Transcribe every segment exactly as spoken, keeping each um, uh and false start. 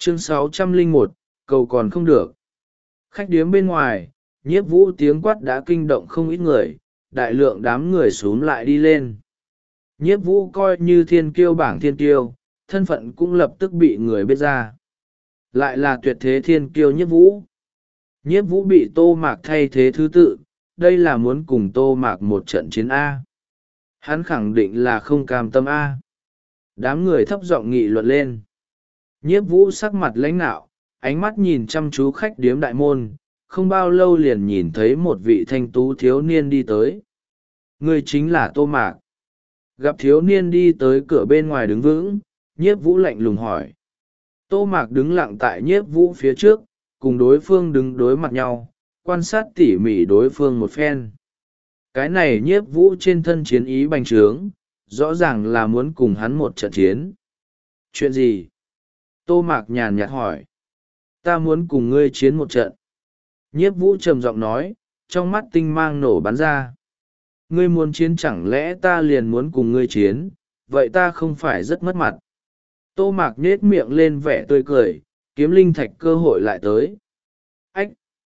Chương sáu trăm lẻ một, cầu còn không được. Khách điếm bên ngoài, Nhiếp Vũ tiếng quát đã kinh động không ít người, đại lượng đám người xúm lại đi lên. Nhiếp Vũ coi như thiên kiêu bảng thiên kiêu, thân phận cũng lập tức bị người biết ra. Lại là tuyệt thế thiên kiêu Nhiếp Vũ. Nhiếp Vũ bị Tô Mạc thay thế thứ tự, đây là muốn cùng Tô Mạc một trận chiến A. Hắn khẳng định là không cam tâm A. Đám người thấp giọng nghị luận lên. Nhiếp Vũ sắc mặt lãnh nạo, ánh mắt nhìn chăm chú khách điếm đại môn, không bao lâu liền nhìn thấy một vị thanh tú thiếu niên đi tới. Người chính là Tô Mạc. Gặp thiếu niên đi tới cửa bên ngoài đứng vững, Nhiếp Vũ lạnh lùng hỏi. Tô Mạc đứng lặng tại Nhiếp Vũ phía trước, cùng đối phương đứng đối mặt nhau, quan sát tỉ mỉ đối phương một phen. Cái này Nhiếp Vũ trên thân chiến ý bành trướng, rõ ràng là muốn cùng hắn một trận chiến. Chuyện gì? Tô Mạc nhàn nhạt hỏi. Ta muốn cùng ngươi chiến một trận. Nhiếp Vũ trầm giọng nói, trong mắt tinh mang nổ bắn ra. Ngươi muốn chiến chẳng lẽ ta liền muốn cùng ngươi chiến, vậy ta không phải rất mất mặt. Tô Mạc nhết miệng lên vẻ tươi cười, kiếm linh thạch cơ hội lại tới. Ách!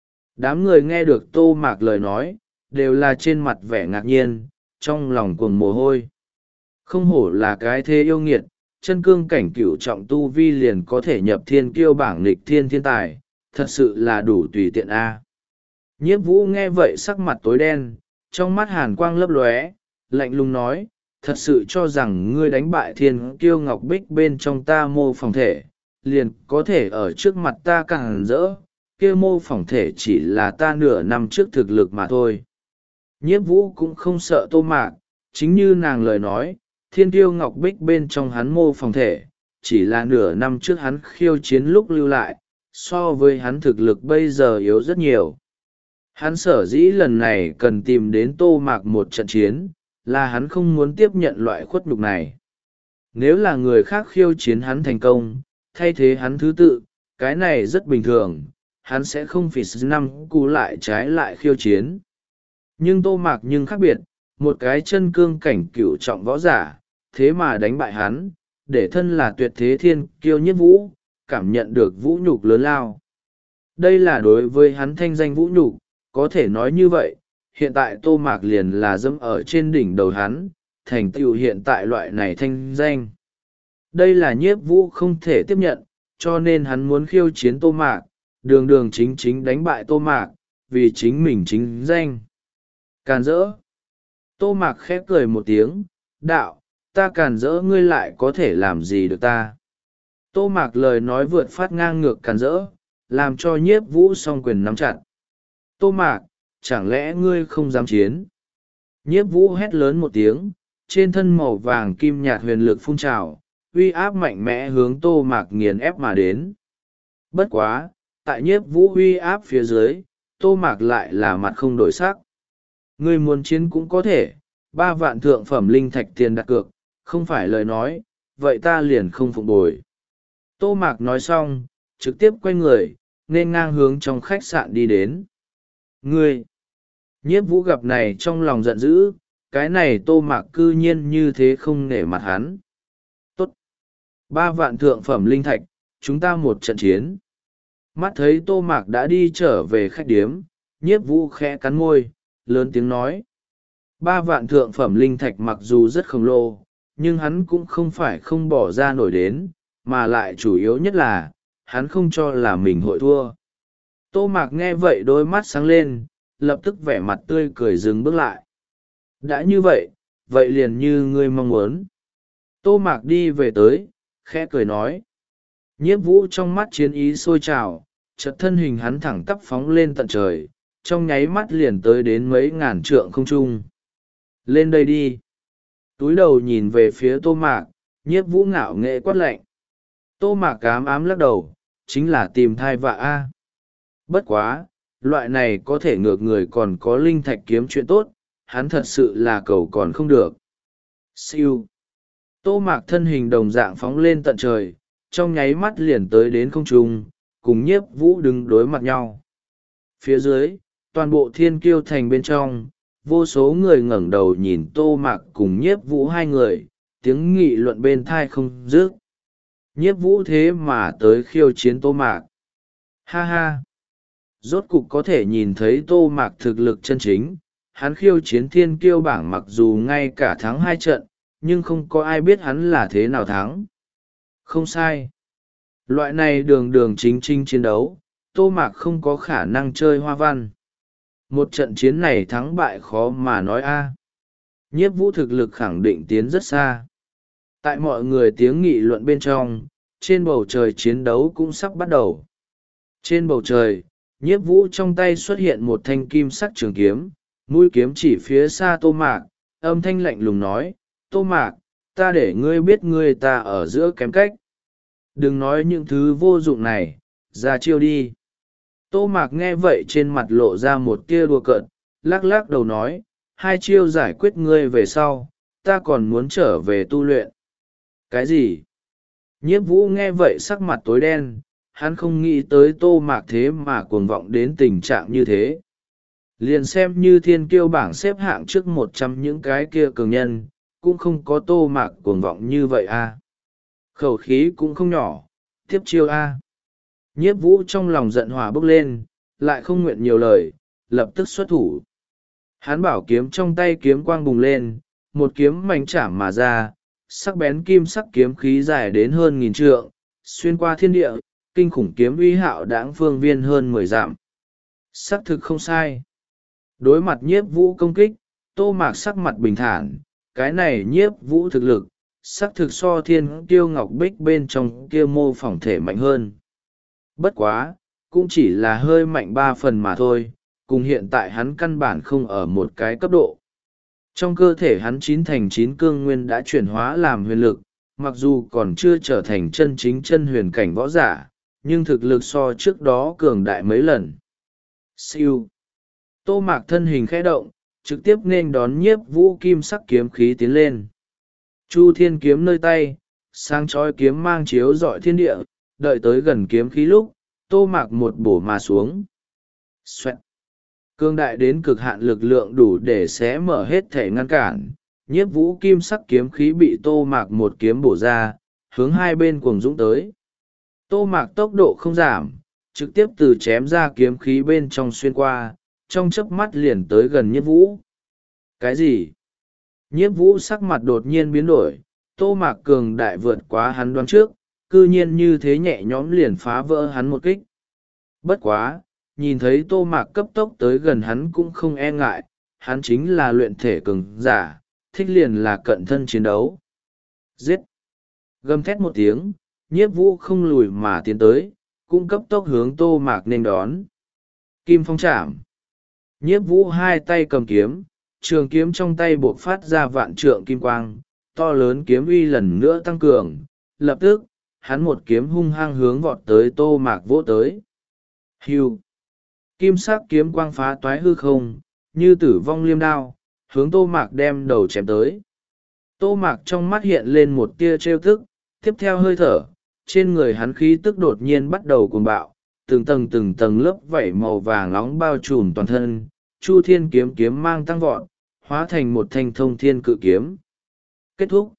Đám người nghe được Tô Mạc lời nói, đều là trên mặt vẻ ngạc nhiên, trong lòng cuồng mồ hôi. Không hổ là cái thế yêu nghiệt, chân cương cảnh cửu trọng tu vi liền có thể nhập thiên kiêu bảng nghịch thiên thiên tài, thật sự là đủ tùy tiện a. Nhiếp Vũ nghe vậy sắc mặt tối đen, trong mắt hàn quang lấp lóe, lạnh lùng nói, thật sự cho rằng ngươi đánh bại thiên kiêu ngọc bích bên trong ta mô phỏng thể, liền có thể ở trước mặt ta càng rỡ, kia mô phỏng thể chỉ là ta nửa năm trước thực lực mà thôi. Nhiếp Vũ cũng không sợ Tô Mạc, chính như nàng lời nói, thiên kiêu ngọc bích bên trong hắn mô phỏng thể, chỉ là nửa năm trước hắn khiêu chiến lúc lưu lại, so với hắn thực lực bây giờ yếu rất nhiều. Hắn sở dĩ lần này cần tìm đến Tô Mạc một trận chiến, là hắn không muốn tiếp nhận loại khuất nhục này. Nếu là người khác khiêu chiến hắn thành công, thay thế hắn thứ tự, cái này rất bình thường, hắn sẽ không phỉ năm cú lại trái lại khiêu chiến. Nhưng Tô Mạc nhưng khác biệt, một cái chân cương cảnh cửu trọng võ giả, thế mà đánh bại hắn, để thân là tuyệt thế thiên kiêu Nhiếp Vũ, cảm nhận được vũ nhục lớn lao. Đây là đối với hắn thanh danh vũ nhục, có thể nói như vậy, hiện tại Tô Mạc liền là dẫm ở trên đỉnh đầu hắn, thành tựu hiện tại loại này thanh danh. Đây là Nhiếp Vũ không thể tiếp nhận, cho nên hắn muốn khiêu chiến Tô Mạc, đường đường chính chính đánh bại Tô Mạc, vì chính mình chính danh. Càn rỡ. Tô Mạc khép cười một tiếng, đạo, ta càn rỡ ngươi lại có thể làm gì được ta. Tô Mạc lời nói vượt phát ngang ngược càn rỡ, làm cho Nhiếp Vũ song quyền nắm chặt. Tô Mạc, chẳng lẽ ngươi không dám chiến? Nhiếp Vũ hét lớn một tiếng, trên thân màu vàng kim nhạt huyền lực phun trào, uy áp mạnh mẽ hướng Tô Mạc nghiền ép mà đến. Bất quá, tại Nhiếp Vũ uy áp phía dưới, Tô Mạc lại là mặt không đổi sắc. Ngươi muốn chiến cũng có thể, ba vạn thượng phẩm linh thạch tiền đặt cược, không phải lời nói, vậy ta liền không phục bồi. Tô Mạc nói xong, trực tiếp quay người, nên ngang hướng trong khách sạn đi đến. Ngươi! Nhiếp Vũ gặp này trong lòng giận dữ, cái này Tô Mạc cư nhiên như thế không nể mặt hắn. Tốt! Ba vạn thượng phẩm linh thạch, chúng ta một trận chiến. Mắt thấy Tô Mạc đã đi trở về khách điếm, Nhiếp Vũ khẽ cắn môi, lớn tiếng nói. Ba vạn thượng phẩm linh thạch mặc dù rất khổng lồ, nhưng hắn cũng không phải không bỏ ra nổi đến, mà lại chủ yếu nhất là, hắn không cho là mình hội thua. Tô Mạc nghe vậy đôi mắt sáng lên, lập tức vẻ mặt tươi cười dừng bước lại. Đã như vậy, vậy liền như ngươi mong muốn. Tô Mạc đi về tới, khẽ cười nói. Nhiếp Vũ trong mắt chiến ý sôi trào, chợt thân hình hắn thẳng tắp phóng lên tận trời, trong nháy mắt liền tới đến mấy ngàn trượng không trung. Lên đây đi. Túi đầu nhìn về phía Tô Mạc, Nhiếp Vũ ngạo nghệ quát lạnh. Tô Mạc ám ám lắc đầu, chính là tìm thai vạ a. Bất quá, loại này có thể ngược người còn có linh thạch kiếm chuyện tốt, hắn thật sự là cầu còn không được. Siêu. Tô Mạc thân hình đồng dạng phóng lên tận trời, trong nháy mắt liền tới đến không trung, cùng Nhiếp Vũ đứng đối mặt nhau. Phía dưới, toàn bộ thiên kiêu thành bên trong, vô số người ngẩng đầu nhìn Tô Mạc cùng Nhiếp Vũ hai người, tiếng nghị luận bên thai không dứt. Nhiếp vũ thế mà tới khiêu chiến Tô Mạc. Ha ha! Rốt cục có thể nhìn thấy Tô Mạc thực lực chân chính. Hắn khiêu chiến thiên kiêu bảng mặc dù ngay cả thắng hai trận, nhưng không có ai biết hắn là thế nào thắng. Không sai. Loại này đường đường chính chính chiến đấu, Tô Mạc không có khả năng chơi hoa văn. Một trận chiến này thắng bại khó mà nói a. Nhiếp vũ thực lực khẳng định tiến rất xa. Tại mọi người tiếng nghị luận bên trong, trên bầu trời chiến đấu cũng sắp bắt đầu. Trên bầu trời, nhiếp vũ trong tay xuất hiện một thanh kim sắc trường kiếm, mũi kiếm chỉ phía xa Tô Mạc, âm thanh lạnh lùng nói, Tô Mạc, ta để ngươi biết ngươi ta ở giữa kém cách. Đừng nói những thứ vô dụng này, ra chiêu đi. Tô Mạc nghe vậy trên mặt lộ ra một tia đùa cợt, lắc lắc đầu nói, hai chiêu giải quyết ngươi về sau, ta còn muốn trở về tu luyện. Cái gì? Nhiếp vũ nghe vậy sắc mặt tối đen, hắn không nghĩ tới Tô Mạc thế mà cuồng vọng đến tình trạng như thế. Liền xem như thiên kiêu bảng xếp hạng trước một trăm những cái kia cường nhân, cũng không có Tô Mạc cuồng vọng như vậy a. Khẩu khí cũng không nhỏ, tiếp chiêu a. Nhiếp vũ trong lòng giận hỏa bốc lên, lại không nguyện nhiều lời, lập tức xuất thủ. Hắn bảo kiếm trong tay kiếm quang bùng lên, một kiếm mảnh chảm mà ra, sắc bén kim sắc kiếm khí dài đến hơn nghìn trượng, xuyên qua thiên địa, kinh khủng kiếm uy hạo đãng phương viên hơn mười dặm. Sắc thực không sai. Đối mặt nhiếp vũ công kích, Tô Mạc sắc mặt bình thản, cái này nhiếp vũ thực lực, sắc thực so thiên kiêu ngọc bích bên trong kia mô phỏng thể mạnh hơn. Bất quá, cũng chỉ là hơi mạnh ba phần mà thôi, cùng hiện tại hắn căn bản không ở một cái cấp độ. Trong cơ thể hắn chín thành chín cương nguyên đã chuyển hóa làm huyền lực, mặc dù còn chưa trở thành chân chính chân huyền cảnh võ giả, nhưng thực lực so trước đó cường đại mấy lần. Siêu. Tô Mạc thân hình khẽ động, trực tiếp nên đón nhiếp vũ kim sắc kiếm khí tiến lên. Chu thiên kiếm nơi tay, sáng chói kiếm mang chiếu rọi thiên địa, đợi tới gần kiếm khí lúc, Tô Mạc một bổ mà xuống. Xoẹt. Cương đại đến cực hạn lực lượng đủ để xé mở hết thể ngăn cản, nhiếp vũ kim sắc kiếm khí bị Tô Mạc một kiếm bổ ra, hướng hai bên cuồng dũng tới. Tô Mạc tốc độ không giảm, trực tiếp từ chém ra kiếm khí bên trong xuyên qua, trong chớp mắt liền tới gần nhiếp vũ. Cái gì? Nhiếp vũ sắc mặt đột nhiên biến đổi, Tô Mạc cường đại vượt quá hắn đoán trước, cư nhiên như thế nhẹ nhõm liền phá vỡ hắn một kích. Bất quá, nhìn thấy Tô Mạc cấp tốc tới gần hắn cũng không e ngại, hắn chính là luyện thể cường giả, thích liền là cận thân chiến đấu. Giết! Gầm thét một tiếng, nhiếp vũ không lùi mà tiến tới, cũng cấp tốc hướng Tô Mạc nên đón. Kim phong chạm. Nhiếp vũ hai tay cầm kiếm, trường kiếm trong tay buộc phát ra vạn trượng kim quang, to lớn kiếm uy lần nữa tăng cường, lập tức, hắn một kiếm hung hăng hướng vọt tới Tô Mạc vỗ tới. Hưu! Kim sắc kiếm quang phá toái hư không, như tử vong liêm đao, hướng Tô Mạc đem đầu chém tới. Tô Mạc trong mắt hiện lên một tia trêu tức, tiếp theo hơi thở, trên người hắn khí tức đột nhiên bắt đầu cuồng bạo, từng tầng từng tầng lớp vảy màu vàng nóng bao trùm toàn thân, Chu Thiên kiếm kiếm mang tăng vọt, hóa thành một thanh thông thiên cự kiếm. Kết thúc.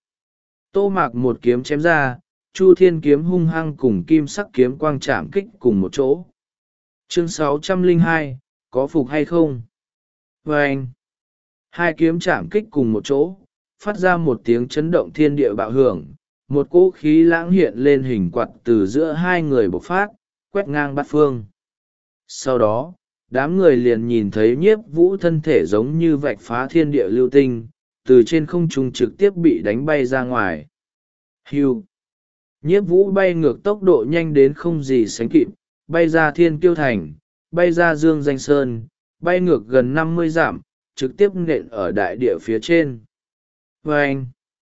Tô Mạc một kiếm chém ra, Chu Thiên kiếm hung hăng cùng kim sắc kiếm quang chạm kích cùng một chỗ. Chương sáu trăm lẻ hai, có phục hay không? Vâng! Hai kiếm chạm kích cùng một chỗ, phát ra một tiếng chấn động thiên địa bạo hưởng, một cỗ khí lãng hiện lên hình quạt từ giữa hai người bộc phát, quét ngang bát phương. Sau đó, đám người liền nhìn thấy nhiếp vũ thân thể giống như vạch phá thiên địa lưu tinh, từ trên không trung trực tiếp bị đánh bay ra ngoài. Hưu! Nhiếp vũ bay ngược tốc độ nhanh đến không gì sánh kịp, bay ra thiên kiêu thành, bay ra dương danh sơn, bay ngược gần năm mươi dặm, trực tiếp nện ở đại địa phía trên. Vâng!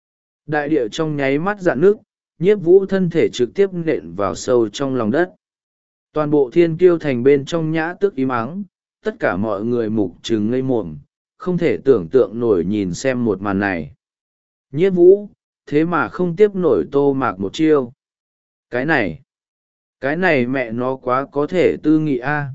Đại địa trong nháy mắt rạn nước, nhiếp vũ thân thể trực tiếp nện vào sâu trong lòng đất. Toàn bộ thiên kiêu thành bên trong nhã tước im ắng, tất cả mọi người mục trừng ngây mồm, không thể tưởng tượng nổi nhìn xem một màn này. Nhiếp vũ, thế mà không tiếp nổi Tô Mạc một chiêu. Cái này, cái này mẹ nó quá có thể tư nghị a.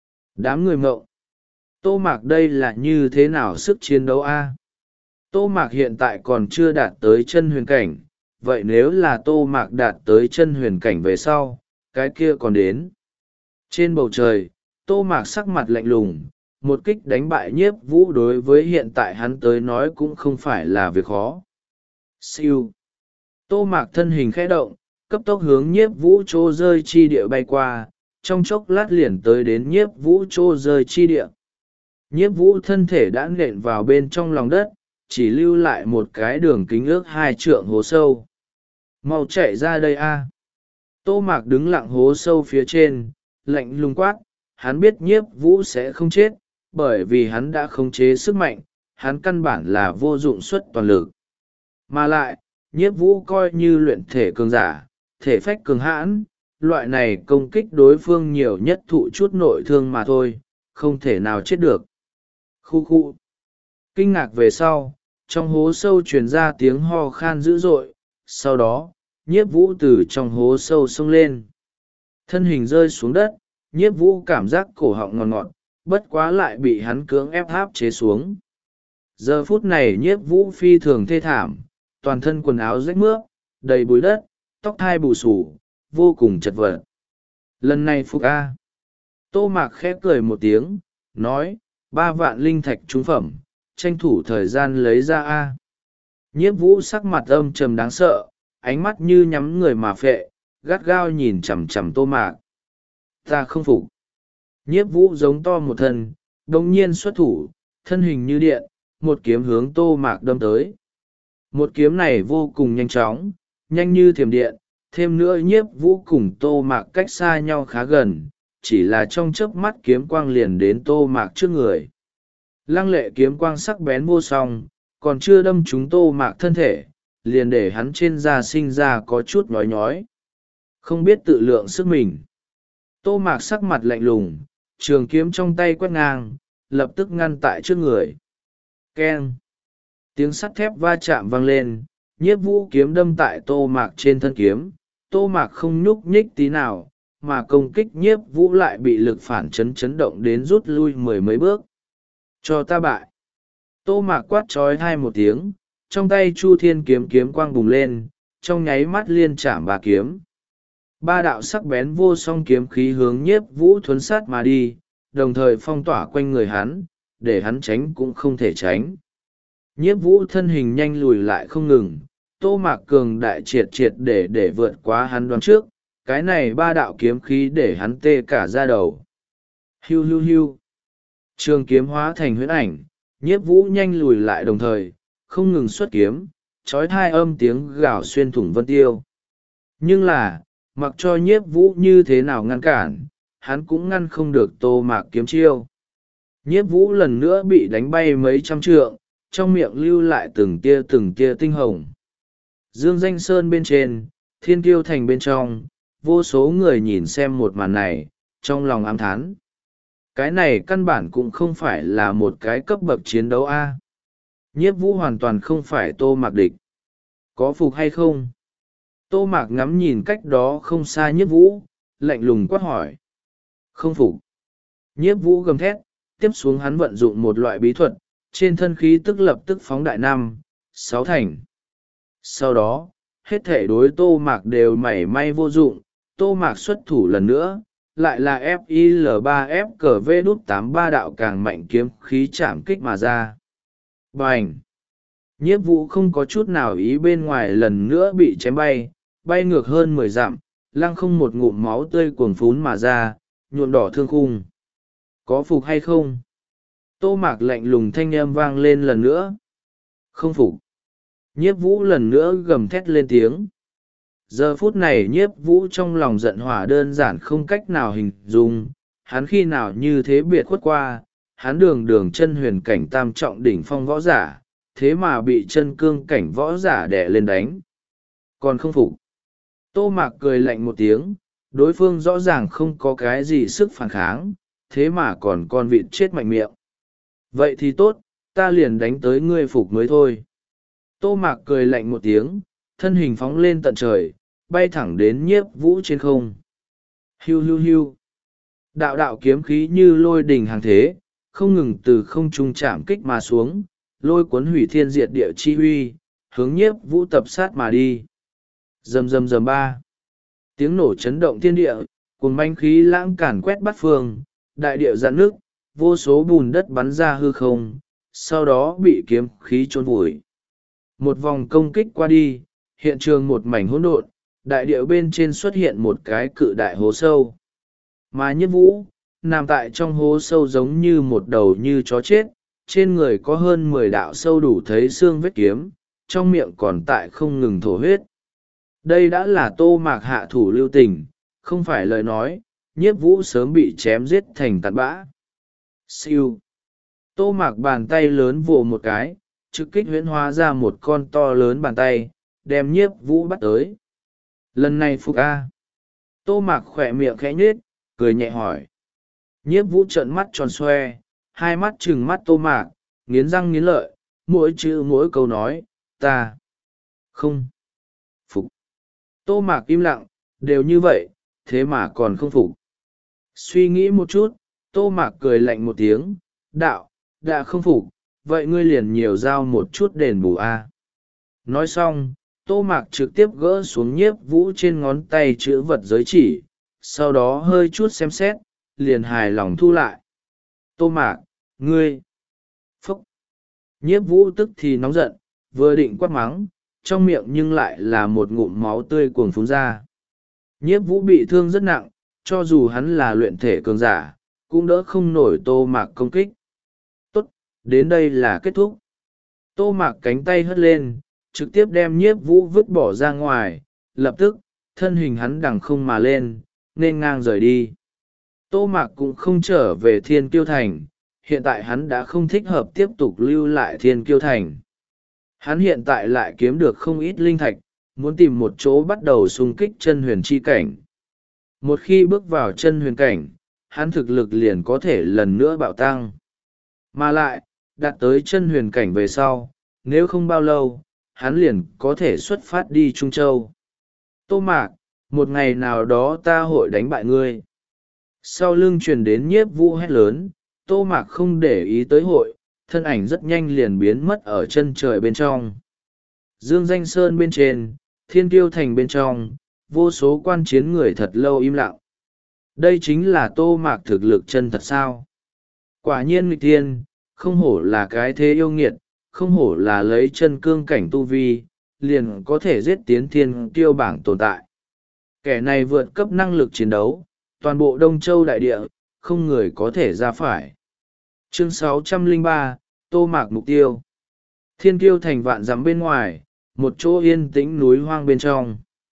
Đám người mộng. Tô Mạc đây là như thế nào sức chiến đấu a? Tô Mạc hiện tại còn chưa đạt tới chân huyền cảnh, vậy nếu là Tô Mạc đạt tới chân huyền cảnh về sau, cái kia còn đến. Trên bầu trời, Tô Mạc sắc mặt lạnh lùng, một kích đánh bại Nhiếp Vũ đối với hiện tại hắn tới nói cũng không phải là việc khó. Siêu. Tô Mạc thân hình khẽ động, cấp tốc hướng Nhiếp Vũ chỗ rơi chi địa bay qua, trong chốc lát liền tới đến Nhiếp Vũ chỗ rơi chi địa. Nhiếp Vũ thân thể đã nện vào bên trong lòng đất, chỉ lưu lại một cái đường kính ước hai trượng hố sâu. Mau chạy ra đây a! Tô Mạc đứng lặng hố sâu phía trên, lạnh lùng quát, hắn biết Nhiếp Vũ sẽ không chết, bởi vì hắn đã khống chế sức mạnh, hắn căn bản là vô dụng suất toàn lực. Mà lại, Nhiếp Vũ coi như luyện thể cường giả, thể phách cường hãn, loại này công kích đối phương nhiều nhất thụ chút nội thương mà thôi, không thể nào chết được. Khu khu. Kinh ngạc về sau, trong hố sâu truyền ra tiếng ho khan dữ dội, sau đó, Nhiếp Vũ từ trong hố sâu xông lên. Thân hình rơi xuống đất, Nhiếp Vũ cảm giác cổ họng ngọt ngọt, bất quá lại bị hắn cưỡng ép áp chế xuống. Giờ phút này Nhiếp Vũ phi thường thê thảm, toàn thân quần áo rách mướp, đầy bụi đất, tóc thai bù xù, vô cùng chật vật. Lần này phục a. Tô Mạc khẽ cười một tiếng, nói, ba vạn linh thạch trúng phẩm, tranh thủ thời gian lấy ra a. Nhiếp Vũ sắc mặt âm trầm đáng sợ, ánh mắt như nhắm người mà phệ, gắt gao nhìn chằm chằm Tô Mạc. Ta không phục. Nhiếp Vũ giống to một thân, đồng nhiên xuất thủ, thân hình như điện, một kiếm hướng Tô Mạc đâm tới. Một kiếm này vô cùng nhanh chóng, nhanh như thiểm điện, thêm nữa Nhiếp Vũ cùng Tô Mạc cách xa nhau khá gần, chỉ là trong chớp mắt kiếm quang liền đến Tô Mạc trước người. Lăng lệ kiếm quang sắc bén vô song, còn chưa đâm trúng Tô Mạc thân thể, liền để hắn trên da sinh ra có chút nhói nhói. Không biết tự lượng sức mình. Tô Mạc sắc mặt lạnh lùng, trường kiếm trong tay quét ngang, lập tức ngăn tại trước người. Keng! Tiếng sắt thép va chạm vang lên, Nhiếp Vũ kiếm đâm tại Tô Mạc trên thân kiếm. Tô Mạc không nhúc nhích tí nào, mà công kích Nhiếp Vũ lại bị lực phản chấn chấn động đến rút lui mười mấy bước. Cho ta bại! Tô Mạc quát trói hai một tiếng, trong tay Chu Thiên kiếm kiếm quang bùng lên, trong nháy mắt liên chạm ba kiếm. Ba đạo sắc bén vô song kiếm khí hướng Nhiếp Vũ thuấn sát mà đi, đồng thời phong tỏa quanh người hắn, để hắn tránh cũng không thể tránh. Nhiếp Vũ thân hình nhanh lùi lại không ngừng, Tô Mạc cường đại triệt triệt để để vượt qua hắn đoán trước, cái này ba đạo kiếm khí để hắn tê cả da đầu. Hiu hiu hiu. Trường kiếm hóa thành huyễn ảnh, Nhiếp Vũ nhanh lùi lại đồng thời, không ngừng xuất kiếm, trói thai âm tiếng gào xuyên thủng vân tiêu. Nhưng là, mặc cho Nhiếp Vũ như thế nào ngăn cản, hắn cũng ngăn không được Tô Mạc kiếm chiêu. Nhiếp Vũ lần nữa bị đánh bay mấy trăm trượng, trong miệng lưu lại từng tia từng tia tinh hồng. Dương Danh Sơn bên trên, Thiên Kiêu Thành bên trong, vô số người nhìn xem một màn này, trong lòng ám thán. Cái này căn bản cũng không phải là một cái cấp bậc chiến đấu A. Nhiếp Vũ hoàn toàn không phải Tô Mạc địch. Có phục hay không? Tô Mạc ngắm nhìn cách đó không xa Nhiếp Vũ, lạnh lùng quát hỏi. Không phục. Nhiếp Vũ gầm thét, tiếp xuống hắn vận dụng một loại bí thuật, trên thân khí tức lập tức phóng đại năm, sáu thành. Sau đó, hết thể đối Tô Mạc đều mảy may vô dụng, Tô Mạc xuất thủ lần nữa, lại là F I L ba F C V tám ba đạo càng mạnh kiếm khí chạm kích mà ra. Bành! Nhiếp Vũ không có chút nào ý bên ngoài lần nữa bị chém bay, bay ngược hơn mười dặm, lăng không một ngụm máu tươi cuồn phún mà ra, nhuộm đỏ thương khung. Có phục hay không? Tô Mạc lạnh lùng thanh âm vang lên lần nữa. Không phục. Nhiếp Vũ lần nữa gầm thét lên tiếng. Giờ phút này Nhiếp Vũ trong lòng giận hỏa đơn giản không cách nào hình dung, hắn khi nào như thế biệt khuất qua, hắn đường đường chân huyền cảnh tam trọng đỉnh phong võ giả, thế mà bị chân cương cảnh võ giả đè lên đánh. Còn không phục. Tô Mạc cười lạnh một tiếng, đối phương rõ ràng không có cái gì sức phản kháng, thế mà còn con vịt chết mạnh miệng. Vậy thì tốt, ta liền đánh tới ngươi phục mới thôi. Tô Mạc cười lạnh một tiếng, thân hình phóng lên tận trời, bay thẳng đến Nhiếp Vũ trên không. Hiu hiu hiu. Đạo đạo kiếm khí như lôi đình hàng thế, không ngừng từ không trung chạm kích mà xuống, lôi cuốn hủy thiên diệt địa chi huy, hướng Nhiếp Vũ tập sát mà đi. Rầm rầm rầm ba. Tiếng nổ chấn động thiên địa, cuồng manh khí lãng càn quét bát phương, đại địa dạn nước, vô số bùn đất bắn ra hư không, sau đó bị kiếm khí chôn vùi. Một vòng công kích qua đi, hiện trường một mảnh hỗn độn, đại địa bên trên xuất hiện một cái cự đại hố sâu. Mà Nhiếp Vũ, nằm tại trong hố sâu giống như một đầu như chó chết, trên người có hơn mười đạo sâu đủ thấy xương vết kiếm, trong miệng còn tại không ngừng thổ huyết. Đây đã là Tô Mạc hạ thủ lưu tình, không phải lời nói, Nhiếp Vũ sớm bị chém giết thành tạt bã. Siêu. Tô Mạc bàn tay lớn vồ một cái, trực kích huyễn hóa ra một con to lớn bàn tay, đem Nhiếp Vũ bắt tới. Lần này phục a. Tô Mạc khỏe miệng khẽ nhếch, cười nhẹ hỏi. Nhiếp Vũ trợn mắt tròn xoe, hai mắt trừng mắt Tô Mạc, nghiến răng nghiến lợi, mỗi chữ mỗi câu nói, ta không phục. Tô Mạc im lặng, đều như vậy, thế mà còn không phục. Suy nghĩ một chút, Tô Mạc cười lạnh một tiếng, đạo, đã không phục, vậy ngươi liền nhiều giao một chút đền bù a. Nói xong, Tô Mạc trực tiếp gỡ xuống Nhiếp Vũ trên ngón tay chữ vật giới chỉ, sau đó hơi chút xem xét, liền hài lòng thu lại. Tô Mạc, ngươi, phúc. Nhiếp Vũ tức thì nóng giận, vừa định quát mắng, trong miệng nhưng lại là một ngụm máu tươi cuồng phún ra. Nhiếp Vũ bị thương rất nặng, cho dù hắn là luyện thể cường giả, cũng đỡ không nổi Tô Mạc công kích. Tốt, đến đây là kết thúc. Tô Mạc cánh tay hất lên, trực tiếp đem Nhiếp Vũ vứt bỏ ra ngoài, lập tức, thân hình hắn đằng không mà lên, nên ngang rời đi. Tô Mạc cũng không trở về Thiên Kiêu Thành, hiện tại hắn đã không thích hợp tiếp tục lưu lại Thiên Kiêu Thành. Hắn hiện tại lại kiếm được không ít linh thạch, muốn tìm một chỗ bắt đầu xung kích chân huyền chi cảnh. Một khi bước vào chân huyền cảnh, hắn thực lực liền có thể lần nữa bạo tăng. Mà lại, đạt tới chân huyền cảnh về sau, nếu không bao lâu, hắn liền có thể xuất phát đi Trung Châu. Tô Mạc, một ngày nào đó ta hội đánh bại ngươi. Sau lưng truyền đến Nhiếp Vũ hét lớn, Tô Mạc không để ý tới hội, thân ảnh rất nhanh liền biến mất ở chân trời bên trong. Dương Danh Sơn bên trên, Thiên Kiêu Thành bên trong, vô số quan chiến người thật lâu im lặng. Đây chính là Tô Mạc thực lực chân thật sao? Quả nhiên nghịch thiên, không hổ là cái thế yêu nghiệt, không hổ là lấy chân cương cảnh tu vi, liền có thể giết tiến Thiên Kiêu bảng tồn tại. Kẻ này vượt cấp năng lực chiến đấu, toàn bộ Đông Châu đại địa, không người có thể ra phải. Chương sáu trăm lẻ ba, Tô Mạc mục tiêu. Thiên Kiêu Thành vạn dặm bên ngoài, một chỗ yên tĩnh núi hoang bên trong.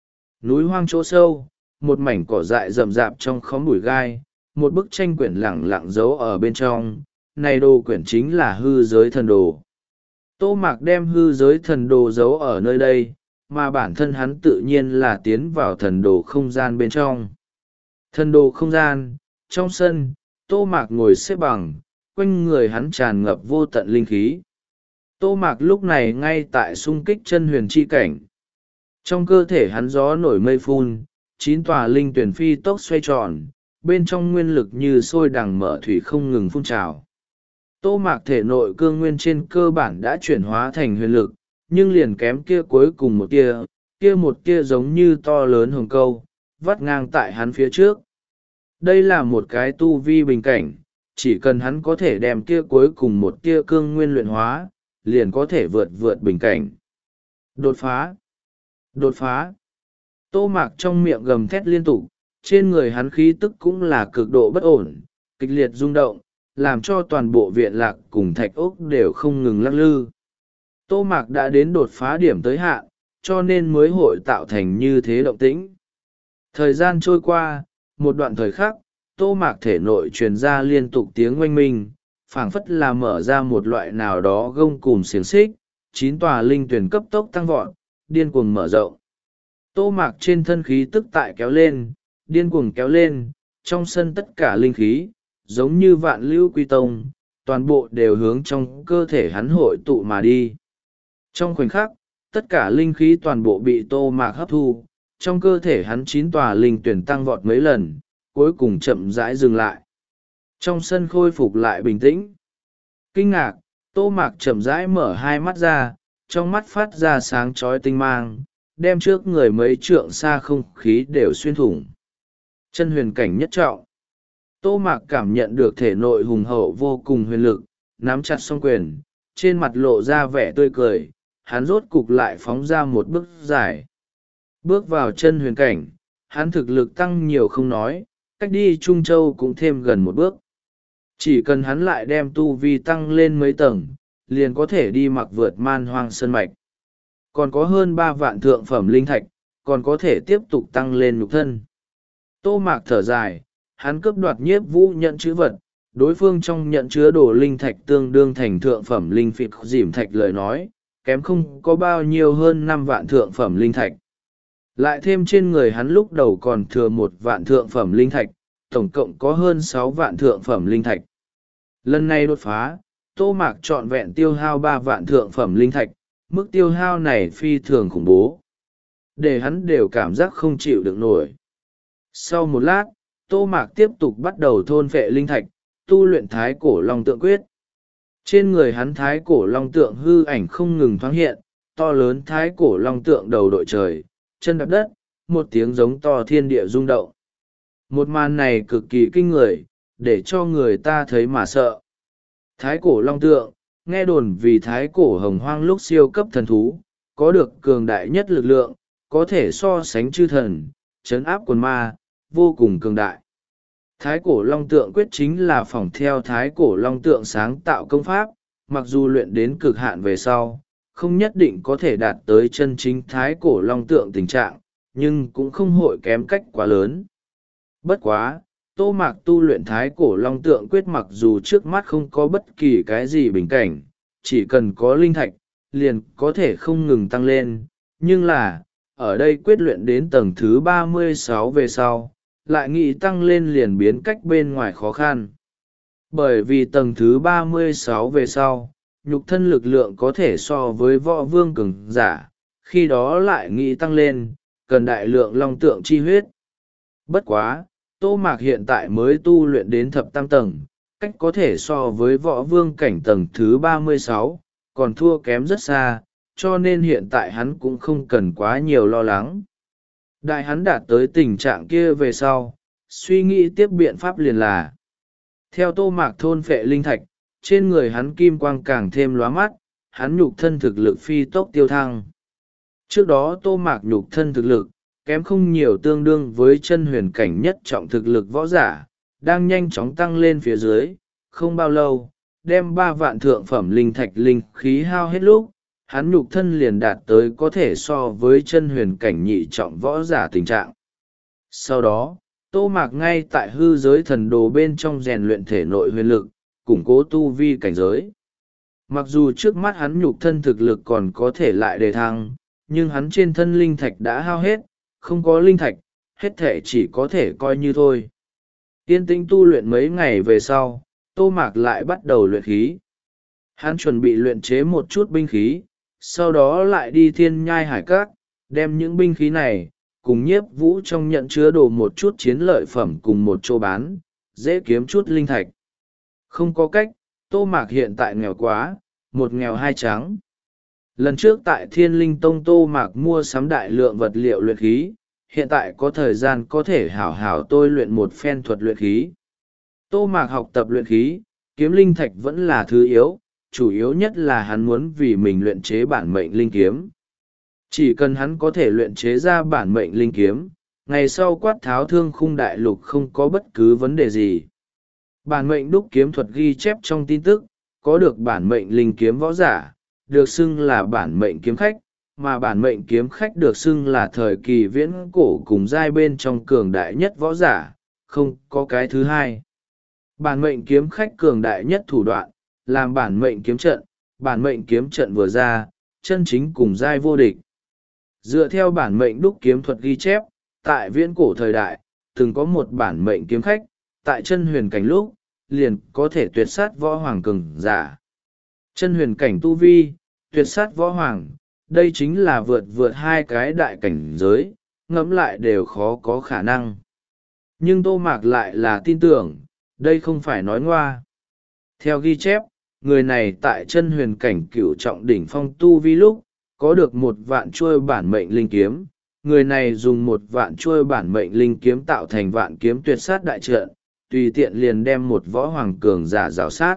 Núi hoang chỗ sâu, một mảnh cỏ dại rậm rạp trong khóm bụi gai, một bức tranh quyển lẳng lặng giấu ở bên trong. Này đồ quyển chính là hư giới thần đồ. Tô Mạc đem hư giới thần đồ giấu ở nơi đây, mà bản thân hắn tự nhiên là tiến vào thần đồ không gian bên trong. Thần đồ không gian, trong sân, Tô Mạc ngồi xếp bằng, quanh người hắn tràn ngập vô tận linh khí. Tô Mạc lúc này ngay tại xung kích chân huyền chi cảnh. Trong cơ thể hắn gió nổi mây phun, chín tòa linh tuyển phi tốc xoay tròn, bên trong nguyên lực như sôi đằng mở thủy không ngừng phun trào. Tô Mạc thể nội cương nguyên trên cơ bản đã chuyển hóa thành huyền lực, nhưng liền kém kia cuối cùng một tia, kia một tia giống như to lớn hồng câu, vắt ngang tại hắn phía trước. Đây là một cái tu vi bình cảnh, chỉ cần hắn có thể đem kia cuối cùng một tia cương nguyên luyện hóa, liền có thể vượt vượt bình cảnh. Đột phá! Đột phá! Tô Mạc trong miệng gầm thét liên tục, trên người hắn khí tức cũng là cực độ bất ổn, kịch liệt rung động, làm cho toàn bộ viện lạc cùng thạch ốc đều không ngừng lắc lư. Tô Mạc đã đến đột phá điểm tới hạn, cho nên mới hội tạo thành như thế động tĩnh. Thời gian trôi qua, một đoạn thời khắc, Tô Mạc thể nội truyền ra liên tục tiếng oanh minh, phảng phất là mở ra một loại nào đó gông cùm xiềng xích, chín tòa linh tuyển cấp tốc tăng vọt, điên cuồng mở rộng. Tô Mạc trên thân khí tức tại kéo lên, điên cuồng kéo lên, trong sân tất cả linh khí, giống như vạn lưu quy tông, toàn bộ đều hướng trong cơ thể hắn hội tụ mà đi. Trong khoảnh khắc, tất cả linh khí toàn bộ bị Tô Mạc hấp thu, trong cơ thể hắn chín tòa linh tuyển tăng vọt mấy lần, cuối cùng chậm rãi dừng lại. Trong sân khôi phục lại bình tĩnh. Kinh ngạc, Tô Mạc chậm rãi mở hai mắt ra, trong mắt phát ra sáng chói tinh mang, đem trước người mấy trượng xa không khí đều xuyên thủng. Chân huyền cảnh nhất trọng. Tô Mạc cảm nhận được thể nội hùng hậu vô cùng huyền lực, nắm chặt song quyền, trên mặt lộ ra vẻ tươi cười, hắn rốt cục lại phóng ra một bước dài. Bước vào chân huyền cảnh, hắn thực lực tăng nhiều không nói, cách đi Trung Châu cũng thêm gần một bước. Chỉ cần hắn lại đem tu vi tăng lên mấy tầng, liền có thể đi mặc vượt man hoang sơn mạch. Còn có hơn ba vạn thượng phẩm linh thạch, còn có thể tiếp tục tăng lên nhục thân. Tô Mạc thở dài, hắn cướp đoạt Nhiếp Vũ nhận chữ vật, đối phương trong nhận chứa đồ linh thạch tương đương thành thượng phẩm linh phịt dìm thạch lời nói, kém không có bao nhiêu hơn năm vạn thượng phẩm linh thạch. Lại thêm trên người hắn lúc đầu còn thừa một vạn thượng phẩm linh thạch, tổng cộng có hơn sáu vạn thượng phẩm linh thạch. Lần này đột phá, Tô Mạc trọn vẹn tiêu hao ba vạn thượng phẩm linh thạch, mức tiêu hao này phi thường khủng bố. Để hắn đều cảm giác không chịu được nổi. Sau một lát, Tô Mạc tiếp tục bắt đầu thôn phệ linh thạch, tu luyện thái cổ long tượng quyết. Trên người hắn thái cổ long tượng hư ảnh không ngừng thoáng hiện, to lớn thái cổ long tượng đầu đội trời, chân đạp đất, một tiếng giống to thiên địa rung động. Một màn này cực kỳ kinh người, để cho người ta thấy mà sợ. Thái cổ long tượng, nghe đồn vì thái cổ hồng hoang lúc siêu cấp thần thú, có được cường đại nhất lực lượng, có thể so sánh chư thần, trấn áp quần ma, vô cùng cường đại. Thái cổ long tượng quyết chính là phỏng theo thái cổ long tượng sáng tạo công pháp, mặc dù luyện đến cực hạn về sau, không nhất định có thể đạt tới chân chính thái cổ long tượng tình trạng, nhưng cũng không hội kém cách quá lớn. Bất quá, Tô Mạc tu luyện thái cổ long tượng quyết mặc dù trước mắt không có bất kỳ cái gì bình cảnh, chỉ cần có linh thạch, liền có thể không ngừng tăng lên, nhưng là, ở đây quyết luyện đến tầng thứ ba mươi sáu về sau, lại nghĩ tăng lên liền biến cách bên ngoài khó khăn. Bởi vì tầng thứ ba mươi sáu về sau, nhục thân lực lượng có thể so với võ vương cường giả, khi đó lại nghĩ tăng lên, cần đại lượng long tượng chi huyết. Bất quá, Tô Mạc hiện tại mới tu luyện đến thập tam tầng, cách có thể so với võ vương cảnh tầng thứ ba mươi sáu, còn thua kém rất xa, cho nên hiện tại hắn cũng không cần quá nhiều lo lắng. Đại hắn đạt tới tình trạng kia về sau, suy nghĩ tiếp biện pháp liền là. Theo Tô Mạc thôn phệ linh thạch, trên người hắn kim quang càng thêm lóa mắt, hắn nhục thân thực lực phi tốc tiêu thăng. Trước đó Tô Mạc nhục thân thực lực, kém không nhiều tương đương với chân huyền cảnh nhất trọng thực lực võ giả, đang nhanh chóng tăng lên phía dưới, không bao lâu, đem ba vạn thượng phẩm linh thạch linh khí hao hết lúc, hắn nhục thân liền đạt tới có thể so với chân huyền cảnh nhị trọng võ giả tình trạng. Sau đó, Tô Mạc ngay tại hư giới thần đồ bên trong rèn luyện thể nội huyền lực, củng cố tu vi cảnh giới. Mặc dù trước mắt hắn nhục thân thực lực còn có thể lại đề thăng, nhưng hắn trên thân linh thạch đã hao hết, không có linh thạch, hết thể chỉ có thể coi như thôi. Yên tĩnh tu luyện mấy ngày về sau, Tô Mạc lại bắt đầu luyện khí. Hắn chuẩn bị luyện chế một chút binh khí, sau đó lại đi thiên nhai hải các, đem những binh khí này, cùng Nhiếp Vũ trong nhận chứa đồ một chút chiến lợi phẩm cùng một chỗ bán, dễ kiếm chút linh thạch. Không có cách, Tô Mạc hiện tại nghèo quá, một nghèo hai trắng. Lần trước tại Thiên Linh Tông Tô Mạc mua sắm đại lượng vật liệu luyện khí, hiện tại có thời gian có thể hảo hảo tôi luyện một phen thuật luyện khí. Tô Mạc học tập luyện khí, kiếm linh thạch vẫn là thứ yếu, chủ yếu nhất là hắn muốn vì mình luyện chế bản mệnh linh kiếm. Chỉ cần hắn có thể luyện chế ra bản mệnh linh kiếm, ngày sau quát tháo thương khung đại lục không có bất cứ vấn đề gì. Bản mệnh đúc kiếm thuật ghi chép trong tin tức, có được bản mệnh linh kiếm võ giả, được xưng là bản mệnh kiếm khách, mà bản mệnh kiếm khách được xưng là thời kỳ viễn cổ cùng giai bên trong cường đại nhất võ giả, không có cái thứ hai. Bản mệnh kiếm khách cường đại nhất thủ đoạn, làm bản mệnh kiếm trận, bản mệnh kiếm trận vừa ra, chân chính cùng giai vô địch. Dựa theo bản mệnh đúc kiếm thuật ghi chép, tại viễn cổ thời đại, từng có một bản mệnh kiếm khách, tại chân huyền cảnh lúc, liền có thể tuyệt sát võ hoàng cường giả. Chân huyền cảnh tu vi, tuyệt sát võ hoàng, đây chính là vượt vượt hai cái đại cảnh giới, ngẫm lại đều khó có khả năng. Nhưng Tô Mạc lại là tin tưởng, đây không phải nói ngoa. Theo ghi chép, người này tại chân huyền cảnh cửu trọng đỉnh phong tu vi lúc, có được một vạn chuôi bản mệnh linh kiếm. Người này dùng một vạn chuôi bản mệnh linh kiếm tạo thành vạn kiếm tuyệt sát đại trận, tùy tiện liền đem một võ hoàng cường giả rào sát.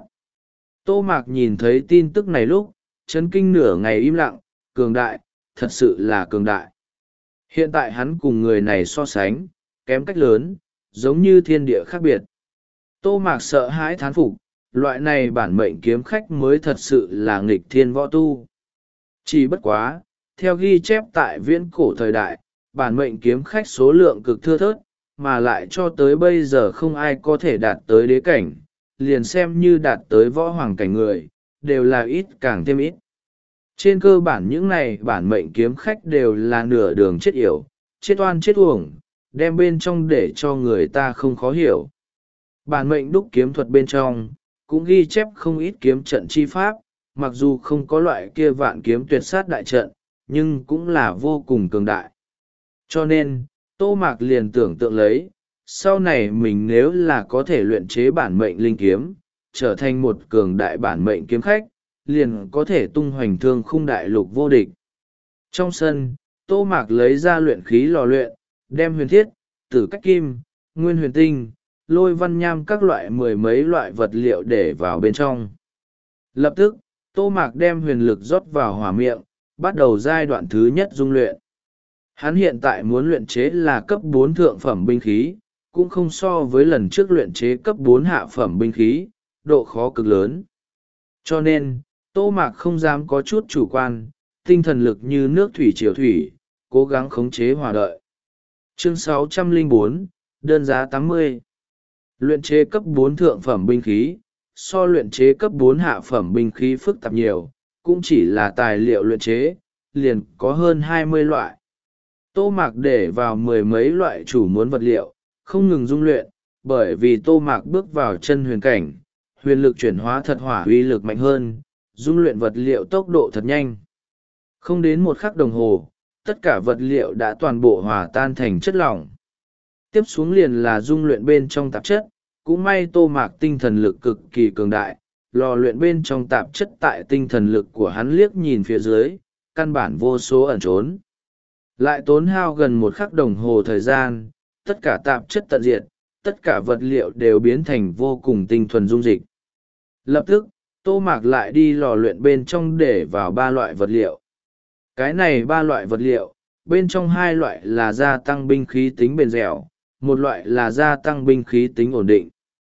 Tô Mạc nhìn thấy tin tức này lúc, chấn kinh nửa ngày im lặng, cường đại, thật sự là cường đại. Hiện tại hắn cùng người này so sánh, kém cách lớn, giống như thiên địa khác biệt. Tô Mạc sợ hãi thán phục, loại này bản mệnh kiếm khách mới thật sự là nghịch thiên võ tu. Chỉ bất quá, theo ghi chép tại viễn cổ thời đại, bản mệnh kiếm khách số lượng cực thưa thớt, mà lại cho tới bây giờ không ai có thể đạt tới đế cảnh, liền xem như đạt tới võ hoàng cảnh người, đều là ít càng thêm ít. Trên cơ bản những này bản mệnh kiếm khách đều là nửa đường chết yểu, chết oan chết uổng, đem bên trong để cho người ta không khó hiểu. Bản mệnh đúc kiếm thuật bên trong, cũng ghi chép không ít kiếm trận chi pháp, mặc dù không có loại kia vạn kiếm tuyệt sát đại trận, nhưng cũng là vô cùng cường đại. Cho nên, Tô Mạc liền tưởng tượng lấy, sau này mình nếu là có thể luyện chế bản mệnh linh kiếm, trở thành một cường đại bản mệnh kiếm khách, liền có thể tung hoành thương khung đại lục vô địch. Trong sân, Tô Mạc lấy ra luyện khí lò luyện, đem huyền thiết, tử cách kim, nguyên huyền tinh, lôi văn nham các loại mười mấy loại vật liệu để vào bên trong. Lập tức, Tô Mạc đem huyền lực rót vào hỏa miệng, bắt đầu giai đoạn thứ nhất dung luyện. Hắn hiện tại muốn luyện chế là cấp bốn thượng phẩm binh khí, cũng không so với lần trước luyện chế cấp bốn hạ phẩm binh khí, độ khó cực lớn. Cho nên, Tô Mạc không dám có chút chủ quan, tinh thần lực như nước thủy triều thủy, cố gắng khống chế hòa đợi. Chương sáu trăm lẻ bốn, đơn giá tám mươi. Luyện chế cấp bốn thượng phẩm binh khí, so luyện chế cấp bốn hạ phẩm binh khí phức tạp nhiều, cũng chỉ là tài liệu luyện chế, liền có hơn hai mươi loại. Tô Mạc để vào mười mấy loại chủ muốn vật liệu, không ngừng dung luyện, bởi vì Tô Mạc bước vào chân huyền cảnh, huyền lực chuyển hóa thật hỏa uy lực mạnh hơn, dung luyện vật liệu tốc độ thật nhanh. Không đến một khắc đồng hồ, tất cả vật liệu đã toàn bộ hòa tan thành chất lỏng. Tiếp xuống liền là dung luyện bên trong tạp chất, cũng may Tô Mạc tinh thần lực cực kỳ cường đại, lò luyện bên trong tạp chất tại tinh thần lực của hắn liếc nhìn phía dưới, căn bản vô số ẩn trốn. Lại tốn hao gần một khắc đồng hồ thời gian, tất cả tạp chất tận diệt, tất cả vật liệu đều biến thành vô cùng tinh thuần dung dịch. Lập tức, Tô Mạc lại đi lò luyện bên trong để vào ba loại vật liệu. Cái này ba loại vật liệu, bên trong hai loại là gia tăng binh khí tính bền dẻo, một loại là gia tăng binh khí tính ổn định.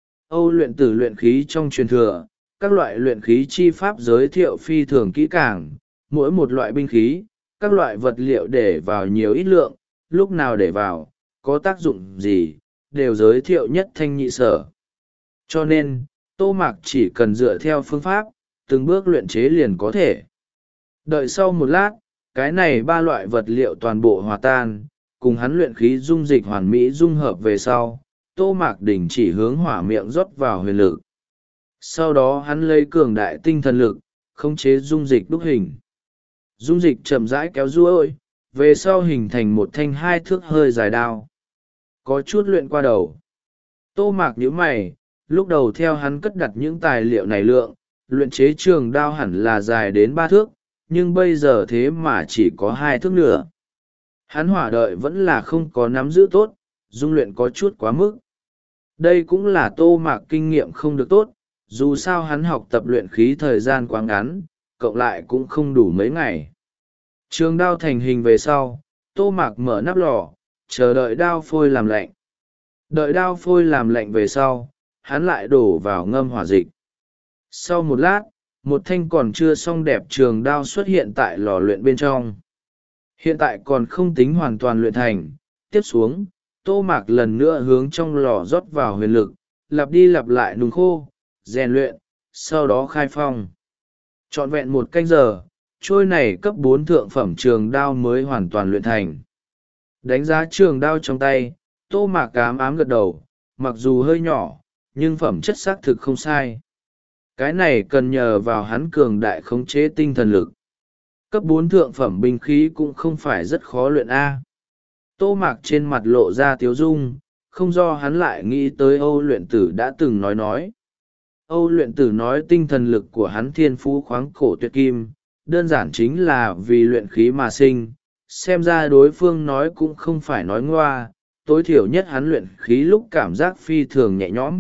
Âu luyện tử luyện khí trong truyền thừa, các loại luyện khí chi pháp giới thiệu phi thường kỹ càng, mỗi một loại binh khí, các loại vật liệu để vào nhiều ít lượng, lúc nào để vào, có tác dụng gì, đều giới thiệu nhất thanh nhị sở. Cho nên, Tô Mạc chỉ cần dựa theo phương pháp, từng bước luyện chế liền có thể. Đợi sau một lát, cái này ba loại vật liệu toàn bộ hòa tan, cùng hắn luyện khí dung dịch hoàn mỹ dung hợp về sau, Tô Mạc đình chỉ hướng hỏa miệng rót vào huyền lực. Sau đó hắn lấy cường đại tinh thần lực, khống chế dung dịch đúc hình. Dung dịch chậm rãi kéo ruôi, về sau hình thành một thanh hai thước hơi dài đao. Có chút luyện qua đầu. Tô Mạc nhíu mày, lúc đầu theo hắn cất đặt những tài liệu này lượng, luyện chế trường đao hẳn là dài đến ba thước, nhưng bây giờ thế mà chỉ có hai thước nữa. Hắn hỏa đợi vẫn là không có nắm giữ tốt, dung luyện có chút quá mức. Đây cũng là Tô Mạc kinh nghiệm không được tốt, dù sao hắn học tập luyện khí thời gian quá ngắn, cộng lại cũng không đủ mấy ngày. Trường đao thành hình về sau, Tô Mạc mở nắp lò, chờ đợi đao phôi làm lạnh. Đợi đao phôi làm lạnh về sau, hắn lại đổ vào ngâm hỏa dịch. Sau một lát, một thanh còn chưa xong đẹp trường đao xuất hiện tại lò luyện bên trong. Hiện tại còn không tính hoàn toàn luyện thành, tiếp xuống, Tô Mạc lần nữa hướng trong lò rót vào huyền lực, lặp đi lặp lại nung khô, rèn luyện, sau đó khai phong. Trọn vẹn một canh giờ, trôi này cấp bốn thượng phẩm trường đao mới hoàn toàn luyện thành. Đánh giá trường đao trong tay, Tô Mạc ám ám gật đầu, mặc dù hơi nhỏ, nhưng phẩm chất xác thực không sai. Cái này cần nhờ vào hắn cường đại khống chế tinh thần lực. Cấp bốn thượng phẩm binh khí cũng không phải rất khó luyện A. Tô Mạc trên mặt lộ ra tiếu dung, không do hắn lại nghĩ tới Âu luyện tử đã từng nói nói. Âu luyện tử nói tinh thần lực của hắn thiên phú khoáng cổ tuyệt kim, đơn giản chính là vì luyện khí mà sinh. Xem ra đối phương nói cũng không phải nói ngoa, tối thiểu nhất hắn luyện khí lúc cảm giác phi thường nhẹ nhõm.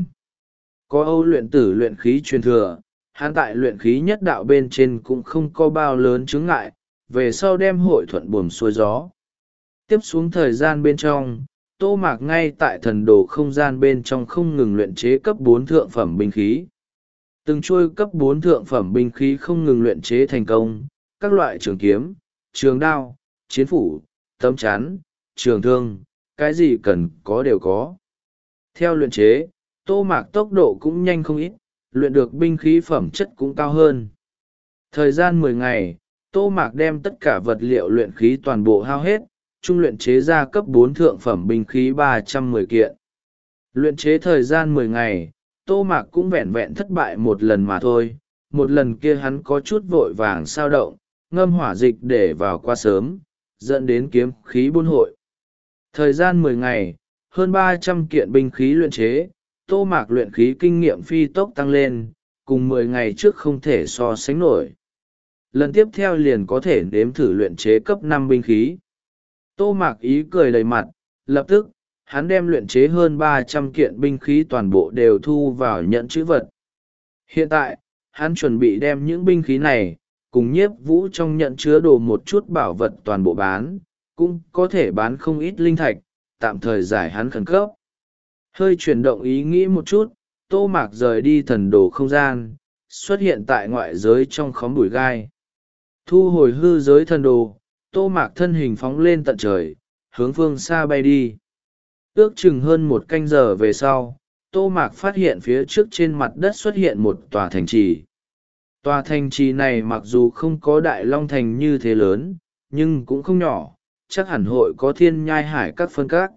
Có Âu luyện tử luyện khí truyền thừa, hắn tại luyện khí nhất đạo bên trên cũng không có bao lớn chướng ngại, về sau đem hội thuận buồm xuôi gió. Tiếp xuống thời gian bên trong, Tô Mạc ngay tại thần đồ không gian bên trong không ngừng luyện chế cấp bốn thượng phẩm binh khí. Từng trôi cấp bốn thượng phẩm binh khí không ngừng luyện chế thành công, các loại trường kiếm, trường đao, chiến phủ, tấm chắn, trường thương, cái gì cần có đều có. Theo luyện chế, Tô Mạc tốc độ cũng nhanh không ít, luyện được binh khí phẩm chất cũng cao hơn. Thời gian mười ngày, Tô Mạc đem tất cả vật liệu luyện khí toàn bộ hao hết, chung luyện chế ra cấp bốn thượng phẩm binh khí ba trăm mười kiện. Luyện chế thời gian mười ngày, Tô Mạc cũng vẹn vẹn thất bại một lần mà thôi, một lần kia hắn có chút vội vàng sao động, ngâm hỏa dịch để vào quá sớm, dẫn đến kiếm khí buôn hội. Thời gian mười ngày, hơn ba trăm kiện binh khí luyện chế, Tô Mạc luyện khí kinh nghiệm phi tốc tăng lên, cùng mười ngày trước không thể so sánh nổi. Lần tiếp theo liền có thể nếm thử luyện chế cấp năm binh khí. Tô Mạc ý cười đầy mặt, lập tức, hắn đem luyện chế hơn ba trăm kiện binh khí toàn bộ đều thu vào nhận chữ vật. Hiện tại, hắn chuẩn bị đem những binh khí này, cùng Nhiếp Vũ trong nhận chứa đồ một chút bảo vật toàn bộ bán, cũng có thể bán không ít linh thạch, tạm thời giải hắn khẩn cấp. Hơi chuyển động ý nghĩ một chút, Tô Mạc rời đi thần đồ không gian, xuất hiện tại ngoại giới trong khóm bụi gai. Thu hồi hư giới thần đồ, Tô Mạc thân hình phóng lên tận trời, hướng phương xa bay đi. Ước chừng hơn một canh giờ về sau, Tô Mạc phát hiện phía trước trên mặt đất xuất hiện một tòa thành trì. Tòa thành trì này mặc dù không có Đại Long Thành như thế lớn, nhưng cũng không nhỏ, chắc hẳn hội có thiên nhai hải các phân các.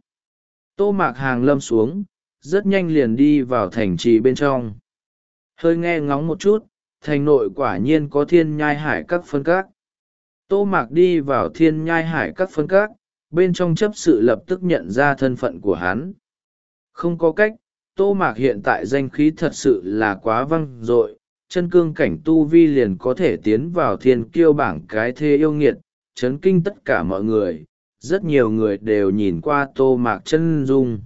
Tô Mạc hàng lâm xuống, rất nhanh liền đi vào thành trì bên trong. Hơi nghe ngóng một chút, thành nội quả nhiên có thiên nhai hải các phân các. Tô Mạc đi vào thiên nhai hải các phân các, bên trong chấp sự lập tức nhận ra thân phận của hắn. Không có cách, Tô Mạc hiện tại danh khí thật sự là quá vang dội, chân cương cảnh tu vi liền có thể tiến vào thiên kiêu bảng cái thế yêu nghiệt, chấn kinh tất cả mọi người. Rất nhiều người đều nhìn qua Tô Mạc chân dung.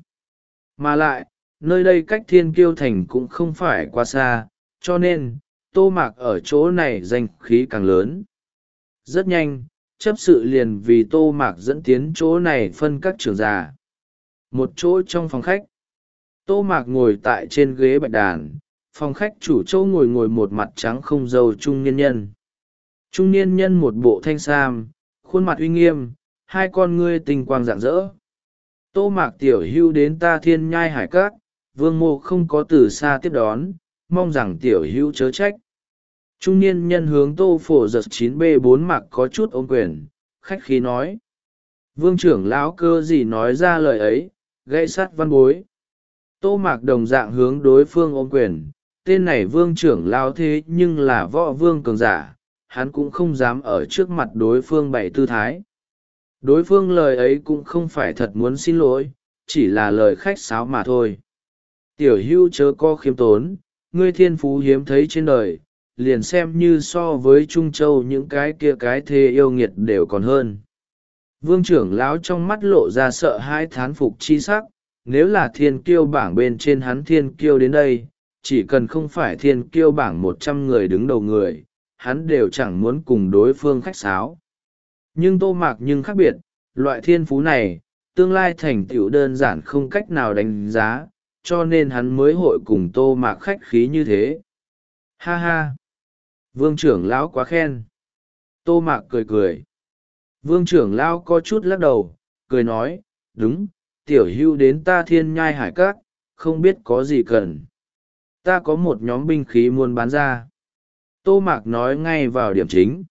Mà lại, nơi đây cách thiên kiêu thành cũng không phải quá xa, cho nên, Tô Mạc ở chỗ này danh khí càng lớn. Rất nhanh, chấp sự liền vì Tô Mạc dẫn tiến chỗ này phân các trưởng giả. Một chỗ trong phòng khách, Tô Mạc ngồi tại trên ghế bạch đàn, phòng khách chủ chỗ ngồi ngồi một mặt trắng không râu trung niên nhân. Trung niên nhân một bộ thanh sam, khuôn mặt uy nghiêm, hai con ngươi tinh quang rạng rỡ. Tô Mạc tiểu hưu đến ta thiên nhai hải các, vương mô không có từ xa tiếp đón, mong rằng tiểu hưu chớ trách. Trung niên nhân hướng Tô Phổ giật chín b bốn Mạc có chút ôm quyền, khách khí nói. Vương trưởng lão cơ gì nói ra lời ấy, gãy sắt văn bối. Tô Mạc đồng dạng hướng đối phương ôm quyền, tên này vương trưởng lão thế nhưng là võ vương cường giả, hắn cũng không dám ở trước mặt đối phương bày tư thái. Đối phương lời ấy cũng không phải thật muốn xin lỗi, chỉ là lời khách sáo mà thôi. Tiểu hưu chớ có khiêm tốn, ngươi thiên phú hiếm thấy trên đời, liền xem như so với Trung Châu những cái kia cái thê yêu nghiệt đều còn hơn. Vương trưởng lão trong mắt lộ ra sợ hãi thán phục chi sắc, nếu là thiên kiêu bảng bên trên hắn thiên kiêu đến đây, chỉ cần không phải thiên kiêu bảng một trăm người đứng đầu người, hắn đều chẳng muốn cùng đối phương khách sáo. Nhưng Tô Mạc nhưng khác biệt, loại thiên phú này, tương lai thành tựu đơn giản không cách nào đánh giá, cho nên hắn mới hội cùng Tô Mạc khách khí như thế. Ha ha! Vương trưởng lão quá khen. Tô Mạc cười cười. Vương trưởng lão có chút lắc đầu, cười nói, đúng, tiểu hưu đến ta thiên nhai hải các, không biết có gì cần. Ta có một nhóm binh khí muốn bán ra. Tô Mạc nói ngay vào điểm chính.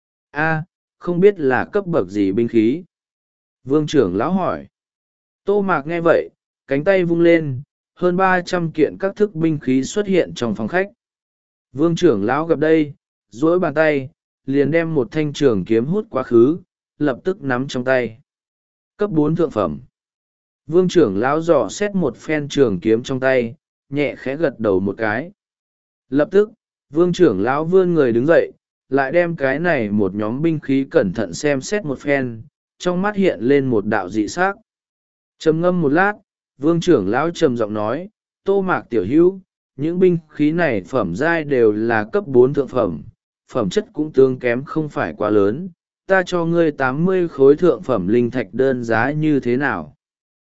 A, không biết là cấp bậc gì binh khí. Vương trưởng lão hỏi. Tô Mạc nghe vậy, cánh tay vung lên, hơn ba trăm kiện các thức binh khí xuất hiện trong phòng khách. Vương trưởng lão gặp đây, duỗi bàn tay, liền đem một thanh trường kiếm hút quá khứ, lập tức nắm trong tay. Cấp bốn thượng phẩm. Vương trưởng lão dò xét một phen trường kiếm trong tay, nhẹ khẽ gật đầu một cái. Lập tức, vương trưởng lão vươn người đứng dậy, lại đem cái này một nhóm binh khí cẩn thận xem xét một phen, trong mắt hiện lên một đạo dị s ắ c. Trầm ngâm một lát, vương trưởng lão trầm giọng nói: Tô Mạc tiểu hữu, những binh khí này phẩm giai đều là cấp bốn thượng phẩm, phẩm chất cũng tương kém không phải quá lớn, ta cho ngươi tám mươi khối thượng phẩm linh thạch đơn giá như thế nào?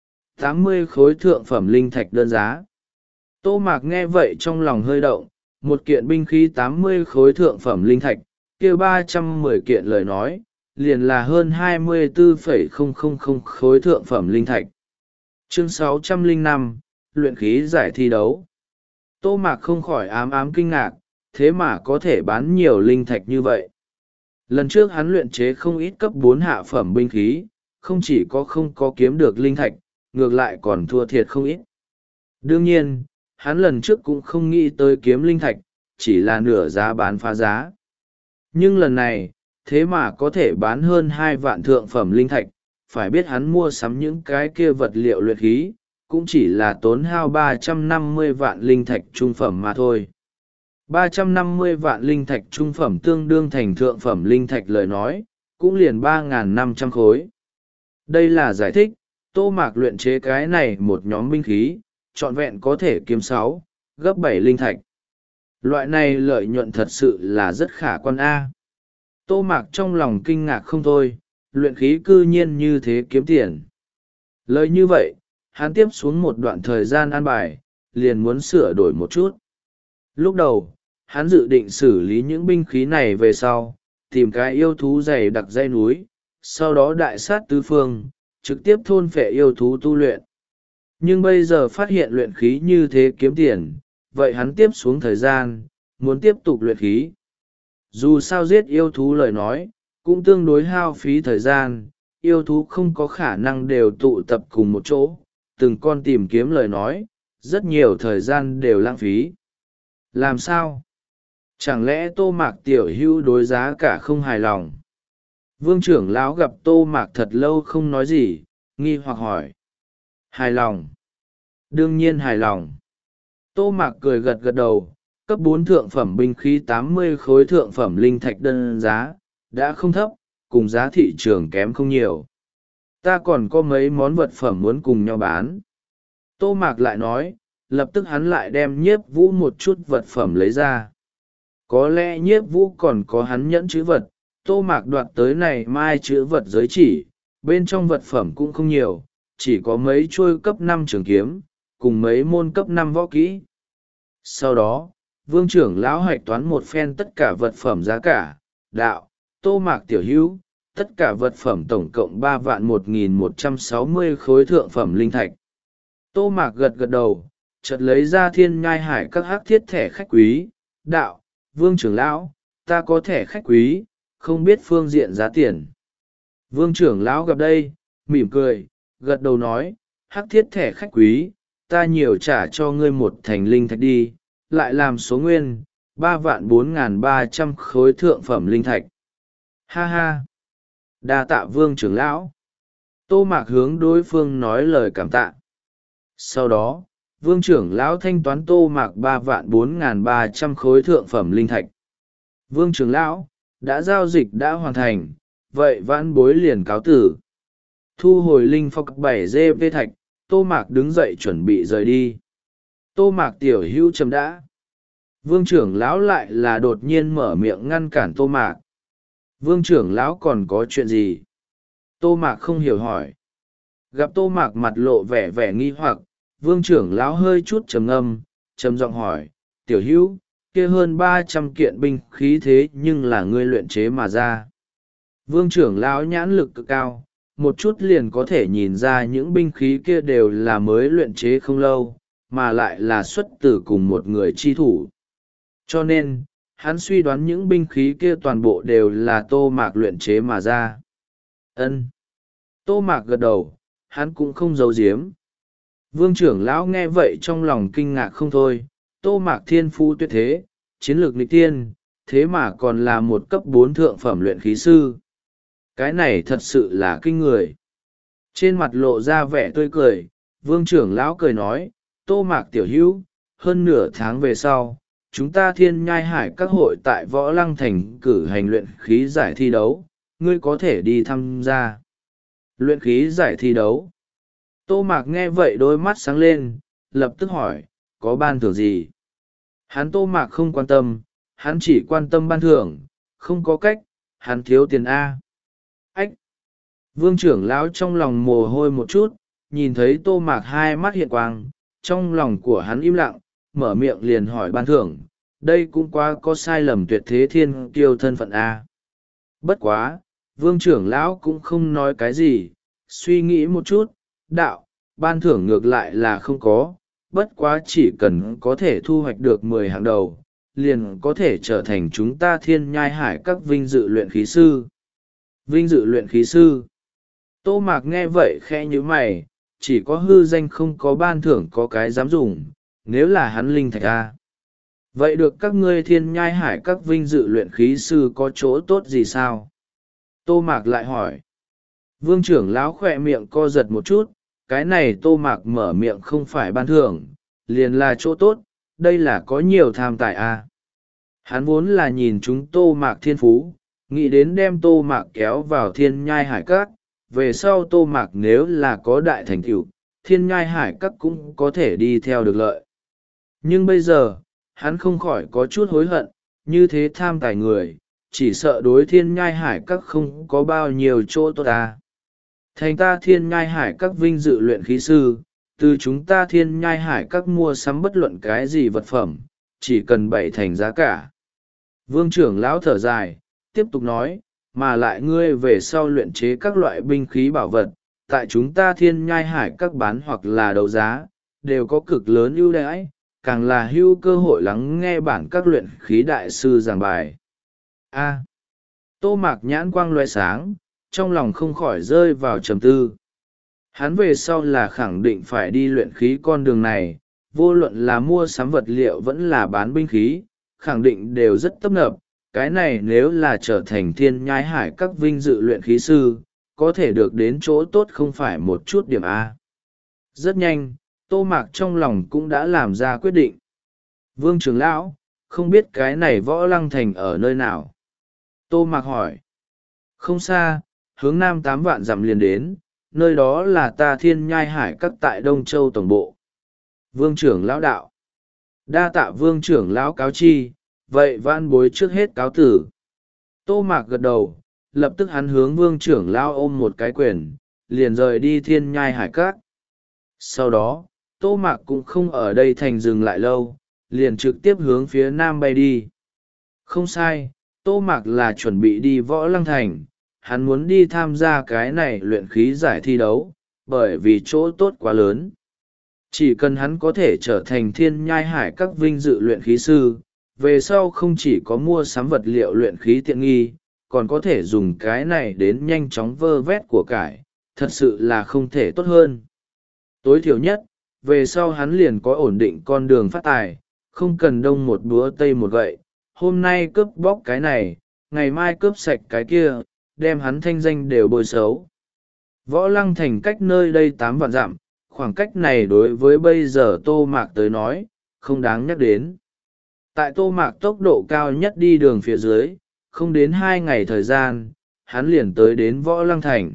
Tám mươi khối thượng phẩm linh thạch đơn giá. Tô Mạc nghe vậy trong lòng hơi động, một kiện binh khí tám mươi khối thượng phẩm linh thạch, kia ba trăm mười kiện lời nói, liền là hơn hai mươi bốn phẩy không không không khối thượng phẩm linh thạch. Chương sáu trăm lẻ năm, luyện khí giải thi đấu. Tô Mạc không khỏi ám ám kinh ngạc, thế mà có thể bán nhiều linh thạch như vậy. Lần trước hắn luyện chế không ít cấp bốn hạ phẩm binh khí, không chỉ có không có kiếm được linh thạch, ngược lại còn thua thiệt không ít. Đương nhiên, hắn lần trước cũng không nghĩ tới kiếm linh thạch, chỉ là nửa giá bán phá giá. Nhưng lần này, thế mà có thể bán hơn hai vạn thượng phẩm linh thạch, phải biết hắn mua sắm những cái kia vật liệu luyện khí, cũng chỉ là tốn hao ba trăm năm mươi vạn linh thạch trung phẩm mà thôi. ba trăm năm mươi vạn linh thạch trung phẩm tương đương thành thượng phẩm linh thạch lời nói, cũng liền ba nghìn năm trăm khối. Đây là giải thích, Tô Mạc luyện chế cái này một nhóm binh khí, trọn vẹn có thể kiếm sáu, gấp bảy linh thạch. Loại này lợi nhuận thật sự là rất khả quan A. Tô Mạc trong lòng kinh ngạc không thôi, luyện khí cư nhiên như thế kiếm tiền. Lời như vậy, hắn tiếp xuống một đoạn thời gian an bài, liền muốn sửa đổi một chút. Lúc đầu, hắn dự định xử lý những binh khí này về sau, tìm cái yêu thú dày đặc dây núi, sau đó đại sát tứ phương, trực tiếp thôn phệ yêu thú tu luyện. Nhưng bây giờ phát hiện luyện khí như thế kiếm tiền, vậy hắn tiếp xuống thời gian, muốn tiếp tục luyện khí. Dù sao giết yêu thú lời nói, cũng tương đối hao phí thời gian, yêu thú không có khả năng đều tụ tập cùng một chỗ, từng con tìm kiếm lời nói, rất nhiều thời gian đều lãng phí. Làm sao? Chẳng lẽ Tô Mạc tiểu hữu đối giá cả không hài lòng? Vương trưởng lão gặp Tô Mạc thật lâu không nói gì, nghi hoặc hỏi. Hài lòng? Đương nhiên hài lòng. Tô Mạc cười gật gật đầu, cấp bốn thượng phẩm binh khí tám mươi khối thượng phẩm linh thạch đơn giá, đã không thấp, cùng giá thị trường kém không nhiều. Ta còn có mấy món vật phẩm muốn cùng nhau bán. Tô Mạc lại nói, lập tức hắn lại đem Nhiếp Vũ một chút vật phẩm lấy ra. Có lẽ Nhiếp Vũ còn có hắn nhẫn chữ vật, Tô Mạc đoạt tới này mai chữ vật giới chỉ, bên trong vật phẩm cũng không nhiều, chỉ có mấy chuôi cấp năm trường kiếm, cùng mấy môn cấp năm võ kỹ. Sau đó, Vương trưởng lão hạch toán một phen tất cả vật phẩm giá cả, đạo, Tô Mạc tiểu hữu, tất cả vật phẩm tổng cộng ba vạn một nghìn một trăm sáu mươi khối thượng phẩm linh thạch. Tô Mạc gật gật đầu, chợt lấy ra thiên nhai hải các hắc thiết thẻ khách quý, đạo, Vương trưởng lão, ta có thẻ khách quý, không biết phương diện giá tiền. Vương trưởng lão gặp đây, mỉm cười, gật đầu nói, hắc thiết thẻ khách quý, ta nhiều trả cho ngươi một thành linh thạch đi, lại làm số nguyên, ba vạn bốn ngàn ba trăm khối thượng phẩm linh thạch. Ha ha! Đa tạ Vương trưởng lão. Tô Mạc hướng đối phương nói lời cảm tạ. Sau đó, Vương trưởng lão thanh toán Tô Mạc ba vạn bốn ngàn ba trăm khối thượng phẩm linh thạch. Vương trưởng lão, đã giao dịch đã hoàn thành, vậy vãn bối liền cáo tử. Thu hồi linh phọc bảy giê pê thạch, Tô Mạc đứng dậy chuẩn bị rời đi. Tô Mạc tiểu hữu chấm đã. Vương trưởng lão lại là đột nhiên mở miệng ngăn cản Tô Mạc. Vương trưởng lão còn có chuyện gì? Tô Mạc không hiểu hỏi. Gặp Tô Mạc mặt lộ vẻ vẻ nghi hoặc, Vương trưởng lão hơi chút trầm ngâm, trầm giọng hỏi, tiểu hữu, kia hơn ba trăm kiện binh khí thế nhưng là ngươi luyện chế mà ra. Vương trưởng lão nhãn lực cực cao, một chút liền có thể nhìn ra những binh khí kia đều là mới luyện chế không lâu, mà lại là xuất từ cùng một người chi thủ. Cho nên, hắn suy đoán những binh khí kia toàn bộ đều là Tô Mạc luyện chế mà ra. Ân. Tô Mạc gật đầu, hắn cũng không giấu giếm. Vương trưởng lão nghe vậy trong lòng kinh ngạc không thôi, Tô Mạc thiên phú tuyệt thế, chiến lược nghịch tiên, thế mà còn là một cấp bốn thượng phẩm luyện khí sư. Cái này thật sự là kinh người. Trên mặt lộ ra vẻ tươi cười, Vương trưởng lão cười nói, Tô Mạc tiểu hữu, hơn nửa tháng về sau, chúng ta thiên nhai hải các hội tại võ lăng thành cử hành luyện khí giải thi đấu, ngươi có thể đi tham gia. Luyện khí giải thi đấu. Tô Mạc nghe vậy đôi mắt sáng lên, lập tức hỏi, có ban thưởng gì? Hắn Tô Mạc không quan tâm, hắn chỉ quan tâm ban thưởng, không có cách, hắn thiếu tiền A. Ách! Vương trưởng lão trong lòng mồ hôi một chút, nhìn thấy Tô Mạc hai mắt hiện quang, trong lòng của hắn im lặng, mở miệng liền hỏi ban thưởng, đây cũng quá có sai lầm tuyệt thế thiên kiêu thân phận A. Bất quá, vương trưởng lão cũng không nói cái gì, suy nghĩ một chút, đạo, ban thưởng ngược lại là không có, bất quá chỉ cần có thể thu hoạch được mười hạng đầu, liền có thể trở thành chúng ta thiên nhai hải các vinh dự luyện khí sư. Vinh dự luyện khí sư. Tô Mạc nghe vậy khẽ nhíu mày, chỉ có hư danh không có ban thưởng có cái dám dùng, nếu là hắn linh thạch A. Vậy được các ngươi thiên nhai hải các vinh dự luyện khí sư có chỗ tốt gì sao? Tô Mạc lại hỏi. Vương trưởng lão khỏe miệng co giật một chút, cái này Tô Mạc mở miệng không phải ban thưởng, liền là chỗ tốt, đây là có nhiều tham tài A. Hắn vốn là nhìn chúng Tô Mạc thiên phú, nghĩ đến đem Tô Mạc kéo vào thiên nhai hải các, về sau Tô Mạc nếu là có đại thành tựu, thiên nhai hải các cũng có thể đi theo được lợi. Nhưng bây giờ, hắn không khỏi có chút hối hận, như thế tham tài người, chỉ sợ đối thiên nhai hải các không có bao nhiêu chỗ tốt ta. Thành ta thiên nhai hải các vinh dự luyện khí sư, từ chúng ta thiên nhai hải các mua sắm bất luận cái gì vật phẩm, chỉ cần bảy thành giá cả. Vương trưởng lão thở dài, tiếp tục nói, mà lại ngươi về sau luyện chế các loại binh khí bảo vật, tại chúng ta thiên nhai hải các bán hoặc là đấu giá, đều có cực lớn ưu đãi, càng là hưu cơ hội lắng nghe bản các luyện khí đại sư giảng bài. A. Tô Mạc nhãn quang loe sáng, trong lòng không khỏi rơi vào trầm tư. Hắn về sau là khẳng định phải đi luyện khí con đường này, vô luận là mua sắm vật liệu vẫn là bán binh khí, khẳng định đều rất tấp nập. Cái này nếu là trở thành thiên nhai hải các vinh dự luyện khí sư, có thể được đến chỗ tốt không phải một chút điểm A. Rất nhanh, Tô Mạc trong lòng cũng đã làm ra quyết định. Vương trưởng lão, không biết cái này Võ Lăng Thành ở nơi nào? Tô Mạc hỏi. Không xa, hướng nam tám vạn dặm liền đến, nơi đó là ta thiên nhai hải các tại Đông Châu tổng bộ. Vương trưởng lão đạo. Đa tạ vương trưởng lão cáo chi, vậy vãn bối trước hết cáo tử. Tô Mạc gật đầu, lập tức hắn hướng vương trưởng lão ôm một cái quyền, liền rời đi thiên nhai hải các. Sau đó, Tô Mạc cũng không ở đây thành dừng lại lâu, liền trực tiếp hướng phía nam bay đi. Không sai, Tô Mạc là chuẩn bị đi Võ Lăng Thành, hắn muốn đi tham gia cái này luyện khí giải thi đấu, bởi vì chỗ tốt quá lớn. Chỉ cần hắn có thể trở thành thiên nhai hải các vinh dự luyện khí sư, về sau không chỉ có mua sắm vật liệu luyện khí tiện nghi, còn có thể dùng cái này đến nhanh chóng vơ vét của cải, thật sự là không thể tốt hơn. Tối thiểu nhất, về sau hắn liền có ổn định con đường phát tài, không cần đông một búa tây một gậy, hôm nay cướp bóc cái này, ngày mai cướp sạch cái kia, đem hắn thanh danh đều bôi xấu. Võ Lăng Thành cách nơi đây tám vạn dặm, khoảng cách này đối với bây giờ Tô Mạc tới nói, không đáng nhắc đến. Tại Tô Mạc tốc độ cao nhất đi đường phía dưới, không đến hai ngày thời gian, hắn liền tới đến Võ Lăng Thành.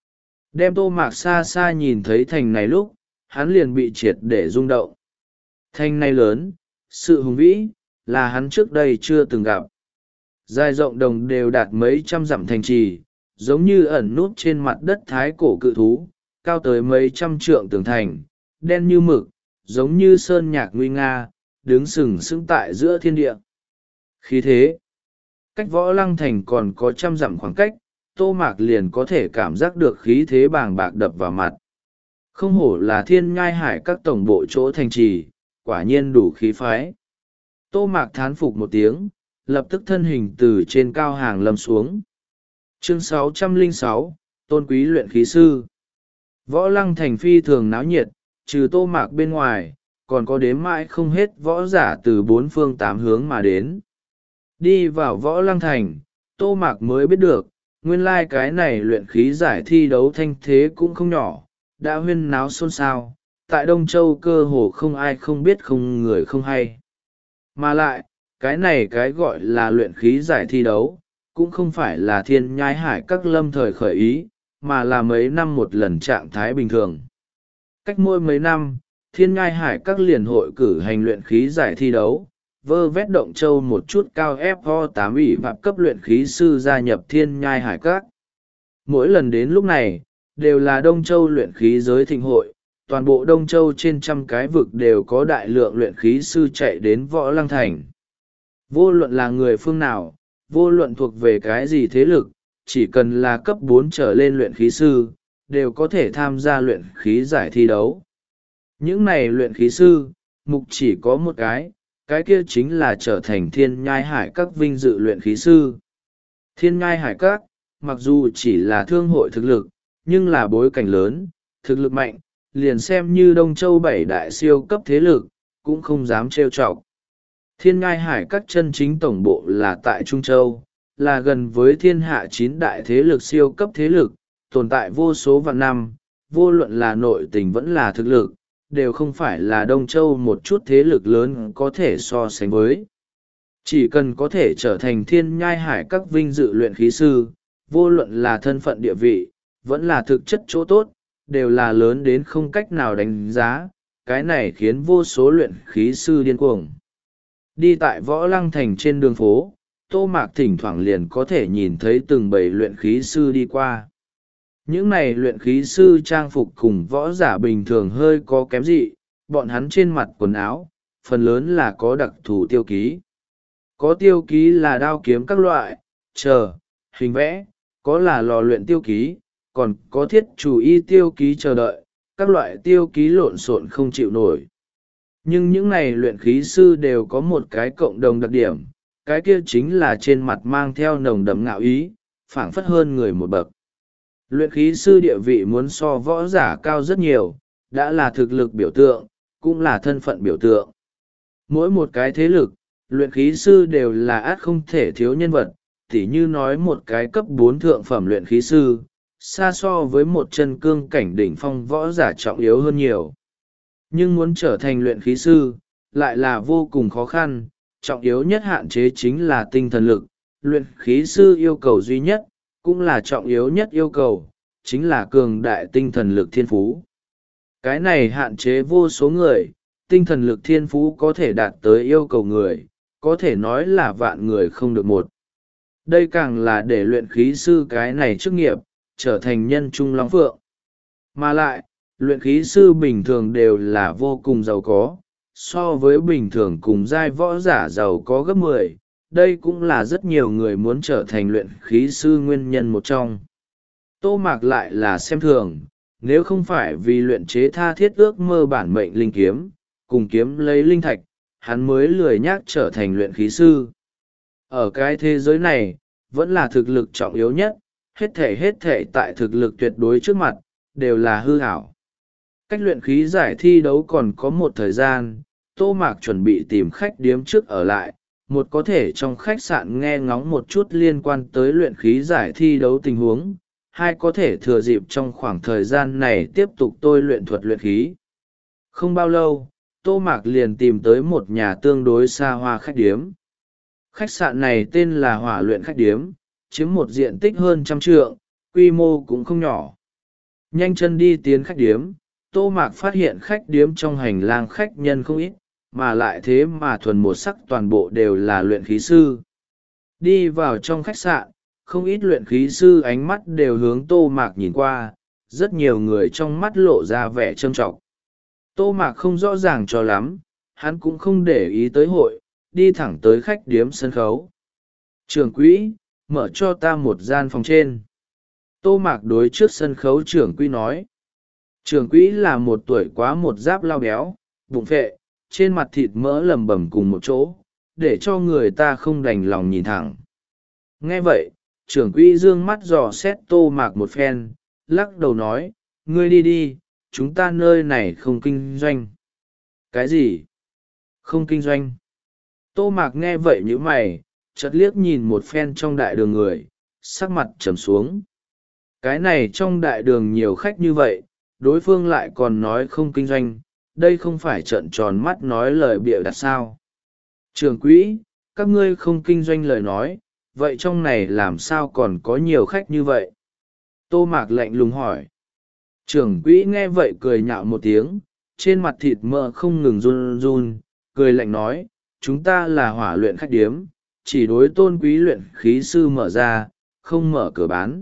Đem Tô Mạc xa xa nhìn thấy thành này lúc, hắn liền bị triệt để rung động. Thành này lớn, sự hùng vĩ, là hắn trước đây chưa từng gặp. Dài rộng đồng đều đạt mấy trăm dặm thành trì, giống như ẩn núp trên mặt đất thái cổ cự thú, cao tới mấy trăm trượng tường thành, đen như mực, giống như sơn nhạc nguy nga, đứng sừng sững tại giữa thiên địa. Khí thế, cách Võ Lăng Thành còn có trăm dặm khoảng cách, Tô Mạc liền có thể cảm giác được khí thế bàng bạc đập vào mặt. Không hổ là thiên nhai hải các tổng bộ chỗ thành trì, quả nhiên đủ khí phái. Tô Mạc thán phục một tiếng, lập tức thân hình từ trên cao hàng lâm xuống. Chương sáu trăm lẻ sáu, Tôn quý luyện khí sư. Võ Lăng Thành phi thường náo nhiệt, trừ Tô Mạc bên ngoài, còn có đếm mãi không hết võ giả từ bốn phương tám hướng mà đến. Đi vào Võ Lăng Thành, Tô Mạc mới biết được, nguyên lai cái này luyện khí giải thi đấu thanh thế cũng không nhỏ, đã huyên náo xôn xao, tại Đông Châu cơ hồ không ai không biết không người không hay. Mà lại, cái này cái gọi là luyện khí giải thi đấu cũng không phải là thiên nhai hải các lâm thời khởi ý, mà là mấy năm một lần trạng thái bình thường. Cách mỗi mấy năm, thiên nhai hải các liền hội cử hành luyện khí giải thi đấu, vơ vét động châu một chút cao ép ho tám ủy phạm cấp luyện khí sư gia nhập thiên nhai hải các. Mỗi lần đến lúc này, đều là Đông Châu luyện khí giới thịnh hội, toàn bộ Đông Châu trên trăm cái vực đều có đại lượng luyện khí sư chạy đến Võ Lăng Thành. Vô luận là người phương nào, vô luận thuộc về cái gì thế lực, chỉ cần là cấp bốn trở lên luyện khí sư, đều có thể tham gia luyện khí giải thi đấu. Những này luyện khí sư, mục chỉ có một cái, cái kia chính là trở thành thiên nhai hải các vinh dự luyện khí sư. Thiên nhai hải các, mặc dù chỉ là thương hội thực lực, nhưng là bối cảnh lớn, thực lực mạnh, liền xem như Đông Châu bảy đại siêu cấp thế lực, cũng không dám trêu chọc. Thiên nhai hải các chân chính tổng bộ là tại Trung Châu, là gần với thiên hạ chín đại thế lực siêu cấp thế lực, tồn tại vô số vạn năm, vô luận là nội tình vẫn là thực lực, đều không phải là Đông Châu một chút thế lực lớn có thể so sánh với. Chỉ cần có thể trở thành thiên nhai hải các vinh dự luyện khí sư, vô luận là thân phận địa vị, vẫn là thực chất chỗ tốt, đều là lớn đến không cách nào đánh giá, cái này khiến vô số luyện khí sư điên cuồng. Đi tại Võ Lăng Thành trên đường phố, Tô Mạc thỉnh thoảng liền có thể nhìn thấy từng bầy luyện khí sư đi qua. Những này luyện khí sư trang phục cùng võ giả bình thường hơi có kém dị, bọn hắn trên mặt quần áo, phần lớn là có đặc thù tiêu ký. Có tiêu ký là đao kiếm các loại, chờ, hình vẽ, có là lò luyện tiêu ký, còn có thiết chủ y tiêu ký chờ đợi, các loại tiêu ký lộn xộn không chịu nổi. Nhưng những này luyện khí sư đều có một cái cộng đồng đặc điểm, cái kia chính là trên mặt mang theo nồng đậm ngạo ý, phảng phất hơn người một bậc. Luyện khí sư địa vị muốn so võ giả cao rất nhiều, đã là thực lực biểu tượng, cũng là thân phận biểu tượng. Mỗi một cái thế lực, luyện khí sư đều là át không thể thiếu nhân vật, tỉ như nói một cái cấp bốn thượng phẩm luyện khí sư, xa so với một chân cương cảnh đỉnh phong võ giả trọng yếu hơn nhiều. Nhưng muốn trở thành luyện khí sư, lại là vô cùng khó khăn, trọng yếu nhất hạn chế chính là tinh thần lực. Luyện khí sư yêu cầu duy nhất, cũng là trọng yếu nhất yêu cầu, chính là cường đại tinh thần lực thiên phú. Cái này hạn chế vô số người, tinh thần lực thiên phú có thể đạt tới yêu cầu người, có thể nói là vạn người không được một. Đây càng là để luyện khí sư cái này chức nghiệp, trở thành nhân trung long phượng. Mà lại, luyện khí sư bình thường đều là vô cùng giàu có, so với bình thường cùng giai võ giả giàu có gấp mười, đây cũng là rất nhiều người muốn trở thành luyện khí sư nguyên nhân một trong. Tô Mạc lại là xem thường, nếu không phải vì luyện chế tha thiết ước mơ bản mệnh linh kiếm, cùng kiếm lấy linh thạch, hắn mới lười nhác trở thành luyện khí sư. Ở cái thế giới này, vẫn là thực lực trọng yếu nhất, hết thể hết thể tại thực lực tuyệt đối trước mặt, đều là hư ảo. Cách luyện khí giải thi đấu còn có một thời gian, Tô Mạc chuẩn bị tìm khách điếm trước ở lại, một có thể trong khách sạn nghe ngóng một chút liên quan tới luyện khí giải thi đấu tình huống, hai có thể thừa dịp trong khoảng thời gian này tiếp tục tôi luyện thuật luyện khí. Không bao lâu, Tô Mạc liền tìm tới một nhà tương đối xa hoa khách điếm. Khách sạn này tên là Hỏa Luyện Khách Điếm, chiếm một diện tích hơn trăm trượng, quy mô cũng không nhỏ. Nhanh chân đi tiến khách điếm, Tô Mạc phát hiện khách điếm trong hành lang khách nhân không ít, mà lại thế mà thuần một sắc toàn bộ đều là luyện khí sư. Đi vào trong khách sạn, không ít luyện khí sư ánh mắt đều hướng Tô Mạc nhìn qua, rất nhiều người trong mắt lộ ra vẻ trâm trọng. Tô Mạc không rõ ràng cho lắm, hắn cũng không để ý tới hội, đi thẳng tới khách điếm sân khấu. Trưởng quỹ, mở cho ta một gian phòng trên. Tô Mạc đối trước sân khấu trưởng quỹ nói. Trưởng quỹ là một tuổi quá một giáp lao béo, bụng phệ, trên mặt thịt mỡ lầm bầm cùng một chỗ, để cho người ta không đành lòng nhìn thẳng. Nghe vậy, trưởng quỹ dương mắt dò xét Tô Mạc một phen, lắc đầu nói, ngươi đi đi, chúng ta nơi này không kinh doanh. Cái gì? Không kinh doanh? Tô Mạc nghe vậy nhíu mày, chợt liếc nhìn một phen trong đại đường người, sắc mặt trầm xuống. Cái này trong đại đường nhiều khách như vậy, đối phương lại còn nói không kinh doanh, đây không phải trợn tròn mắt nói lời bịa đặt sao. Trưởng quỹ, các ngươi không kinh doanh lời nói, vậy trong này làm sao còn có nhiều khách như vậy? Tô Mạc lạnh lùng hỏi. Trưởng quỹ nghe vậy cười nhạo một tiếng, trên mặt thịt mỡ không ngừng run run, cười lạnh nói, chúng ta là hỏa luyện khách điếm, chỉ đối tôn quý luyện khí sư mở ra, không mở cửa bán.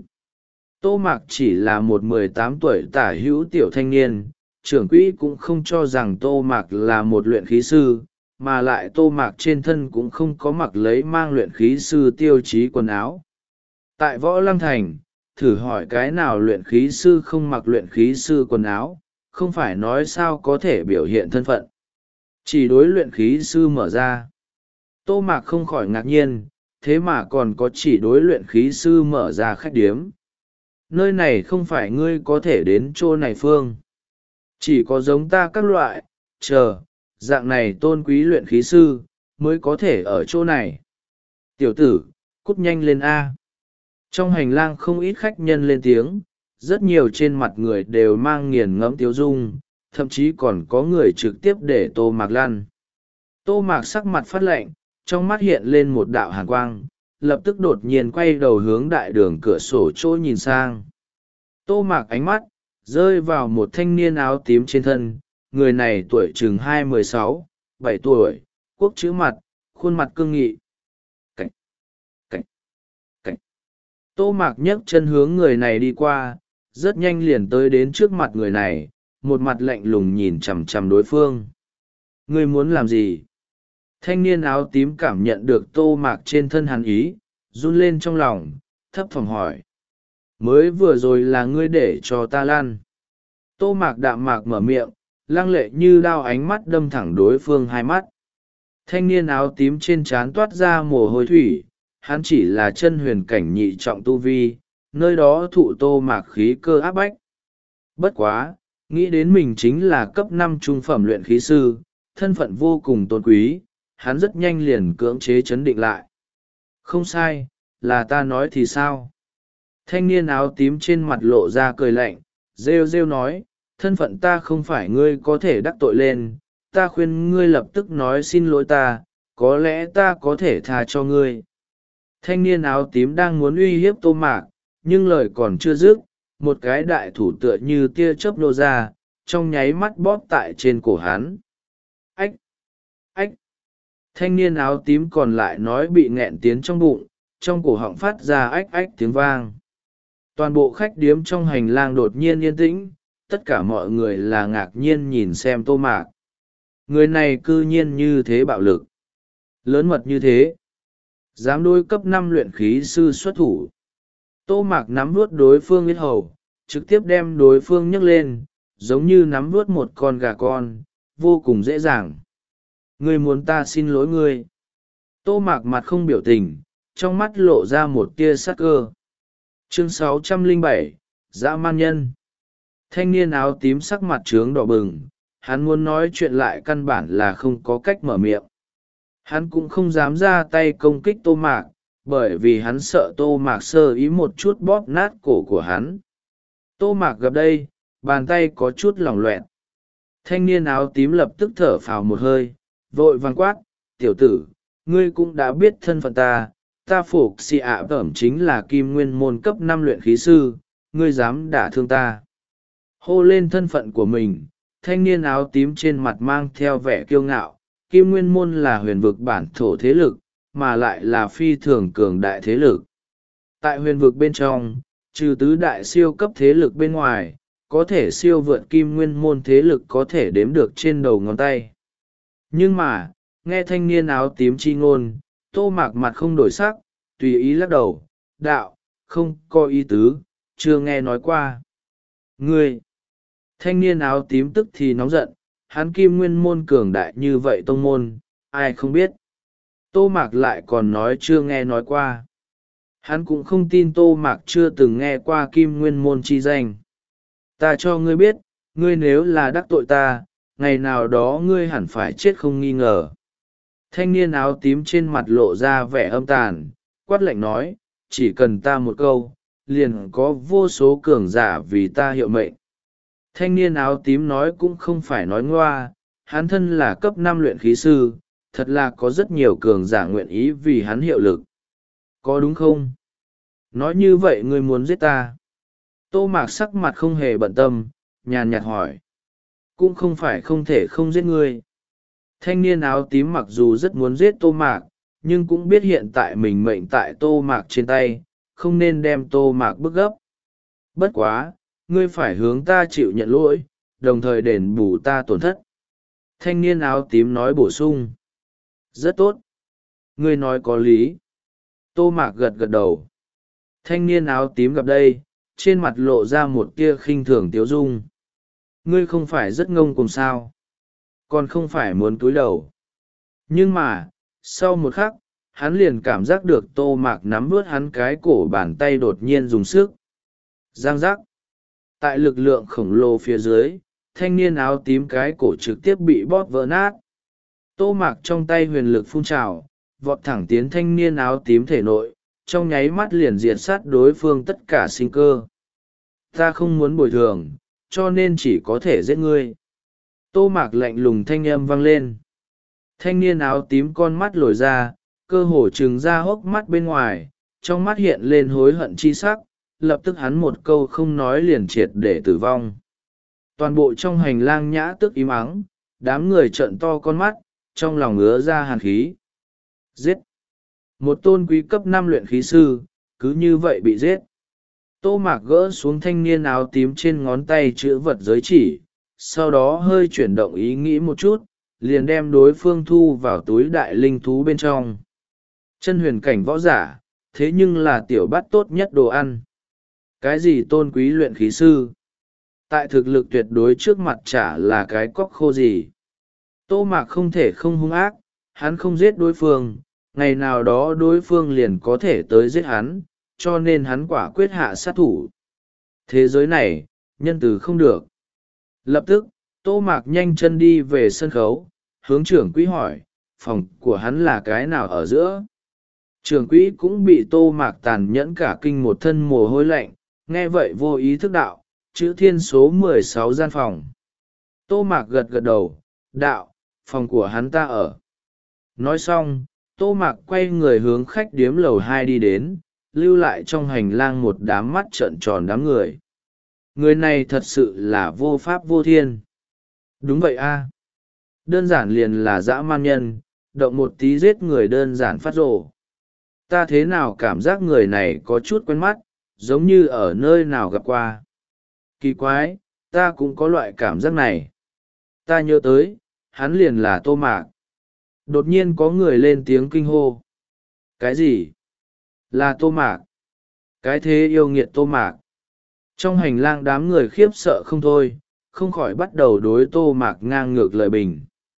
Tô Mạc chỉ là một mười tám tuổi tả hữu tiểu thanh niên, trưởng quỹ cũng không cho rằng Tô Mạc là một luyện khí sư, mà lại Tô Mạc trên thân cũng không có mặc lấy mang luyện khí sư tiêu chí quần áo. Tại Võ Lăng Thành, thử hỏi cái nào luyện khí sư không mặc luyện khí sư quần áo, không phải nói sao có thể biểu hiện thân phận. Chỉ đối luyện khí sư mở ra. Tô Mạc không khỏi ngạc nhiên, thế mà còn có chỉ đối luyện khí sư mở ra khách điếm. Nơi này không phải ngươi có thể đến chỗ này phương. Chỉ có giống ta các loại, chờ, dạng này tôn quý luyện khí sư, mới có thể ở chỗ này. Tiểu tử, cút nhanh lên A. Trong hành lang không ít khách nhân lên tiếng, rất nhiều trên mặt người đều mang nghiền ngẫm tiếu dung, thậm chí còn có người trực tiếp để Tô Mạc lăn. Tô Mạc sắc mặt phát lạnh, trong mắt hiện lên một đạo hàn quang, lập tức đột nhiên quay đầu hướng đại đường cửa sổ chỗ nhìn sang. Tô Mạc ánh mắt rơi vào một thanh niên áo tím trên thân, người này tuổi chừng hai mười sáu, bảy tuổi, quốc chữ mặt, khuôn mặt cương nghị. Cảnh, cảnh, cảnh. Tô Mạc nhấc chân hướng người này đi qua, rất nhanh liền tới đến trước mặt người này, một mặt lạnh lùng nhìn chằm chằm đối phương. Ngươi muốn làm gì? Thanh niên áo tím cảm nhận được Tô Mạc trên thân hắn ý, run lên trong lòng, thấp thỏm hỏi. Mới vừa rồi là ngươi để cho ta lăn. Tô Mạc đạm mạc mở miệng, lăng lệ như đao ánh mắt đâm thẳng đối phương hai mắt. Thanh niên áo tím trên trán toát ra mồ hôi thủy, hắn chỉ là chân huyền cảnh nhị trọng tu vi, nơi đó thụ Tô Mạc khí cơ áp bách. Bất quá, nghĩ đến mình chính là cấp năm trung phẩm luyện khí sư, thân phận vô cùng tôn quý, hắn rất nhanh liền cưỡng chế chấn định lại. Không sai, là ta nói thì sao? Thanh niên áo tím trên mặt lộ ra cười lạnh, rêu rêu nói, thân phận ta không phải ngươi có thể đắc tội lên, ta khuyên ngươi lập tức nói xin lỗi ta, có lẽ ta có thể tha cho ngươi. Thanh niên áo tím đang muốn uy hiếp Tô Mạc, nhưng lời còn chưa dứt, một cái đại thủ tựa như tia chớp nô ra, trong nháy mắt bóp tại trên cổ hắn. Ách! Ách! Thanh niên áo tím còn lại nói bị nghẹn tiến trong bụng, trong cổ họng phát ra ách ách tiếng vang. Toàn bộ khách điếm trong hành lang đột nhiên yên tĩnh, tất cả mọi người là ngạc nhiên nhìn xem Tô Mạc. Người này cư nhiên như thế bạo lực. Lớn mật như thế. Dám đối cấp năm luyện khí sư xuất thủ. Tô Mạc nắm vuốt đối phương yết hầu, trực tiếp đem đối phương nhấc lên, giống như nắm vuốt một con gà con, vô cùng dễ dàng. Ngươi muốn ta xin lỗi ngươi. Tô Mạc mặt không biểu tình, trong mắt lộ ra một tia sắc cơ. Chương sáu trăm lẻ bảy, Dã man nhân. Thanh niên áo tím sắc mặt trướng đỏ bừng, hắn muốn nói chuyện lại căn bản là không có cách mở miệng. Hắn cũng không dám ra tay công kích Tô Mạc, bởi vì hắn sợ Tô Mạc sơ ý một chút bóp nát cổ của hắn. Tô Mạc gặp đây, bàn tay có chút lỏng loẹt. Thanh niên áo tím lập tức thở phào một hơi, vội vàng quát, tiểu tử, ngươi cũng đã biết thân phận ta, ta phục xì ạ tẩm chính là kim nguyên môn cấp năm luyện khí sư, ngươi dám đả thương ta. Hô lên thân phận của mình, thanh niên áo tím trên mặt mang theo vẻ kiêu ngạo, kim nguyên môn là huyền vực bản thổ thế lực, mà lại là phi thường cường đại thế lực. Tại huyền vực bên trong, trừ tứ đại siêu cấp thế lực bên ngoài, có thể siêu vượt kim nguyên môn thế lực có thể đếm được trên đầu ngón tay. Nhưng mà, nghe thanh niên áo tím chi ngôn, Tô Mạc mặt không đổi sắc, tùy ý lắc đầu, đạo, không có ý tứ, chưa nghe nói qua. Ngươi! Thanh niên áo tím tức thì nóng giận, hắn kim nguyên môn cường đại như vậy tông môn, ai không biết. Tô Mạc lại còn nói chưa nghe nói qua. Hắn cũng không tin Tô Mạc chưa từng nghe qua kim nguyên môn chi danh. Ta cho ngươi biết, ngươi nếu là đắc tội ta, ngày nào đó ngươi hẳn phải chết không nghi ngờ. Thanh niên áo tím trên mặt lộ ra vẻ âm tàn, quát lạnh nói, chỉ cần ta một câu, liền có vô số cường giả vì ta hiệu mệnh. Thanh niên áo tím nói cũng không phải nói ngoa, hắn thân là cấp năm luyện khí sư, thật là có rất nhiều cường giả nguyện ý vì hắn hiệu lực. Có đúng không? Nói như vậy ngươi muốn giết ta? Tô Mạc sắc mặt không hề bận tâm, nhàn nhạt hỏi. Cũng không phải không thể không giết ngươi. Thanh niên áo tím mặc dù rất muốn giết Tô Mạc, nhưng cũng biết hiện tại mình mệnh tại Tô Mạc trên tay, không nên đem Tô Mạc bức gấp. Bất quá, ngươi phải hướng ta chịu nhận lỗi, đồng thời đền bù ta tổn thất. Thanh niên áo tím nói bổ sung. Rất tốt. Ngươi nói có lý. Tô Mạc gật gật đầu. Thanh niên áo tím gặp đây, trên mặt lộ ra một tia khinh thường tiếu dung. Ngươi không phải rất ngông cuồng sao? Còn không phải muốn cúi đầu. Nhưng mà, sau một khắc, hắn liền cảm giác được Tô Mạc nắm vớt hắn cái cổ bàn tay đột nhiên dùng sức. Giang giác. Tại lực lượng khổng lồ phía dưới, thanh niên áo tím cái cổ trực tiếp bị bóp vỡ nát. Tô Mạc trong tay huyền lực phun trào, vọt thẳng tiến thanh niên áo tím thể nội, trong nháy mắt liền diệt sát đối phương tất cả sinh cơ. Ta không muốn bồi thường, cho nên chỉ có thể giết ngươi. Tô Mạc lạnh lùng thanh âm vang lên. Thanh niên áo tím con mắt lồi ra, cơ hồ trừng ra hốc mắt bên ngoài, trong mắt hiện lên hối hận chi sắc, lập tức hắn một câu không nói liền triệt để tử vong. Toàn bộ trong hành lang nhã tức im ắng, đám người trợn to con mắt, trong lòng ứa ra hàn khí. Giết! Một tôn quý cấp năm luyện khí sư, cứ như vậy bị giết. Tô Mạc gỡ xuống thanh niên áo tím trên ngón tay chữ vật giới chỉ, sau đó hơi chuyển động ý nghĩ một chút, liền đem đối phương thu vào túi đại linh thú bên trong. Chân huyền cảnh võ giả, thế nhưng là tiểu bát tốt nhất đồ ăn. Cái gì tôn quý luyện khí sư? Tại thực lực tuyệt đối trước mặt chả là cái cóc khô gì. Tô Mạc không thể không hung ác, hắn không giết đối phương, ngày nào đó đối phương liền có thể tới giết hắn, cho nên hắn quả quyết hạ sát thủ. Thế giới này, nhân từ không được. Lập tức, Tô Mạc nhanh chân đi về sân khấu, hướng trưởng quỹ hỏi, phòng của hắn là cái nào ở giữa? Trưởng quỹ cũng bị Tô Mạc tàn nhẫn cả kinh một thân mồ hôi lạnh, nghe vậy vô ý thức đạo, chữ thiên số mười sáu gian phòng. Tô Mạc gật gật đầu, đạo, phòng của hắn ta ở. Nói xong, Tô Mạc quay người hướng khách điếm lầu hai đi đến, lưu lại trong hành lang một đám mắt trợn tròn đám người. Người này thật sự là vô pháp vô thiên. Đúng vậy a, đơn giản liền là dã man nhân, động một tí giết người đơn giản phát rồ. Ta thế nào cảm giác người này có chút quen mắt, giống như ở nơi nào gặp qua. Kỳ quái, ta cũng có loại cảm giác này. Ta nhớ tới, hắn liền là Tô Mạc. Đột nhiên có người lên tiếng kinh hô. Cái gì? Là Tô Mạc. Cái thế yêu nghiệt Tô Mạc. Trong hành lang đám người khiếp sợ không thôi, không khỏi bắt đầu đối Tô Mạc ngang ngược lời bình.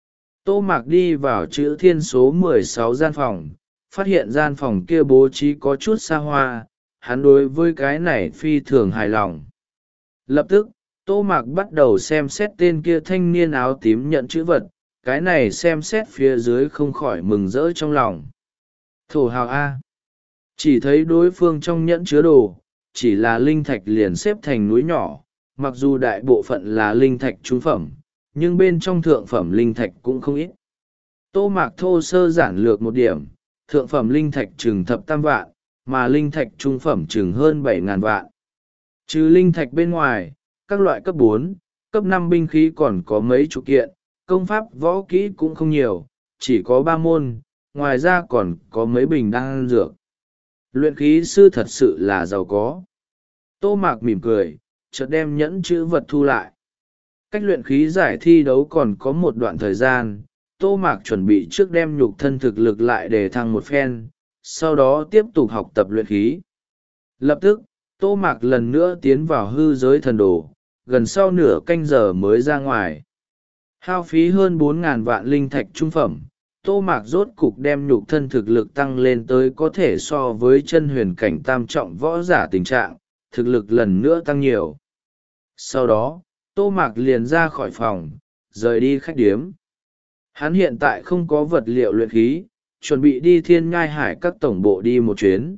Tô Mạc đi vào chữ thiên số mười sáu gian phòng, phát hiện gian phòng kia bố trí có chút xa hoa, hắn đối với cái này phi thường hài lòng. Lập tức, Tô Mạc bắt đầu xem xét tên kia thanh niên áo tím nhận chữ vật, cái này xem xét phía dưới không khỏi mừng rỡ trong lòng. Thổ hào A. Chỉ thấy đối phương trong nhẫn chứa đồ, chỉ là linh thạch liền xếp thành núi nhỏ, mặc dù đại bộ phận là linh thạch trung phẩm, nhưng bên trong thượng phẩm linh thạch cũng không ít. Tô Mạc thô sơ giản lược một điểm, thượng phẩm linh thạch chừng thập tam vạn, mà linh thạch trung phẩm chừng hơn bảy ngàn vạn. Trừ linh thạch bên ngoài, các loại cấp bốn, cấp năm binh khí còn có mấy chục kiện, công pháp võ kỹ cũng không nhiều, chỉ có ba môn, ngoài ra còn có mấy bình đan dược. Luyện khí sư thật sự là giàu có. Tô Mạc mỉm cười, chợt đem nhẫn chữ vật thu lại. Cách luyện khí giải thi đấu còn có một đoạn thời gian, Tô Mạc chuẩn bị trước đem nhục thân thực lực lại để thăng một phen, sau đó tiếp tục học tập luyện khí. Lập tức, Tô Mạc lần nữa tiến vào hư giới thần đồ, gần sau nửa canh giờ mới ra ngoài. Hao phí hơn bốn ngàn vạn linh thạch trung phẩm, Tô Mạc rốt cục đem nhục thân thực lực tăng lên tới có thể so với chân huyền cảnh tam trọng võ giả tình trạng, thực lực lần nữa tăng nhiều. Sau đó, Tô Mạc liền ra khỏi phòng, rời đi khách điếm. Hắn hiện tại không có vật liệu luyện khí, chuẩn bị đi Thiên Nhai Hải các tổng bộ đi một chuyến.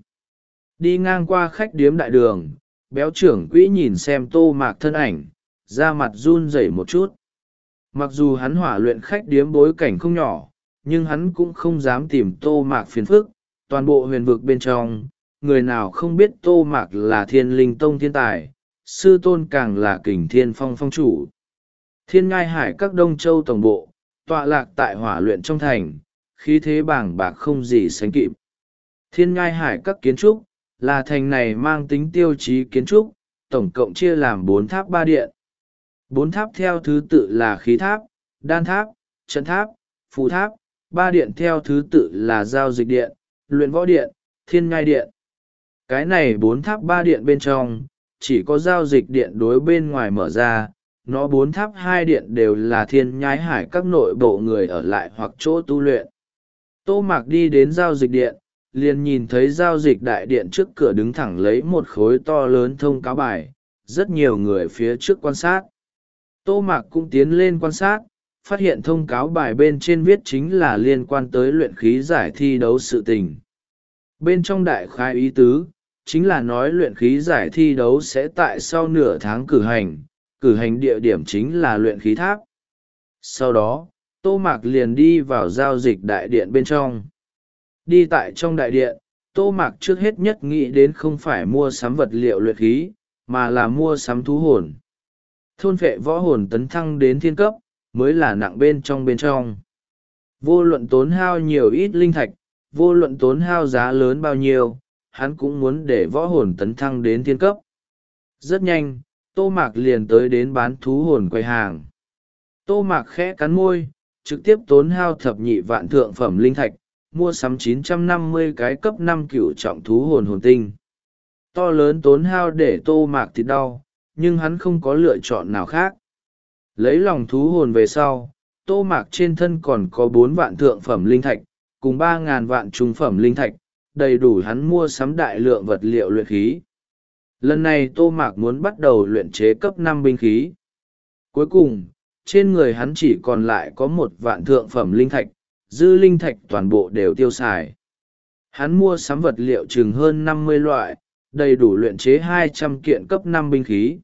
Đi ngang qua khách điếm đại đường, béo trưởng quỹ nhìn xem Tô Mạc thân ảnh, da mặt run rẩy một chút. Mặc dù hắn hỏa luyện khách điếm bối cảnh không nhỏ, nhưng hắn cũng không dám tìm tô mạc phiền phức. Toàn bộ huyền vực bên trong, người nào không biết tô mạc là thiên linh tông thiên tài, sư tôn càng là kình thiên phong phong chủ. Thiên ngai hải các đông châu tổng bộ, tọa lạc tại hỏa luyện trong thành, khí thế bàng bạc không gì sánh kịp. Thiên ngai hải các kiến trúc, là thành này mang tính tiêu chí kiến trúc, tổng cộng chia làm bốn tháp ba điện. Bốn tháp theo thứ tự là khí tháp, đan tháp, trận tháp, phù tháp, ba điện theo thứ tự là giao dịch điện, luyện võ điện, thiên ngai điện. Cái này bốn tháp ba điện bên trong, chỉ có giao dịch điện đối bên ngoài mở ra, nó bốn tháp hai điện đều là thiên nhai hải các nội bộ người ở lại hoặc chỗ tu luyện. Tô Mạc đi đến giao dịch điện, liền nhìn thấy giao dịch đại điện trước cửa đứng thẳng lấy một khối to lớn thông cáo bài, rất nhiều người phía trước quan sát. Tô Mạc cũng tiến lên quan sát, phát hiện thông cáo bài bên trên viết chính là liên quan tới luyện khí giải thi đấu sự tình. Bên trong đại khái ý tứ, chính là nói luyện khí giải thi đấu sẽ tại sau nửa tháng cử hành, cử hành địa điểm chính là luyện khí tháp. Sau đó, Tô Mạc liền đi vào giao dịch đại điện bên trong. Đi tại trong đại điện, Tô Mạc trước hết nhất nghĩ đến không phải mua sắm vật liệu luyện khí, mà là mua sắm thú hồn. Thôn phệ võ hồn tấn thăng đến thiên cấp, mới là nặng bên trong bên trong. Vô luận tốn hao nhiều ít linh thạch, vô luận tốn hao giá lớn bao nhiêu, hắn cũng muốn để võ hồn tấn thăng đến thiên cấp. Rất nhanh, Tô Mạc liền tới đến bán thú hồn quầy hàng. Tô Mạc khẽ cắn môi, trực tiếp tốn hao thập nhị vạn thượng phẩm linh thạch, mua sắm chín trăm năm mươi cái cấp năm cửu trọng thú hồn hồn tinh. To lớn tốn hao để Tô Mạc thịt đau, nhưng hắn không có lựa chọn nào khác. Lấy lòng thú hồn về sau, Tô Mạc trên thân còn có bốn vạn thượng phẩm linh thạch, cùng ba ngàn vạn trung phẩm linh thạch, đầy đủ hắn mua sắm đại lượng vật liệu luyện khí. Lần này Tô Mạc muốn bắt đầu luyện chế cấp năm binh khí. Cuối cùng, trên người hắn chỉ còn lại có một vạn thượng phẩm linh thạch, dư linh thạch toàn bộ đều tiêu xài. Hắn mua sắm vật liệu chừng hơn năm mươi loại, đầy đủ luyện chế hai trăm kiện cấp năm binh khí.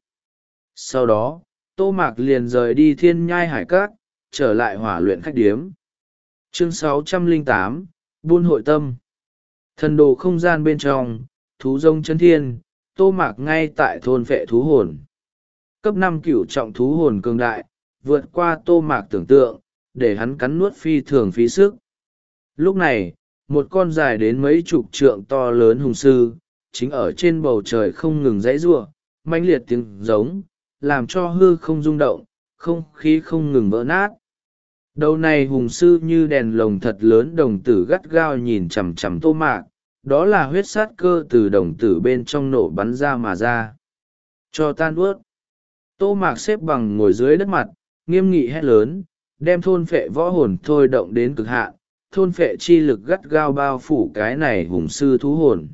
Sau đó, Tô Mạc liền rời đi thiên nhai hải các, trở lại hỏa luyện khách điếm. Chương sáu trăm lẻ tám, Buôn hội tâm. Thần đồ không gian bên trong, thú rông chân thiên, Tô Mạc ngay tại thôn phệ thú hồn. Cấp năm cửu trọng thú hồn cường đại, vượt qua Tô Mạc tưởng tượng, để hắn cắn nuốt phi thường phí sức. Lúc này, một con dài đến mấy chục trượng to lớn hùng sư, chính ở trên bầu trời không ngừng dãy giụa, mãnh liệt tiếng giống, làm cho hư không rung động, không khí không ngừng vỡ nát. Đầu này hùng sư như đèn lồng thật lớn, đồng tử gắt gao nhìn chằm chằm Tô Mạc, đó là huyết sát cơ từ đồng tử bên trong nổ bắn ra mà ra. Cho tan ướt. Tô Mạc xếp bằng ngồi dưới đất mặt, nghiêm nghị hét lớn, đem thôn phệ võ hồn thôi động đến cực hạn, thôn phệ chi lực gắt gao bao phủ cái này hùng sư thú hồn.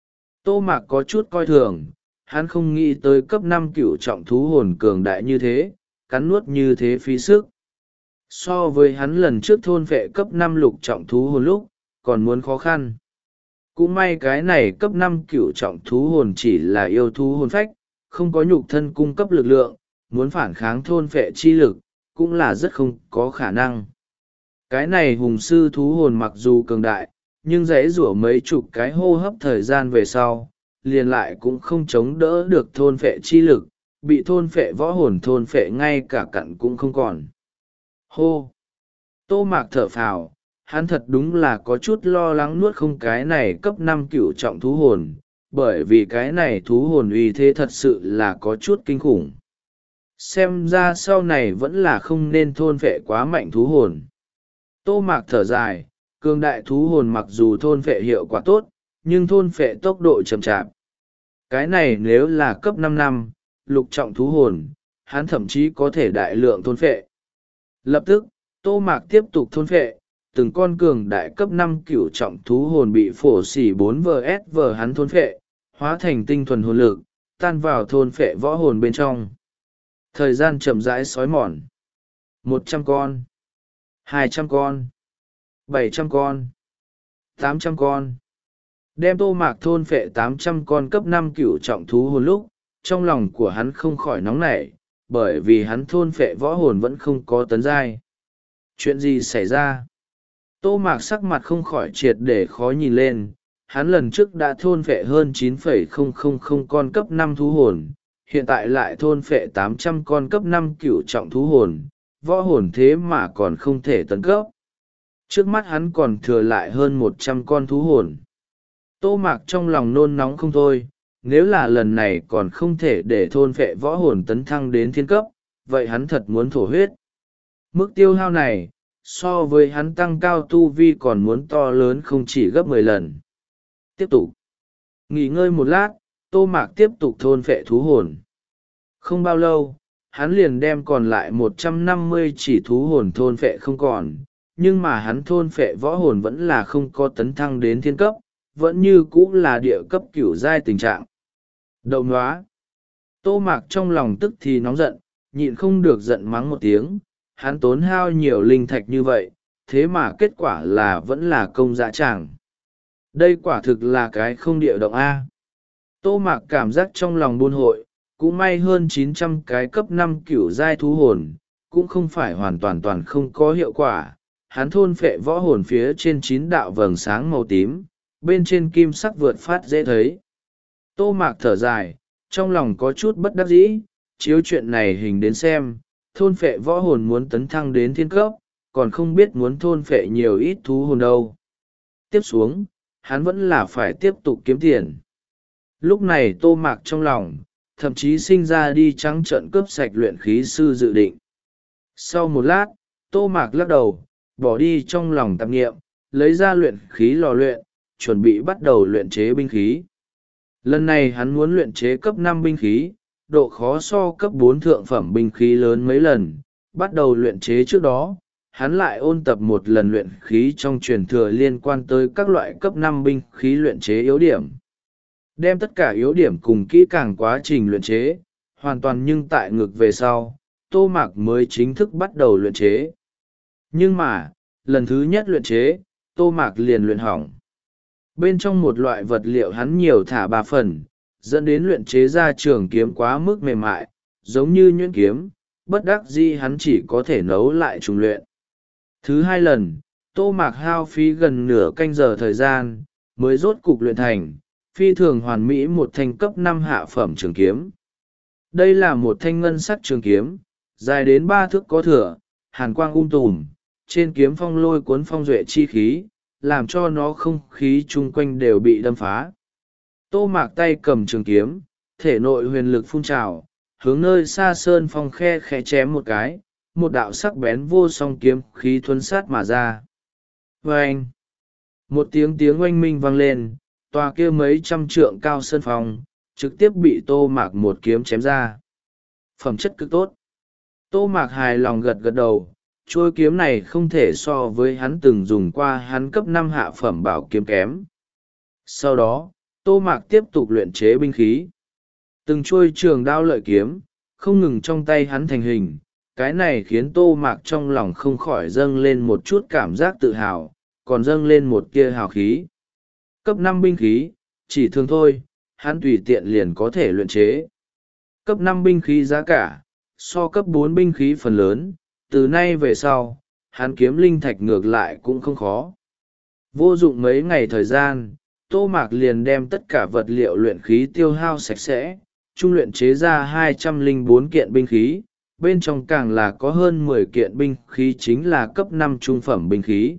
Tô Mạc có chút coi thường, hắn không nghĩ tới cấp năm cửu trọng thú hồn cường đại như thế, cắn nuốt như thế phí sức. So với hắn lần trước thôn phệ cấp năm lục trọng thú hồn lúc, còn muốn khó khăn. Cũng may cái này cấp năm cửu trọng thú hồn chỉ là yêu thú hồn phách, không có nhục thân cung cấp lực lượng, muốn phản kháng thôn phệ chi lực, cũng là rất không có khả năng. Cái này hùng sư thú hồn mặc dù cường đại, nhưng dãy rủa mấy chục cái hô hấp thời gian về sau, liền lại cũng không chống đỡ được thôn phệ chi lực, bị thôn phệ võ hồn thôn phệ ngay cả cặn cũng không còn. Hô! Tô Mạc thở phào, hắn thật đúng là có chút lo lắng nuốt không cái này cấp năm cửu trọng thú hồn, bởi vì cái này thú hồn uy thế thật sự là có chút kinh khủng. Xem ra sau này vẫn là không nên thôn phệ quá mạnh thú hồn. Tô Mạc thở dài, cường đại thú hồn mặc dù thôn phệ hiệu quả tốt, nhưng thôn phệ tốc độ chậm chạp. Cái này nếu là cấp năm năm, lục trọng thú hồn, hắn thậm chí có thể đại lượng thôn phệ. Lập tức, Tô Mạc tiếp tục thôn phệ, từng con cường đại cấp năm cửu trọng thú hồn bị phổ xỉ bốn vs vờ hắn thôn phệ, hóa thành tinh thuần hồn lực, tan vào thôn phệ võ hồn bên trong. Thời gian chậm rãi xói mòn. Một trăm con, hai trăm con, bảy trăm con, tám trăm con. Đem Tô Mạc thôn phệ tám trăm con cấp năm cửu trọng thú hồn lúc, trong lòng của hắn không khỏi nóng nảy, bởi vì hắn thôn phệ võ hồn vẫn không có tấn giai. Chuyện gì xảy ra? Tô Mạc sắc mặt không khỏi triệt để khó nhìn lên, hắn lần trước đã thôn phệ hơn chín phẩy không không không con cấp năm thú hồn, hiện tại lại thôn phệ tám trăm con cấp năm cửu trọng thú hồn, võ hồn thế mà còn không thể tấn cấp. Trước mắt hắn còn thừa lại hơn một trăm con thú hồn. Tô Mạc trong lòng nôn nóng không thôi, nếu là lần này còn không thể để thôn phệ võ hồn tấn thăng đến thiên cấp, vậy hắn thật muốn thổ huyết. Mức tiêu hao này, so với hắn tăng cao tu vi còn muốn to lớn không chỉ gấp mười lần. Tiếp tục. Nghỉ ngơi một lát, Tô Mạc tiếp tục thôn phệ thú hồn. Không bao lâu, hắn liền đem còn lại một trăm năm mươi chỉ thú hồn thôn phệ không còn, nhưng mà hắn thôn phệ võ hồn vẫn là không có tấn thăng đến thiên cấp, vẫn như cũ là địa cấp cửu giai tình trạng. Đậu nóa. Tô Mạc trong lòng tức thì nóng giận, nhịn không được giận mắng một tiếng, hắn tốn hao nhiều linh thạch như vậy, thế mà kết quả là vẫn là công dã tràng. Đây quả thực là cái không địa động A. Tô Mạc cảm giác trong lòng buôn hội, cũng may hơn chín trăm cái cấp năm cửu giai thú hồn, cũng không phải hoàn toàn toàn không có hiệu quả. Hắn thôn phệ võ hồn phía trên chín đạo vầng sáng màu tím, bên trên kim sắc vượt phát dễ thấy. Tô Mạc thở dài, trong lòng có chút bất đắc dĩ, chiếu chuyện này hình đến xem, thôn phệ võ hồn muốn tấn thăng đến thiên cấp, còn không biết muốn thôn phệ nhiều ít thú hồn đâu. Tiếp xuống, hắn vẫn là phải tiếp tục kiếm tiền. Lúc này Tô Mạc trong lòng, thậm chí sinh ra đi trắng trợn cướp sạch luyện khí sư dự định. Sau một lát, Tô Mạc lắc đầu, bỏ đi trong lòng tạp nghiệm, lấy ra luyện khí lò luyện, chuẩn bị bắt đầu luyện chế binh khí. Lần này hắn muốn luyện chế cấp năm binh khí, độ khó so cấp bốn thượng phẩm binh khí lớn mấy lần. Bắt đầu luyện chế trước đó, hắn lại ôn tập một lần luyện khí trong truyền thừa liên quan tới các loại cấp năm binh khí luyện chế yếu điểm. Đem tất cả yếu điểm cùng kỹ càng quá trình luyện chế, hoàn toàn nhưng tại ngược về sau, Tô Mạc mới chính thức bắt đầu luyện chế. Nhưng mà, lần thứ nhất luyện chế, Tô Mạc liền luyện hỏng. Bên trong một loại vật liệu hắn nhiều thả ba phần, dẫn đến luyện chế ra trường kiếm quá mức mềm mại, giống như nhuyễn kiếm, bất đắc dĩ hắn chỉ có thể nấu lại trùng luyện. Thứ hai lần, Tô Mạc hao phí gần nửa canh giờ thời gian, mới rốt cục luyện thành, phi thường hoàn mỹ một thanh cấp năm hạ phẩm trường kiếm. Đây là một thanh ngân sắc trường kiếm, dài đến ba thước có thửa, hàn quang um tùm, trên kiếm phong lôi cuốn phong duệ chi khí, làm cho nó không khí chung quanh đều bị đâm phá. Tô Mạc tay cầm trường kiếm, thể nội huyền lực phun trào, hướng nơi xa sơn phong khe khẽ chém một cái, một đạo sắc bén vô song kiếm khí thuấn sát mà ra. Vâng! Một tiếng tiếng oanh minh vang lên, tòa kia mấy trăm trượng cao sơn phong, trực tiếp bị Tô Mạc một kiếm chém ra. Phẩm chất cực tốt. Tô Mạc hài lòng gật gật đầu, trôi kiếm này không thể so với hắn từng dùng qua hắn cấp năm hạ phẩm bảo kiếm kém. Sau đó, Tô Mạc tiếp tục luyện chế binh khí. Từng trôi trường đao lợi kiếm, không ngừng trong tay hắn thành hình, cái này khiến Tô Mạc trong lòng không khỏi dâng lên một chút cảm giác tự hào, còn dâng lên một tia hào khí. Cấp năm binh khí, chỉ thường thôi, hắn tùy tiện liền có thể luyện chế. Cấp năm binh khí giá cả, so cấp bốn binh khí phần lớn, từ nay về sau, hắn kiếm linh thạch ngược lại cũng không khó. Vô dụng mấy ngày thời gian, Tô Mạc liền đem tất cả vật liệu luyện khí tiêu hao sạch sẽ, trung luyện chế ra hai trăm lẻ bốn kiện binh khí, bên trong càng là có hơn mười kiện binh khí chính là cấp năm trung phẩm binh khí.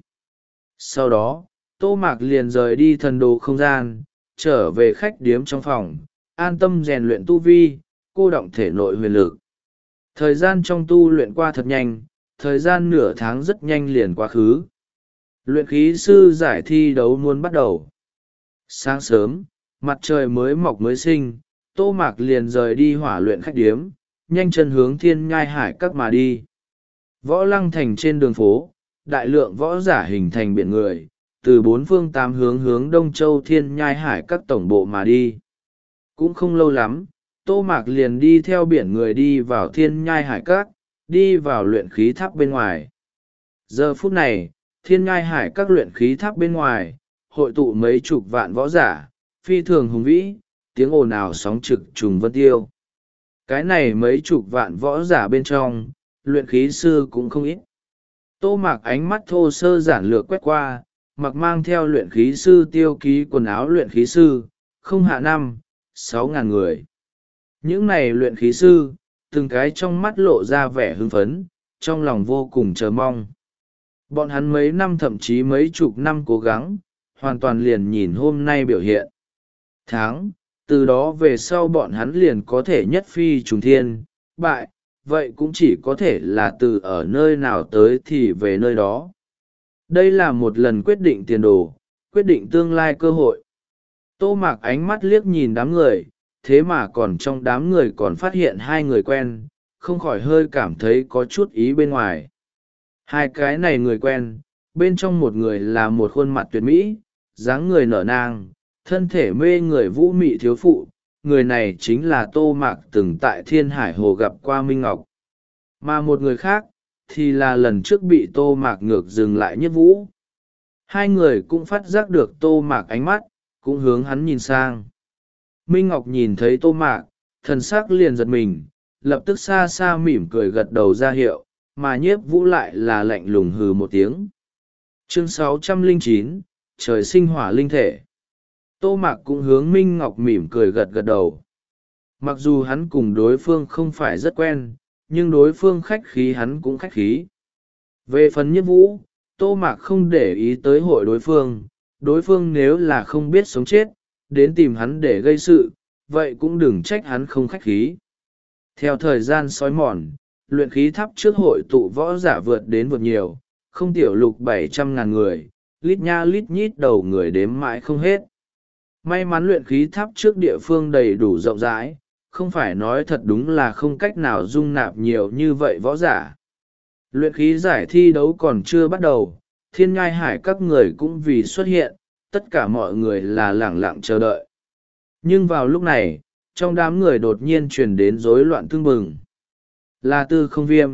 Sau đó, Tô Mạc liền rời đi thần đồ không gian, trở về khách điếm trong phòng, an tâm rèn luyện tu vi, cô động thể nội huyền lực. Thời gian trong tu luyện qua thật nhanh, thời gian nửa tháng rất nhanh liền quá khứ. Luyện khí sư giải thi đấu muốn bắt đầu. Sáng sớm, mặt trời mới mọc mới sinh, Tô Mạc liền rời đi hỏa luyện khách điếm, nhanh chân hướng Thiên Nhai Hải các mà đi. Võ Lăng Thành trên đường phố, đại lượng võ giả hình thành biển người, từ bốn phương tám hướng hướng Đông Châu Thiên Nhai Hải các tổng bộ mà đi. Cũng không lâu lắm, Tô Mạc liền đi theo biển người đi vào Thiên Nhai Hải các, đi vào luyện khí tháp bên ngoài. Giờ phút này, Thiên Nhai Hải các luyện khí tháp bên ngoài, hội tụ mấy chục vạn võ giả, phi thường hùng vĩ, tiếng ồn ào sóng trực trùng vân tiêu. Cái này mấy chục vạn võ giả bên trong, luyện khí sư cũng không ít. Tô Mạc ánh mắt thô sơ giản lược quét qua, mặc mang theo luyện khí sư tiêu ký quần áo luyện khí sư, không hạ năm, sáu ngàn người. Những này luyện khí sư, từng cái trong mắt lộ ra vẻ hưng phấn, trong lòng vô cùng chờ mong. Bọn hắn mấy năm thậm chí mấy chục năm cố gắng, hoàn toàn liền nhìn hôm nay biểu hiện. Tháng, từ đó về sau bọn hắn liền có thể nhất phi trùng thiên, bại, vậy cũng chỉ có thể là từ ở nơi nào tới thì về nơi đó. Đây là một lần quyết định tiền đồ, quyết định tương lai cơ hội. Tô Mạc ánh mắt liếc nhìn đám người, thế mà còn trong đám người còn phát hiện hai người quen, không khỏi hơi cảm thấy có chút ý bên ngoài. Hai cái này người quen, bên trong một người là một khuôn mặt tuyệt mỹ, dáng người nở nang, thân thể mê người vũ mị thiếu phụ, người này chính là Tô Mạc từng tại Thiên Hải Hồ gặp qua Minh Ngọc. Mà một người khác, thì là lần trước bị Tô Mạc ngược dừng lại Nhất Vũ. Hai người cũng phát giác được Tô Mạc ánh mắt, cũng hướng hắn nhìn sang. Minh Ngọc nhìn thấy Tô Mạc, thần sắc liền giật mình, lập tức xa xa mỉm cười gật đầu ra hiệu, mà Nhiếp Vũ lại là lạnh lùng hừ một tiếng. Chương sáu trăm lẻ chín, trời sinh hỏa linh thể. Tô Mạc cũng hướng Minh Ngọc mỉm cười gật gật đầu. Mặc dù hắn cùng đối phương không phải rất quen, nhưng đối phương khách khí hắn cũng khách khí. Về phần Nhiếp Vũ, Tô Mạc không để ý tới hội đối phương, đối phương nếu là không biết sống chết, đến tìm hắn để gây sự, vậy cũng đừng trách hắn không khách khí. Theo thời gian sói mòn, luyện khí tháp trước hội tụ võ giả vượt đến vượt nhiều, không tiểu lục bảy trăm ngàn người, lít nha lít nhít đầu người đếm mãi không hết. May mắn luyện khí tháp trước địa phương đầy đủ rộng rãi, không phải nói thật đúng là không cách nào dung nạp nhiều như vậy võ giả. Luyện khí giải thi đấu còn chưa bắt đầu, Thiên Nhai Hải các người cũng vì xuất hiện, tất cả mọi người là lẳng lặng chờ đợi. Nhưng vào lúc này, trong đám người đột nhiên truyền đến rối loạn tương bừng. Là Tư Không Viêm.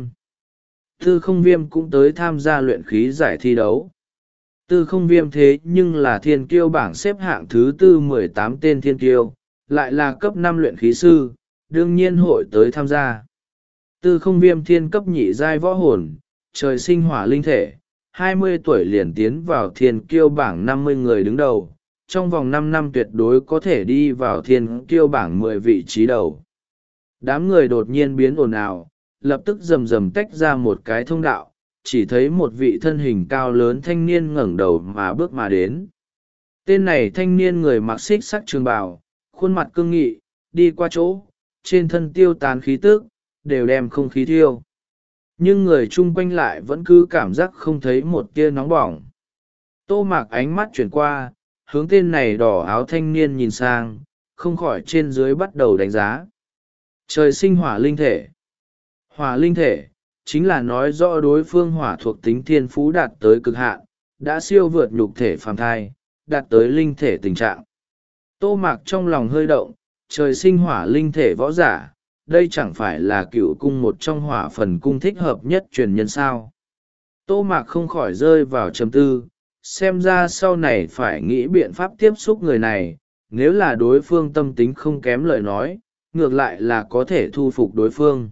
Tư Không Viêm cũng tới tham gia luyện khí giải thi đấu. Tư Không Viêm thế nhưng là thiên kiêu bảng xếp hạng thứ tư mười tám tên thiên kiêu, lại là cấp năm luyện khí sư, đương nhiên hội tới tham gia. Tư Không Viêm thiên cấp nhị giai võ hồn, trời sinh hỏa linh thể, hai mươi tuổi liền tiến vào thiên kiêu bảng năm mươi người đứng đầu, trong vòng năm năm tuyệt đối có thể đi vào thiên kiêu bảng mười vị trí đầu. Đám người đột nhiên biến ồn ào, lập tức rầm rầm tách ra một cái thông đạo, chỉ thấy một vị thân hình cao lớn thanh niên ngẩng đầu mà bước mà đến. Tên này thanh niên người mặc xích sắc trường bào, khuôn mặt cương nghị, đi qua chỗ, trên thân tiêu tán khí tức, đều đem không khí thiêu. Nhưng người chung quanh lại vẫn cứ cảm giác không thấy một tia nóng bỏng. Tô Mạc ánh mắt chuyển qua, hướng tên này đỏ áo thanh niên nhìn sang, không khỏi trên dưới bắt đầu đánh giá. Trời sinh hỏa linh thể. Hỏa linh thể, chính là nói rõ đối phương hỏa thuộc tính thiên phú đạt tới cực hạn, đã siêu vượt nhục thể phàm thai, đạt tới linh thể tình trạng. Tô Mạc trong lòng hơi động, trời sinh hỏa linh thể võ giả, đây chẳng phải là cựu cung một trong hỏa phần cung thích hợp nhất truyền nhân sao. Tô Mạc không khỏi rơi vào trầm tư, xem ra sau này phải nghĩ biện pháp tiếp xúc người này, nếu là đối phương tâm tính không kém lời nói, ngược lại là có thể thu phục đối phương.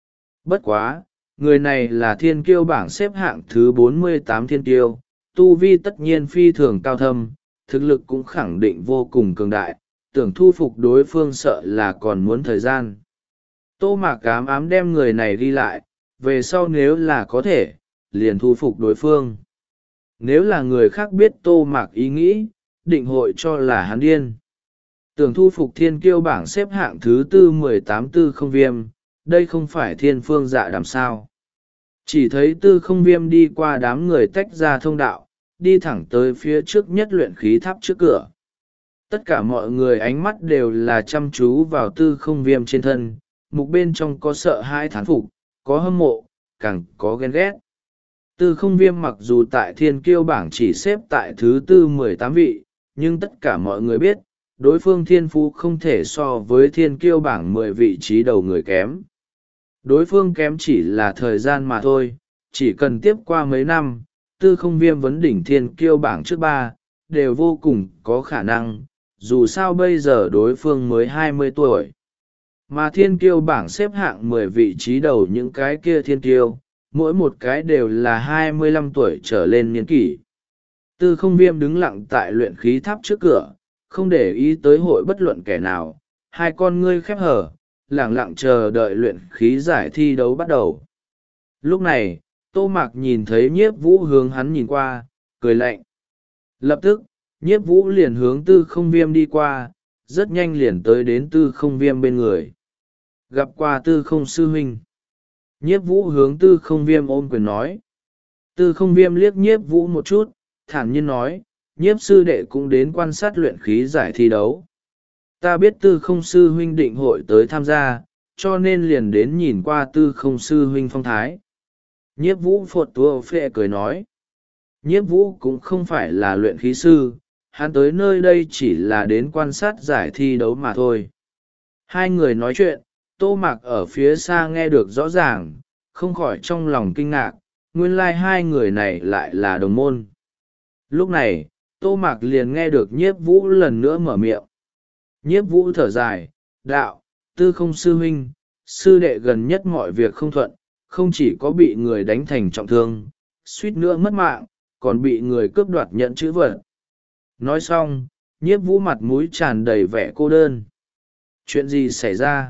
Bất quá, người này là thiên kiêu bảng xếp hạng thứ bốn mươi tám thiên kiêu, tu vi tất nhiên phi thường cao thâm, thực lực cũng khẳng định vô cùng cường đại, tưởng thu phục đối phương sợ là còn muốn thời gian. Tô Mạc ám ám đem người này ghi lại, về sau nếu là có thể, liền thu phục đối phương. Nếu là người khác biết Tô Mạc ý nghĩ, định hội cho là hắn điên. Tưởng thu phục thiên kiêu bảng xếp hạng thứ tư mười tám Tư Không Viêm, đây không phải thiên phương dạ đàm sao. Chỉ thấy Tư Không Viêm đi qua đám người tách ra thông đạo, đi thẳng tới phía trước nhất luyện khí tháp trước cửa. Tất cả mọi người ánh mắt đều là chăm chú vào Tư Không Viêm trên thân, mục bên trong có sợ hãi thán phục, có hâm mộ, càng có ghen ghét. Tư Không Viêm mặc dù tại thiên kiêu bảng chỉ xếp tại thứ tư mười tám vị, nhưng tất cả mọi người biết, đối phương thiên phú không thể so với thiên kiêu bảng mười vị trí đầu người kém. Đối phương kém chỉ là thời gian mà thôi, chỉ cần tiếp qua mấy năm, Tư Không Viêm vấn đỉnh thiên kiêu bảng trước ba, đều vô cùng có khả năng, dù sao bây giờ đối phương mới hai mươi tuổi. Mà thiên kiêu bảng xếp hạng mười vị trí đầu những cái kia thiên kiêu, mỗi một cái đều là hai mươi lăm tuổi trở lên niên kỷ. Tư không viêm đứng lặng tại luyện khí tháp trước cửa, không để ý tới hội bất luận kẻ nào, hai con ngươi khép hở, lẳng lặng chờ đợi luyện khí giải thi đấu bắt đầu. Lúc này, Tô Mạc nhìn thấy Nhiếp Vũ hướng hắn nhìn qua, cười lạnh. Lập tức, Nhiếp Vũ liền hướng Tư không viêm đi qua, rất nhanh liền tới đến Tư không viêm bên người. Gặp qua Tư không sư huynh. Nhiếp Vũ hướng Tư không viêm ôm quyền nói. Tư không viêm liếc Nhiếp Vũ một chút, thản nhiên nói, Nhiếp sư đệ cũng đến quan sát luyện khí giải thi đấu. Ta biết Tư không sư huynh định hội tới tham gia, cho nên liền đến nhìn qua Tư không sư huynh phong thái. Nhiếp Vũ phột tua phệ cười nói. Nhiếp Vũ cũng không phải là luyện khí sư, hắn tới nơi đây chỉ là đến quan sát giải thi đấu mà thôi. Hai người nói chuyện, Tô Mạc ở phía xa nghe được rõ ràng, không khỏi trong lòng kinh ngạc, nguyên lai hai người này lại là đồng môn. Lúc này, Tô Mạc liền nghe được Nhiếp Vũ lần nữa mở miệng. Nhiếp Vũ thở dài, đạo, Tư không sư huynh, sư đệ gần nhất mọi việc không thuận, không chỉ có bị người đánh thành trọng thương, suýt nữa mất mạng, còn bị người cướp đoạt nhận chữ vật. Nói xong, Nhiếp Vũ mặt mũi tràn đầy vẻ cô đơn. Chuyện gì xảy ra?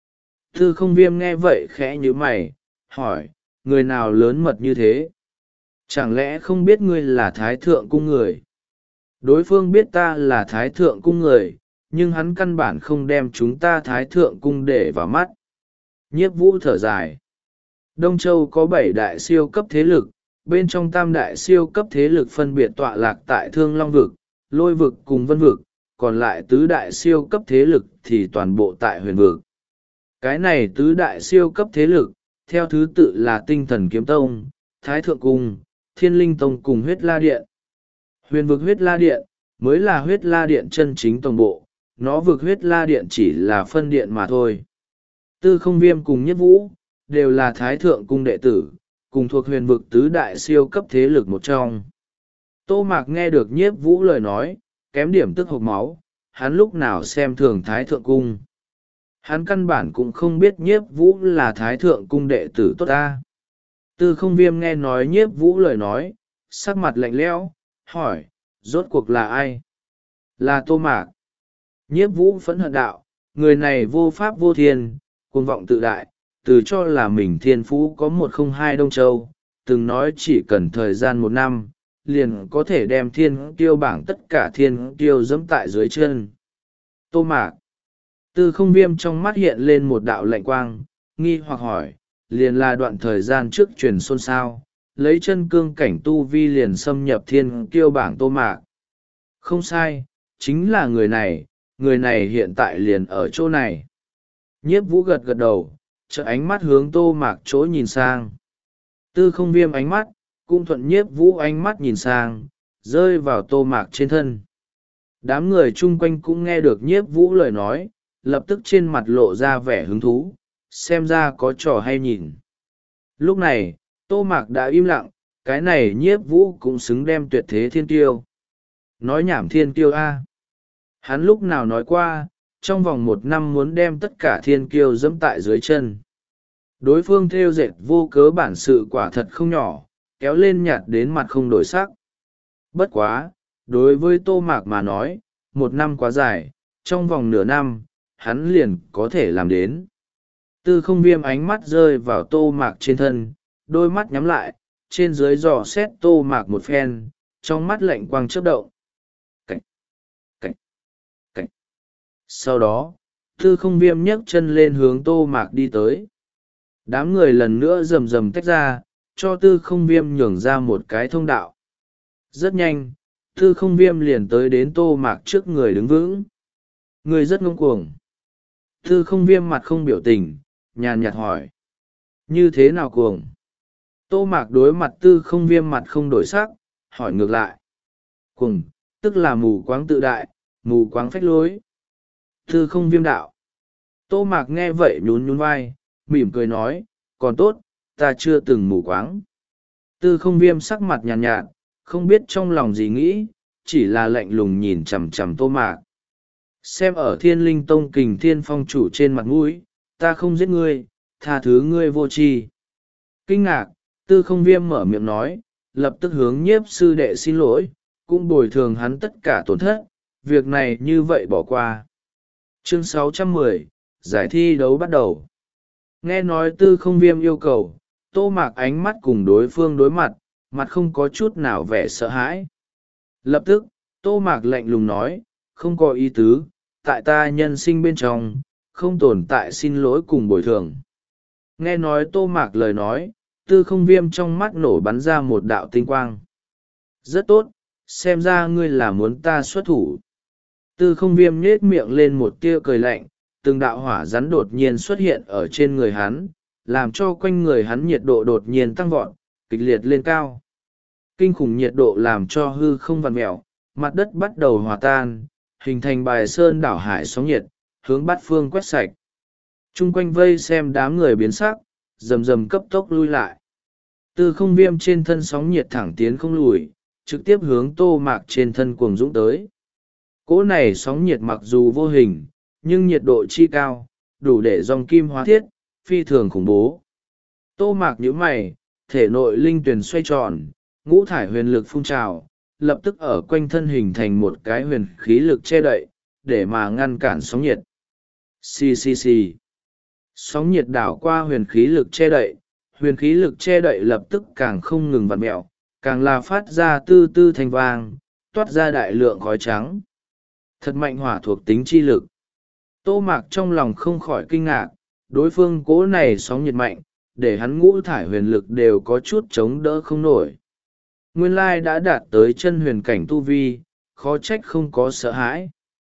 Tư không viêm nghe vậy khẽ nhíu mày, hỏi, người nào lớn mật như thế? Chẳng lẽ không biết ngươi là thái thượng cung người? Đối phương biết ta là thái thượng cung người, nhưng hắn căn bản không đem chúng ta thái thượng cung để vào mắt. Nhiếp Vũ thở dài. Đông Châu có bảy đại siêu cấp thế lực, bên trong tam đại siêu cấp thế lực phân biệt tọa lạc tại Thương Long Vực, Lôi Vực cùng Vân Vực, còn lại tứ đại siêu cấp thế lực thì toàn bộ tại Huyền Vực. Cái này tứ đại siêu cấp thế lực, theo thứ tự là Tinh Thần Kiếm Tông, Thái Thượng Cung, Thiên Linh Tông cùng Huyết La Điện. Huyền Vực Huyết La Điện, mới là Huyết La Điện chân chính tổng bộ, nó vực Huyết La Điện chỉ là phân điện mà thôi. Tư không viêm cùng Nhiếp Vũ, đều là Thái Thượng Cung đệ tử, cùng thuộc Huyền Vực tứ đại siêu cấp thế lực một trong. Tô Mạc nghe được Nhiếp Vũ lời nói, kém điểm tức hộc máu, hắn lúc nào xem thường Thái Thượng Cung. Hắn căn bản cũng không biết Nhiếp Vũ là Thái Thượng Cung đệ tử tốt ta. Tư không viêm nghe nói Nhiếp Vũ lời nói, sắc mặt lạnh lẽo, hỏi, rốt cuộc là ai? Là Tô Mạc. Nhiếp Vũ phẫn hận đạo, người này vô pháp vô thiên, cuồng vọng tự đại, từ cho là mình thiên phú có một không hai Đông Châu, từng nói chỉ cần thời gian một năm, liền có thể đem thiên kiêu bảng tất cả thiên kiêu dẫm tại dưới chân. Tô Mạc. Tư không viêm trong mắt hiện lên một đạo lạnh quang, nghi hoặc hỏi, liền là đoạn thời gian trước truyền xôn xao, lấy chân cương cảnh tu vi liền xâm nhập thiên kiêu bảng Tô Mạc. Không sai, chính là người này, người này hiện tại liền ở chỗ này. Nhiếp Vũ gật gật đầu, trợ ánh mắt hướng Tô Mạc chỗ nhìn sang. Tư không viêm ánh mắt, cũng thuận Nhiếp Vũ ánh mắt nhìn sang, rơi vào Tô Mạc trên thân. Đám người chung quanh cũng nghe được Nhiếp Vũ lời nói, lập tức trên mặt lộ ra vẻ hứng thú, xem ra có trò hay nhìn. Lúc này, Tô Mạc đã im lặng, cái này Nhiếp Vũ cũng xứng đem tuyệt thế thiên tiêu. Nói nhảm thiên tiêu A. Hắn lúc nào nói qua, trong vòng một năm muốn đem tất cả thiên kiêu dẫm tại dưới chân. Đối phương theo dệt vô cớ bản sự quả thật không nhỏ, kéo lên nhạt đến mặt không đổi sắc. Bất quá, đối với Tô Mạc mà nói, một năm quá dài, trong vòng nửa năm, hắn liền có thể làm đến. Tư không viêm ánh mắt rơi vào Tô Mạc trên thân, đôi mắt nhắm lại, trên dưới dò xét Tô Mạc một phen, trong mắt lạnh quang chớp động. Cảnh, cảnh, cảnh. Sau đó, tư không viêm nhấc chân lên hướng Tô Mạc đi tới. Đám người lần nữa rầm rầm tách ra, cho tư không viêm nhường ra một cái thông đạo. Rất nhanh, tư không viêm liền tới đến Tô Mạc trước người đứng vững. Người rất ngông cuồng. Tư không viêm mặt không biểu tình, nhàn nhạt hỏi. Như thế nào cuồng? Tô Mạc đối mặt tư không viêm mặt không đổi sắc, hỏi ngược lại. Cuồng, tức là mù quáng tự đại, mù quáng phách lối. Tư không viêm đạo. Tô Mạc nghe vậy nhún nhún vai, mỉm cười nói, còn tốt, ta chưa từng mù quáng. Tư không viêm sắc mặt nhàn nhạt, nhạt, không biết trong lòng gì nghĩ, chỉ là lạnh lùng nhìn chằm chằm Tô Mạc. Xem ở Thiên Linh Tông Kình Thiên Phong chủ trên mặt mũi, ta không giết ngươi, tha thứ ngươi vô tri. Kinh ngạc, Tư không viêm mở miệng nói, lập tức hướng nhiếp sư đệ xin lỗi, cũng bồi thường hắn tất cả tổn thất, việc này như vậy bỏ qua. Chương sáu trăm mười, giải thi đấu bắt đầu. Nghe nói tư không viêm yêu cầu, Tô Mạc ánh mắt cùng đối phương đối mặt, mặt không có chút nào vẻ sợ hãi. Lập tức, Tô Mạc lạnh lùng nói, không có ý tứ, tại ta nhân sinh bên trong, không tồn tại xin lỗi cùng bồi thường. Nghe nói Tô Mạc lời nói, tư không viêm trong mắt nổ bắn ra một đạo tinh quang. Rất tốt, xem ra ngươi là muốn ta xuất thủ. Tư không viêm nhết miệng lên một tia cười lạnh, từng đạo hỏa rắn đột nhiên xuất hiện ở trên người hắn, làm cho quanh người hắn nhiệt độ đột nhiên tăng vọt, kịch liệt lên cao. Kinh khủng nhiệt độ làm cho hư không vặn mẹo, mặt đất bắt đầu hòa tan, hình thành bài sơn đảo hải sóng nhiệt, hướng bát phương quét sạch. Trung quanh vây xem đám người biến sắc, rầm rầm cấp tốc lui lại. Tư không viêm trên thân sóng nhiệt thẳng tiến không lùi, trực tiếp hướng Tô Mạc trên thân cuồng dũng tới. Cỗ này sóng nhiệt mặc dù vô hình, nhưng nhiệt độ chi cao, đủ để dòng kim hóa thiết, phi thường khủng bố. Tô Mạc nhíu mày, thể nội linh tuyền xoay tròn, ngũ thải huyền lực phun trào, lập tức ở quanh thân hình thành một cái huyền khí lực che đậy, để mà ngăn cản sóng nhiệt. Xì xì xì. Sóng nhiệt đảo qua huyền khí lực che đậy, huyền khí lực che đậy lập tức càng không ngừng vặn mẹo, càng là phát ra tư tư thanh vang, toát ra đại lượng khói trắng. Thật mạnh hỏa thuộc tính chi lực. Tô Mạc trong lòng không khỏi kinh ngạc, đối phương cố này sóng nhiệt mạnh, để hắn ngũ thải huyền lực đều có chút chống đỡ không nổi. Nguyên lai đã đạt tới chân huyền cảnh tu vi, khó trách không có sợ hãi.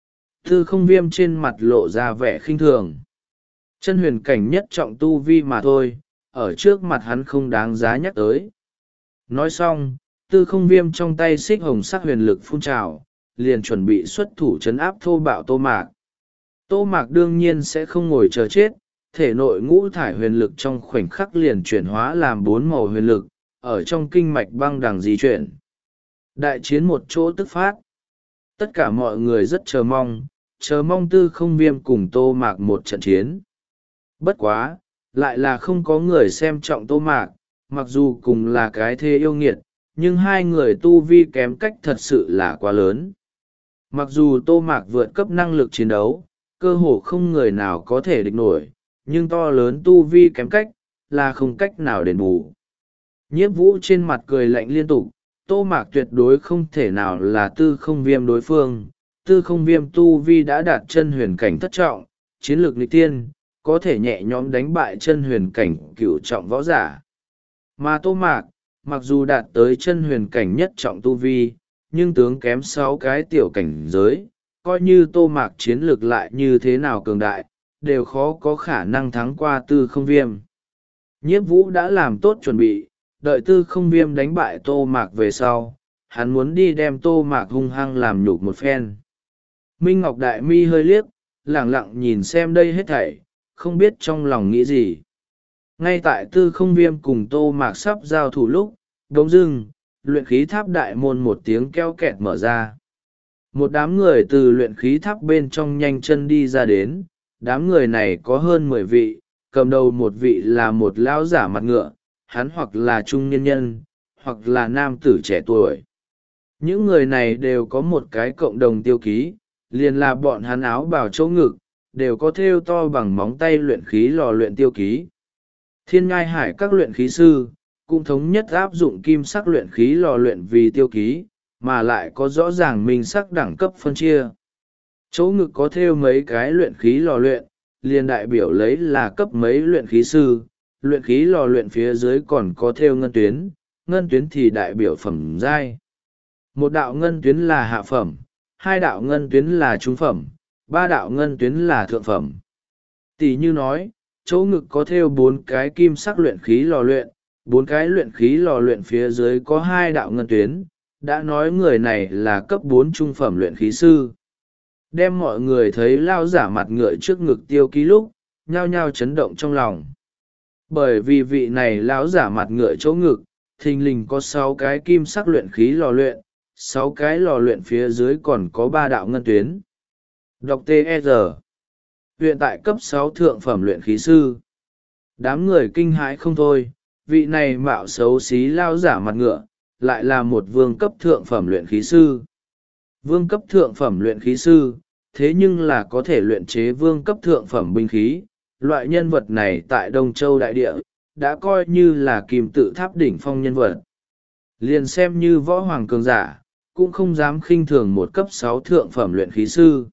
Tư không viêm trên mặt lộ ra vẻ khinh thường. Chân huyền cảnh nhất trọng tu vi mà thôi, ở trước mặt hắn không đáng giá nhắc tới. Nói xong, tư không viêm trong tay xích hồng sắc huyền lực phun trào, liền chuẩn bị xuất thủ trấn áp thô bạo Tô Mạc. Tô Mạc đương nhiên sẽ không ngồi chờ chết, thể nội ngũ thải huyền lực trong khoảnh khắc liền chuyển hóa làm bốn màu huyền lực, ở trong kinh mạch băng đằng di chuyển. Đại chiến một chỗ tức phát. Tất cả mọi người rất chờ mong, chờ mong tư không viêm cùng Tô Mạc một trận chiến. Bất quá, lại là không có người xem trọng Tô Mạc, mặc dù cùng là cái thê yêu nghiệt, nhưng hai người tu vi kém cách thật sự là quá lớn. Mặc dù Tô Mạc vượt cấp năng lực chiến đấu, cơ hồ không người nào có thể địch nổi, nhưng to lớn tu vi kém cách, là không cách nào đền bù. Nhiếp vũ trên mặt cười lạnh liên tục, Tô Mạc tuyệt đối không thể nào là tư không viêm đối phương. Tư không viêm tu vi đã đạt chân huyền cảnh thất trọng, chiến lược nghịch tiên, có thể nhẹ nhõm đánh bại chân huyền cảnh cửu trọng võ giả. Mà Tô Mạc, mặc dù đạt tới chân huyền cảnh nhất trọng tu vi, nhưng tướng kém sáu cái tiểu cảnh giới, coi như Tô Mạc chiến lược lại như thế nào cường đại, đều khó có khả năng thắng qua tư không viêm. Nhiếp vũ đã làm tốt chuẩn bị, đợi tư không viêm đánh bại Tô Mạc về sau, hắn muốn đi đem Tô Mạc hung hăng làm nhục một phen. Minh Ngọc Đại Mi hơi liếc, lẳng lặng nhìn xem đây hết thảy, không biết trong lòng nghĩ gì. Ngay tại tư không viêm cùng Tô Mạc sắp giao thủ lúc, bỗng dưng, luyện khí tháp đại môn một tiếng keo kẹt mở ra. Một đám người từ luyện khí tháp bên trong nhanh chân đi ra đến, đám người này có hơn mười vị, cầm đầu một vị là một lão giả mặt ngựa, hắn hoặc là trung niên nhân, hoặc là nam tử trẻ tuổi. Những người này đều có một cái cộng đồng tiêu ký, liền là bọn hắn áo bào chỗ ngực, đều có thêu to bằng móng tay luyện khí lò luyện tiêu ký. Thiên Ngai Hải các luyện khí sư, cũng thống nhất áp dụng kim sắc luyện khí lò luyện vì tiêu ký, mà lại có rõ ràng minh sắc đẳng cấp phân chia. Chỗ ngực có thêu mấy cái luyện khí lò luyện, liền đại biểu lấy là cấp mấy luyện khí sư, luyện khí lò luyện phía dưới còn có thêu ngân tuyến, ngân tuyến thì đại biểu phẩm giai. Một đạo ngân tuyến là hạ phẩm, hai đạo ngân tuyến là trung phẩm, ba đạo ngân tuyến là thượng phẩm. Tỷ như nói, chỗ ngực có thêu bốn cái kim sắc luyện khí lò luyện, bốn cái luyện khí lò luyện phía dưới có hai đạo ngân tuyến, đã nói người này là cấp bốn trung phẩm luyện khí sư. Đem mọi người thấy lao giả mặt ngựa trước ngực tiêu ký lúc, nhao nhao chấn động trong lòng. Bởi vì vị này lão giả mặt ngựa chỗ ngực, thình lình có sáu cái kim sắc luyện khí lò luyện, sáu cái lò luyện phía dưới còn có ba đạo ngân tuyến. Đọc T E R. Hiện tại cấp sáu thượng phẩm luyện khí sư. Đám người kinh hãi không thôi, vị này mạo xấu xí lao giả mặt ngựa lại là một vương cấp thượng phẩm luyện khí sư. Vương cấp thượng phẩm luyện khí sư, thế nhưng là có thể luyện chế vương cấp thượng phẩm binh khí. Loại nhân vật này tại Đông Châu đại địa, đã coi như là kim tự tháp đỉnh phong nhân vật. Liền xem như võ hoàng cường giả, cũng không dám khinh thường một cấp sáu thượng phẩm luyện khí sư.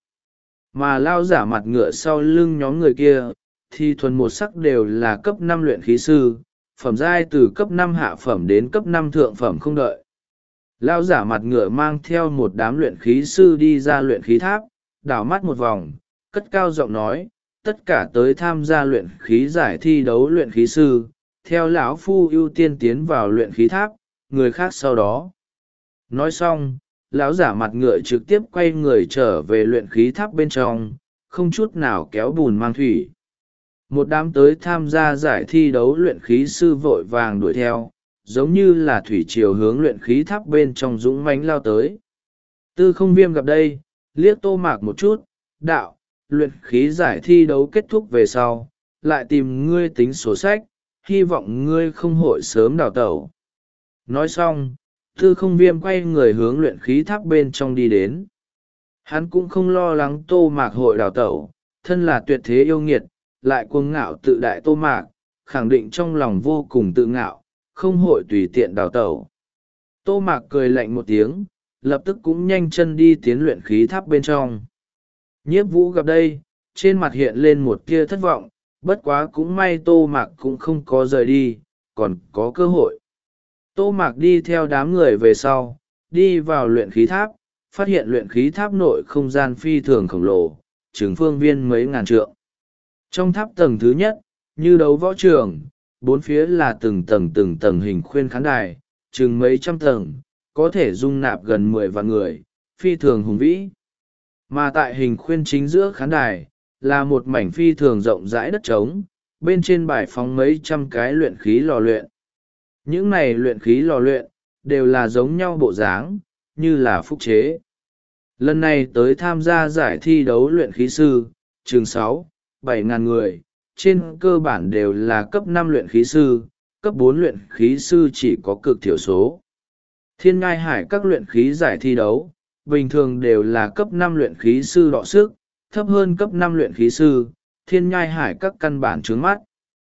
Mà lao giả mặt ngựa sau lưng nhóm người kia, thì thuần một sắc đều là cấp năm luyện khí sư, phẩm giai từ cấp năm hạ phẩm đến cấp năm thượng phẩm không đợi. Lao giả mặt ngựa mang theo một đám luyện khí sư đi ra luyện khí tháp, đảo mắt một vòng, cất cao giọng nói, tất cả tới tham gia luyện khí giải thi đấu luyện khí sư, theo lão phu ưu tiên tiến vào luyện khí tháp, người khác sau đó. Nói xong, lão giả mặt ngựa trực tiếp quay người trở về luyện khí tháp bên trong, không chút nào kéo bùn mang thủy. Một đám tới tham gia giải thi đấu luyện khí sư vội vàng đuổi theo, giống như là thủy triều hướng luyện khí tháp bên trong dũng mãnh lao tới. Tư Không Viêm gặp đây, liếc Tô Mạc một chút, đạo, luyện khí giải thi đấu kết thúc về sau, lại tìm ngươi tính sổ sách, hy vọng ngươi không hội sớm đào tẩu. Nói xong, Tư Không Viêm quay người hướng luyện khí tháp bên trong đi đến. Hắn cũng không lo lắng Tô Mạc hội đào tẩu, thân là tuyệt thế yêu nghiệt, lại cuồng ngạo tự đại Tô Mạc, khẳng định trong lòng vô cùng tự ngạo, không hội tùy tiện đào tẩu. Tô Mạc cười lạnh một tiếng, lập tức cũng nhanh chân đi tiến luyện khí tháp bên trong. Nhiếp Vũ gặp đây, trên mặt hiện lên một tia thất vọng, bất quá cũng may Tô Mạc cũng không có rời đi, còn có cơ hội. Tô Mạc đi theo đám người về sau, đi vào luyện khí tháp, phát hiện luyện khí tháp nội không gian phi thường khổng lồ, chừng phương viên mấy ngàn trượng. Trong tháp tầng thứ nhất, như đấu võ trường, bốn phía là từng tầng từng tầng hình khuyên khán đài, chừng mấy trăm tầng, có thể dung nạp gần mười vạn người, phi thường hùng vĩ. Mà tại hình khuyên chính giữa khán đài, là một mảnh phi thường rộng rãi đất trống, bên trên bài phóng mấy trăm cái luyện khí lò luyện. Những này luyện khí lò luyện, đều là giống nhau bộ dáng, như là phúc chế. Lần này tới tham gia giải thi đấu luyện khí sư, chừng sáu, bảy ngàn người, trên cơ bản đều là cấp năm luyện khí sư, cấp bốn luyện khí sư chỉ có cực thiểu số. Thiên Ngai Hải các luyện khí giải thi đấu, bình thường đều là cấp năm luyện khí sư đọ sức, thấp hơn cấp năm luyện khí sư, Thiên Nhai Hải các căn bản trướng mắt.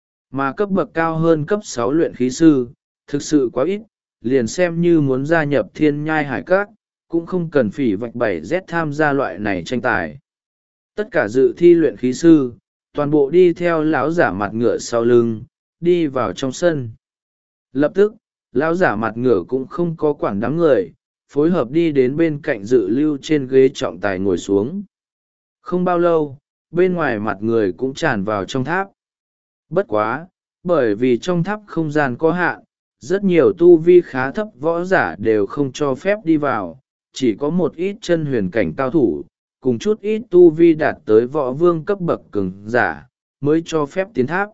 Mà cấp bậc cao hơn cấp sáu luyện khí sư, thực sự quá ít, liền xem như muốn gia nhập Thiên Nhai Hải các, cũng không cần phỉ vạch bảy z tham gia loại này tranh tài. Tất cả dự thi luyện khí sư, toàn bộ đi theo lão giả mặt ngựa sau lưng, đi vào trong sân. Lập tức, lão giả mặt ngựa cũng không có quản đám người, phối hợp đi đến bên cạnh dự lưu trên ghế trọng tài ngồi xuống. Không bao lâu, bên ngoài mặt người cũng tràn vào trong tháp. Bất quá, bởi vì trong tháp không gian có hạn, rất nhiều tu vi khá thấp võ giả đều không cho phép đi vào, chỉ có một ít chân huyền cảnh cao thủ, cùng chút ít tu vi đạt tới võ vương cấp bậc cường giả, mới cho phép tiến tháp.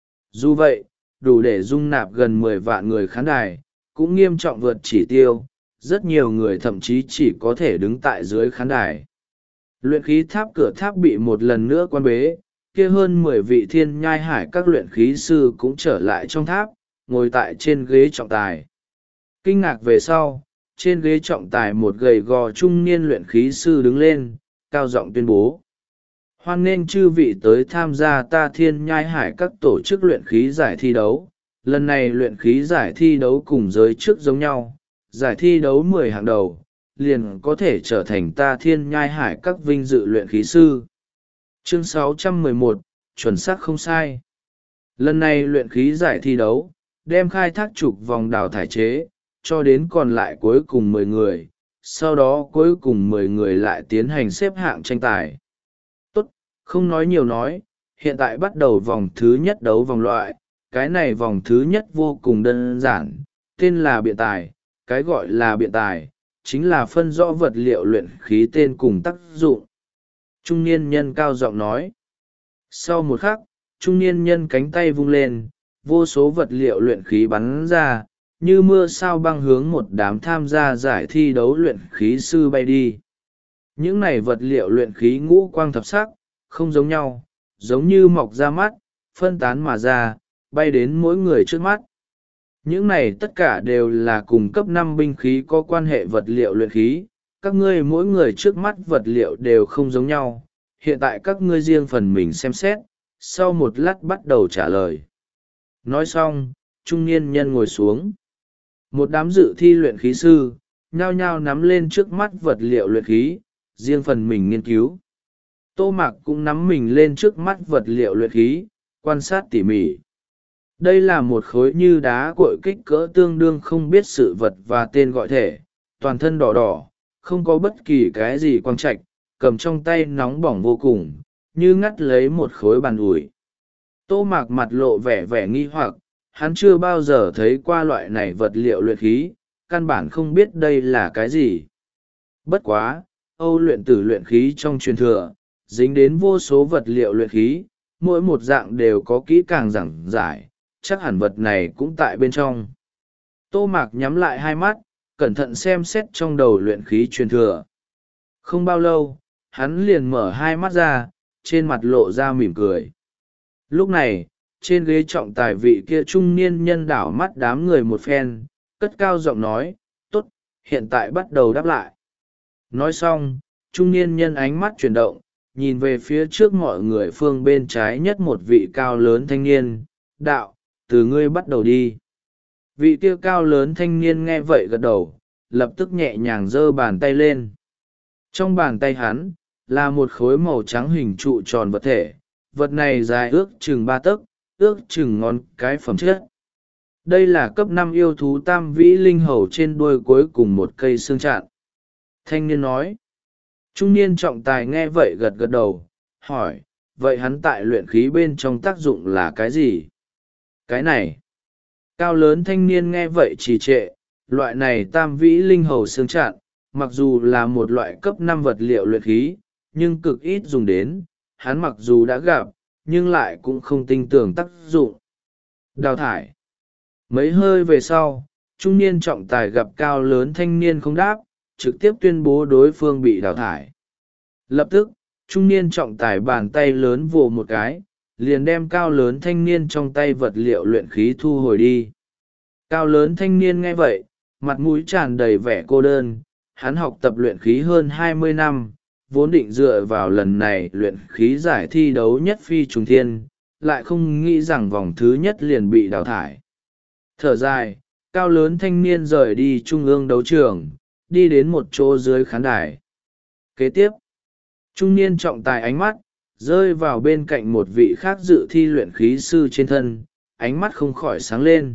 Dù vậy, đủ để dung nạp gần mười vạn người khán đài, cũng nghiêm trọng vượt chỉ tiêu, rất nhiều người thậm chí chỉ có thể đứng tại dưới khán đài. Luyện khí tháp cửa tháp bị một lần nữa quan bế, kia hơn mười vị Thiên Nhai Hải các luyện khí sư cũng trở lại trong tháp, ngồi tại trên ghế trọng tài. Kinh ngạc về sau, trên ghế trọng tài một gầy gò trung niên luyện khí sư đứng lên, cao giọng tuyên bố. Hoan nghênh chư vị tới tham gia ta Thiên Nhai Hải các tổ chức luyện khí giải thi đấu. Lần này luyện khí giải thi đấu cùng giới trước giống nhau, giải thi đấu mười hạng đầu, liền có thể trở thành ta Thiên Nhai Hải các vinh dự luyện khí sư. Chương sáu trăm mười một, chuẩn xác không sai. Lần này luyện khí giải thi đấu, đem khai thác trục vòng đào thải chế, cho đến còn lại cuối cùng mười người, sau đó cuối cùng mười người lại tiến hành xếp hạng tranh tài. Tốt, không nói nhiều nói, hiện tại bắt đầu vòng thứ nhất đấu vòng loại, cái này vòng thứ nhất vô cùng đơn giản, tên là biện tài, cái gọi là biện tài, chính là phân rõ vật liệu luyện khí tên cùng tác dụng. Trung niên nhân cao giọng nói. Sau một khắc, trung niên nhân cánh tay vung lên, vô số vật liệu luyện khí bắn ra, như mưa sao băng hướng một đám tham gia giải thi đấu luyện khí sư bay đi. Những này vật liệu luyện khí ngũ quang thập sắc, không giống nhau, giống như mọc ra mắt, phân tán mà ra, bay đến mỗi người trước mắt. Những này tất cả đều là cùng cấp năm binh khí có quan hệ vật liệu luyện khí, các ngươi mỗi người trước mắt vật liệu đều không giống nhau, hiện tại các ngươi riêng phần mình xem xét, sau một lát bắt đầu trả lời. Nói xong, trung niên nhân ngồi xuống. Một đám dự thi luyện khí sư, nhao nhao nắm lên trước mắt vật liệu luyện khí, riêng phần mình nghiên cứu. Tô Mạc cũng nắm mình lên trước mắt vật liệu luyện khí, quan sát tỉ mỉ. Đây là một khối như đá cội kích cỡ tương đương không biết sự vật và tên gọi thể, toàn thân đỏ đỏ, không có bất kỳ cái gì quang trạch, cầm trong tay nóng bỏng vô cùng, như ngắt lấy một khối bàn ủi. Tô Mạc mặt lộ vẻ vẻ nghi hoặc, hắn chưa bao giờ thấy qua loại này vật liệu luyện khí, căn bản không biết đây là cái gì. Bất quá, Âu luyện tử luyện khí trong truyền thừa, dính đến vô số vật liệu luyện khí, mỗi một dạng đều có kỹ càng giảng giải, chắc hẳn vật này cũng tại bên trong. Tô Mạc nhắm lại hai mắt, cẩn thận xem xét trong đầu luyện khí truyền thừa. Không bao lâu, hắn liền mở hai mắt ra, trên mặt lộ ra mỉm cười. Lúc này, trên ghế trọng tài vị kia trung niên nhân đảo mắt đám người một phen, cất cao giọng nói, tốt, hiện tại bắt đầu đáp lại. Nói xong, trung niên nhân ánh mắt chuyển động, nhìn về phía trước mọi người phương bên trái nhất một vị cao lớn thanh niên, đạo, từ ngươi bắt đầu đi. Vị kia cao lớn thanh niên nghe vậy gật đầu, lập tức nhẹ nhàng giơ bàn tay lên. Trong bàn tay hắn, là một khối màu trắng hình trụ tròn vật thể, vật này dài ước chừng ba tấc, ước chừng ngón cái phẩm chất. Đây là cấp năm yêu thú tam vĩ linh hầu trên đuôi cuối cùng một cây xương chạn. Thanh niên nói. Trung niên trọng tài nghe vậy gật gật đầu, hỏi, vậy hắn tại luyện khí bên trong tác dụng là cái gì? Cái này. Cao lớn thanh niên nghe vậy trì trệ, loại này tam vĩ linh hầu xương chạn, mặc dù là một loại cấp năm vật liệu luyện khí, nhưng cực ít dùng đến, hắn mặc dù đã gặp, nhưng lại cũng không tin tưởng tác dụng. Đào thải. Mấy hơi về sau, trung niên trọng tài gặp cao lớn thanh niên không đáp, trực tiếp tuyên bố đối phương bị đào thải. Lập tức, trung niên trọng tài bàn tay lớn vồ một cái, liền đem cao lớn thanh niên trong tay vật liệu luyện khí thu hồi đi. Cao lớn thanh niên nghe vậy, mặt mũi tràn đầy vẻ cô đơn, hắn học tập luyện khí hơn hai mươi năm, vốn định dựa vào lần này luyện khí giải thi đấu nhất phi trùng thiên, lại không nghĩ rằng vòng thứ nhất liền bị đào thải. Thở dài, cao lớn thanh niên rời đi trung ương đấu trường, đi đến một chỗ dưới khán đài. Kế tiếp, trung niên trọng tài ánh mắt, rơi vào bên cạnh một vị khác dự thi luyện khí sư trên thân, ánh mắt không khỏi sáng lên.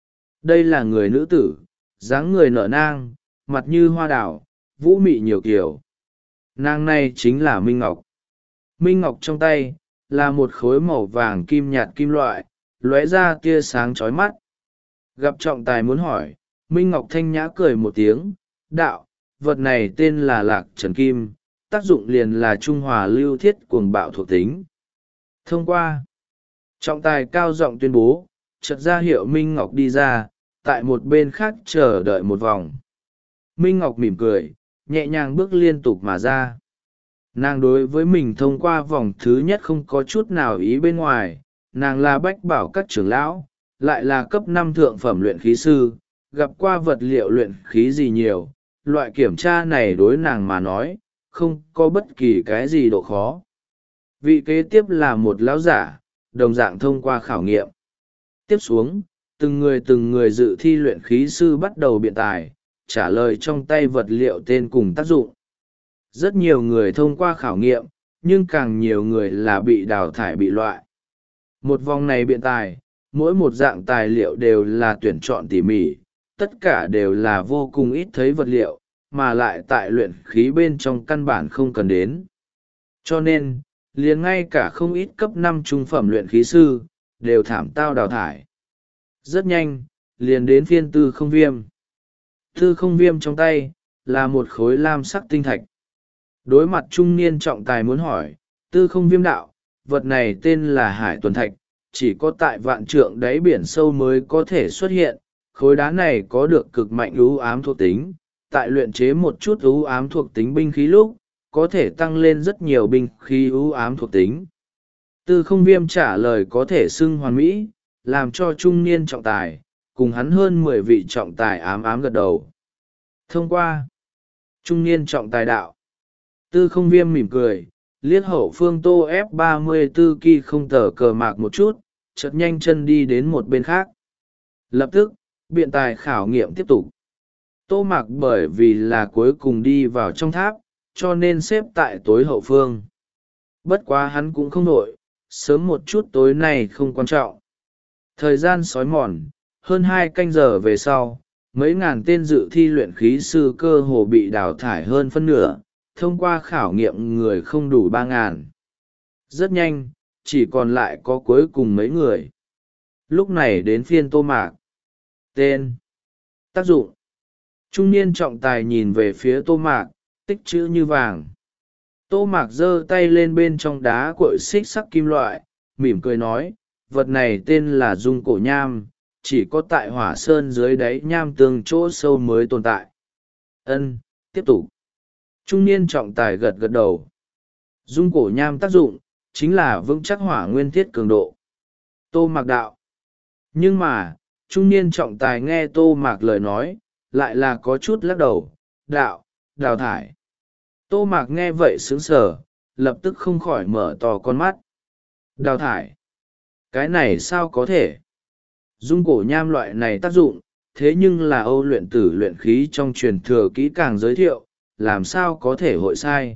Đây là người nữ tử, dáng người nở nang, mặt như hoa đào, vũ mị nhiều kiểu. Nàng này chính là Minh Ngọc. Minh Ngọc trong tay, là một khối màu vàng kim nhạt kim loại, lóe ra tia sáng chói mắt. Gặp trọng tài muốn hỏi, Minh Ngọc thanh nhã cười một tiếng, đạo, vật này tên là Lạc Trần Kim, tác dụng liền là trung hòa lưu thiết cuồng bạo thuộc tính. Thông qua, trọng tài cao giọng tuyên bố, chợt ra hiệu Minh Ngọc đi ra, tại một bên khác chờ đợi một vòng. Minh Ngọc mỉm cười, nhẹ nhàng bước liên tục mà ra. Nàng đối với mình thông qua vòng thứ nhất không có chút nào ý bên ngoài, nàng là bách bảo các trưởng lão, lại là cấp năm thượng phẩm luyện khí sư, gặp qua vật liệu luyện khí gì nhiều, loại kiểm tra này đối nàng mà nói, không có bất kỳ cái gì độ khó. Vị kế tiếp là một lão giả, đồng dạng thông qua khảo nghiệm. Tiếp xuống, từng người từng người dự thi luyện khí sư bắt đầu biện tài, trả lời trong tay vật liệu tên cùng tác dụng. Rất nhiều người thông qua khảo nghiệm, nhưng càng nhiều người là bị đào thải bị loại. Một vòng này biện tài, mỗi một dạng tài liệu đều là tuyển chọn tỉ mỉ, tất cả đều là vô cùng ít thấy vật liệu, mà lại tại luyện khí bên trong căn bản không cần đến. Cho nên, liền ngay cả không ít cấp năm trung phẩm luyện khí sư, đều thảm tao đào thải. Rất nhanh, liền đến phiên tư không viêm. Tư không viêm trong tay, là một khối lam sắc tinh thạch. Đối mặt trung niên trọng tài muốn hỏi, tư không viêm đạo, vật này tên là hải tuần thạch, chỉ có tại vạn trượng đáy biển sâu mới có thể xuất hiện. Khối đá này có được cực mạnh ưu ám thuộc tính, tại luyện chế một chút ưu ám thuộc tính binh khí lúc, có thể tăng lên rất nhiều binh khí ưu ám thuộc tính. Tư không viêm trả lời có thể xưng hoàn mỹ, làm cho trung niên trọng tài, cùng hắn hơn mười vị trọng tài ám ám gật đầu. Thông qua. Trung niên trọng tài đạo. Tư không viêm mỉm cười, liếc hậu phương tô ép ba mươi tư kỳ không tờ cờ mạc một chút, chợt nhanh chân đi đến một bên khác. Lập tức, biện tài khảo nghiệm tiếp tục. Tô mạc bởi vì là cuối cùng đi vào trong tháp, cho nên xếp tại tối hậu phương. Bất quá hắn cũng không nổi, sớm một chút tối nay không quan trọng. Thời gian sói mòn, hơn hai canh giờ về sau, mấy ngàn tên dự thi luyện khí sư cơ hồ bị đào thải hơn phân nửa, thông qua khảo nghiệm người không đủ ba ngàn. Rất nhanh, chỉ còn lại có cuối cùng mấy người. Lúc này đến phiên Tô Mạc. Tên. Tác dụng. Trung niên trọng tài nhìn về phía Tô Mạc, tích chữ như vàng. Tô Mạc giơ tay lên bên trong đá cuội xích sắc kim loại, mỉm cười nói, vật này tên là dung cổ nham, chỉ có tại hỏa sơn dưới đáy nham tương chỗ sâu mới tồn tại. Ân, tiếp tục. Trung niên trọng tài gật gật đầu. Dung cổ nham tác dụng, chính là vững chắc hỏa nguyên thiết cường độ. Tô Mạc đạo. Nhưng mà, trung niên trọng tài nghe Tô Mạc lời nói, lại là có chút lắc đầu, đạo, đào thải. Tô Mạc nghe vậy sững sờ, lập tức không khỏi mở to con mắt. Đào thải. Cái này sao có thể? Dung cổ nham loại này tác dụng, thế nhưng là Âu luyện tử luyện khí trong truyền thừa kỹ càng giới thiệu, làm sao có thể hội sai?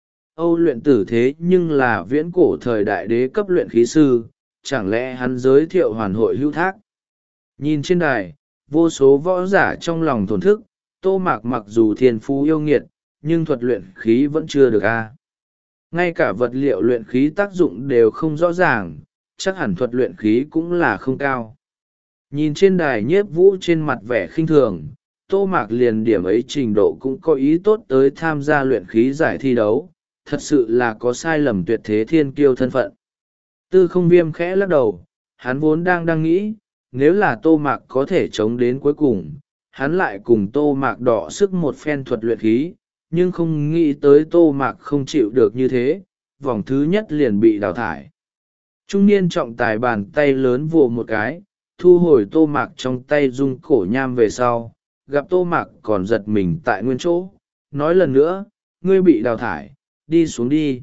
Âu luyện tử thế nhưng là viễn cổ thời đại đế cấp luyện khí sư, chẳng lẽ hắn giới thiệu hoàn hội hữu thác? Nhìn trên đài, vô số võ giả trong lòng thổn thức, Tô Mạc mặc dù thiên phú yêu nghiệt, nhưng thuật luyện khí vẫn chưa được a. Ngay cả vật liệu luyện khí tác dụng đều không rõ ràng, chắc hẳn thuật luyện khí cũng là không cao. Nhìn trên đài nhiếp vũ trên mặt vẻ khinh thường, Tô Mạc liền điểm ấy trình độ cũng có ý tốt tới tham gia luyện khí giải thi đấu, thật sự là có sai lầm tuyệt thế thiên kiêu thân phận. Tư không viêm khẽ lắc đầu, hắn vốn đang đang nghĩ, nếu là Tô Mạc có thể chống đến cuối cùng, hắn lại cùng Tô Mạc đọ sức một phen thuật luyện khí, nhưng không nghĩ tới Tô Mạc không chịu được như thế, vòng thứ nhất liền bị đào thải. Trung niên trọng tài bàn tay lớn vồ một cái, thu hồi Tô Mạc trong tay dung cổ nham về sau, gặp Tô Mạc còn giật mình tại nguyên chỗ, nói lần nữa, ngươi bị đào thải, đi xuống đi.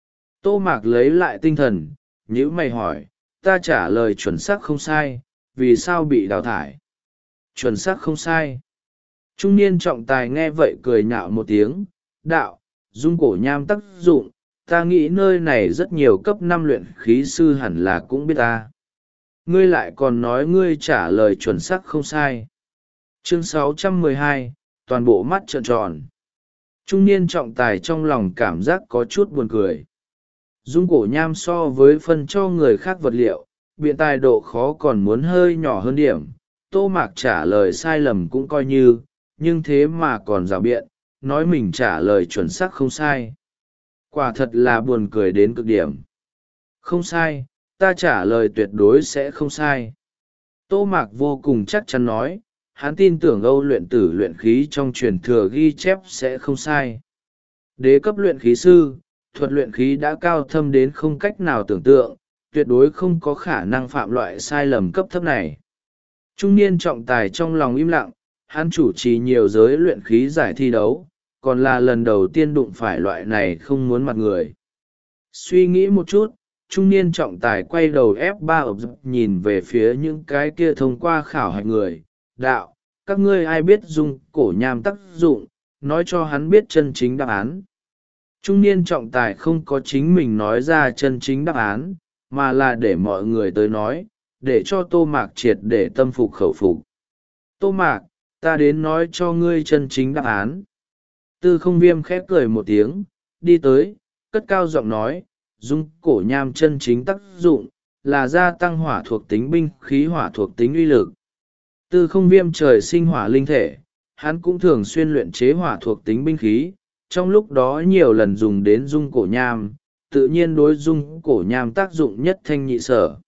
Tô Mạc lấy lại tinh thần, nhíu mày hỏi, ta trả lời chuẩn xác không sai, vì sao bị đào thải? Chuẩn xác không sai. Trung niên trọng tài nghe vậy cười nhạo một tiếng, đạo, dung cổ nham tác dụng, ta nghĩ nơi này rất nhiều cấp năm luyện khí sư hẳn là cũng biết ta. Ngươi lại còn nói ngươi trả lời chuẩn xác không sai. Chương sáu trăm mười hai, toàn bộ mắt trợn tròn. Trung niên trọng tài trong lòng cảm giác có chút buồn cười. Dung cổ nham so với phân cho người khác vật liệu, biện tài độ khó còn muốn hơi nhỏ hơn điểm. Tô Mạc trả lời sai lầm cũng coi như, nhưng thế mà còn rào biện, nói mình trả lời chuẩn xác không sai. Quả thật là buồn cười đến cực điểm. Không sai, ta trả lời tuyệt đối sẽ không sai. Tô Mạc vô cùng chắc chắn nói, hắn tin tưởng Âu luyện tử luyện khí trong truyền thừa ghi chép sẽ không sai. Đế cấp luyện khí sư, thuật luyện khí đã cao thâm đến không cách nào tưởng tượng, tuyệt đối không có khả năng phạm loại sai lầm cấp thấp này. Trung niên trọng tài trong lòng im lặng, hắn chủ trì nhiều giới luyện khí giải thi đấu, còn là lần đầu tiên đụng phải loại này không muốn mặt người. Suy nghĩ một chút, trung niên trọng tài quay đầu ép ba ập nhìn về phía những cái kia thông qua khảo hạch người, đạo, các ngươi ai biết dung cổ nham tác dụng, nói cho hắn biết chân chính đáp án. Trung niên trọng tài không có chính mình nói ra chân chính đáp án, mà là để mọi người tới nói, để cho Tô Mạc triệt để tâm phục khẩu phục. Tô Mạc, ta đến nói cho ngươi chân chính đáp án. Tư không viêm khép cười một tiếng, đi tới, cất cao giọng nói, dung cổ nham chân chính tác dụng, là gia tăng hỏa thuộc tính binh khí hỏa thuộc tính uy lực. Tư không viêm trời sinh hỏa linh thể, hắn cũng thường xuyên luyện chế hỏa thuộc tính binh khí, trong lúc đó nhiều lần dùng đến dung cổ nham, tự nhiên đối dung cổ nham tác dụng nhất thanh nhị sở.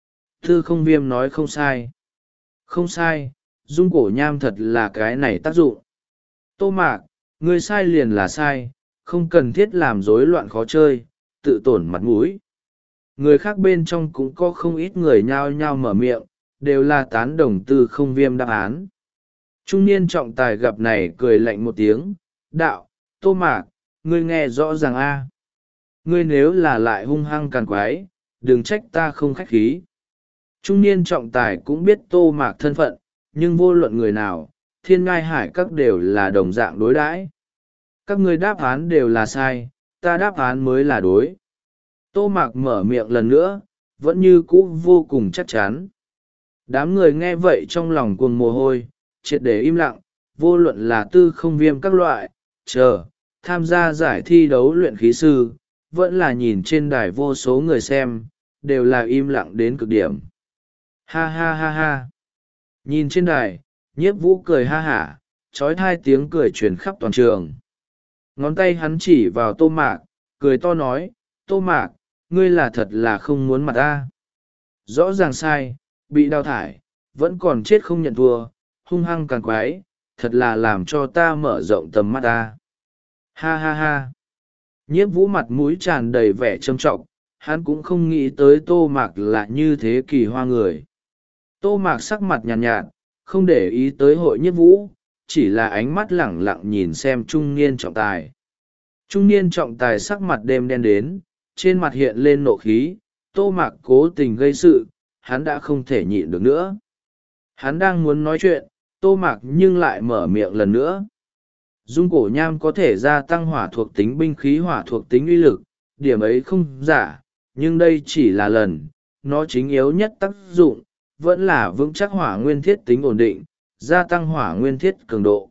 Tư không viêm nói không sai. Không sai, dung cổ nham thật là cái này tác dụng. Tô Mạc, ngươi sai liền là sai, không cần thiết làm rối loạn khó chơi, tự tổn mặt mũi. Người khác bên trong cũng có không ít người nhao nhao mở miệng, đều là tán đồng tư không viêm đáp án. Trung niên trọng tài gặp này cười lạnh một tiếng, đạo, Tô Mạc, ngươi nghe rõ ràng a, ngươi nếu là lại hung hăng càn quái, đừng trách ta không khách khí. Trung niên trọng tài cũng biết Tô Mạc thân phận, nhưng vô luận người nào, thiên ngai hải các đều là đồng dạng đối đãi. Các ngươi đáp án đều là sai, ta đáp án mới là đối. Tô Mạc mở miệng lần nữa, vẫn như cũ vô cùng chắc chắn. Đám người nghe vậy trong lòng cuồng mồ hôi, triệt để im lặng, vô luận là tư không viêm các loại, chờ, tham gia giải thi đấu luyện khí sư, vẫn là nhìn trên đài vô số người xem, đều là im lặng đến cực điểm. Ha ha ha ha. Nhìn trên đài, Nhiếp Vũ cười ha hả, trói thai tiếng cười truyền khắp toàn trường. Ngón tay hắn chỉ vào Tô Mạc, cười to nói, Tô Mạc, ngươi là thật là không muốn mặt ta. Rõ ràng sai, bị đào thải, vẫn còn chết không nhận thua, hung hăng càng quái, thật là làm cho ta mở rộng tầm mắt ta. Ha ha ha. Nhiếp Vũ mặt mũi tràn đầy vẻ trâm trọng, hắn cũng không nghĩ tới Tô Mạc là như thế kỳ hoa người. Tô Mạc sắc mặt nhàn nhạt, nhạt, không để ý tới hội Nhiếp Vũ, chỉ là ánh mắt lẳng lặng nhìn xem trung niên trọng tài. Trung niên trọng tài sắc mặt đêm đen đến, trên mặt hiện lên nộ khí, Tô Mạc cố tình gây sự, hắn đã không thể nhịn được nữa. Hắn đang muốn nói chuyện, Tô Mạc nhưng lại mở miệng lần nữa. Dung cổ nham có thể gia tăng hỏa thuộc tính binh khí hỏa thuộc tính uy lực, điểm ấy không giả, nhưng đây chỉ là lần, nó chính yếu nhất tác dụng, vẫn là vững chắc hỏa nguyên thiết tính ổn định, gia tăng hỏa nguyên thiết cường độ.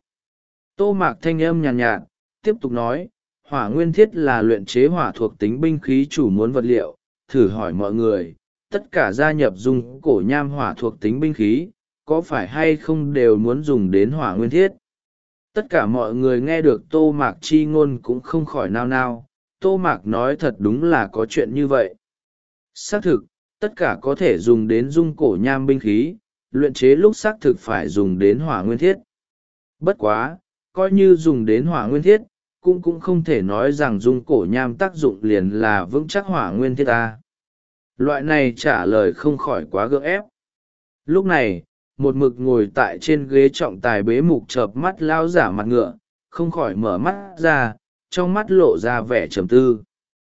Tô Mạc thanh âm nhàn nhạt, nhạt, tiếp tục nói, hỏa nguyên thiết là luyện chế hỏa thuộc tính binh khí chủ muốn vật liệu, thử hỏi mọi người, tất cả gia nhập dung cổ nham hỏa thuộc tính binh khí, có phải hay không đều muốn dùng đến hỏa nguyên thiết? Tất cả mọi người nghe được Tô Mạc chi ngôn cũng không khỏi nao nao, Tô Mạc nói thật đúng là có chuyện như vậy. Xác thực, tất cả có thể dùng đến dung cổ nham binh khí, luyện chế lúc xác thực phải dùng đến hỏa nguyên thiết. Bất quá, coi như dùng đến hỏa nguyên thiết, cũng cũng không thể nói rằng dung cổ nham tác dụng liền là vững chắc hỏa nguyên thiết ta. Loại này trả lời không khỏi quá gượng ép. Lúc này, một mực ngồi tại trên ghế trọng tài bế mục chợp mắt lao giả mặt ngựa, không khỏi mở mắt ra, trong mắt lộ ra vẻ trầm tư.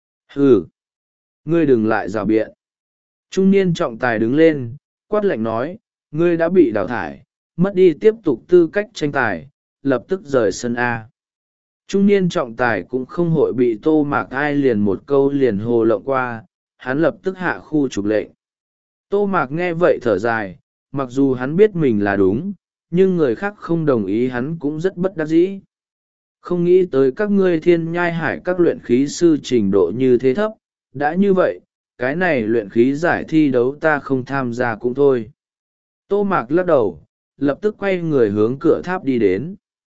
Hừ, ngươi đừng lại rào biện. Trung niên trọng tài đứng lên, quát lạnh nói, ngươi đã bị đào thải, mất đi tiếp tục tư cách tranh tài, lập tức rời sân A. Trung niên trọng tài cũng không hội bị Tô Mạc ai liền một câu liền hồ lộng qua, hắn lập tức hạ khu trục lệnh. Tô Mạc nghe vậy thở dài, mặc dù hắn biết mình là đúng, nhưng người khác không đồng ý hắn cũng rất bất đắc dĩ. Không nghĩ tới các ngươi thiên nhai hải các luyện khí sư trình độ như thế thấp, đã như vậy, cái này luyện khí giải thi đấu ta không tham gia cũng thôi. Tô Mạc lắc đầu, lập tức quay người hướng cửa tháp đi đến.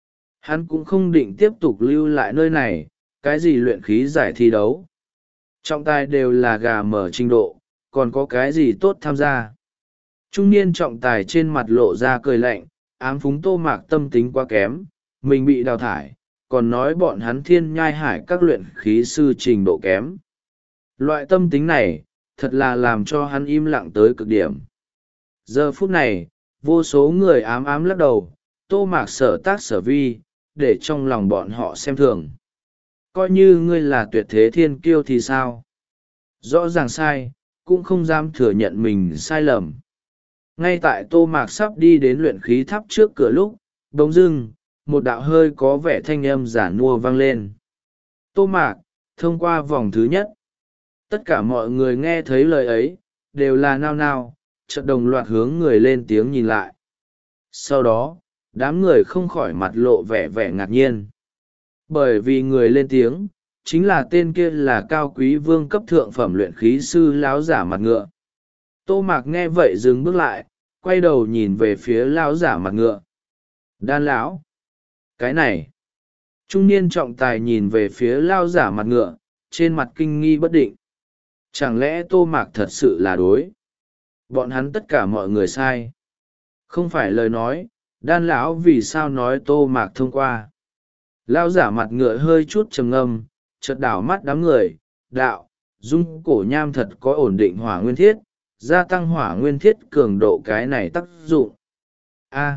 Hắn cũng không định tiếp tục lưu lại nơi này, cái gì luyện khí giải thi đấu. Trọng tài đều là gà mở trình độ, còn có cái gì tốt tham gia. Trung niên trọng tài trên mặt lộ ra cười lạnh, ám phúng Tô Mạc tâm tính quá kém, mình bị đào thải, còn nói bọn hắn thiên nhai hải các luyện khí sư trình độ kém. Loại tâm tính này, thật là làm cho hắn im lặng tới cực điểm. Giờ phút này, vô số người ám ám lắc đầu, Tô Mạc sở tác sở vi, để trong lòng bọn họ xem thường. Coi như ngươi là tuyệt thế thiên kiêu thì sao? Rõ ràng sai, cũng không dám thừa nhận mình sai lầm. Ngay tại Tô Mạc sắp đi đến luyện khí tháp trước cửa lúc, bỗng dưng, một đạo hơi có vẻ thanh âm giả nua vang lên. Tô Mạc, thông qua vòng thứ nhất. Tất cả mọi người nghe thấy lời ấy, đều là nao nao, chợt đồng loạt hướng người lên tiếng nhìn lại. Sau đó, đám người không khỏi mặt lộ vẻ vẻ ngạc nhiên. Bởi vì người lên tiếng, chính là tên kia là cao quý vương cấp thượng phẩm luyện khí sư láo giả mặt ngựa. Tô Mạc nghe vậy dừng bước lại, quay đầu nhìn về phía lão giả mặt ngựa. Đan lão, cái này. Trung niên trọng tài nhìn về phía lão giả mặt ngựa, trên mặt kinh nghi bất định. Chẳng lẽ Tô Mạc thật sự là đối? Bọn hắn tất cả mọi người sai. Không phải lời nói, đan lão vì sao nói Tô Mạc thông qua? Lão giả mặt ngựa hơi chút trầm ngâm, chợt đảo mắt đám người, đạo, dung cổ nham thật có ổn định hỏa nguyên thiết, gia tăng hỏa nguyên thiết cường độ cái này tác dụng. A.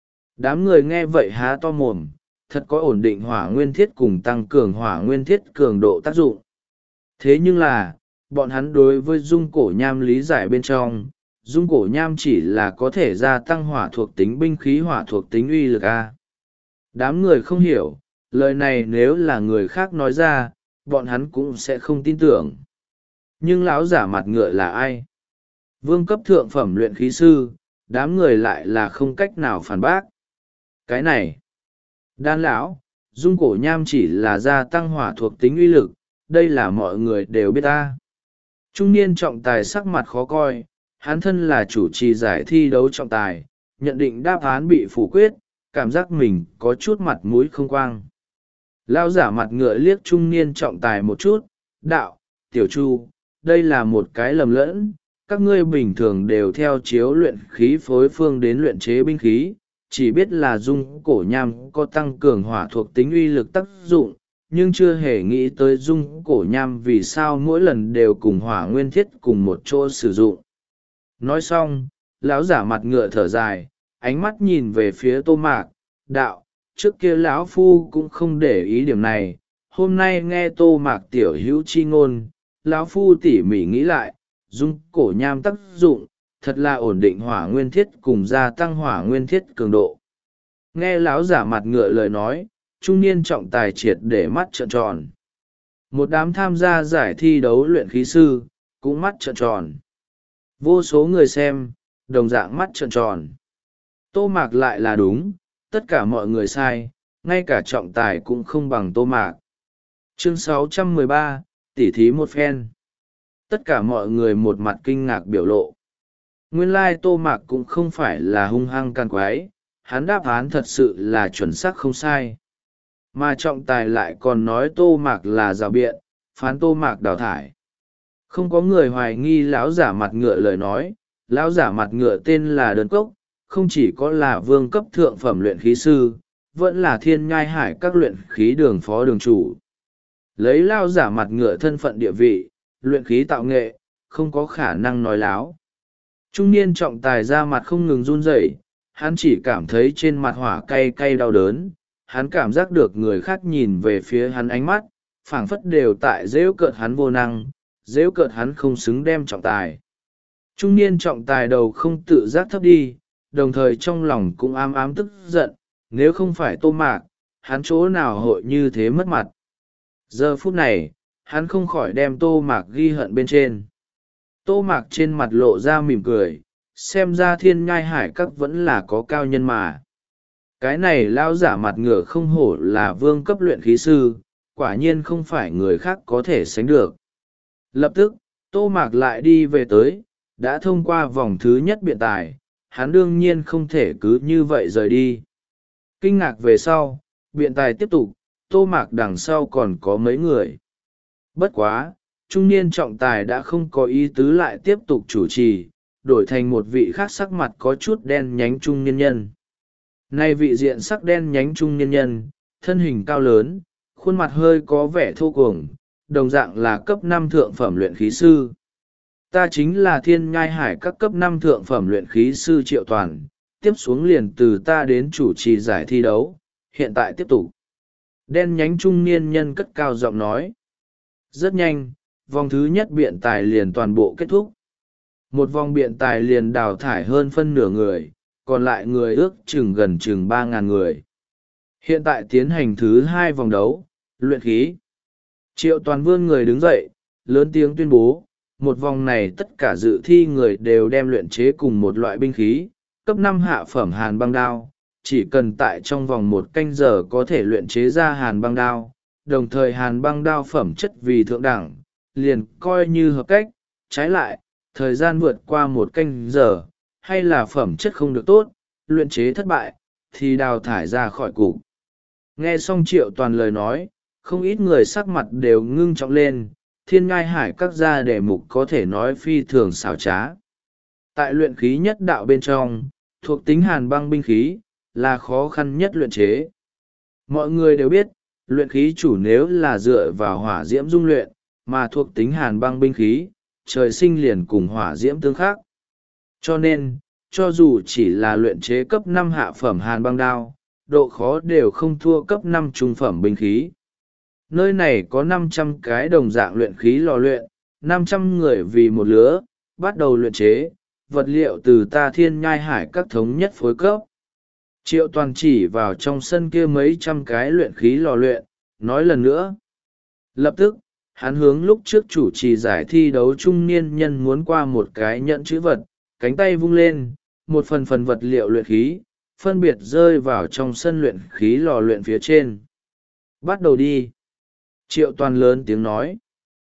Đám người nghe vậy há to mồm, thật có ổn định hỏa nguyên thiết cùng tăng cường hỏa nguyên thiết cường độ tác dụng. Thế nhưng là, bọn hắn đối với dung cổ nham lý giải bên trong, dung cổ nham chỉ là có thể gia tăng hỏa thuộc tính binh khí hỏa thuộc tính uy lực A. Đám người không hiểu, lời này nếu là người khác nói ra, bọn hắn cũng sẽ không tin tưởng. Nhưng lão giả mặt ngựa là ai? Vương cấp thượng phẩm luyện khí sư, đám người lại là không cách nào phản bác. Cái này, đan lão, dung cổ nham chỉ là gia tăng hỏa thuộc tính uy lực, đây là mọi người đều biết ta. Trung niên trọng tài sắc mặt khó coi, hắn thân là chủ trì giải thi đấu trọng tài, nhận định đáp án bị phủ quyết, cảm giác mình có chút mặt mũi không quang. Lao giả mặt ngựa liếc trung niên trọng tài một chút, đạo, tiểu chu, đây là một cái lầm lẫn, các ngươi bình thường đều theo chiếu luyện khí phối phương đến luyện chế binh khí, chỉ biết là dung cổ nham có tăng cường hỏa thuộc tính uy lực tác dụng, nhưng chưa hề nghĩ tới dung cổ nham vì sao mỗi lần đều cùng hỏa nguyên thiết cùng một chỗ sử dụng. Nói xong, lão giả mặt ngựa thở dài, ánh mắt nhìn về phía Tô Mạc, đạo, trước kia lão phu cũng không để ý điểm này, hôm nay nghe Tô Mạc tiểu hữu chi ngôn, lão phu tỉ mỉ nghĩ lại, dung cổ nham tác dụng, thật là ổn định hỏa nguyên thiết cùng gia tăng hỏa nguyên thiết cường độ. Nghe lão giả mặt ngựa lời nói, trung niên trọng tài triệt để mắt trợn tròn. Một đám tham gia giải thi đấu luyện khí sư, cũng mắt trợn tròn. Vô số người xem, đồng dạng mắt trợn tròn. Tô Mạc lại là đúng, tất cả mọi người sai, ngay cả trọng tài cũng không bằng Tô Mạc. Chương sáu trăm mười ba, tỉ thí một phen. Tất cả mọi người một mặt kinh ngạc biểu lộ. Nguyên lai Tô Mạc cũng không phải là hung hăng can quái, hắn đáp án thật sự là chuẩn xác không sai. Mà trọng tài lại còn nói Tô Mạc là rào biện, phán Tô Mạc đào thải. Không có người hoài nghi lão giả mặt ngựa lời nói, lão giả mặt ngựa tên là Đơn Cốc, không chỉ có là vương cấp thượng phẩm luyện khí sư, vẫn là thiên nhai hải các luyện khí đường phó đường chủ. Lấy lão giả mặt ngựa thân phận địa vị, luyện khí tạo nghệ, không có khả năng nói láo. Trung niên trọng tài ra mặt không ngừng run rẩy, hắn chỉ cảm thấy trên mặt hỏa cay cay đau đớn, hắn cảm giác được người khác nhìn về phía hắn ánh mắt, phảng phất đều tại dễu cợt hắn vô năng, dễu cợt hắn không xứng đem trọng tài. Trung niên trọng tài đầu không tự giác thấp đi, đồng thời trong lòng cũng ám ám tức giận, nếu không phải Tô Mạc, hắn chỗ nào hội như thế mất mặt. Giờ phút này, hắn không khỏi đem Tô Mạc ghi hận bên trên. Tô Mạc trên mặt lộ ra mỉm cười, xem ra thiên nhai hải các vẫn là có cao nhân mà. Cái này lao giả mặt ngựa không hổ là vương cấp luyện khí sư, quả nhiên không phải người khác có thể sánh được. Lập tức, Tô Mạc lại đi về tới, đã thông qua vòng thứ nhất biện tài, hắn đương nhiên không thể cứ như vậy rời đi. Kinh ngạc về sau, biện tài tiếp tục, Tô Mạc đằng sau còn có mấy người. Bất quá, trung niên trọng tài đã không có ý tứ lại tiếp tục chủ trì, đổi thành một vị khác sắc mặt có chút đen nhánh trung niên nhân. Nay vị diện sắc đen nhánh trung niên nhân, thân hình cao lớn, khuôn mặt hơi có vẻ thô cuồng, đồng dạng là cấp năm thượng phẩm luyện khí sư. Ta chính là thiên nhai hải các cấp năm thượng phẩm luyện khí sư Triệu Toàn, tiếp xuống liền từ ta đến chủ trì giải thi đấu, hiện tại tiếp tục. Đen nhánh trung niên nhân cất cao giọng nói. Rất nhanh, vòng thứ nhất biện tài liền toàn bộ kết thúc. Một vòng biện tài liền đào thải hơn phân nửa người, còn lại người ước chừng gần chừng ba ngàn người. Hiện tại tiến hành thứ hai vòng đấu, luyện khí. Triệu Toàn vươn người đứng dậy, lớn tiếng tuyên bố, một vòng này tất cả dự thi người đều đem luyện chế cùng một loại binh khí, cấp năm hạ phẩm hàn băng đao, chỉ cần tại trong vòng một canh giờ có thể luyện chế ra hàn băng đao, đồng thời hàn băng đao phẩm chất vì thượng đẳng, liền coi như hợp cách, trái lại, thời gian vượt qua một canh giờ, hay là phẩm chất không được tốt, luyện chế thất bại, thì đào thải ra khỏi cục. Nghe xong Triệu Toàn lời nói, không ít người sắc mặt đều ngưng trọng lên, thiên ngai hải các gia đề mục có thể nói phi thường xảo trá. Tại luyện khí nhất đạo bên trong, thuộc tính hàn băng binh khí, là khó khăn nhất luyện chế. Mọi người đều biết, luyện khí chủ nếu là dựa vào hỏa diễm dung luyện, mà thuộc tính hàn băng binh khí, trời sinh liền cùng hỏa diễm tương khắc. Cho nên, cho dù chỉ là luyện chế cấp năm hạ phẩm hàn băng đao, độ khó đều không thua cấp năm trung phẩm binh khí. Nơi này có năm trăm cái đồng dạng luyện khí lò luyện, năm trăm người vì một lứa, bắt đầu luyện chế, vật liệu từ ta thiên nhai hải các thống nhất phối cấp. Triệu Toàn chỉ vào trong sân kia mấy trăm cái luyện khí lò luyện, nói lần nữa. Lập tức, hắn hướng lúc trước chủ trì giải thi đấu trung niên nhân muốn qua một cái nhẫn chữ vật, cánh tay vung lên, một phần phần vật liệu luyện khí, phân biệt rơi vào trong sân luyện khí lò luyện phía trên. Bắt đầu đi. Triệu Toàn lớn tiếng nói.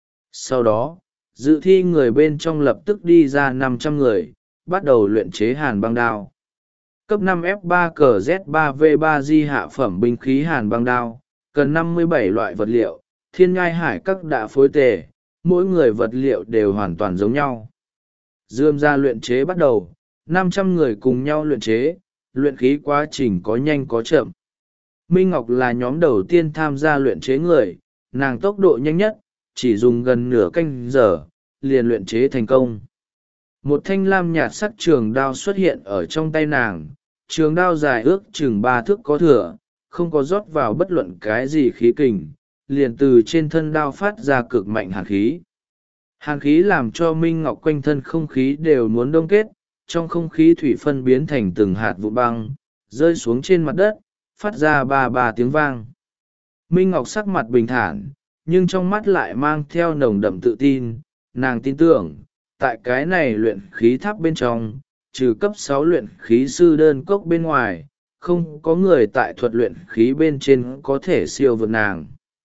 Sau đó, dự thi người bên trong lập tức đi ra năm trăm người, bắt đầu luyện chế hàn băng đao. Cấp năm F ba cờ Z ba V ba G hạ phẩm binh khí hàn băng đao, cần năm mươi bảy loại vật liệu, thiên nhai hải các đã phối tề, mỗi người vật liệu đều hoàn toàn giống nhau. Dươm ra luyện chế bắt đầu, năm trăm người cùng nhau luyện chế, luyện khí quá trình có nhanh có chậm. Minh Ngọc là nhóm đầu tiên tham gia luyện chế người, nàng tốc độ nhanh nhất, chỉ dùng gần nửa canh giờ, liền luyện chế thành công. Một thanh lam nhạt sắc trường đao xuất hiện ở trong tay nàng, trường đao dài ước chừng ba thước có thừa, không có rót vào bất luận cái gì khí kình, liền từ trên thân đao phát ra cực mạnh hàn khí. Hàn khí làm cho Minh Ngọc quanh thân không khí đều muốn đông kết, trong không khí thủy phân biến thành từng hạt vụ băng, rơi xuống trên mặt đất, phát ra ba ba tiếng vang. Minh Ngọc sắc mặt bình thản, nhưng trong mắt lại mang theo nồng đậm tự tin, nàng tin tưởng, tại cái này luyện khí tháp bên trong, trừ cấp sáu luyện khí sư đơn cốc bên ngoài, không có người tại thuật luyện khí bên trên có thể siêu vượt nàng.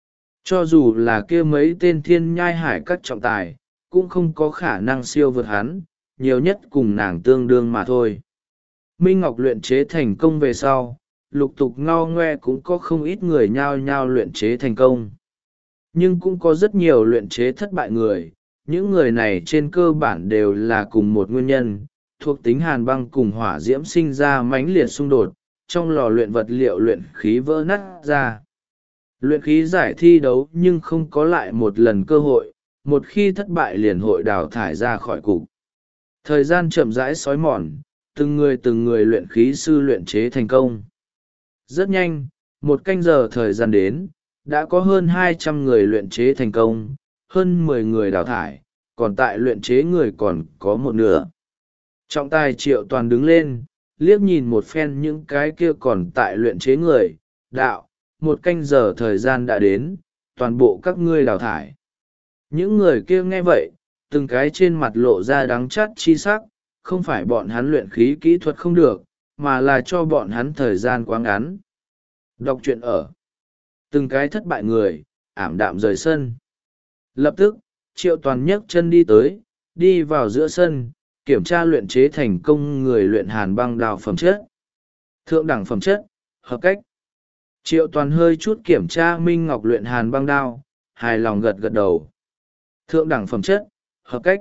Cho dù là kia mấy tên thiên nhai hải các trọng tài, cũng không có khả năng siêu vượt hắn, nhiều nhất cùng nàng tương đương mà thôi. Minh Ngọc luyện chế thành công về sau, lục tục ngao ngoe cũng có không ít người nhao nhao luyện chế thành công. Nhưng cũng có rất nhiều luyện chế thất bại người, những người này trên cơ bản đều là cùng một nguyên nhân, thuộc tính hàn băng cùng hỏa diễm sinh ra mãnh liệt xung đột, trong lò luyện vật liệu luyện khí vỡ nát ra. Luyện khí giải thi đấu nhưng không có lại một lần cơ hội, một khi thất bại liền hội đào thải ra khỏi cục. Thời gian chậm rãi xói mòn, từng người từng người luyện khí sư luyện chế thành công. Rất nhanh, một canh giờ thời gian đến, đã có hơn hai trăm người luyện chế thành công, hơn mười người đào thải, còn tại luyện chế người còn có một nửa. Trọng tài Triệu Toàn đứng lên, liếc nhìn một phen những cái kia còn tại luyện chế người, đạo, một canh giờ thời gian đã đến, toàn bộ các ngươi đào thải. Những người kia nghe vậy, từng cái trên mặt lộ ra đắng chát chi sắc, không phải bọn hắn luyện khí kỹ thuật không được, mà là cho bọn hắn thời gian quá ngắn. Đọc truyện ở. Từng cái thất bại người, ảm đạm rời sân. Lập tức, Triệu Toàn nhấc chân đi tới, đi vào giữa sân, kiểm tra luyện chế thành công người luyện hàn băng đao phẩm chất. Thượng đẳng phẩm chất, hợp cách. Triệu Toàn hơi chút kiểm tra Minh Ngọc luyện hàn băng đao, hài lòng gật gật đầu. Thượng đẳng phẩm chất, hợp cách.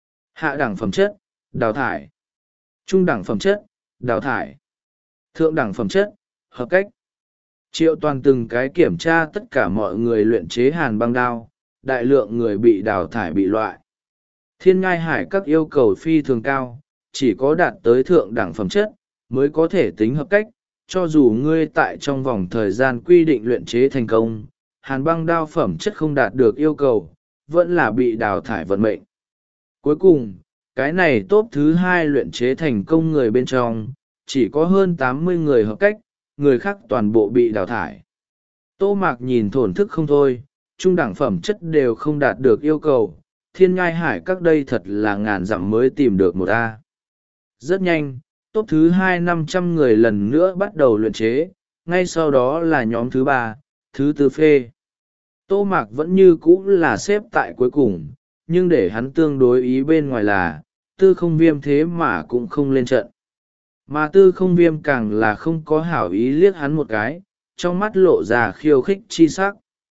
Hạ đẳng phẩm chất, đào thải. Trung đẳng phẩm chất, đào thải. Thượng đẳng phẩm chất, hợp cách. Triệu Toàn từng cái kiểm tra tất cả mọi người luyện chế hàn băng đao, đại lượng người bị đào thải bị loại. Thiên Ngai Hải các yêu cầu phi thường cao, chỉ có đạt tới thượng đẳng phẩm chất, mới có thể tính hợp cách, cho dù ngươi tại trong vòng thời gian quy định luyện chế thành công, hàn băng đao phẩm chất không đạt được yêu cầu, vẫn là bị đào thải vận mệnh. Cuối cùng, cái này top thứ hai luyện chế thành công người bên trong, chỉ có hơn tám mươi người hợp cách, người khác toàn bộ bị đào thải. Tô Mạc nhìn thổn thức không thôi, trung đẳng phẩm chất đều không đạt được yêu cầu, Thiên Ngai Hải các đây thật là ngàn dặm mới tìm được một A. Rất nhanh, top thứ hai năm trăm người lần nữa bắt đầu luyện chế, ngay sau đó là nhóm thứ ba, thứ tư phê. Tô Mạc vẫn như cũ là xếp tại cuối cùng, nhưng để hắn tương đối ý bên ngoài là, tư không viêm thế mà cũng không lên trận. Mà tư không viêm càng là không có hảo ý liếc hắn một cái, trong mắt lộ ra khiêu khích chi sắc.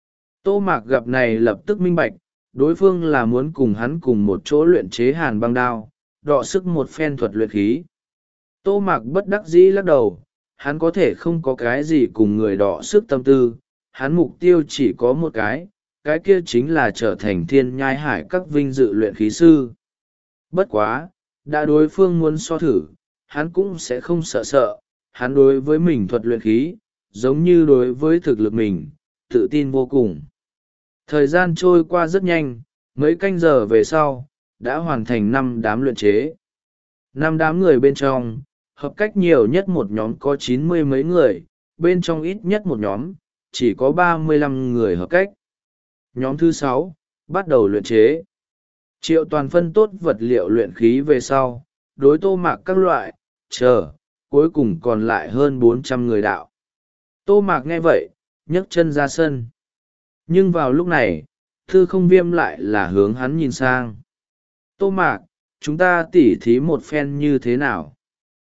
Tô Mạc gặp này lập tức minh bạch, đối phương là muốn cùng hắn cùng một chỗ luyện chế hàn băng đao, đọ sức một phen thuật luyện khí. Tô Mạc bất đắc dĩ lắc đầu, hắn có thể không có cái gì cùng người đọ sức tâm tư, hắn mục tiêu chỉ có một cái, cái kia chính là trở thành thiên nhai hải các vinh dự luyện khí sư. Bất quá, đã đối phương muốn so thử, hắn cũng sẽ không sợ sợ, hắn đối với mình thuật luyện khí, giống như đối với thực lực mình, tự tin vô cùng. Thời gian trôi qua rất nhanh, mấy canh giờ về sau, đã hoàn thành năm đám luyện chế. Năm đám người bên trong, hợp cách nhiều nhất một nhóm có chín mươi mấy người, bên trong ít nhất một nhóm, chỉ có ba mươi lăm người hợp cách. Nhóm thứ sáu, bắt đầu luyện chế. Triệu Toàn phân tốt vật liệu luyện khí về sau, đối Tô Mạc các loại, chờ, cuối cùng còn lại hơn bốn trăm người đạo. Tô Mạc nghe vậy, nhấc chân ra sân. Nhưng vào lúc này, Tư Không Viêm lại là hướng hắn nhìn sang. Tô Mạc, chúng ta tỉ thí một phen như thế nào?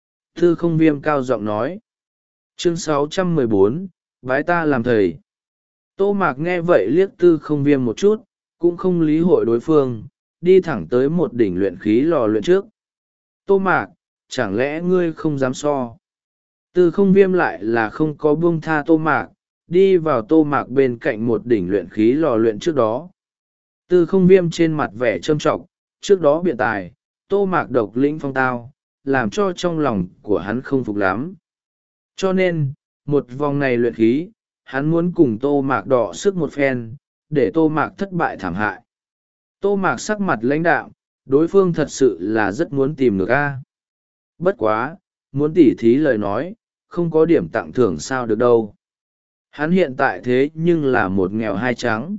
Tư Không Viêm cao giọng nói. Chương sáu trăm mười bốn, bái ta làm thầy. Tô Mạc nghe vậy liếc Tư Không Viêm một chút, cũng không lý hội đối phương, đi thẳng tới một đỉnh luyện khí lò luyện trước. Tô Mạc, chẳng lẽ ngươi không dám so? Tư Không Viêm lại là không có buông tha Tô Mạc, đi vào Tô Mạc bên cạnh một đỉnh luyện khí lò luyện trước đó. Tư Không Viêm trên mặt vẻ trâm trọng, trước đó biện tài, Tô Mạc độc lĩnh phong tao, làm cho trong lòng của hắn không phục lắm. Cho nên, một vòng này luyện khí, hắn muốn cùng Tô Mạc đọ sức một phen, để Tô Mạc thất bại thảm hại. Tô Mạc sắc mặt lãnh đạm, đối phương thật sự là rất muốn tìm được a. Bất quá, muốn tỉ thí lời nói, không có điểm tặng thưởng sao được đâu. Hắn hiện tại thế nhưng là một nghèo hai trắng.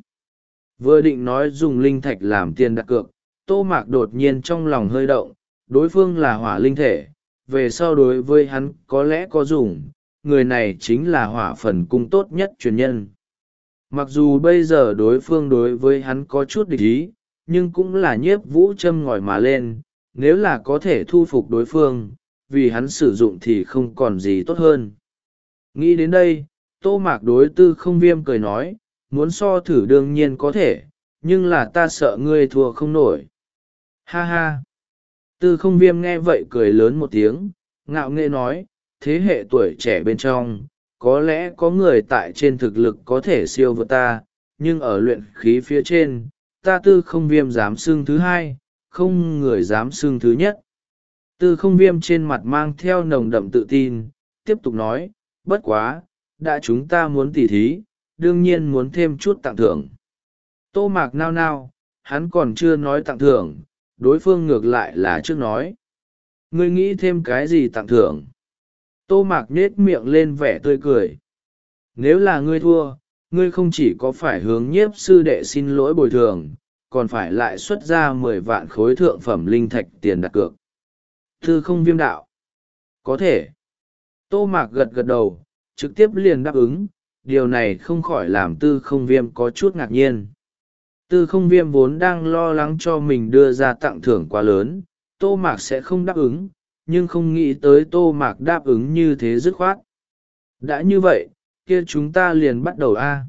Vừa định nói dùng linh thạch làm tiền đặt cược, Tô Mạc đột nhiên trong lòng hơi động, đối phương là hỏa linh thể, về sau đối với hắn có lẽ có dùng, người này chính là hỏa phần cung tốt nhất truyền nhân. Mặc dù bây giờ đối phương đối với hắn có chút địch ý, nhưng cũng là nhiếp vũ châm ngòi mà lên, nếu là có thể thu phục đối phương, vì hắn sử dụng thì không còn gì tốt hơn. Nghĩ đến đây, Tô Mạc đối Tư Không Viêm cười nói, muốn so thử đương nhiên có thể, nhưng là ta sợ ngươi thua không nổi. Ha ha! Tư Không Viêm nghe vậy cười lớn một tiếng, ngạo nghễ nói, thế hệ tuổi trẻ bên trong, có lẽ có người tại trên thực lực có thể siêu vượt ta, nhưng ở luyện khí phía trên, ta Tư Không Viêm dám xưng thứ hai, không người dám xưng thứ nhất. Tư Không Viêm trên mặt mang theo nồng đậm tự tin, tiếp tục nói, bất quá, đã chúng ta muốn tỉ thí, đương nhiên muốn thêm chút tặng thưởng. Tô Mạc nao nao, hắn còn chưa nói tặng thưởng, đối phương ngược lại là trước nói. Ngươi nghĩ thêm cái gì tặng thưởng? Tô Mạc nhết miệng lên vẻ tươi cười. Nếu là ngươi thua, ngươi không chỉ có phải hướng nhiếp sư đệ xin lỗi bồi thường, còn phải lại xuất ra mười vạn khối thượng phẩm linh thạch tiền đặt cược. Tư Không Viêm đạo. Có thể. Tô Mạc gật gật đầu, trực tiếp liền đáp ứng, điều này không khỏi làm Tư Không Viêm có chút ngạc nhiên. Tư Không Viêm vốn đang lo lắng cho mình đưa ra tặng thưởng quá lớn, Tô Mạc sẽ không đáp ứng, nhưng không nghĩ tới Tô Mạc đáp ứng như thế dứt khoát. Đã như vậy, kia chúng ta liền bắt đầu a.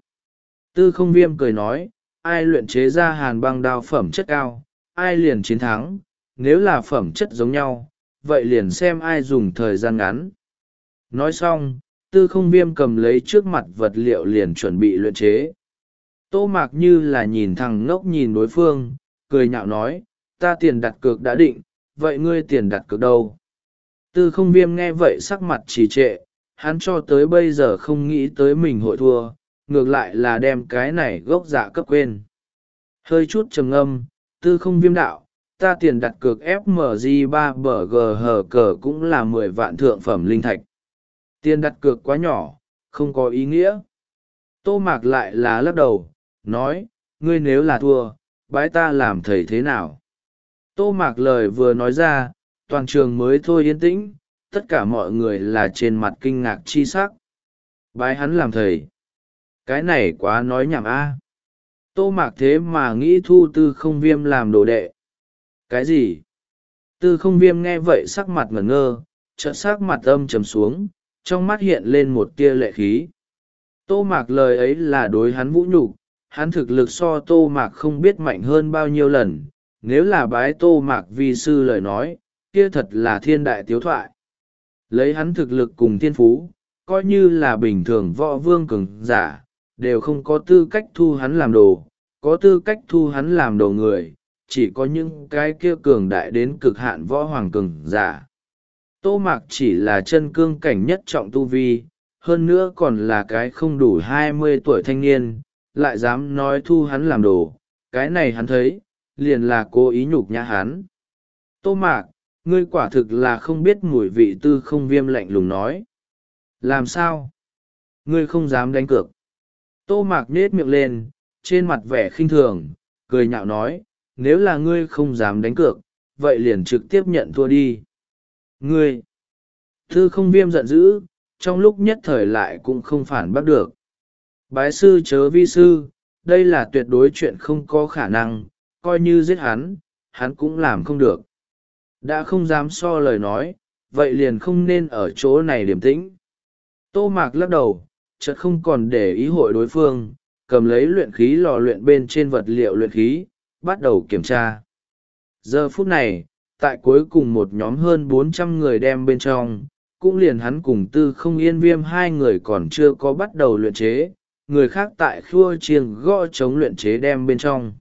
Tư Không Viêm cười nói, ai luyện chế ra hàn băng đao phẩm chất cao, ai liền chiến thắng, nếu là phẩm chất giống nhau, vậy liền xem ai dùng thời gian ngắn. Nói xong, Tư Không Viêm cầm lấy trước mặt vật liệu liền chuẩn bị luyện chế. Tô Mạc như là nhìn thằng ngốc nhìn đối phương, cười nhạo nói, ta tiền đặt cược đã định, vậy ngươi tiền đặt cược đâu? Tư Không Viêm nghe vậy sắc mặt trì trệ, hắn cho tới bây giờ không nghĩ tới mình hội thua, ngược lại là đem cái này gốc dạ cấp quên. Hơi chút trầm ngâm, Tư Không Viêm đạo, ta tiền đặt cược ép em giê ba bờ gờ hờ cờ cũng là mười vạn thượng phẩm linh thạch. Tiền đặt cược quá nhỏ, không có ý nghĩa. Tô Mạc lại là lắc đầu, nói, ngươi nếu là thua, bái ta làm thầy thế nào? Tô Mạc lời vừa nói ra, toàn trường mới thôi yên tĩnh, tất cả mọi người là trên mặt kinh ngạc chi sắc. Bái hắn làm thầy. Cái này quá nói nhảm a. Tô Mạc thế mà nghĩ thu Tư Không Viêm làm đồ đệ. Cái gì? Tư Không Viêm nghe vậy sắc mặt ngẩn ngơ, chợt sắc mặt âm trầm xuống, trong mắt hiện lên một tia lệ khí. Tô Mạc lời ấy là đối hắn vũ nhục, hắn thực lực so Tô Mạc không biết mạnh hơn bao nhiêu lần, nếu là bái Tô Mạc vi sư lời nói, kia thật là thiên đại tiếu thoại. Lấy hắn thực lực cùng thiên phú, coi như là bình thường võ vương cường giả, đều không có tư cách thu hắn làm đồ, có tư cách thu hắn làm đầu người, chỉ có những cái kia cường đại đến cực hạn võ hoàng cường giả. Tô Mạc chỉ là chân cương cảnh nhất trọng tu vi, hơn nữa còn là cái không đủ hai mươi tuổi thanh niên, lại dám nói thu hắn làm đồ, cái này hắn thấy, liền là cố ý nhục nhã hắn. Tô Mạc, ngươi quả thực là không biết mùi vị. Tư không viêm lạnh lùng nói. Làm sao? Ngươi không dám đánh cược. Tô Mạc nết miệng lên, trên mặt vẻ khinh thường, cười nhạo nói, nếu là ngươi không dám đánh cược, vậy liền trực tiếp nhận thua đi. Ngươi! Tư không viêm giận dữ, trong lúc nhất thời lại cũng không phản bác được. Bái sư chớ vi sư, đây là tuyệt đối chuyện không có khả năng, coi như giết hắn, hắn cũng làm không được. Đã không dám so lời nói, vậy liền không nên ở chỗ này điềm tĩnh. Tô Mạc lắc đầu, chợt không còn để ý hội đối phương, cầm lấy luyện khí lò luyện bên trên vật liệu luyện khí, bắt đầu kiểm tra. Giờ phút này, tại cuối cùng một nhóm hơn bốn trăm người đem bên trong, cũng liền hắn cùng Tư không yên viêm hai người còn chưa có bắt đầu luyện chế, người khác tại khua chiêng gõ chống luyện chế đem bên trong.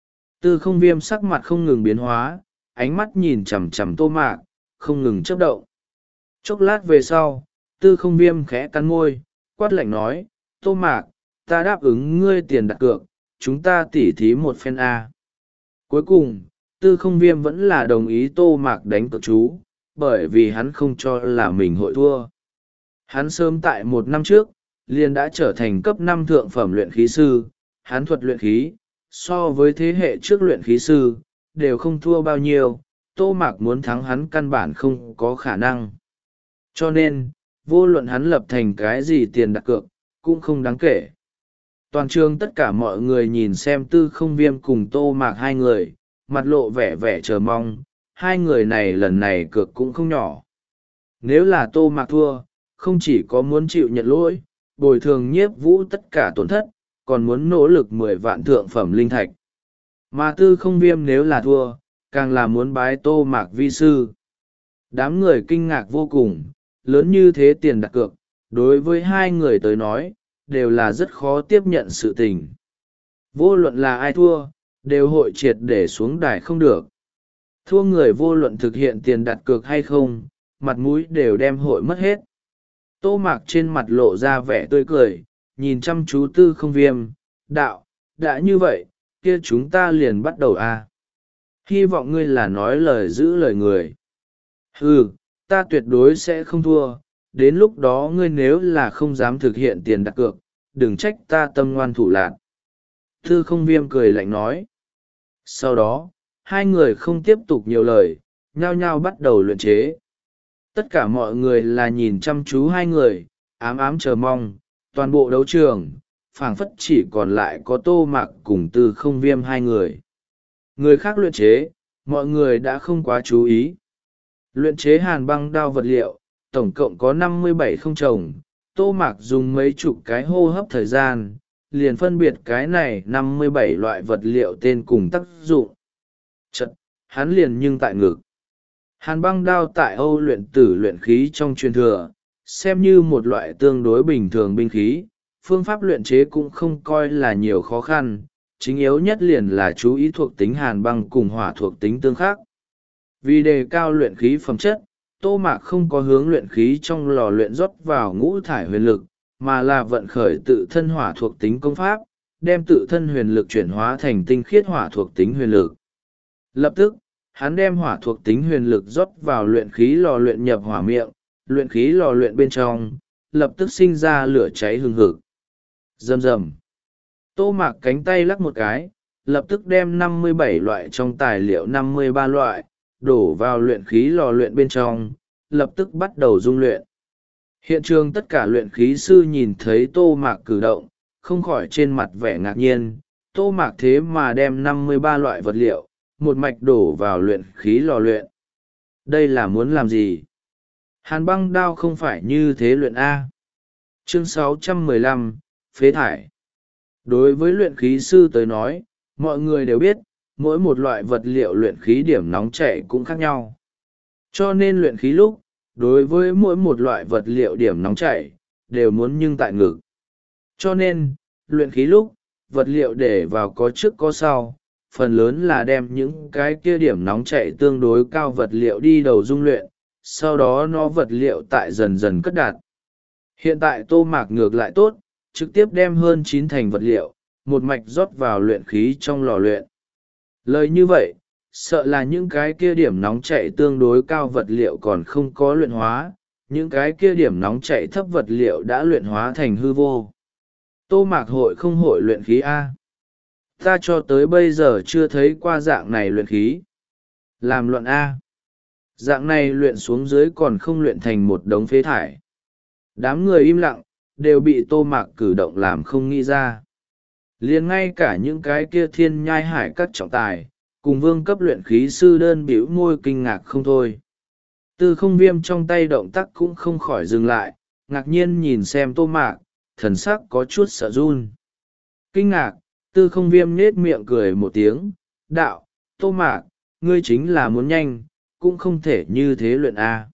Tư không viêm sắc mặt không ngừng biến hóa, ánh mắt nhìn chằm chằm Tô Mạc, không ngừng chớp động. Chốc lát về sau, Tư không viêm khẽ cắn môi, quát lạnh nói, Tô Mạc, ta đáp ứng ngươi tiền đặt cược, chúng ta tỉ thí một phen A. Cuối cùng, Tư không viêm vẫn là đồng ý Tô Mạc đánh cược chú, bởi vì hắn không cho là mình hội thua. Hắn sớm tại một năm trước, liền đã trở thành cấp năm thượng phẩm luyện khí sư, hắn thuật luyện khí, so với thế hệ trước luyện khí sư, đều không thua bao nhiêu, Tô Mạc muốn thắng hắn căn bản không có khả năng. Cho nên, vô luận hắn lập thành cái gì tiền đặt cược, cũng không đáng kể. Toàn trường tất cả mọi người nhìn xem Tư không viêm cùng Tô Mạc hai người, mặt lộ vẻ vẻ chờ mong, hai người này lần này cược cũng không nhỏ. Nếu là Tô Mạc thua, không chỉ có muốn chịu nhận lỗi, bồi thường nhiếp vũ tất cả tổn thất, còn muốn nỗ lực mười vạn thượng phẩm linh thạch. Mà Tư không viêm nếu là thua, càng là muốn bái Tô Mạc vi sư. Đám người kinh ngạc vô cùng, lớn như thế tiền đặt cược, đối với hai người tới nói, đều là rất khó tiếp nhận sự tình. Vô luận là ai thua, đều hội triệt để xuống đài không được. Thua người vô luận thực hiện tiền đặt cược hay không, mặt mũi đều đem hội mất hết. Tô Mạc trên mặt lộ ra vẻ tươi cười, nhìn chăm chú Tư không viêm, đạo, đã như vậy, kia chúng ta liền bắt đầu a. Hy vọng ngươi là nói lời giữ lời người. Ừ, ta tuyệt đối sẽ không thua, đến lúc đó ngươi nếu là không dám thực hiện tiền đặt cược, đừng trách ta tâm ngoan thủ lạn. Tư không viêm cười lạnh nói. Sau đó, hai người không tiếp tục nhiều lời, nhao nhao bắt đầu luyện chế. Tất cả mọi người là nhìn chăm chú hai người, ám ám chờ mong, toàn bộ đấu trường, phảng phất chỉ còn lại có Tô Mạc cùng Tư không viêm hai người. Người khác luyện chế, mọi người đã không quá chú ý. Luyện chế hàn băng đao vật liệu, tổng cộng có năm mươi bảy không trồng, Tô Mạc dùng mấy chục cái hô hấp thời gian, liền phân biệt cái này năm mươi bảy loại vật liệu tên cùng tác dụng. Chật, hắn liền nhưng tại ngực. Hàn băng đao tại Âu luyện tử luyện khí trong truyền thừa, xem như một loại tương đối bình thường binh khí, phương pháp luyện chế cũng không coi là nhiều khó khăn, chính yếu nhất liền là chú ý thuộc tính hàn băng cùng hỏa thuộc tính tương khắc. Vì đề cao luyện khí phẩm chất, Tô Mạc không có hướng luyện khí trong lò luyện rót vào ngũ thải huyền lực, mà là vận khởi tự thân hỏa thuộc tính công pháp, đem tự thân huyền lực chuyển hóa thành tinh khiết hỏa thuộc tính huyền lực. Lập tức, hắn đem hỏa thuộc tính huyền lực rót vào luyện khí lò luyện nhập hỏa miệng, luyện khí lò luyện bên trong, lập tức sinh ra lửa cháy hừng hực. Rầm rầm. Tô Mạc cánh tay lắc một cái, lập tức đem năm mươi bảy loại trong tài liệu năm mươi ba loại, đổ vào luyện khí lò luyện bên trong, lập tức bắt đầu dung luyện. Hiện trường tất cả luyện khí sư nhìn thấy Tô Mạc cử động, không khỏi trên mặt vẻ ngạc nhiên, Tô Mạc thế mà đem năm mươi ba loại vật liệu, một mạch đổ vào luyện khí lò luyện. Đây là muốn làm gì? Hàn băng đao không phải như thế luyện A. Chương sáu trăm mười lăm, phế thải. Đối với luyện khí sư tới nói, mọi người đều biết, mỗi một loại vật liệu luyện khí điểm nóng chảy cũng khác nhau. Cho nên luyện khí lúc, đối với mỗi một loại vật liệu điểm nóng chảy, đều muốn nhưng tại ngực. Cho nên, luyện khí lúc, vật liệu để vào có trước có sau, phần lớn là đem những cái kia điểm nóng chảy tương đối cao vật liệu đi đầu dung luyện, sau đó nó vật liệu tại dần dần cất đạt. Hiện tại Tô Mạc ngược lại tốt, trực tiếp đem hơn chín thành vật liệu, một mạch rót vào luyện khí trong lò luyện. Lời như vậy, sợ là những cái kia điểm nóng chảy tương đối cao vật liệu còn không có luyện hóa, những cái kia điểm nóng chảy thấp vật liệu đã luyện hóa thành hư vô. Tô Mạc hội không hội luyện khí A? Ta cho tới bây giờ chưa thấy qua dạng này luyện khí. Làm luận A. Dạng này luyện xuống dưới còn không luyện thành một đống phế thải. Đám người im lặng, đều bị Tô Mạc cử động làm không nghĩ ra. Liền ngay cả những cái kia thiên nhai hải các trọng tài, cùng vương cấp luyện khí sư đơn bĩu môi kinh ngạc không thôi. Tư không viêm trong tay động tác cũng không khỏi dừng lại, ngạc nhiên nhìn xem Tô Mạc, thần sắc có chút sợ run. Kinh ngạc, tư không viêm nết miệng cười một tiếng, đạo, Tô Mạc, ngươi chính là muốn nhanh, cũng không thể như thế luyện A.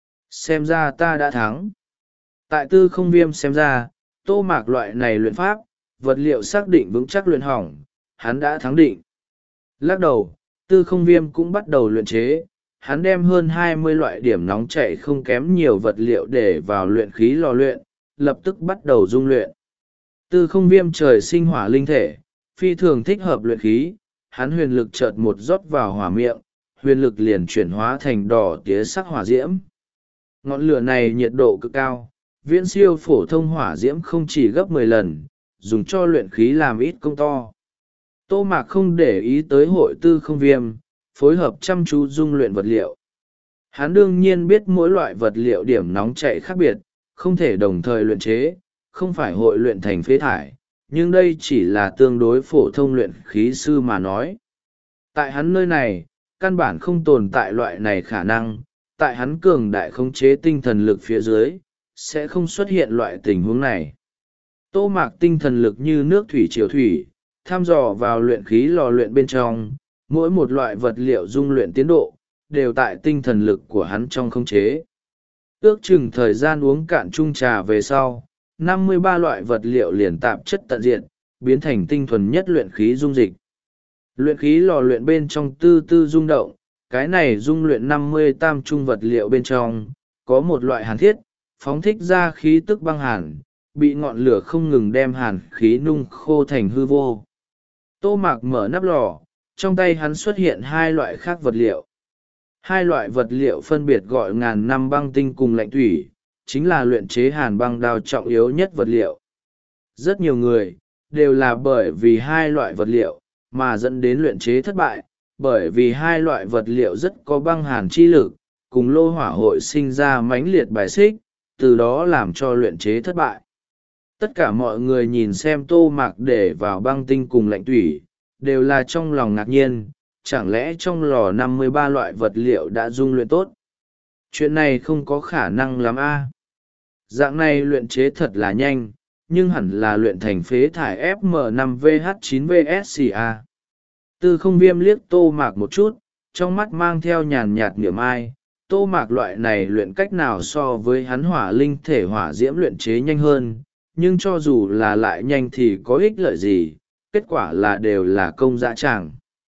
Xem ra ta đã thắng. Tại tư không viêm xem ra, Tô Mạc loại này luyện pháp, vật liệu xác định vững chắc luyện hỏng, hắn đã thắng định. Lắc đầu, tư không viêm cũng bắt đầu luyện chế, hắn đem hơn hai mươi loại điểm nóng chảy không kém nhiều vật liệu để vào luyện khí lò luyện, lập tức bắt đầu dung luyện. Tư không viêm trời sinh hỏa linh thể, phi thường thích hợp luyện khí, hắn huyền lực chợt một rót vào hỏa miệng, huyền lực liền chuyển hóa thành đỏ tía sắc hỏa diễm. Ngọn lửa này nhiệt độ cực cao, viễn siêu phổ thông hỏa diễm không chỉ gấp mười lần, dùng cho luyện khí làm ít công to. Tô Mạc không để ý tới hội tư không viêm, phối hợp chăm chú dung luyện vật liệu. Hắn đương nhiên biết mỗi loại vật liệu điểm nóng chảy khác biệt, không thể đồng thời luyện chế, không phải hội luyện thành phế thải, nhưng đây chỉ là tương đối phổ thông luyện khí sư mà nói. Tại hắn nơi này, căn bản không tồn tại loại này khả năng, tại hắn cường đại khống chế tinh thần lực phía dưới, sẽ không xuất hiện loại tình huống này. Tô Mạc tinh thần lực như nước thủy triều thủy, tham dò vào luyện khí lò luyện bên trong, mỗi một loại vật liệu dung luyện tiến độ, đều tại tinh thần lực của hắn trong khống chế. Ước chừng thời gian uống cạn chung trà về sau, năm mươi ba loại vật liệu liền tạp chất tận diện, biến thành tinh thuần nhất luyện khí dung dịch. Luyện khí lò luyện bên trong tư tư rung động, cái này dung luyện năm mươi tam trung vật liệu bên trong, có một loại hàn thiết, phóng thích ra khí tức băng hàn, bị ngọn lửa không ngừng đem hàn khí nung khô thành hư vô. Tô Mạc mở nắp lò, trong tay hắn xuất hiện hai loại khác vật liệu. Hai loại vật liệu phân biệt gọi ngàn năm băng tinh cùng lạnh thủy, chính là luyện chế hàn băng đao trọng yếu nhất vật liệu. Rất nhiều người, đều là bởi vì hai loại vật liệu, mà dẫn đến luyện chế thất bại, bởi vì hai loại vật liệu rất có băng hàn chi lực, cùng lô hỏa hội sinh ra mãnh liệt bài xích, từ đó làm cho luyện chế thất bại. Tất cả mọi người nhìn xem Tô Mạc để vào băng tinh cùng lạnh thủy, đều là trong lòng ngạc nhiên, chẳng lẽ trong lò năm mươi ba loại vật liệu đã dung luyện tốt? Chuyện này không có khả năng lắm a. Dạng này luyện chế thật là nhanh, nhưng hẳn là luyện thành phế thải ép em năm V H chín V S C A. Tư không viêm liếc Tô Mạc một chút, trong mắt mang theo nhàn nhạt niệm ai, Tô Mạc loại này luyện cách nào so với hắn hỏa linh thể hỏa diễm luyện chế nhanh hơn, nhưng cho dù là lại nhanh thì có ích lợi gì, kết quả là đều là công dã tràng.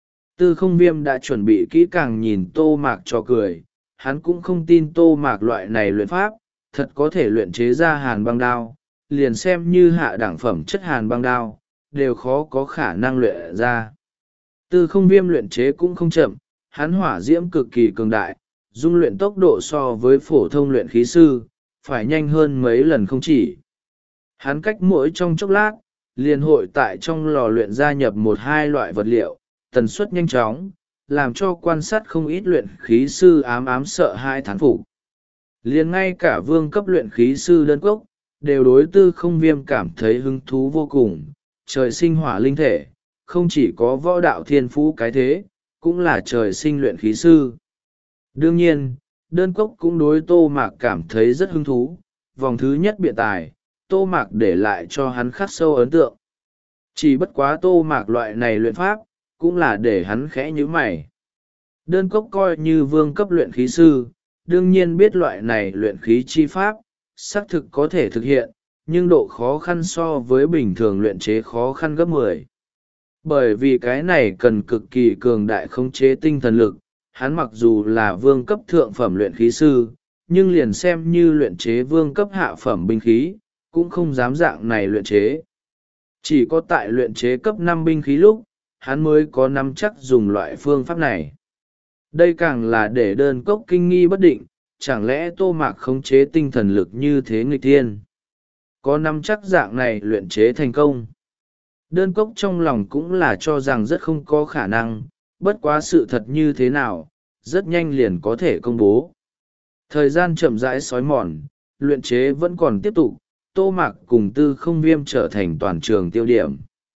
Tư không viêm đã chuẩn bị kỹ càng nhìn Tô Mạc cho cười, hắn cũng không tin Tô Mạc loại này luyện pháp, thật có thể luyện chế ra hàn băng đao, liền xem như hạ đẳng phẩm chất hàn băng đao, đều khó có khả năng luyện ra. Tư không viêm luyện chế cũng không chậm, hắn hỏa diễm cực kỳ cường đại, dung luyện tốc độ so với phổ thông luyện khí sư, phải nhanh hơn mấy lần không chỉ. Hắn cách mỗi trong chốc lát, liền hội tại trong lò luyện gia nhập một hai loại vật liệu, tần suất nhanh chóng, làm cho quan sát không ít luyện khí sư ám ám sợ hai thán phục. Liền ngay cả vương cấp luyện khí sư đơn cốc, đều đối tư không viêm cảm thấy hứng thú vô cùng, trời sinh hỏa linh thể, không chỉ có võ đạo thiên phú cái thế, cũng là trời sinh luyện khí sư. Đương nhiên, đơn cốc cũng đối Tô Mạc cảm thấy rất hứng thú, vòng thứ nhất biện tài, Tô Mạc để lại cho hắn khắc sâu ấn tượng. Chỉ bất quá Tô Mạc loại này luyện pháp, cũng là để hắn khẽ nhíu mày. Đơn cốc coi như vương cấp luyện khí sư, đương nhiên biết loại này luyện khí chi pháp, xác thực có thể thực hiện, nhưng độ khó khăn so với bình thường luyện chế khó khăn gấp mười. Bởi vì cái này cần cực kỳ cường đại khống chế tinh thần lực, hắn mặc dù là vương cấp thượng phẩm luyện khí sư, nhưng liền xem như luyện chế vương cấp hạ phẩm binh khí, cũng không dám dạng này luyện chế. Chỉ có tại luyện chế cấp năm binh khí lúc, hắn mới có nắm chắc dùng loại phương pháp này. Đây càng là để đơn cốc kinh nghi bất định, chẳng lẽ Tô Mạc khống chế tinh thần lực như thế nghịch thiên? Có nắm chắc dạng này luyện chế thành công? Đơn cốc trong lòng cũng là cho rằng rất không có khả năng, bất quá sự thật như thế nào, rất nhanh liền có thể công bố. Thời gian chậm rãi xói mòn, luyện chế vẫn còn tiếp tục, Tô Mạc cùng Tư Không Viêm trở thành toàn trường tiêu điểm.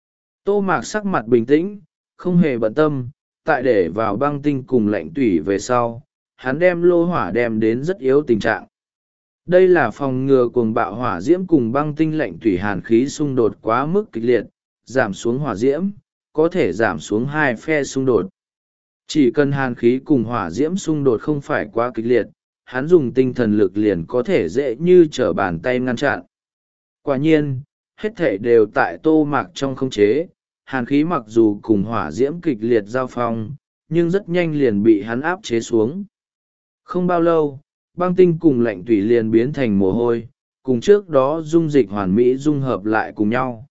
Tô Mạc sắc mặt bình tĩnh, không hề bận tâm, tại để vào băng tinh cùng lạnh tủy về sau, hắn đem lô hỏa đem đến rất yếu tình trạng. Đây là phòng ngừa cuồng bạo hỏa diễm cùng băng tinh lạnh tủy hàn khí xung đột quá mức kịch liệt, giảm xuống hỏa diễm, có thể giảm xuống hai phe xung đột. Chỉ cần hàn khí cùng hỏa diễm xung đột không phải quá kịch liệt, hắn dùng tinh thần lực liền có thể dễ như trở bàn tay ngăn chặn. Quả nhiên, hết thể đều tại Tô Mạc trong khống chế, hàn khí mặc dù cùng hỏa diễm kịch liệt giao phong, nhưng rất nhanh liền bị hắn áp chế xuống. Không bao lâu, băng tinh cùng lạnh tủy liền biến thành mồ hôi, cùng trước đó dung dịch hoàn mỹ dung hợp lại cùng nhau.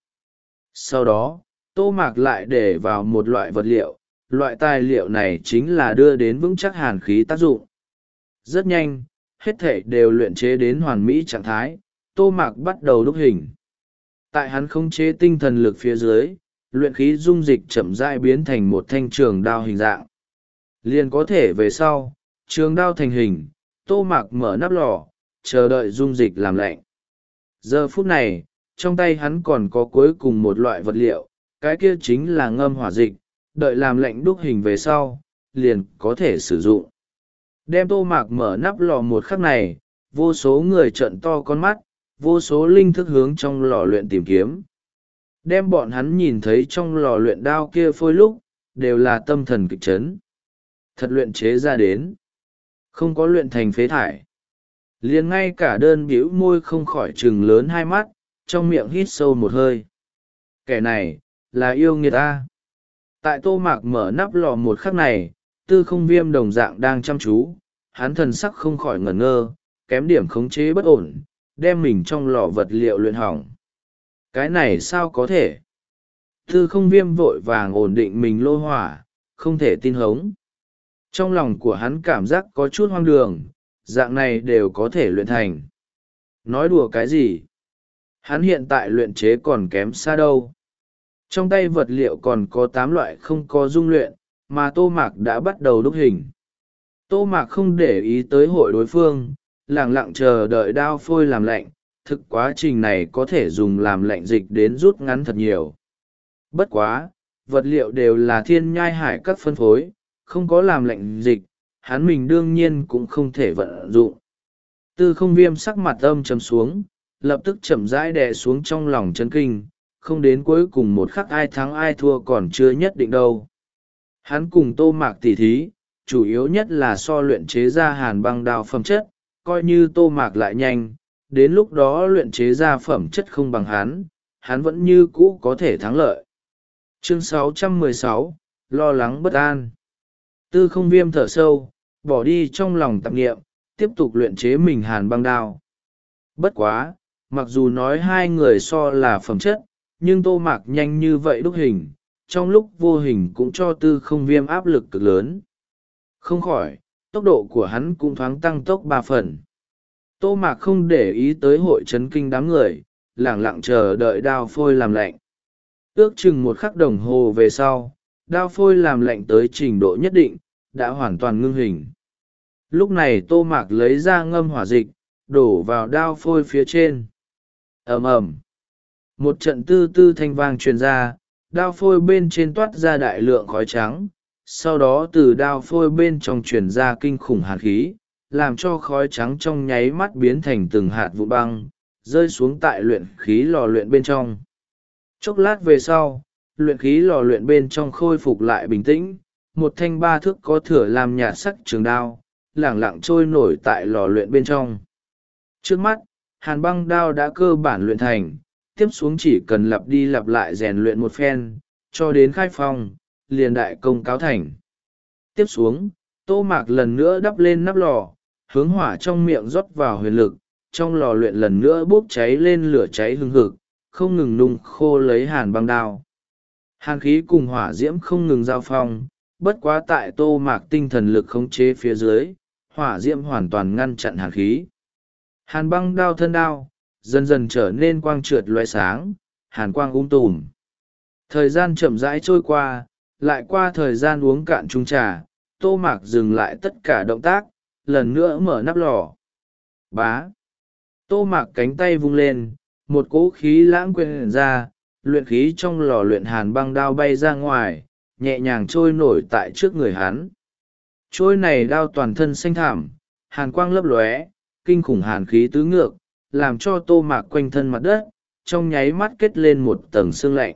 Sau đó, Tô Mạc lại để vào một loại vật liệu, loại tài liệu này chính là đưa đến vững chắc hàn khí tác dụng. Rất nhanh, hết thể đều luyện chế đến hoàn mỹ trạng thái, Tô Mạc bắt đầu đúc hình. Tại hắn khống chế tinh thần lực phía dưới, luyện khí dung dịch chậm rãi biến thành một thanh trường đao hình dạng. Liền có thể về sau, trường đao thành hình, Tô Mạc mở nắp lò, chờ đợi dung dịch làm lạnh. Giờ phút này, trong tay hắn còn có cuối cùng một loại vật liệu, cái kia chính là ngâm hỏa dịch, đợi làm lạnh đúc hình về sau, liền có thể sử dụng. Đem Tô Mạc mở nắp lò một khắc này, vô số người trợn to con mắt, vô số linh thức hướng trong lò luyện tìm kiếm. Đem bọn hắn nhìn thấy trong lò luyện đao kia phôi lúc, đều là tâm thần kịch chấn. Thật luyện chế ra đến, không có luyện thành phế thải. Liền ngay cả đơn bĩu môi không khỏi trừng lớn hai mắt, trong miệng hít sâu một hơi. Kẻ này, là yêu nghiệt ta. Tại Tô Mạc mở nắp lò một khắc này, Tư Không Viêm đồng dạng đang chăm chú, hắn thần sắc không khỏi ngẩn ngơ, kém điểm khống chế bất ổn, đem mình trong lò vật liệu luyện hỏng. Cái này sao có thể? Tư Không Viêm vội vàng ổn định mình lô hỏa, không thể tin hống. Trong lòng của hắn cảm giác có chút hoang đường, dạng này đều có thể luyện thành. Nói đùa cái gì? Hắn hiện tại luyện chế còn kém xa đâu. Trong tay vật liệu còn có tám loại không có dung luyện, mà Tô Mạc đã bắt đầu đúc hình. Tô Mạc không để ý tới hội đối phương, lặng lặng chờ đợi đao phôi làm lạnh, thực quá trình này có thể dùng làm lạnh dịch đến rút ngắn thật nhiều. Bất quá, vật liệu đều là thiên nhai hải các phân phối, không có làm lạnh dịch, hắn mình đương nhiên cũng không thể vận dụng. Tư Không Viêm sắc mặt âm trầm xuống, lập tức chậm rãi đè xuống trong lòng chấn kinh, không đến cuối cùng một khắc ai thắng ai thua còn chưa nhất định đâu. Hắn cùng Tô Mạc tỉ thí, chủ yếu nhất là so luyện chế ra hàn băng đao phẩm chất, coi như Tô Mạc lại nhanh, đến lúc đó luyện chế ra phẩm chất không bằng hắn, hắn vẫn như cũ có thể thắng lợi. Chương sáu trăm mười sáu, lo lắng bất an. Tư Không Viêm thở sâu, bỏ đi trong lòng tạp nghiệm, tiếp tục luyện chế mình hàn băng đao. Bất quá, mặc dù nói hai người so là phẩm chất, nhưng Tô Mạc nhanh như vậy đúc hình, trong lúc vô hình cũng cho Tư Không Viêm áp lực cực lớn. Không khỏi, tốc độ của hắn cũng thoáng tăng tốc ba phần. Tô Mạc không để ý tới hội chấn kinh đám người, lẳng lặng chờ đợi đao phôi làm lạnh. Ước chừng một khắc đồng hồ về sau, đao phôi làm lạnh tới trình độ nhất định, đã hoàn toàn ngưng hình. Lúc này Tô Mạc lấy ra ngâm hỏa dịch, đổ vào đao phôi phía trên. Ầm ầm, một trận tư tư thanh vang truyền ra, đao phôi bên trên toát ra đại lượng khói trắng, sau đó từ đao phôi bên trong truyền ra kinh khủng hạt khí, làm cho khói trắng trong nháy mắt biến thành từng hạt vụ băng, rơi xuống tại luyện khí lò luyện bên trong. Chốc lát về sau, luyện khí lò luyện bên trong khôi phục lại bình tĩnh, một thanh ba thước có thửa làm nhạt sắc trường đao, lẳng lặng trôi nổi tại lò luyện bên trong. Trước mắt, hàn băng đao đã cơ bản luyện thành, tiếp xuống chỉ cần lặp đi lặp lại rèn luyện một phen, cho đến khai phong, liền đại công cáo thành. Tiếp xuống, Tô Mạc lần nữa đắp lên nắp lò, hướng hỏa trong miệng rót vào huyền lực, trong lò luyện lần nữa bốc cháy lên lửa cháy hừng hực, không ngừng nung khô lấy hàn băng đao. Hàn khí cùng hỏa diễm không ngừng giao phong, bất quá tại Tô Mạc tinh thần lực khống chế phía dưới, hỏa diễm hoàn toàn ngăn chặn hàn khí. Hàn băng đao thân đao, dần dần trở nên quang trượt loé sáng, hàn quang ung tùm. Thời gian chậm rãi trôi qua, lại qua thời gian uống cạn chung trà, Tô Mạc dừng lại tất cả động tác, lần nữa mở nắp lò. Bá. Tô Mạc cánh tay vung lên, một cỗ khí lãng quyển ra, luyện khí trong lò luyện hàn băng đao bay ra ngoài, nhẹ nhàng trôi nổi tại trước người hắn. Trôi này đao toàn thân xanh thảm, hàn quang lấp lóe, kinh khủng hàn khí tứ ngược, làm cho Tô Mạc quanh thân mặt đất, trong nháy mắt kết lên một tầng sương lạnh.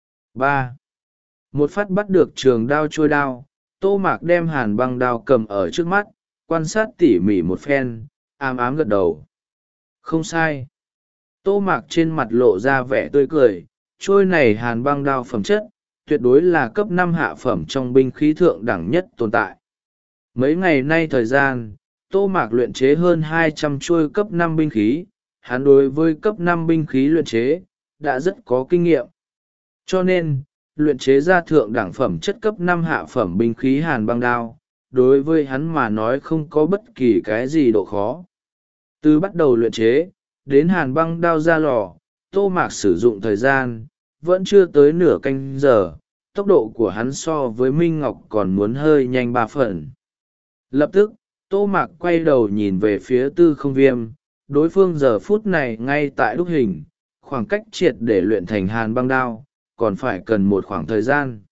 Ba. Một phát bắt được trường đao trôi đao, Tô Mạc đem hàn băng đao cầm ở trước mắt, quan sát tỉ mỉ một phen, ám ám gật đầu. Không sai. Tô Mạc trên mặt lộ ra vẻ tươi cười, trôi này hàn băng đao phẩm chất, tuyệt đối là cấp năm hạ phẩm trong binh khí thượng đẳng nhất tồn tại. Mấy ngày nay thời gian, Tô Mạc luyện chế hơn hai trăm chuôi cấp năm binh khí, hắn đối với cấp năm binh khí luyện chế, đã rất có kinh nghiệm. Cho nên, luyện chế ra thượng đẳng phẩm chất cấp năm hạ phẩm binh khí hàn băng đao, đối với hắn mà nói không có bất kỳ cái gì độ khó. Từ bắt đầu luyện chế, đến hàn băng đao ra lò, Tô Mạc sử dụng thời gian, vẫn chưa tới nửa canh giờ, tốc độ của hắn so với Minh Ngọc còn muốn hơi nhanh ba phần. Lập tức, Tô Mạc quay đầu nhìn về phía Tư Không Viêm, đối phương giờ phút này ngay tại đúc hình, khoảng cách triệt để luyện thành hàn băng đao, còn phải cần một khoảng thời gian.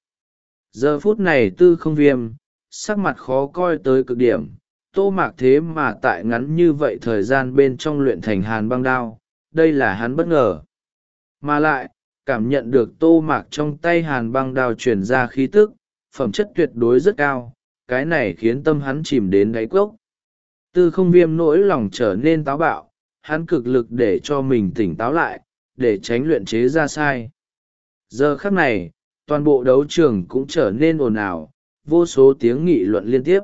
Giờ phút này Tư Không Viêm, sắc mặt khó coi tới cực điểm, Tô Mạc thế mà tại ngắn như vậy thời gian bên trong luyện thành hàn băng đao, đây là hắn bất ngờ. Mà lại, cảm nhận được Tô Mạc trong tay hàn băng đao truyền ra khí tức, phẩm chất tuyệt đối rất cao, cái này khiến tâm hắn chìm đến đáy cốc. Tư Không Viêm nỗi lòng trở nên táo bạo, hắn cực lực để cho mình tỉnh táo lại, để tránh luyện chế ra sai. Giờ khắc này, toàn bộ đấu trường cũng trở nên ồn ào, vô số tiếng nghị luận liên tiếp.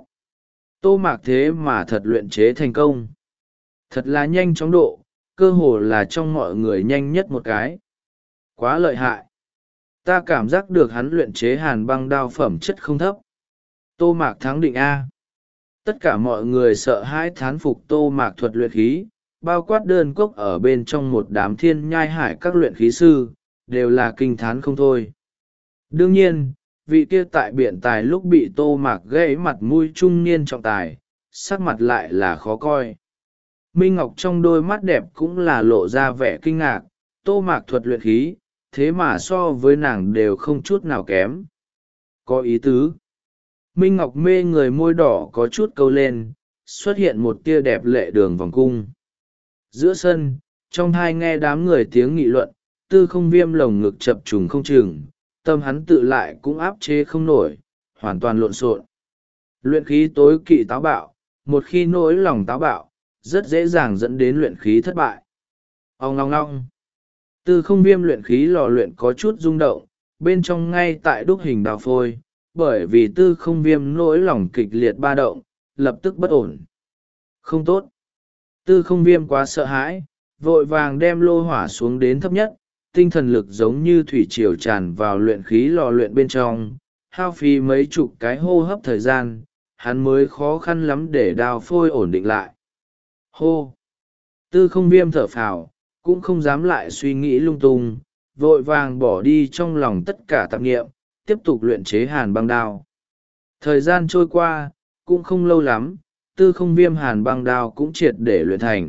Tô Mạc thế mà thật luyện chế thành công. Thật là nhanh chóng độ, cơ hồ là trong mọi người nhanh nhất một cái. Quá lợi hại. Ta cảm giác được hắn luyện chế hàn băng đao phẩm chất không thấp. Tô Mạc thắng định A. Tất cả mọi người sợ hãi thán phục Tô Mạc thuật luyện khí, bao quát đơn cốc ở bên trong một đám thiên nhai hải các luyện khí sư, đều là kinh thán không thôi. Đương nhiên, vị kia tại biện tài lúc bị Tô Mạc gãy mặt mũi trung niên trọng tài, sắc mặt lại là khó coi. Minh Ngọc trong đôi mắt đẹp cũng là lộ ra vẻ kinh ngạc, Tô Mạc thuật luyện khí, thế mà so với nàng đều không chút nào kém. Có ý tứ. Minh Ngọc mê người môi đỏ có chút câu lên, xuất hiện một tia đẹp lệ đường vòng cung. Giữa sân, trong hai nghe đám người tiếng nghị luận, Tư Không Viêm lồng ngực chập trùng không chừng, tâm hắn tự lại cũng áp chế không nổi, hoàn toàn lộn xộn. Luyện khí tối kỵ táo bạo, một khi nỗi lòng táo bạo, rất dễ dàng dẫn đến luyện khí thất bại. Ông ngong ngong. Tư Không Viêm luyện khí lò luyện có chút rung động, bên trong ngay tại đúc hình đào phôi, bởi vì Tư Không Viêm nỗi lòng kịch liệt ba động, lập tức bất ổn. Không tốt. Tư Không Viêm quá sợ hãi, vội vàng đem lô hỏa xuống đến thấp nhất, tinh thần lực giống như thủy triều tràn vào luyện khí lò luyện bên trong, hao phí mấy chục cái hô hấp thời gian, hắn mới khó khăn lắm để đào phôi ổn định lại. Hô! Tư Không Viêm thở phào, cũng không dám lại suy nghĩ lung tung, vội vàng bỏ đi trong lòng tất cả tạp nghiệm, tiếp tục luyện chế hàn băng đao. Thời gian trôi qua, cũng không lâu lắm, Tư Không Viêm hàn băng đao cũng triệt để luyện thành.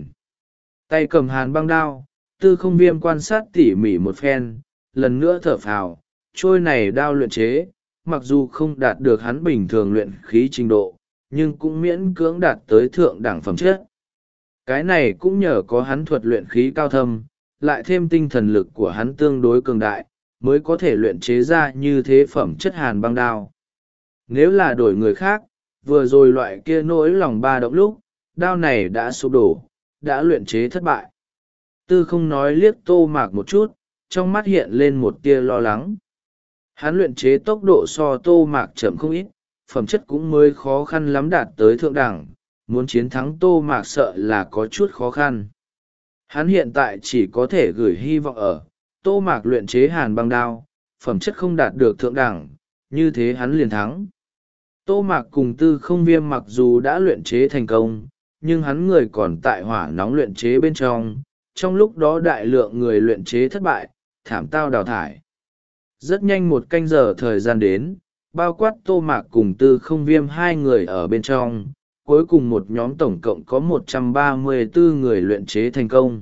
Tay cầm hàn băng đao, Tư Không Viêm quan sát tỉ mỉ một phen, lần nữa thở phào, trôi này đao luyện chế, mặc dù không đạt được hắn bình thường luyện khí trình độ, nhưng cũng miễn cưỡng đạt tới thượng đẳng phẩm chất. Cái này cũng nhờ có hắn thuật luyện khí cao thâm, lại thêm tinh thần lực của hắn tương đối cường đại, mới có thể luyện chế ra như thế phẩm chất hàn băng đao. Nếu là đổi người khác, vừa rồi loại kia nỗi lòng ba động lúc, đao này đã sụp đổ, đã luyện chế thất bại. Tư không nói liếc Tô Mạc một chút, trong mắt hiện lên một tia lo lắng. Hắn luyện chế tốc độ so Tô Mạc chậm không ít, phẩm chất cũng mới khó khăn lắm đạt tới thượng đẳng, muốn chiến thắng Tô Mạc sợ là có chút khó khăn. Hắn hiện tại chỉ có thể gửi hy vọng ở Tô Mạc luyện chế hàn băng đao, phẩm chất không đạt được thượng đẳng, như thế hắn liền thắng. Tô Mạc cùng Tư Không Viêm mặc dù đã luyện chế thành công, nhưng hắn người còn tại hỏa nóng luyện chế bên trong, trong lúc đó đại lượng người luyện chế thất bại, thảm tao đào thải. Rất nhanh một canh giờ thời gian đến, bao quát Tô Mạc cùng Tư Không Viêm hai người ở bên trong, cuối cùng một nhóm tổng cộng có một trăm ba mươi bốn người luyện chế thành công.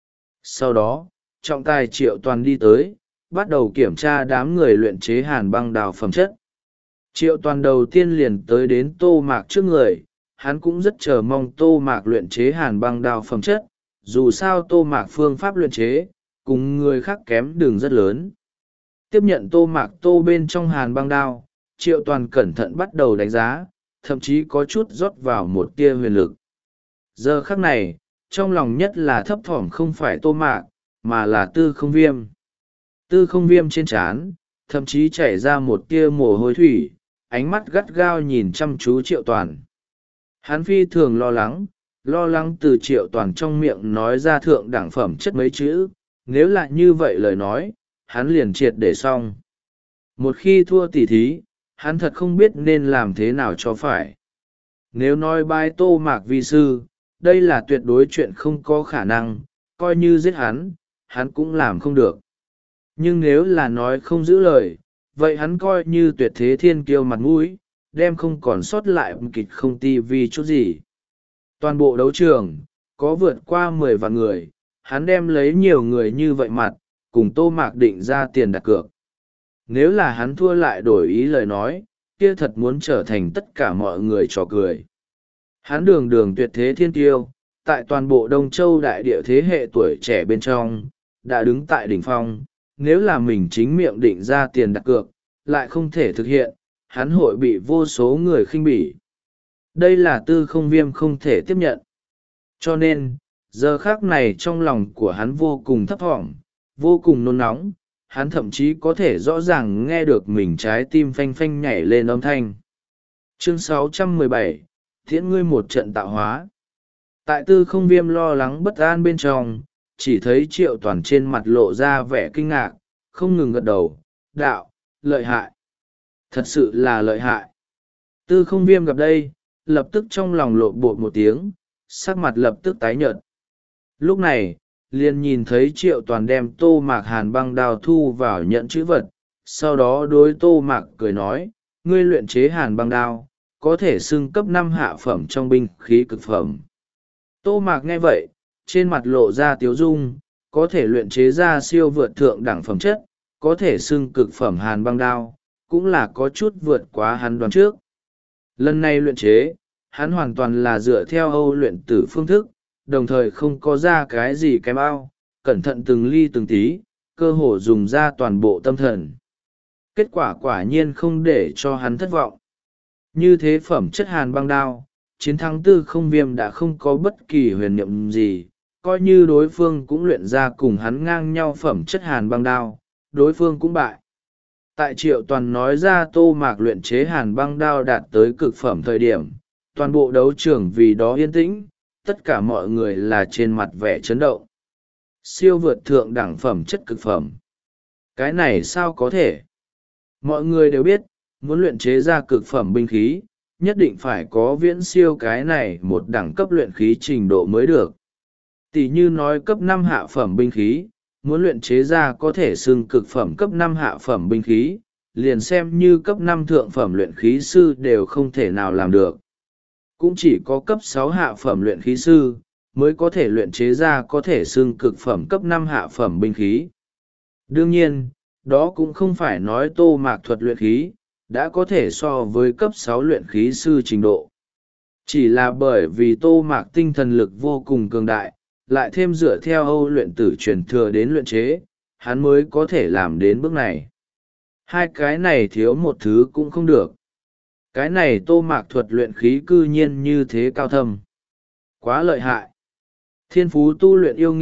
Sau đó, trọng tài Triệu Toàn đi tới, bắt đầu kiểm tra đám người luyện chế hàn băng đào phẩm chất. Triệu Toàn đầu tiên liền tới đến Tô Mạc trước người, hắn cũng rất chờ mong Tô Mạc luyện chế hàn băng đào phẩm chất, dù sao Tô Mạc phương pháp luyện chế, cùng người khác kém đường rất lớn. Tiếp nhận Tô Mạc tô bên trong hàn băng đao, Triệu Toàn cẩn thận bắt đầu đánh giá, thậm chí có chút rót vào một tia huyền lực. Giờ khắc này, trong lòng nhất là thấp thỏm không phải Tô Mạc, mà là Tư Không Viêm. Tư Không Viêm trên trán, thậm chí chảy ra một tia mồ hôi thủy, ánh mắt gắt gao nhìn chăm chú Triệu Toàn. Hắn phi thường lo lắng, lo lắng từ Triệu Toàn trong miệng nói ra thượng đẳng phẩm chất mấy chữ, nếu là như vậy lời nói, hắn liền triệt để xong. Một khi thua tỉ thí, hắn thật không biết nên làm thế nào cho phải. Nếu nói bái Tô Mạc vi sư, đây là tuyệt đối chuyện không có khả năng, coi như giết hắn, hắn cũng làm không được. Nhưng nếu là nói không giữ lời, vậy hắn coi như tuyệt thế thiên kiêu mặt mũi, đem không còn sót lại kịch không ti vi chút gì. Toàn bộ đấu trường, có vượt qua mười vạn người, hắn đem lấy nhiều người như vậy mặt, cùng Tô Mạc định ra tiền đặt cược. Nếu là hắn thua lại đổi ý lời nói, kia thật muốn trở thành tất cả mọi người trò cười. Hắn đường đường tuyệt thế thiên tiêu, tại toàn bộ Đông Châu đại địa thế hệ tuổi trẻ bên trong, đã đứng tại đỉnh phong, nếu là mình chính miệng định ra tiền đặt cược, lại không thể thực hiện, hắn hội bị vô số người khinh bỉ. Đây là Tư Không Viêm không thể tiếp nhận. Cho nên, giờ khác này trong lòng của hắn vô cùng thấp thỏm, vô cùng nôn nóng, hắn thậm chí có thể rõ ràng nghe được mình trái tim phanh phanh nhảy lên âm thanh. Chương sáu trăm mười bảy, Thiễn ngươi một trận tạo hóa. Tại Tư Không Viêm lo lắng bất an bên trong, chỉ thấy Triệu Toàn trên mặt lộ ra vẻ kinh ngạc, không ngừng gật đầu, đạo, lợi hại. Thật sự là lợi hại. Tư Không Viêm gặp đây, lập tức trong lòng lộ bột một tiếng, sắc mặt lập tức tái nhợt. Lúc này, liền nhìn thấy Triệu Toàn đem Tô Mạc hàn băng đao thu vào nhận chữ vật, sau đó đối Tô Mạc cười nói, ngươi luyện chế hàn băng đao, có thể xưng cấp năm hạ phẩm trong binh khí cực phẩm. Tô Mạc nghe vậy, trên mặt lộ ra tiếu dung, có thể luyện chế ra siêu vượt thượng đẳng phẩm chất, có thể xưng cực phẩm hàn băng đao, cũng là có chút vượt quá hắn đoán trước. Lần này luyện chế, hắn hoàn toàn là dựa theo Âu luyện tử phương thức, đồng thời không có ra cái gì kém ao, cẩn thận từng ly từng tí, cơ hồ dùng ra toàn bộ tâm thần. Kết quả quả nhiên không để cho hắn thất vọng. Như thế phẩm chất hàn băng đao, chiến thắng Tư Không Viêm đã không có bất kỳ huyền nhiệm gì, coi như đối phương cũng luyện ra cùng hắn ngang nhau phẩm chất hàn băng đao, đối phương cũng bại. Tại Triệu Toàn nói ra Tô Mạc luyện chế hàn băng đao đạt tới cực phẩm thời điểm, toàn bộ đấu trường vì đó yên tĩnh, tất cả mọi người là trên mặt vẻ chấn động. Siêu vượt thượng đẳng phẩm chất cực phẩm. Cái này sao có thể? Mọi người đều biết, muốn luyện chế ra cực phẩm binh khí, nhất định phải có viễn siêu cái này một đẳng cấp luyện khí trình độ mới được. Tỷ như nói cấp năm hạ phẩm binh khí, muốn luyện chế ra có thể xưng cực phẩm cấp năm hạ phẩm binh khí, liền xem như cấp năm thượng phẩm luyện khí sư đều không thể nào làm được. Cũng chỉ có cấp sáu hạ phẩm luyện khí sư, mới có thể luyện chế ra có thể xưng cực phẩm cấp năm hạ phẩm binh khí. Đương nhiên, đó cũng không phải nói Tô Mạc thuật luyện khí, đã có thể so với cấp sáu luyện khí sư trình độ. Chỉ là bởi vì Tô Mạc tinh thần lực vô cùng cường đại, lại thêm dựa theo Âu luyện tử truyền thừa đến luyện chế, hắn mới có thể làm đến bước này. Hai cái này thiếu một thứ cũng không được. Cái này Tô Mạc thuật luyện khí cư nhiên như thế cao thâm. Quá lợi hại. Thiên phú tu luyện yêu nghiệt,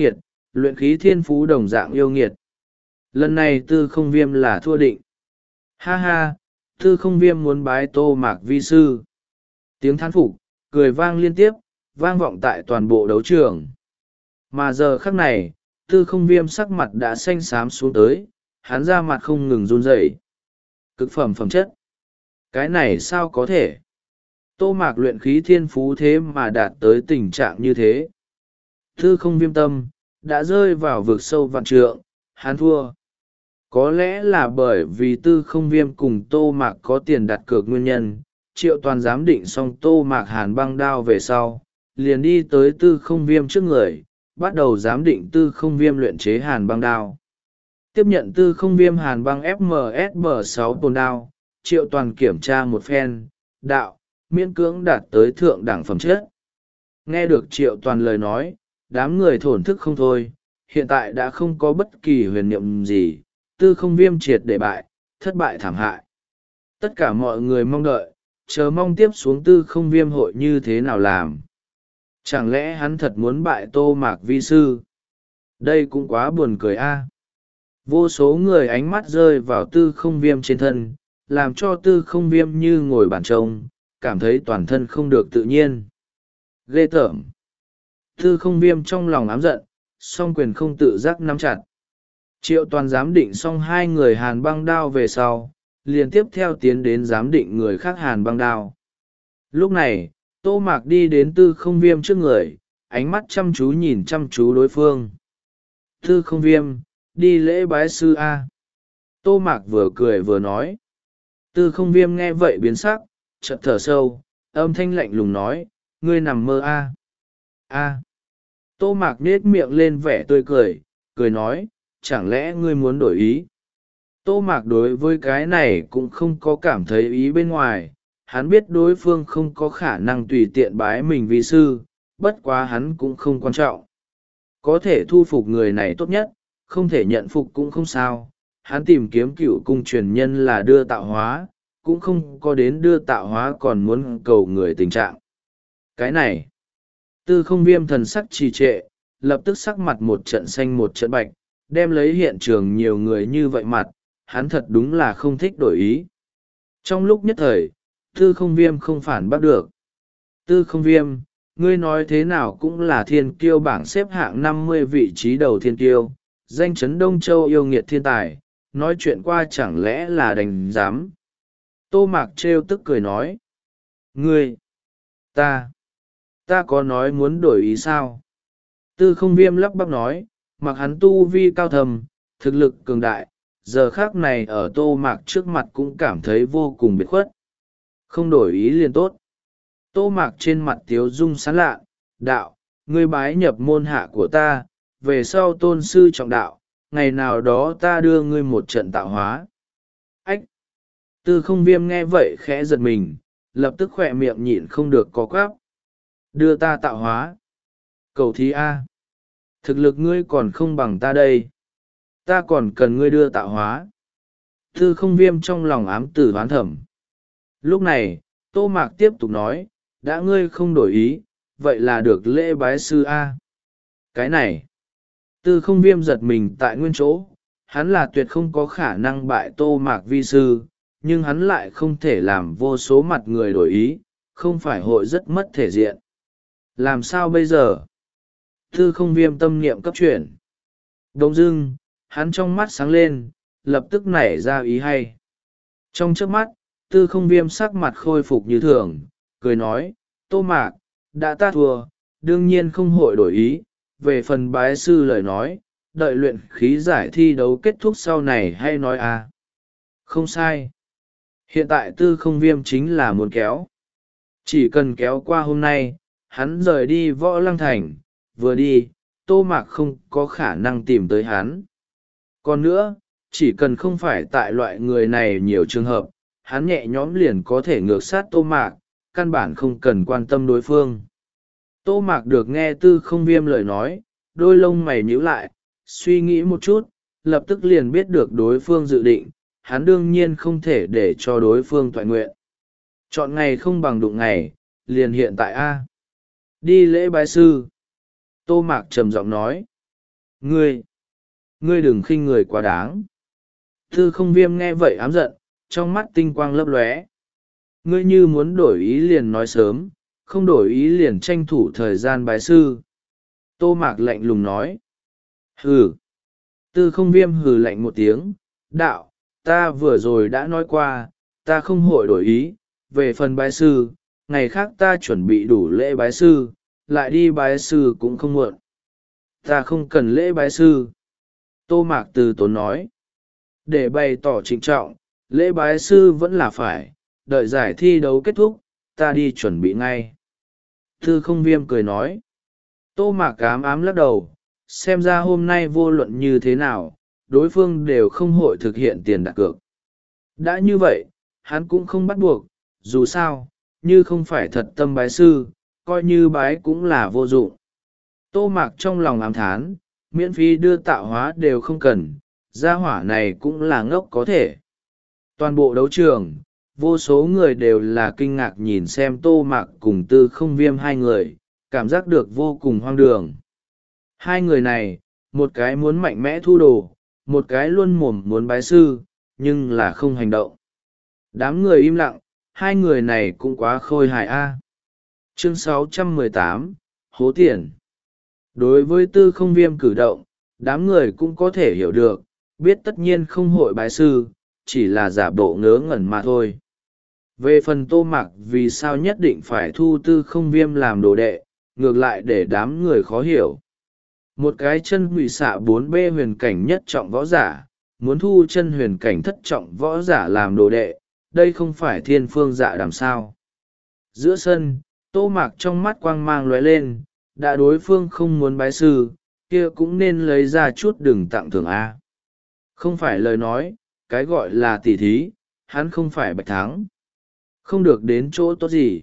luyện khí thiên phú đồng dạng yêu nghiệt. Lần này tư không viêm là thua định. Ha ha, tư không viêm muốn bái Tô Mạc vi sư. Tiếng thán phục, cười vang liên tiếp, vang vọng tại toàn bộ đấu trường. Mà giờ khắc này, tư không viêm sắc mặt đã xanh xám xuống tới, hắn ra mặt không ngừng run rẩy. Cực phẩm phẩm chất. Cái này sao có thể? Tô Mạc luyện khí thiên phú thế mà đạt tới tình trạng như thế. Tư không viêm tâm, đã rơi vào vực sâu vạn trượng, hắn thua. Có lẽ là bởi vì tư không viêm cùng Tô Mạc có tiền đặt cược nguyên nhân, Triệu Toàn giám định xong Tô Mạc hàn băng đao về sau, liền đi tới tư không viêm trước người, bắt đầu giám định tư không viêm luyện chế hàn băng đao. Tiếp nhận tư không viêm hàn băng ép em ét bê sáu tồn đao, Triệu Toàn kiểm tra một phen, đạo, miễn cưỡng đạt tới thượng đẳng phẩm chất. Nghe được Triệu Toàn lời nói, đám người thổn thức không thôi, hiện tại đã không có bất kỳ huyền niệm gì, tư không viêm triệt để bại, thất bại thảm hại. Tất cả mọi người mong đợi, chờ mong tiếp xuống tư không viêm hội như thế nào làm. Chẳng lẽ hắn thật muốn bại Tô Mạc vi sư? Đây cũng quá buồn cười a. Vô số người ánh mắt rơi vào tư không viêm trên thân, làm cho tư không viêm như ngồi bàn trông, cảm thấy toàn thân không được tự nhiên. Ghê tởm. Tư không viêm trong lòng ám giận, song quyền không tự giác nắm chặt. Triệu Toàn giám định xong hai người hàn băng đao về sau, liền tiếp theo tiến đến giám định người khác hàn băng đao. Lúc này, Tô Mạc đi đến tư không viêm trước người, ánh mắt chăm chú nhìn chăm chú đối phương. Tư không viêm, đi lễ bái sư A. Tô Mạc vừa cười vừa nói. Tư không viêm nghe vậy biến sắc, chợt thở sâu, âm thanh lạnh lùng nói, ngươi nằm mơ A. A. Tô Mạc nết miệng lên vẻ tươi cười, cười nói, chẳng lẽ ngươi muốn đổi ý? Tô Mạc đối với cái này cũng không có cảm thấy ý bên ngoài, hắn biết đối phương không có khả năng tùy tiện bái mình vi sư, bất quá hắn cũng không quan trọng. Có thể thu phục người này tốt nhất, không thể nhận phục cũng không sao. Hắn tìm kiếm cựu cung truyền nhân là đưa tạo hóa, cũng không có đến đưa tạo hóa còn muốn cầu người tình trạng. Cái này, tư không viêm thần sắc trì trệ, lập tức sắc mặt một trận xanh một trận bạch, đem lấy hiện trường nhiều người như vậy mặt, hắn thật đúng là không thích đổi ý. Trong lúc nhất thời, tư không viêm không phản bác được. Tư không viêm, ngươi nói thế nào cũng là thiên kiêu bảng xếp hạng năm mươi vị trí đầu thiên kiêu, danh chấn Đông Châu yêu nghiệt thiên tài, nói chuyện qua chẳng lẽ là đành dám. Tô Mạc trêu tức cười nói. Ngươi, ta, ta có nói muốn đổi ý sao? Tư không viêm lắp bắp nói, mặc hắn tu vi cao thầm, thực lực cường đại, giờ khác này ở Tô Mạc trước mặt cũng cảm thấy vô cùng biệt khuất. Không đổi ý liền tốt. Tô Mạc trên mặt tiếu dung sán lạ, đạo, ngươi bái nhập môn hạ của ta, về sau tôn sư trọng đạo, ngày nào đó ta đưa ngươi một trận tạo hóa. Ách! Tư không viêm nghe vậy khẽ giật mình, lập tức khỏe miệng nhịn không được có quáp. Đưa ta tạo hóa. Cầu thí A. Thực lực ngươi còn không bằng ta đây. Ta còn cần ngươi đưa tạo hóa. Tư không viêm trong lòng ám tử hoán thẩm. Lúc này, Tô Mạc tiếp tục nói, đã ngươi không đổi ý, vậy là được lễ bái sư A. Cái này, tư không viêm giật mình tại nguyên chỗ, hắn là tuyệt không có khả năng bại Tô Mạc vi sư, nhưng hắn lại không thể làm vô số mặt người đổi ý, không phải hội rất mất thể diện. Làm sao bây giờ? Tư không viêm tâm niệm cấp chuyển. Đông dưng, hắn trong mắt sáng lên, lập tức nảy ra ý hay. Trong trước mắt, tư không viêm sắc mặt khôi phục như thường, cười nói, Tô Mạc, đã ta thua, đương nhiên không hội đổi ý, về phần bái sư lời nói, đợi luyện khí giải thi đấu kết thúc sau này hay nói à. Không sai. Hiện tại tư không viêm chính là muốn kéo. Chỉ cần kéo qua hôm nay, hắn rời đi Võ Lăng Thành, vừa đi, Tô Mạc không có khả năng tìm tới hắn. Còn nữa, chỉ cần không phải tại loại người này nhiều trường hợp, hắn nhẹ nhõm liền có thể ngược sát Tô Mạc, căn bản không cần quan tâm đối phương. Tô Mạc được nghe tư không viêm lời nói, đôi lông mày nhíu lại, suy nghĩ một chút, lập tức liền biết được đối phương dự định, hắn đương nhiên không thể để cho đối phương toại nguyện. Chọn ngày không bằng đụng ngày, liền hiện tại A. Đi lễ bái sư. Tô Mạc trầm giọng nói. Ngươi, ngươi đừng khinh người quá đáng. Tư không viêm nghe vậy ám giận, trong mắt tinh quang lấp lóe. Ngươi như muốn đổi ý liền nói sớm, không đổi ý liền tranh thủ thời gian bái sư. Tô Mạc lạnh lùng nói. Hừ. Tư không viêm hừ lạnh một tiếng. Đạo, ta vừa rồi đã nói qua, ta không hội đổi ý. Về phần bái sư, ngày khác ta chuẩn bị đủ lễ bái sư, lại đi bái sư cũng không muộn. Ta không cần lễ bái sư. Tô Mạc từ tốn nói. Để bày tỏ trịnh trọng, lễ bái sư vẫn là phải, đợi giải thi đấu kết thúc, ta đi chuẩn bị ngay. Tư không viêm cười nói. Tô Mạc ám ám lắc đầu, xem ra hôm nay vô luận như thế nào, đối phương đều không hội thực hiện tiền đặt cược. Đã như vậy, hắn cũng không bắt buộc, dù sao, như không phải thật tâm bái sư, coi như bái cũng là vô dụng. Tô Mạc trong lòng ám thán, miễn phí đưa tạo hóa đều không cần, gia hỏa này cũng là ngốc có thể. Toàn bộ đấu trường, vô số người đều là kinh ngạc nhìn xem Tô Mạc cùng Tư không viêm hai người, cảm giác được vô cùng hoang đường. Hai người này, một cái muốn mạnh mẽ thu đồ, một cái luôn mồm muốn bái sư, nhưng là không hành động. Đám người im lặng, hai người này cũng quá khôi hài a. Chương sáu trăm mười tám, hố tiền. Đối với Tư không viêm cử động, đám người cũng có thể hiểu được, biết tất nhiên không hội bái sư, chỉ là giả bộ ngớ ngẩn mà thôi. Về phần Tô Mạc vì sao nhất định phải thu Tư không viêm làm đồ đệ, ngược lại để đám người khó hiểu. Một cái chân hủy xạ bốn b huyền cảnh nhất trọng võ giả, muốn thu chân huyền cảnh thất trọng võ giả làm đồ đệ, đây không phải thiên phương dạ đàm sao. Giữa sân, Tô Mạc trong mắt quang mang lóe lên, đã đối phương không muốn bái sư, kia cũng nên lấy ra chút đừng tặng thưởng A. Không phải lời nói, cái gọi là tỉ thí, hắn không phải bạch thắng. Không được đến chỗ tốt gì.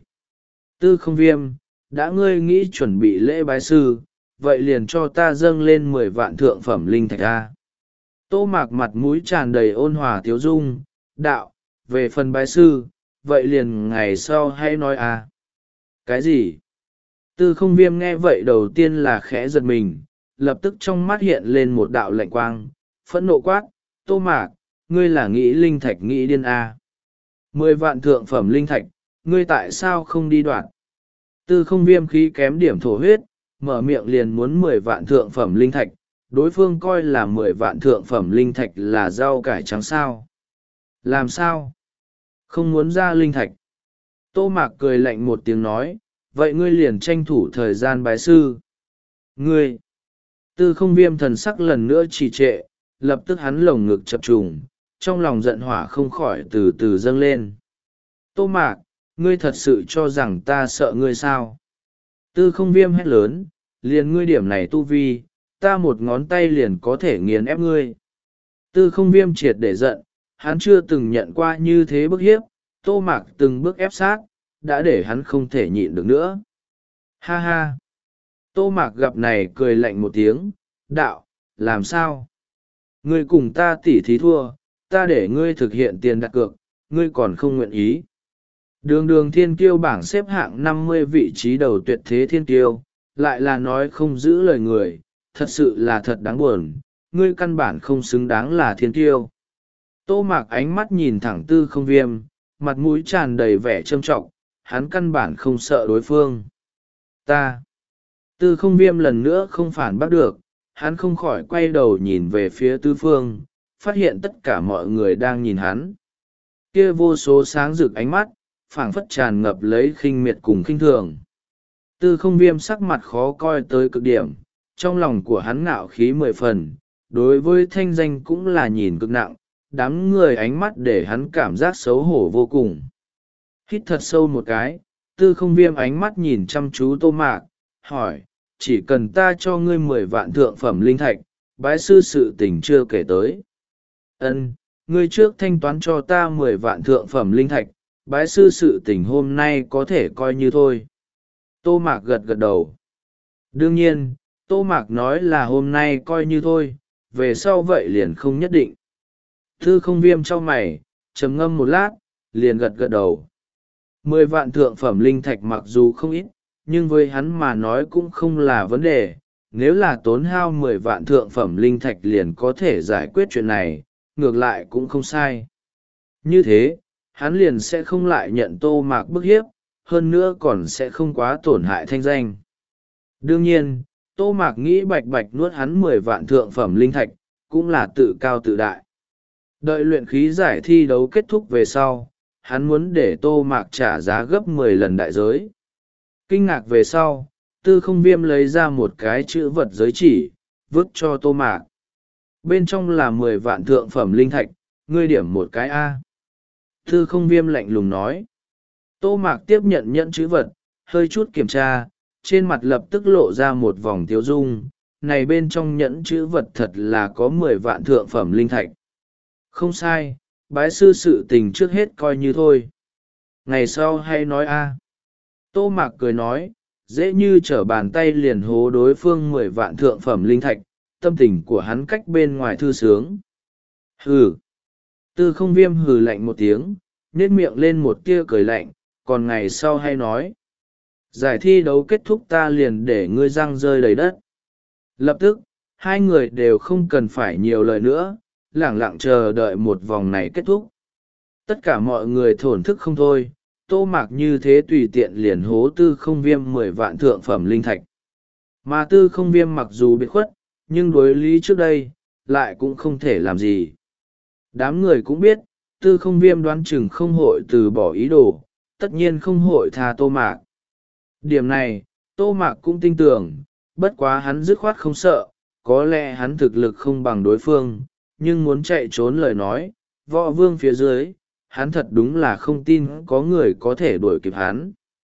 Tư không viêm, đã ngươi nghĩ chuẩn bị lễ bái sư, vậy liền cho ta dâng lên mười vạn thượng phẩm linh thạch A. Tô Mạc mặt mũi tràn đầy ôn hòa tiếu dung, đạo, về phần bái sư, vậy liền ngày sau hãy nói A. Cái gì? Tư không viêm nghe vậy đầu tiên là khẽ giật mình, lập tức trong mắt hiện lên một đạo lạnh quang, phẫn nộ quát, Tô Mạc, ngươi là nghĩ linh thạch nghĩ điên A. Mười vạn thượng phẩm linh thạch, ngươi tại sao không đi đoạn? Tư không viêm khí kém điểm thổ huyết, mở miệng liền muốn mười vạn thượng phẩm linh thạch, đối phương coi là mười vạn thượng phẩm linh thạch là rau cải trắng sao. Làm sao? Không muốn ra linh thạch. Tô Mạc cười lạnh một tiếng nói, vậy ngươi liền tranh thủ thời gian bái sư. Ngươi! Tư không viêm thần sắc lần nữa trì trệ, lập tức hắn lồng ngực chập trùng, trong lòng giận hỏa không khỏi từ từ dâng lên. Tô Mạc, ngươi thật sự cho rằng ta sợ ngươi sao? Tư không viêm hét lớn, liền ngươi điểm này tu vi, ta một ngón tay liền có thể nghiền ép ngươi. Tư không viêm triệt để giận, hắn chưa từng nhận qua như thế bức hiếp, Tô Mạc từng bước ép sát, đã để hắn không thể nhịn được nữa. Ha ha! Tô Mạc gặp này cười lạnh một tiếng, đạo, làm sao? Ngươi cùng ta tỉ thí thua, ta để ngươi thực hiện tiền đặt cược, ngươi còn không nguyện ý. Đường đường thiên kiêu bảng xếp hạng năm mươi vị trí đầu tuyệt thế thiên kiêu, lại là nói không giữ lời người, thật sự là thật đáng buồn, ngươi căn bản không xứng đáng là thiên kiêu. Tô Mạc ánh mắt nhìn thẳng Tư không viêm, mặt mũi tràn đầy vẻ trâm trọng, hắn căn bản không sợ đối phương. Ta! Tư không viêm lần nữa không phản bác được, hắn không khỏi quay đầu nhìn về phía tư phương, phát hiện tất cả mọi người đang nhìn hắn. Kia vô số sáng rực ánh mắt, phảng phất tràn ngập lấy khinh miệt cùng khinh thường. Tư không viêm sắc mặt khó coi tới cực điểm, trong lòng của hắn ngạo khí mười phần, đối với thanh danh cũng là nhìn cực nặng, đám người ánh mắt để hắn cảm giác xấu hổ vô cùng. Hít thật sâu một cái, tư không viêm ánh mắt nhìn chăm chú Tô Mạc, hỏi, chỉ cần ta cho ngươi mười vạn thượng phẩm linh thạch, bái sư sự tình chưa kể tới. Ân, ngươi trước thanh toán cho ta mười vạn thượng phẩm linh thạch, bái sư sự tình hôm nay có thể coi như thôi. Tô Mạc gật gật đầu. Đương nhiên, Tô Mạc nói là hôm nay coi như thôi, về sau vậy liền không nhất định. Tư không viêm trong mày, trầm ngâm một lát, liền gật gật đầu. Mười vạn thượng phẩm linh thạch mặc dù không ít, nhưng với hắn mà nói cũng không là vấn đề, nếu là tốn hao mười vạn thượng phẩm linh thạch liền có thể giải quyết chuyện này, ngược lại cũng không sai. Như thế, hắn liền sẽ không lại nhận Tô Mạc bức hiếp, hơn nữa còn sẽ không quá tổn hại thanh danh. Đương nhiên, Tô Mạc nghĩ bạch bạch nuốt hắn mười vạn thượng phẩm linh thạch, cũng là tự cao tự đại. Đợi luyện khí giải thi đấu kết thúc về sau, hắn muốn để Tô Mạc trả giá gấp mười lần đại giới. Kinh ngạc về sau, Tư Không Viêm lấy ra một cái chữ vật giới chỉ, vứt cho Tô Mạc. Bên trong là mười vạn thượng phẩm linh thạch, ngươi điểm một cái A. Tư Không Viêm lạnh lùng nói. Tô Mạc tiếp nhận nhẫn chữ vật, hơi chút kiểm tra, trên mặt lập tức lộ ra một vòng tiêu dung. Này bên trong nhẫn chữ vật thật là có mười vạn thượng phẩm linh thạch. Không sai, bái sư sự tình trước hết coi như thôi. Ngày sau hay nói A. Tô Mạc cười nói, dễ như trở bàn tay liền hố đối phương mười vạn thượng phẩm linh thạch, tâm tình của hắn cách bên ngoài thư sướng. Hừ. Tư Không Viêm hừ lạnh một tiếng, nhếch miệng lên một tia cười lạnh, còn ngày sau hay nói. Giải thi đấu kết thúc ta liền để ngươi răng rơi đầy đất. Lập tức, hai người đều không cần phải nhiều lời nữa, lẳng lặng chờ đợi một vòng này kết thúc. Tất cả mọi người thổn thức không thôi, Tô Mạc như thế tùy tiện liền hố Tư Không Viêm mười vạn thượng phẩm linh thạch. Mà Tư Không Viêm mặc dù biệt khuất, nhưng đối lý trước đây, lại cũng không thể làm gì. Đám người cũng biết, Tư Không Viêm đoán chừng không hội từ bỏ ý đồ, tất nhiên không hội tha Tô Mạc. Điểm này, Tô Mạc cũng tin tưởng, bất quá hắn dứt khoát không sợ, có lẽ hắn thực lực không bằng đối phương, nhưng muốn chạy trốn lời nói, võ vương phía dưới, hắn thật đúng là không tin có người có thể đuổi kịp hắn.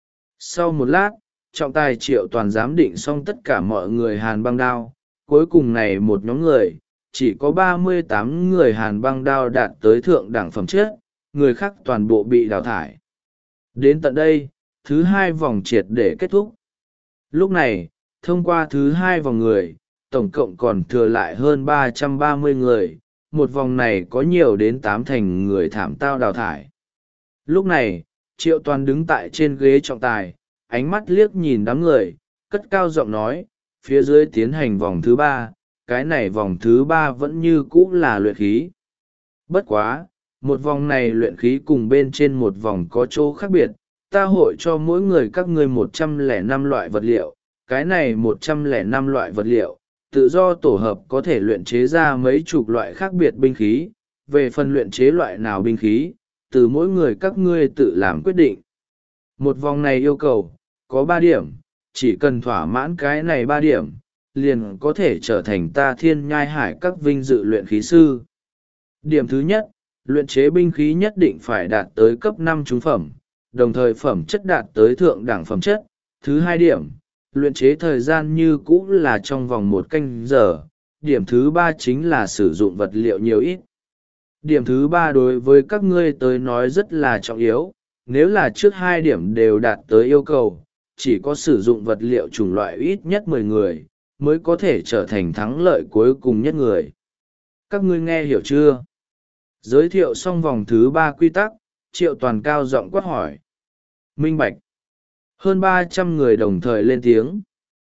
Sau một lát, trọng tài Triệu Toàn giám định xong tất cả mọi người Hàn Băng Đao, cuối cùng này một nhóm người, chỉ có ba mươi tám người Hàn Băng Đao đạt tới thượng đẳng phẩm chất, người khác toàn bộ bị đào thải. Đến tận đây, thứ hai vòng triệt để kết thúc. Lúc này, thông qua thứ hai vòng người, tổng cộng còn thừa lại hơn ba trăm ba mươi người, một vòng này có nhiều đến tám thành người thảm tao đào thải. Lúc này, Triệu Toàn đứng tại trên ghế trọng tài, ánh mắt liếc nhìn đám người, cất cao giọng nói, phía dưới tiến hành vòng thứ ba, cái này vòng thứ ba vẫn như cũ là luyện khí. Bất quá, một vòng này luyện khí cùng bên trên một vòng có chỗ khác biệt, ta hội cho mỗi người các ngươi một trăm lẻ năm loại vật liệu, cái này một trăm lẻ năm loại vật liệu, tự do tổ hợp có thể luyện chế ra mấy chục loại khác biệt binh khí, về phần luyện chế loại nào binh khí, từ mỗi người các ngươi tự làm quyết định. Một vòng này yêu cầu, có ba điểm, chỉ cần thỏa mãn cái này ba điểm, liền có thể trở thành ta Thiên Nhai Hải các vinh dự luyện khí sư. Điểm thứ nhất, luyện chế binh khí nhất định phải đạt tới cấp năm trung phẩm, đồng thời phẩm chất đạt tới thượng đẳng phẩm chất. Thứ hai điểm, luyện chế thời gian như cũ là trong vòng một canh giờ. Điểm thứ ba chính là sử dụng vật liệu nhiều ít. Điểm thứ ba đối với các ngươi tới nói rất là trọng yếu, nếu là trước hai điểm đều đạt tới yêu cầu, chỉ có sử dụng vật liệu chủng loại ít nhất mười người, mới có thể trở thành thắng lợi cuối cùng nhất người. Các ngươi nghe hiểu chưa? Giới thiệu xong vòng thứ ba quy tắc, Triệu Toàn cao giọng quát hỏi. Minh bạch. Hơn ba trăm người đồng thời lên tiếng.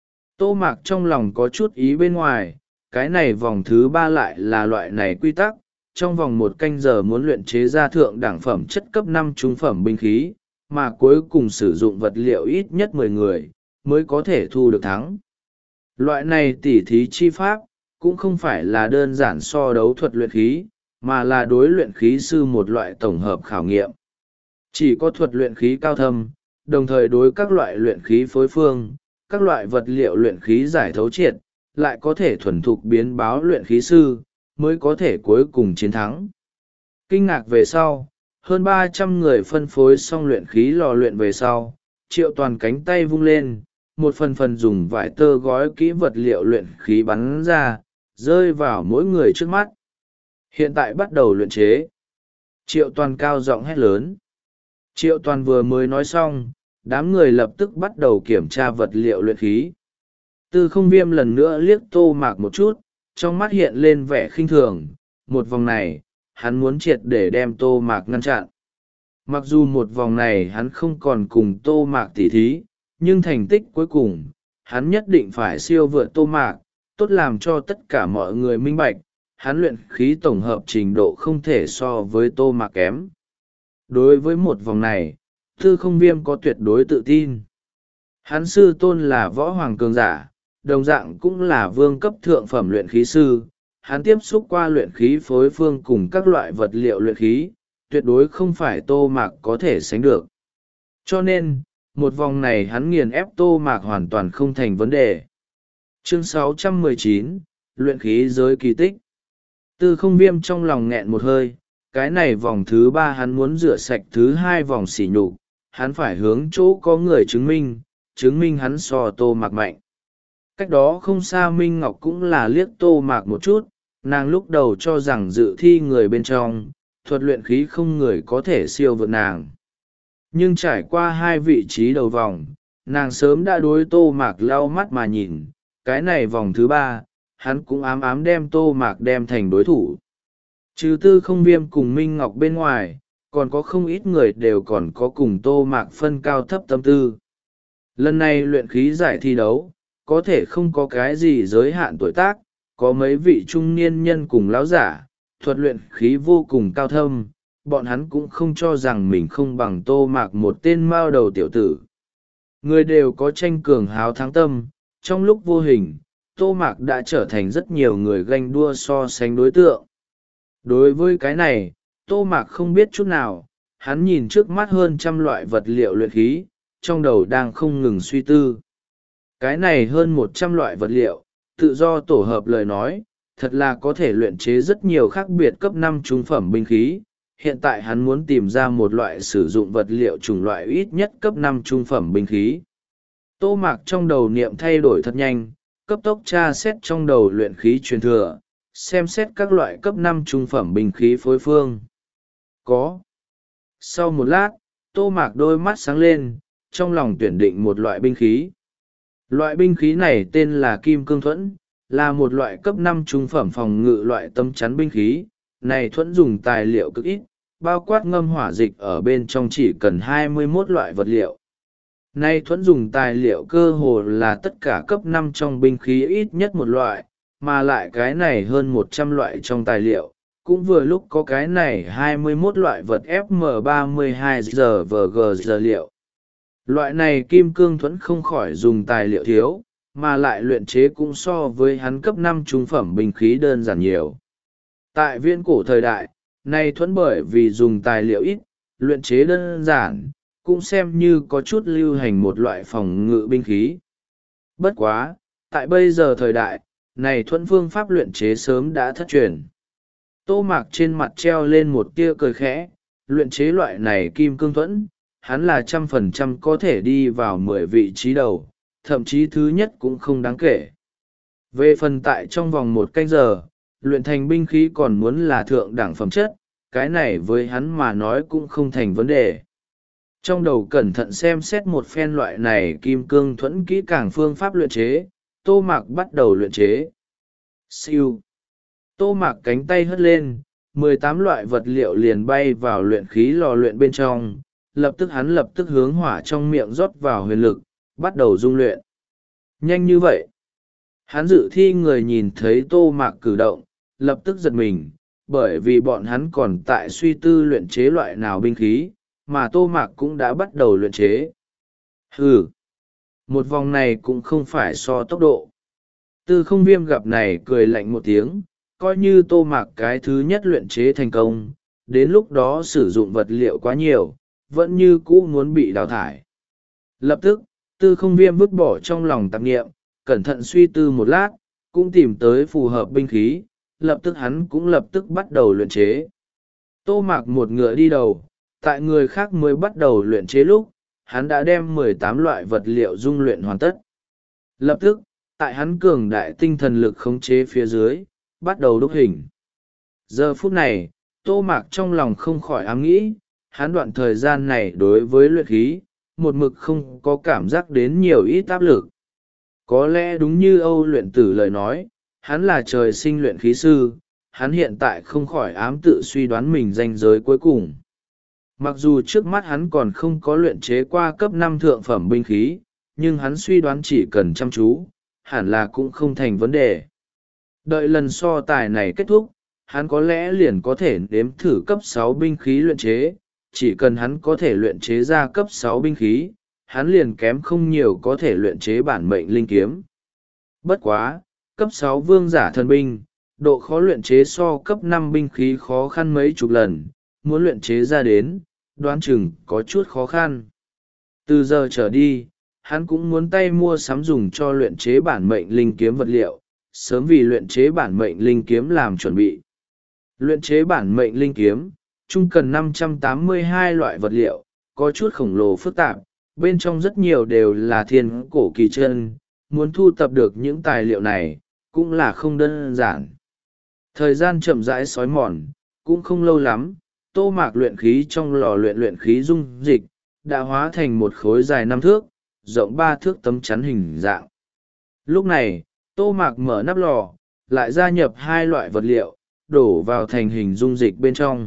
Tô Mạc trong lòng có chút ý bên ngoài, cái này vòng thứ ba lại là loại này quy tắc, trong vòng một canh giờ muốn luyện chế ra thượng đẳng phẩm chất cấp năm trung phẩm binh khí, mà cuối cùng sử dụng vật liệu ít nhất mười người, mới có thể thu được thắng. Loại này tỉ thí chi pháp, cũng không phải là đơn giản so đấu thuật luyện khí, mà là đối luyện khí sư một loại tổng hợp khảo nghiệm. Chỉ có thuật luyện khí cao thâm, đồng thời đối các loại luyện khí phối phương, các loại vật liệu luyện khí giải thấu triệt, lại có thể thuần thục biến báo luyện khí sư, mới có thể cuối cùng chiến thắng. Kinh ngạc về sau, hơn ba trăm người phân phối xong luyện khí lò luyện về sau, Triệu Toàn cánh tay vung lên, một phần phần dùng vải tơ gói kỹ vật liệu luyện khí bắn ra, rơi vào mỗi người trước mắt. Hiện tại bắt đầu luyện chế. Triệu Toàn cao giọng hét lớn. Triệu Toàn vừa mới nói xong, đám người lập tức bắt đầu kiểm tra vật liệu luyện khí. Tư Không Viêm lần nữa liếc Tô Mạc một chút, trong mắt hiện lên vẻ khinh thường. Một vòng này, hắn muốn triệt để đem Tô Mạc ngăn chặn. Mặc dù một vòng này hắn không còn cùng Tô Mạc tỉ thí, nhưng thành tích cuối cùng, hắn nhất định phải siêu vượt Tô Mạc, tốt làm cho tất cả mọi người minh bạch, hắn luyện khí tổng hợp trình độ không thể so với Tô Mạc kém. Đối với một vòng này, Tư Không Viêm có tuyệt đối tự tin. Hắn sư tôn là võ hoàng cường giả, đồng dạng cũng là vương cấp thượng phẩm luyện khí sư. Hắn tiếp xúc qua luyện khí phối phương cùng các loại vật liệu luyện khí, tuyệt đối không phải Tô Mạc có thể sánh được. Cho nên, một vòng này hắn nghiền ép Tô Mạc hoàn toàn không thành vấn đề. Chương sáu trăm mười chín, Luyện khí giới kỳ tích. Tư Không Viêm trong lòng nghẹn một hơi, cái này vòng thứ ba hắn muốn rửa sạch thứ hai vòng sỉ nhục, hắn phải hướng chỗ có người chứng minh, chứng minh hắn so Tô Mạc mạnh. Cách đó không xa Minh Ngọc cũng là liếc Tô Mạc một chút, nàng lúc đầu cho rằng dự thi người bên trong, thuật luyện khí không người có thể siêu vượt nàng. Nhưng trải qua hai vị trí đầu vòng, nàng sớm đã đối Tô Mạc lau mắt mà nhìn, cái này vòng thứ ba, hắn cũng ám ám đem Tô Mạc đem thành đối thủ. Trừ Tư Không Viêm cùng Minh Ngọc bên ngoài, còn có không ít người đều còn có cùng Tô Mạc phân cao thấp tâm tư. Lần này luyện khí giải thi đấu, có thể không có cái gì giới hạn tuổi tác, có mấy vị trung niên nhân cùng lão giả, thuật luyện khí vô cùng cao thâm, bọn hắn cũng không cho rằng mình không bằng Tô Mạc một tên mao đầu tiểu tử. Người đều có tranh cường háo thắng tâm, trong lúc vô hình, Tô Mạc đã trở thành rất nhiều người ganh đua so sánh đối tượng. Đối với cái này, Tô Mạc không biết chút nào, hắn nhìn trước mắt hơn trăm loại vật liệu luyện khí, trong đầu đang không ngừng suy tư. Cái này hơn một trăm loại vật liệu, tự do tổ hợp lời nói, thật là có thể luyện chế rất nhiều khác biệt cấp năm trung phẩm binh khí. Hiện tại hắn muốn tìm ra một loại sử dụng vật liệu chủng loại ít nhất cấp năm trung phẩm binh khí. Tô Mạc trong đầu niệm thay đổi thật nhanh, cấp tốc tra xét trong đầu luyện khí truyền thừa, xem xét các loại cấp năm trung phẩm binh khí phối phương. Có. Sau một lát, Tô Mạc đôi mắt sáng lên, trong lòng tuyển định một loại binh khí. Loại binh khí này tên là Kim Cương Thuẫn, là một loại cấp năm trung phẩm phòng ngự loại tấm chắn binh khí. Này thuẫn dùng tài liệu cực ít, bao quát ngâm hỏa dịch ở bên trong chỉ cần hai mươi mốt loại vật liệu. Này thuẫn dùng tài liệu cơ hồ là tất cả cấp năm trong binh khí ít nhất một loại, mà lại cái này hơn một trăm loại trong tài liệu, cũng vừa lúc có cái này hai mươi mốt loại vật ép em ba mươi hai giờ vê giê giờ liệu. Loại này kim cương thuẫn không khỏi dùng tài liệu thiếu, mà lại luyện chế cũng so với hắn cấp năm trung phẩm binh khí đơn giản nhiều. Tại viễn cổ thời đại, này thuẫn bởi vì dùng tài liệu ít, luyện chế đơn giản, cũng xem như có chút lưu hành một loại phòng ngự binh khí. Bất quá, tại bây giờ thời đại, này thuẫn phương pháp luyện chế sớm đã thất truyền. Tô Mạc trên mặt treo lên một tia cười khẽ, luyện chế loại này kim cương thuẫn, hắn là trăm phần trăm có thể đi vào mười vị trí đầu, thậm chí thứ nhất cũng không đáng kể. Về phần tại trong vòng một canh giờ, luyện thành binh khí còn muốn là thượng đẳng phẩm chất, cái này với hắn mà nói cũng không thành vấn đề. Trong đầu cẩn thận xem xét một phen loại này kim cương thuẫn kỹ càng phương pháp luyện chế, Tô Mạc bắt đầu luyện chế. Siêu. Tô Mạc cánh tay hất lên, mười tám loại vật liệu liền bay vào luyện khí lò luyện bên trong, lập tức hắn lập tức hướng hỏa trong miệng rót vào huyền lực, bắt đầu dung luyện. Nhanh như vậy. Hắn dự thi người nhìn thấy Tô Mạc cử động, lập tức giật mình, bởi vì bọn hắn còn tại suy tư luyện chế loại nào binh khí, mà Tô Mạc cũng đã bắt đầu luyện chế. Hừ, một vòng này cũng không phải so tốc độ. Tư Không Viêm gặp này cười lạnh một tiếng, coi như Tô Mạc cái thứ nhất luyện chế thành công, đến lúc đó sử dụng vật liệu quá nhiều, vẫn như cũ muốn bị đào thải. Lập tức, Tư Không Viêm vứt bỏ trong lòng tạp nghiệm, cẩn thận suy tư một lát, cũng tìm tới phù hợp binh khí, lập tức hắn cũng lập tức bắt đầu luyện chế. Tô Mạc một ngựa đi đầu, tại người khác mới bắt đầu luyện chế lúc, hắn đã đem mười tám loại vật liệu dung luyện hoàn tất. Lập tức, tại hắn cường đại tinh thần lực khống chế phía dưới, bắt đầu đúc hình. Giờ phút này, Tô Mạc trong lòng không khỏi ám nghĩ, hắn đoạn thời gian này đối với luyện khí, một mực không có cảm giác đến nhiều ít áp lực. Có lẽ đúng như Âu luyện tử lời nói, hắn là trời sinh luyện khí sư, hắn hiện tại không khỏi ám tự suy đoán mình ranh giới cuối cùng. Mặc dù trước mắt hắn còn không có luyện chế qua cấp năm thượng phẩm binh khí, nhưng hắn suy đoán chỉ cần chăm chú, hẳn là cũng không thành vấn đề. Đợi lần so tài này kết thúc, hắn có lẽ liền có thể nếm thử cấp sáu binh khí luyện chế. Chỉ cần hắn có thể luyện chế ra cấp sáu binh khí, hắn liền kém không nhiều có thể luyện chế bản mệnh linh kiếm. Bất quá, cấp sáu vương giả thần binh, độ khó luyện chế so cấp năm binh khí khó khăn mấy chục lần, muốn luyện chế ra đến, đoán chừng có chút khó khăn. Từ giờ trở đi, hắn cũng muốn tay mua sắm dùng cho luyện chế bản mệnh linh kiếm vật liệu, sớm vì luyện chế bản mệnh linh kiếm làm chuẩn bị. Luyện chế bản mệnh linh kiếm, chung cần năm trăm tám mươi hai loại vật liệu, có chút khổng lồ phức tạp, bên trong rất nhiều đều là thiên cổ kỳ chân, muốn thu tập được những tài liệu này, cũng là không đơn giản. Thời gian chậm rãi xói mòn, cũng không lâu lắm, Tô Mạc luyện khí trong lò luyện luyện khí dung dịch, đã hóa thành một khối dài năm thước, rộng ba thước tấm chắn hình dạng. Lúc này, Tô Mạc mở nắp lò, lại gia nhập hai loại vật liệu, đổ vào thành hình dung dịch bên trong.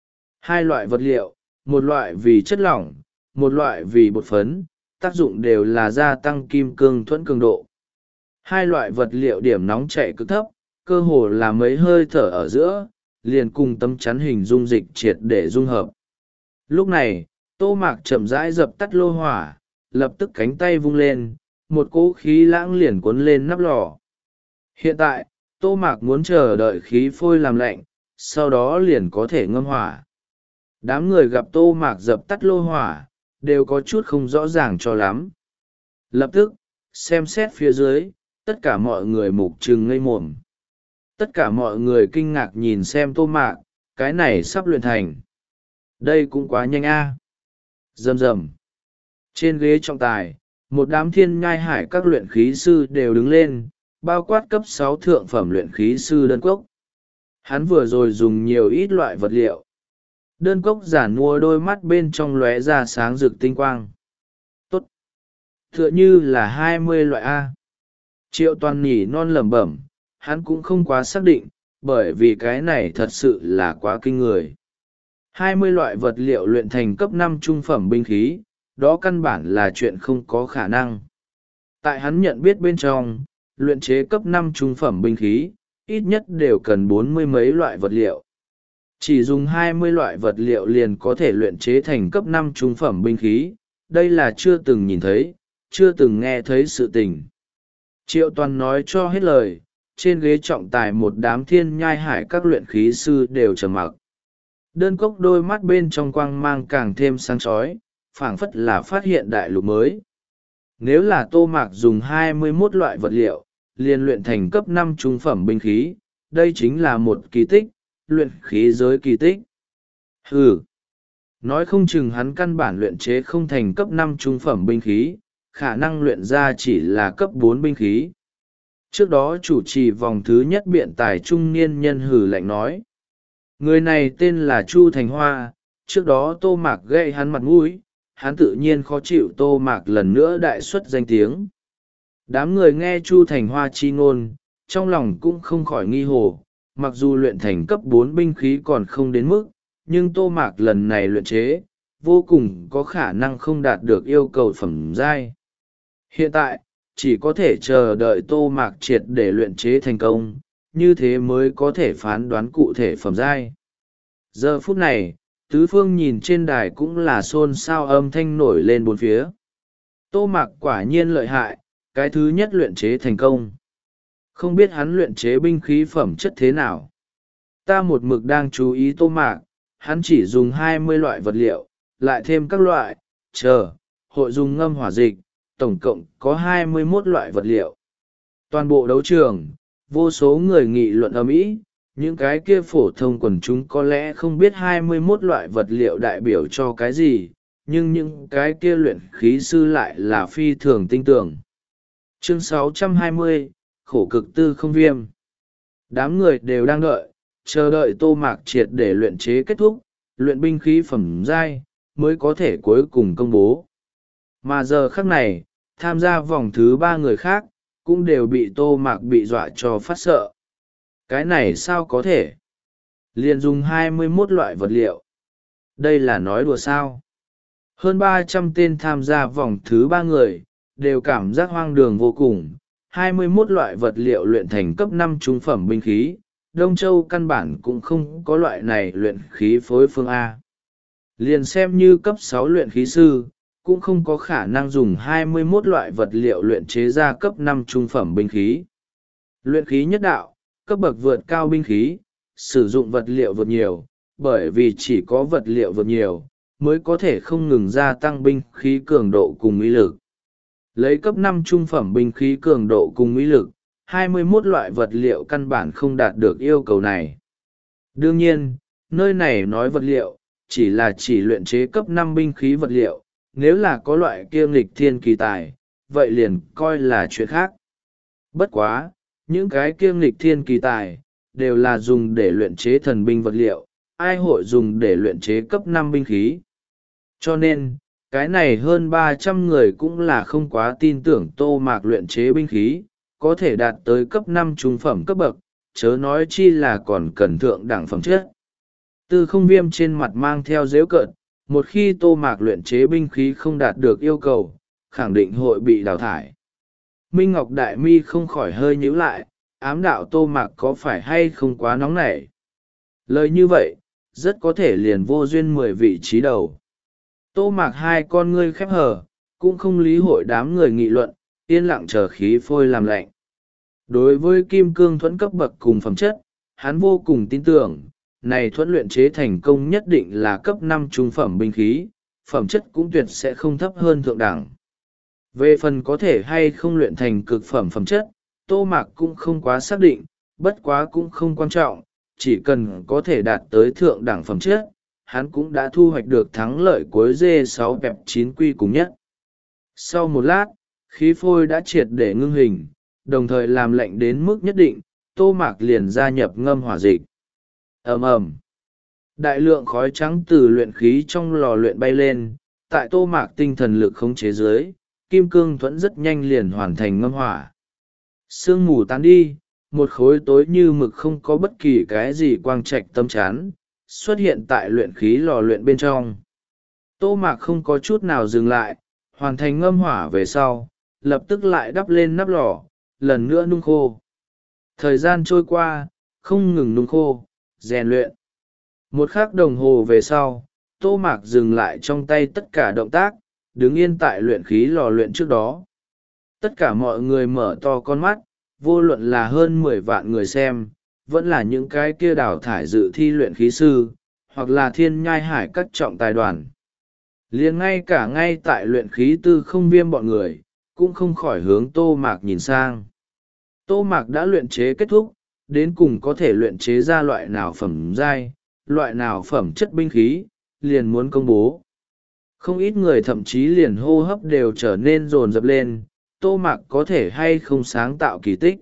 Hai loại vật liệu, một loại vì chất lỏng, một loại vì bột phấn, tác dụng đều là gia tăng kim cương thuẫn cường độ. Hai loại vật liệu điểm nóng chạy cực thấp, cơ hồ là mấy hơi thở ở giữa, liền cùng tấm chắn hình dung dịch triệt để dung hợp. Lúc này, Tô Mạc chậm rãi dập tắt lô hỏa, lập tức cánh tay vung lên, một cỗ khí lãng liền cuốn lên nắp lò. Hiện tại, Tô Mạc muốn chờ đợi khí phôi làm lạnh, sau đó liền có thể ngâm hỏa. Đám người gặp Tô Mạc dập tắt lô hỏa, đều có chút không rõ ràng cho lắm. Lập tức, xem xét phía dưới, tất cả mọi người mục trừng ngây mồm. Tất cả mọi người kinh ngạc nhìn xem Tô Mạc, cái này sắp luyện thành. Đây cũng quá nhanh a. Rầm rầm. Trên ghế trọng tài, một đám thiên nhai hải các luyện khí sư đều đứng lên, bao quát cấp sáu thượng phẩm luyện khí sư Đơn Cốc. Hắn vừa rồi dùng nhiều ít loại vật liệu. Đơn Cốc giản mua đôi mắt bên trong lóe ra sáng rực tinh quang. Tốt. Tựa như là hai mươi loại A. Triệu Toàn nhỉ non lẩm bẩm, hắn cũng không quá xác định, bởi vì cái này thật sự là quá kinh người. hai mươi loại vật liệu luyện thành cấp năm trung phẩm binh khí, đó căn bản là chuyện không có khả năng. Tại hắn nhận biết bên trong, luyện chế cấp năm trung phẩm binh khí, ít nhất đều cần bốn mươi mấy loại vật liệu. Chỉ dùng hai mươi loại vật liệu liền có thể luyện chế thành cấp năm trung phẩm binh khí, đây là chưa từng nhìn thấy, chưa từng nghe thấy sự tình. Triệu Toàn nói cho hết lời, trên ghế trọng tài một đám thiên nhai hải các luyện khí sư đều trầm mặc. Đơn Cốc đôi mắt bên trong quang mang càng thêm sáng chói, phảng phất là phát hiện đại lục mới. Nếu là Tô Mạc dùng hai mươi mốt loại vật liệu, liền luyện thành cấp năm trung phẩm binh khí, đây chính là một kỳ tích, luyện khí giới kỳ tích. Hừ, nói không chừng hắn căn bản luyện chế không thành cấp năm trung phẩm binh khí, khả năng luyện ra chỉ là cấp bốn binh khí. Trước đó chủ trì vòng thứ nhất biện tài trung niên nhân hử lạnh nói. Người này tên là Chu Thành Hoa, trước đó Tô Mạc gây hắn mặt mũi, hắn tự nhiên khó chịu Tô Mạc lần nữa đại xuất danh tiếng. Đám người nghe Chu Thành Hoa chi ngôn, trong lòng cũng không khỏi nghi hồ, mặc dù luyện thành cấp bốn binh khí còn không đến mức, nhưng Tô Mạc lần này luyện chế, vô cùng có khả năng không đạt được yêu cầu phẩm giai. Hiện tại, chỉ có thể chờ đợi Tô Mạc triệt để luyện chế thành công, như thế mới có thể phán đoán cụ thể phẩm giai. Giờ phút này, tứ phương nhìn trên đài cũng là xôn xao âm thanh nổi lên bốn phía. Tô Mạc quả nhiên lợi hại, cái thứ nhất luyện chế thành công. Không biết hắn luyện chế binh khí phẩm chất thế nào. Ta một mực đang chú ý Tô Mạc, hắn chỉ dùng hai mươi loại vật liệu, lại thêm các loại, chờ, hội dùng ngâm hỏa dịch, tổng cộng có hai mươi mốt loại vật liệu. Toàn bộ đấu trường, vô số người nghị luận ầm ĩ, những cái kia phổ thông quần chúng có lẽ không biết hai mươi mốt loại vật liệu đại biểu cho cái gì, nhưng những cái kia luyện khí sư lại là phi thường tinh tưởng. Chương sáu trăm hai mươi, khổ cực tư không viêm. Đám người đều đang đợi, chờ đợi Tô Mạc triệt để luyện chế kết thúc, luyện binh khí phẩm giai, mới có thể cuối cùng công bố. Mà giờ khắc này, tham gia vòng thứ ba người khác, cũng đều bị Tô Mạc bị dọa cho phát sợ. Cái này sao có thể? Liền dùng hai mươi mốt loại vật liệu. Đây là nói đùa sao? Hơn ba trăm tên tham gia vòng thứ ba người, đều cảm giác hoang đường vô cùng. hai mươi mốt loại vật liệu luyện thành cấp năm trung phẩm binh khí, Đông Châu căn bản cũng không có loại này luyện khí phối phương A. Liền xem như cấp sáu luyện khí sư, cũng không có khả năng dùng hai mươi mốt loại vật liệu luyện chế ra cấp năm trung phẩm binh khí. Luyện khí nhất đạo, cấp bậc vượt cao binh khí, sử dụng vật liệu vượt nhiều, bởi vì chỉ có vật liệu vượt nhiều, mới có thể không ngừng gia tăng binh khí cường độ cùng uy lực. Lấy cấp năm trung phẩm binh khí cường độ cùng uy lực, hai mươi mốt loại vật liệu căn bản không đạt được yêu cầu này. Đương nhiên, nơi này nói vật liệu, chỉ là chỉ luyện chế cấp năm binh khí vật liệu, nếu là có loại kia nghịch thiên kỳ tài, vậy liền coi là chuyện khác. Bất quá, những cái kia nghịch thiên kỳ tài, đều là dùng để luyện chế thần binh vật liệu, ai hội dùng để luyện chế cấp năm binh khí. Cho nên, cái này hơn ba trăm người cũng là không quá tin tưởng Tô Mạc luyện chế binh khí, có thể đạt tới cấp năm trung phẩm cấp bậc, chớ nói chi là còn cần thượng đẳng phẩm chất. Tư Không Viêm trên mặt mang theo dễu cợt, một khi Tô Mạc luyện chế binh khí không đạt được yêu cầu, khẳng định hội bị đào thải. Minh Ngọc Đại Mi không khỏi hơi nhíu lại, ám đạo Tô Mạc có phải hay không quá nóng nảy. Lời như vậy, rất có thể liền vô duyên mười vị trí đầu. Tô Mạc hai con ngươi khép hờ, cũng không lý hội đám người nghị luận, yên lặng chờ khí phôi làm lạnh. Đối với kim cương thuẫn cấp bậc cùng phẩm chất, hắn vô cùng tin tưởng, này thuẫn luyện chế thành công nhất định là cấp năm trung phẩm binh khí, phẩm chất cũng tuyệt sẽ không thấp hơn thượng đẳng. Về phần có thể hay không luyện thành cực phẩm phẩm chất, Tô Mạc cũng không quá xác định, bất quá cũng không quan trọng, chỉ cần có thể đạt tới thượng đẳng phẩm chất, hắn cũng đã thu hoạch được thắng lợi cuối D sáu pep chín quy cùng nhất. Sau một lát, khí phôi đã triệt để ngưng hình, đồng thời làm lạnh đến mức nhất định, Tô Mạc liền gia nhập ngâm hỏa dịch. Ầm ầm, đại lượng khói trắng từ luyện khí trong lò luyện bay lên, tại Tô Mạc tinh thần lực khống chế dưới, kim cương thuẫn rất nhanh liền hoàn thành ngâm hỏa. Sương mù tán đi, một khối tối như mực không có bất kỳ cái gì quang trạch tâm chán, xuất hiện tại luyện khí lò luyện bên trong. Tô Mạc không có chút nào dừng lại, hoàn thành ngâm hỏa về sau, lập tức lại đắp lên nắp lò, lần nữa nung khô. Thời gian trôi qua, không ngừng nung khô, rèn luyện. Một khắc đồng hồ về sau, Tô Mạc dừng lại trong tay tất cả động tác, đứng yên tại luyện khí lò luyện trước đó. Tất cả mọi người mở to con mắt, vô luận là hơn mười vạn người xem, vẫn là những cái kia đào thải dự thi luyện khí sư, hoặc là thiên nhai hải các trọng tài đoàn. Liền ngay cả ngay tại luyện khí Tư Không Viêm bọn người, cũng không khỏi hướng Tô Mạc nhìn sang. Tô Mạc đã luyện chế kết thúc, đến cùng có thể luyện chế ra loại nào phẩm giai, loại nào phẩm chất binh khí, liền muốn công bố. Không ít người thậm chí liền hô hấp đều trở nên dồn dập lên, Tô Mạc có thể hay không sáng tạo kỳ tích.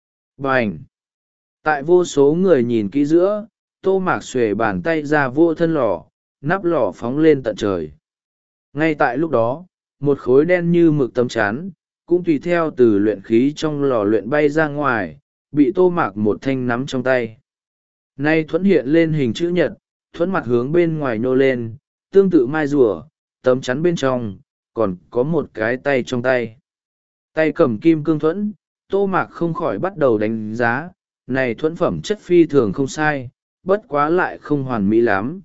Bành! Tại vô số người nhìn kỹ giữa, Tô Mạc xuề bàn tay ra vô thân lò, nắp lò phóng lên tận trời. Ngay tại lúc đó, một khối đen như mực tấm chắn, cũng tùy theo từ luyện khí trong lò luyện bay ra ngoài, bị Tô Mạc một thanh nắm trong tay. Nay thuẫn hiện lên hình chữ nhật, thuẫn mặt hướng bên ngoài nhô lên, tương tự mai rùa, tấm chắn bên trong, còn có một cái tay trong tay. Tay cầm kim cương thuẫn, Tô Mạc không khỏi bắt đầu đánh giá, này thuẫn phẩm chất phi thường không sai, bất quá lại không hoàn mỹ lắm.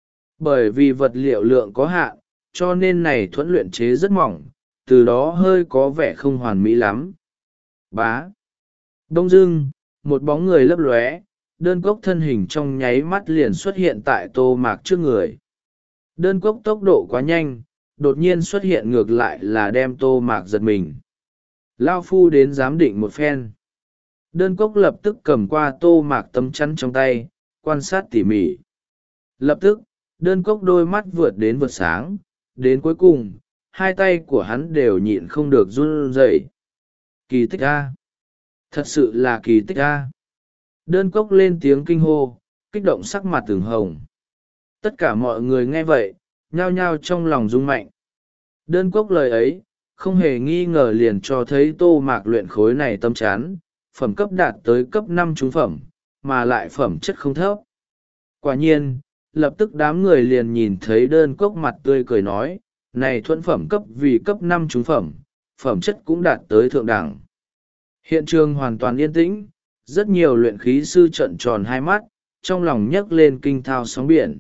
Bởi vì vật liệu lượng có hạn, cho nên này thuẫn luyện chế rất mỏng, từ đó hơi có vẻ không hoàn mỹ lắm. Bá. Đông dưng, một bóng người lấp lóe, đơn cốc thân hình trong nháy mắt liền xuất hiện tại Tô Mạc trước người. Đơn cốc tốc độ quá nhanh, đột nhiên xuất hiện ngược lại là đem Tô Mạc giật mình. Lao phu đến giám định một phen. Đơn cốc lập tức cầm qua Tô Mạc tấm chắn trong tay, quan sát tỉ mỉ. Lập tức, đơn cốc đôi mắt vượt đến vượt sáng, đến cuối cùng, hai tay của hắn đều nhịn không được run rẩy. Kỳ tích a! Thật sự là kỳ tích a! Đơn cốc lên tiếng kinh hô, kích động sắc mặt từng hồng. Tất cả mọi người nghe vậy, nhao nhao trong lòng rung mạnh. Đơn cốc lời ấy, không hề nghi ngờ liền cho thấy Tô Mạc luyện khối này tâm chán, phẩm cấp đạt tới cấp năm trung phẩm, mà lại phẩm chất không thấp. Quả nhiên, lập tức đám người liền nhìn thấy đơn cốc mặt tươi cười nói, này thuẫn phẩm cấp vì cấp năm trung phẩm, phẩm chất cũng đạt tới thượng đẳng. Hiện trường hoàn toàn yên tĩnh, rất nhiều luyện khí sư trợn tròn hai mắt, trong lòng nhấc lên kinh thao sóng biển.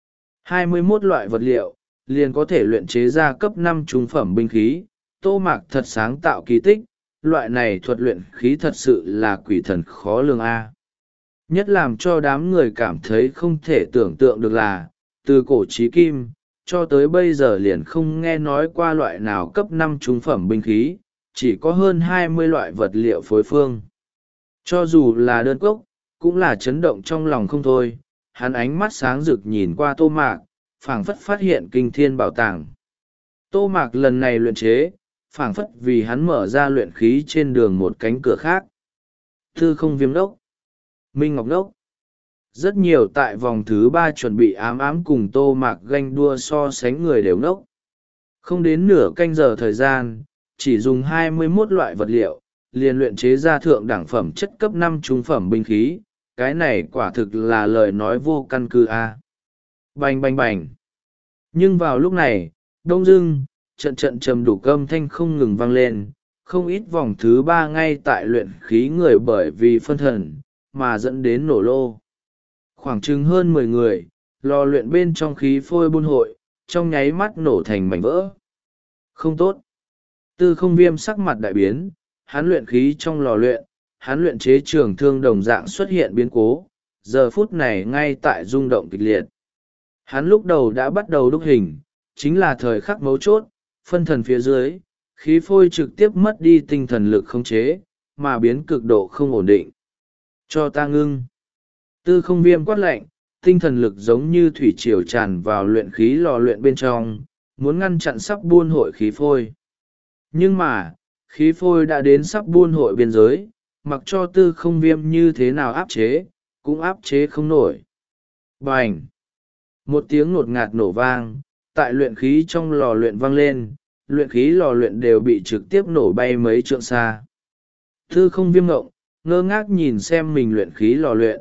hai mươi mốt loại vật liệu, liền có thể luyện chế ra cấp năm trung phẩm binh khí, Tô Mạc thật sáng tạo kỳ tích, loại này thuật luyện khí thật sự là quỷ thần khó lường a. Nhất làm cho đám người cảm thấy không thể tưởng tượng được là, từ cổ chí kim, cho tới bây giờ liền không nghe nói qua loại nào cấp năm trung phẩm binh khí, chỉ có hơn hai mươi loại vật liệu phối phương. Cho dù là đơn cốc, cũng là chấn động trong lòng không thôi, hắn ánh mắt sáng rực nhìn qua Tô Mạc, phảng phất phát hiện kinh thiên bảo tàng. Tô Mạc lần này luyện chế, phảng phất vì hắn mở ra luyện khí trên đường một cánh cửa khác. Tư không viêm đốc, Minh Ngọc đốc. Rất nhiều tại vòng thứ ba chuẩn bị ám ám cùng Tô Mạc ganh đua so sánh người đều ngốc. Không đến nửa canh giờ thời gian, chỉ dùng hai mươi mốt loại vật liệu, liền luyện chế ra thượng đẳng phẩm chất cấp năm trung phẩm binh khí, cái này quả thực là lời nói vô căn cứ a. À. Bành bành bành. Nhưng vào lúc này, đông dưng, trận trận trầm đủ âm thanh không ngừng vang lên, không ít vòng thứ ba ngay tại luyện khí người bởi vì phân thần, mà dẫn đến nổ lô. Khoảng chừng hơn mười người, lò luyện bên trong khí phôi buôn hội, trong nháy mắt nổ thành mảnh vỡ. Không tốt. Tư không viêm sắc mặt đại biến, hắn luyện khí trong lò luyện, hắn luyện chế trường thương đồng dạng xuất hiện biến cố, giờ phút này ngay tại rung động kịch liệt. Hắn lúc đầu đã bắt đầu đúc hình, chính là thời khắc mấu chốt, phân thần phía dưới, khí phôi trực tiếp mất đi tinh thần lực khống chế, mà biến cực độ không ổn định. Cho ta ngưng. Tư không viêm quát lạnh, tinh thần lực giống như thủy triều tràn vào luyện khí lò luyện bên trong, muốn ngăn chặn sắp buôn hội khí phôi. Nhưng mà, khí phôi đã đến sắp buôn hội biên giới, mặc cho tư không viêm như thế nào áp chế, cũng áp chế không nổi. Bành! Một tiếng ngột ngạt nổ vang, tại luyện khí trong lò luyện vang lên, luyện khí lò luyện đều bị trực tiếp nổ bay mấy trượng xa. Tư không viêm ngộng, ngơ ngác nhìn xem mình luyện khí lò luyện.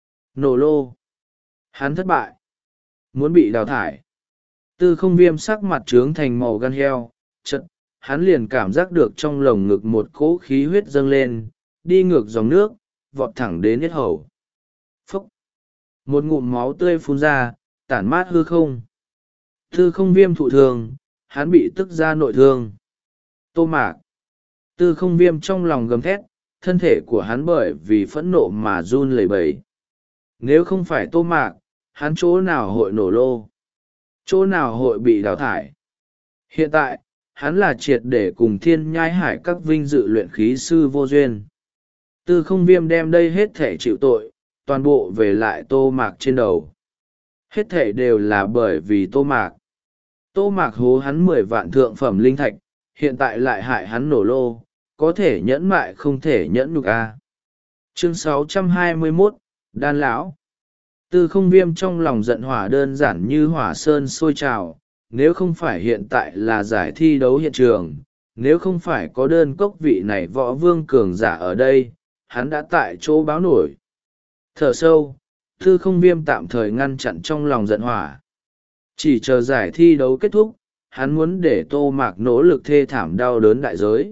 Nổ lô! Hắn thất bại! Muốn bị đào thải! Tư không viêm sắc mặt trướng thành màu gan heo, chật, hắn liền cảm giác được trong lồng ngực một cỗ khí huyết dâng lên, đi ngược dòng nước, vọt thẳng đến yết hầu. Phúc! Một ngụm máu tươi phun ra, tản mát hư không. Tư không viêm thụ thương, hắn bị tức ra nội thương. Tô Mạc! Tư không viêm trong lòng gầm thét, thân thể của hắn bởi vì phẫn nộ mà run lẩy bẩy. Nếu không phải Tô Mạc, hắn chỗ nào hội nổ lô? Chỗ nào hội bị đào thải? Hiện tại, hắn là triệt để cùng thiên nhai hải các vinh dự luyện khí sư vô duyên. Tư không viêm đem đây hết thể chịu tội, toàn bộ về lại Tô Mạc trên đầu. Hết thể đều là bởi vì Tô Mạc. Tô Mạc hố hắn mười vạn thượng phẩm linh thạch, hiện tại lại hại hắn nổ lô, có thể nhẫn mại không thể nhẫn nhục a. Chương sáu trăm hai mươi mốt, Đan Lão. Tư không viêm trong lòng giận hỏa đơn giản như hỏa sơn sôi trào, nếu không phải hiện tại là giải thi đấu hiện trường, nếu không phải có đơn cốc vị này võ vương cường giả ở đây, hắn đã tại chỗ báo nổi. Thở sâu, tư không viêm tạm thời ngăn chặn trong lòng giận hỏa. Chỉ chờ giải thi đấu kết thúc, hắn muốn để Tô Mạc nỗ lực thê thảm đau đớn đại giới.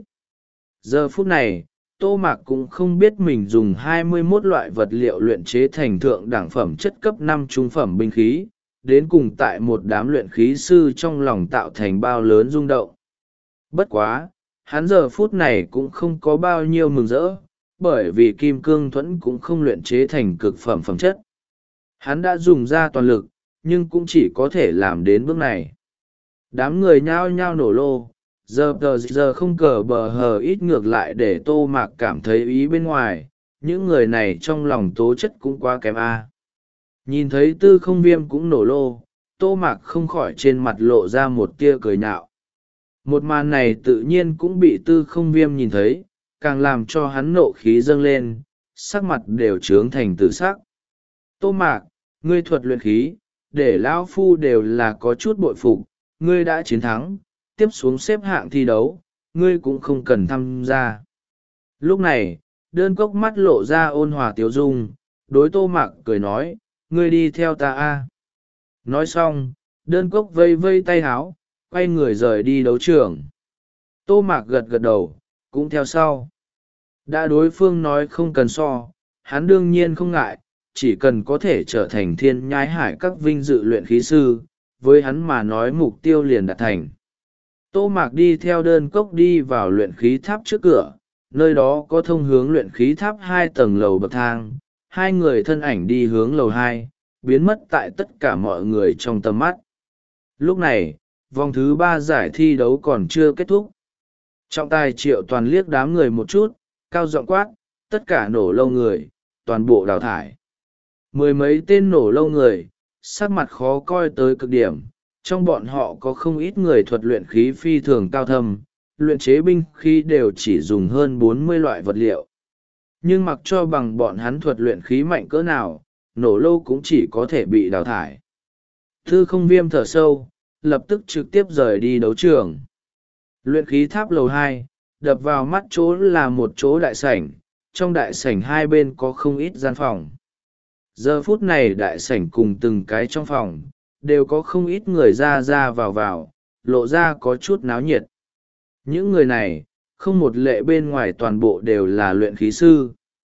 Giờ phút này, Tô Mạc cũng không biết mình dùng hai mươi mốt loại vật liệu luyện chế thành thượng đẳng phẩm chất cấp năm trung phẩm binh khí, đến cùng tại một đám luyện khí sư trong lòng tạo thành bao lớn rung động. Bất quá, hắn giờ phút này cũng không có bao nhiêu mừng rỡ, bởi vì kim cương thuẫn cũng không luyện chế thành cực phẩm phẩm chất. Hắn đã dùng ra toàn lực, nhưng cũng chỉ có thể làm đến bước này. Đám người nhao nhao nổ lô, giờ tờ giờ không cờ bờ hờ ít ngược lại để Tô Mạc cảm thấy ý bên ngoài, những người này trong lòng tố chất cũng quá kém a. Nhìn thấy tư không viêm cũng nổ lô, Tô Mạc không khỏi trên mặt lộ ra một tia cười nhạo. Một màn này tự nhiên cũng bị tư không viêm nhìn thấy, càng làm cho hắn nộ khí dâng lên, sắc mặt đều trướng thành tử sắc. Tô Mạc, ngươi thuật luyện khí, để lão phu đều là có chút bội phục, ngươi đã chiến thắng, tiếp xuống xếp hạng thi đấu, ngươi cũng không cần tham gia. Lúc này, đơn cốc mắt lộ ra ôn hòa tiếu dung, đối Tô Mạc cười nói, ngươi đi theo ta a. Nói xong, đơn cốc vây vây tay háo, quay người rời đi đấu trường. Tô Mạc gật gật đầu, cũng theo sau. Đã đối phương nói không cần so, hắn đương nhiên không ngại, chỉ cần có thể trở thành thiên nhai hải các vinh dự luyện khí sư, với hắn mà nói mục tiêu liền đạt thành. Tô Mạc đi theo đơn cốc đi vào luyện khí tháp trước cửa, nơi đó có thông hướng luyện khí tháp hai tầng lầu bậc thang, hai người thân ảnh đi hướng lầu hai, biến mất tại tất cả mọi người trong tầm mắt. Lúc này, vòng thứ ba giải thi đấu còn chưa kết thúc. Trọng tài Triệu Toàn liếc đám người một chút, cao giọng quát, tất cả nổ lâu người, toàn bộ đào thải. Mười mấy tên nổ lâu người, sắc mặt khó coi tới cực điểm, trong bọn họ có không ít người thuật luyện khí phi thường cao thâm, luyện chế binh khí đều chỉ dùng hơn bốn mươi loại vật liệu. Nhưng mặc cho bằng bọn hắn thuật luyện khí mạnh cỡ nào, nổ lâu cũng chỉ có thể bị đào thải. Thư Không Viêm thở sâu, lập tức trực tiếp rời đi đấu trường. Luyện khí tháp lầu hai, đập vào mắt chỗ là một chỗ đại sảnh, trong đại sảnh hai bên có không ít gian phòng. Giờ phút này đại sảnh cùng từng cái trong phòng, đều có không ít người ra ra vào vào, lộ ra có chút náo nhiệt. Những người này, không một lệ bên ngoài toàn bộ đều là luyện khí sư.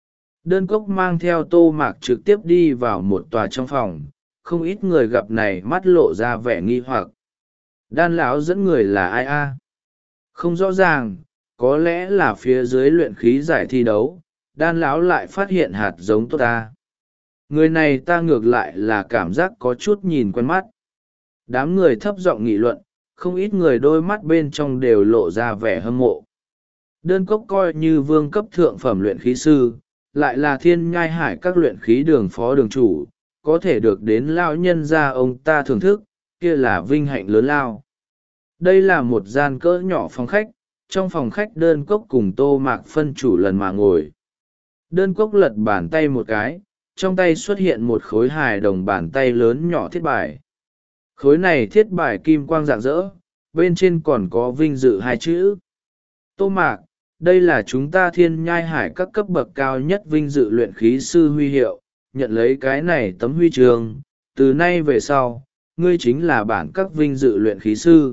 Đơn cốc mang theo Tô Mạc trực tiếp đi vào một tòa trong phòng, không ít người gặp này mắt lộ ra vẻ nghi hoặc. Đan lão dẫn người là ai a? Không rõ ràng, có lẽ là phía dưới luyện khí giải thi đấu, đan lão lại phát hiện hạt giống tốt ta. Người này ta ngược lại là cảm giác có chút nhìn quen mắt. Đám người thấp giọng nghị luận, không ít người đôi mắt bên trong đều lộ ra vẻ hâm mộ. Đơn cốc coi như vương cấp thượng phẩm luyện khí sư, lại là thiên nhai hải các luyện khí đường phó đường chủ, có thể được đến lao nhân gia ông ta thưởng thức, kia là vinh hạnh lớn lao. Đây là một gian cỡ nhỏ phòng khách, trong phòng khách đơn cốc cùng Tô Mạc phân chủ lần mà ngồi. Đơn cốc lật bàn tay một cái, trong tay xuất hiện một khối hài đồng bàn tay lớn nhỏ thiết bài. Khối này thiết bài kim quang rạng rỡ, bên trên còn có vinh dự hai chữ. Tô Mạc, đây là chúng ta thiên nhai hải các cấp bậc cao nhất vinh dự luyện khí sư huy hiệu, nhận lấy cái này tấm huy chương, từ nay về sau, ngươi chính là bản các vinh dự luyện khí sư.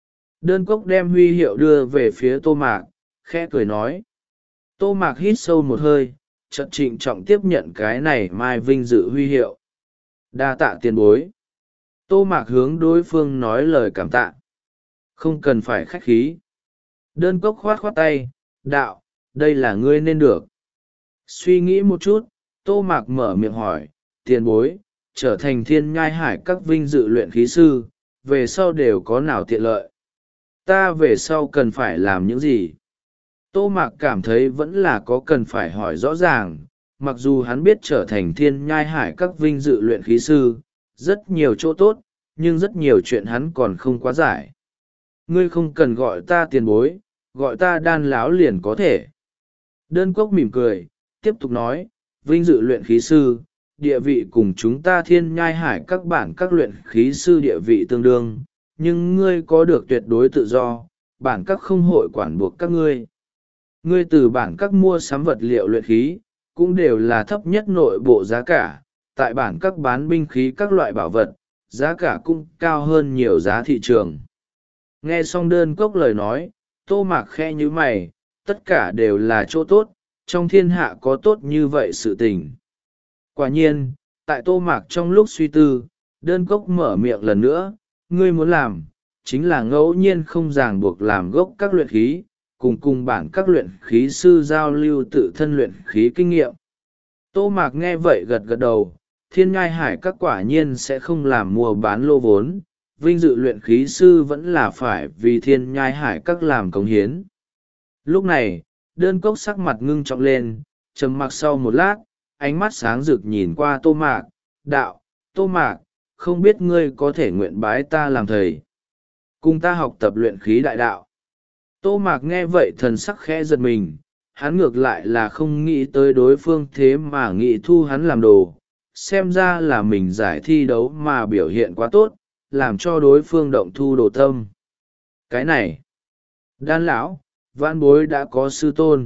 Đơn cốc đem huy hiệu đưa về phía Tô Mạc, khẽ cười nói. Tô Mạc hít sâu một hơi, chợt trịnh trọng tiếp nhận cái này mai vinh dự huy hiệu. Đa tạ tiền bối. Tô Mạc hướng đối phương nói lời cảm tạ. Không cần phải khách khí. Đơn cốc khoát khoát tay, đạo, đây là ngươi nên được. Suy nghĩ một chút, Tô Mạc mở miệng hỏi, tiền bối, trở thành thiên nhai hải các vinh dự luyện khí sư, về sau đều có nào tiện lợi? Ta về sau cần phải làm những gì? Tô Mạc cảm thấy vẫn là có cần phải hỏi rõ ràng, mặc dù hắn biết trở thành thiên nhai hải các vinh dự luyện khí sư, rất nhiều chỗ tốt, nhưng rất nhiều chuyện hắn còn không quá giải. Ngươi không cần gọi ta tiền bối, gọi ta đan láo liền có thể. Đơn cốc mỉm cười, tiếp tục nói, vinh dự luyện khí sư, địa vị cùng chúng ta thiên nhai hải các bản các luyện khí sư địa vị tương đương, nhưng ngươi có được tuyệt đối tự do, bản các không hội quản buộc các ngươi. Ngươi từ bản các mua sắm vật liệu luyện khí, cũng đều là thấp nhất nội bộ giá cả, tại bản các bán binh khí các loại bảo vật, giá cả cũng cao hơn nhiều giá thị trường. Nghe xong đơn cốc lời nói, Tô Mạc khẽ như mày, tất cả đều là chỗ tốt, trong thiên hạ có tốt như vậy sự tình. Quả nhiên, tại Tô Mạc trong lúc suy tư, đơn cốc mở miệng lần nữa, ngươi muốn làm, chính là ngẫu nhiên không ràng buộc làm gốc các luyện khí, cùng cùng bản các luyện khí sư giao lưu tự thân luyện khí kinh nghiệm. Tô Mạc nghe vậy gật gật đầu, thiên ngai hải các quả nhiên sẽ không làm mua bán lô vốn, vinh dự luyện khí sư vẫn là phải vì thiên nhai hải các làm cống hiến. Lúc này, đơn cốc sắc mặt ngưng trọng lên, trầm mặc sau một lát, ánh mắt sáng rực nhìn qua Tô Mạc, đạo, Tô Mạc, không biết ngươi có thể nguyện bái ta làm thầy, cùng ta học tập luyện khí đại đạo. Tô Mạc nghe vậy thần sắc khẽ giật mình, hắn ngược lại là không nghĩ tới đối phương thế mà nghĩ thu hắn làm đồ, xem ra là mình giải thi đấu mà biểu hiện quá tốt, làm cho đối phương động thu đồ tâm. Cái này, đan lão, vãn bối đã có sư tôn.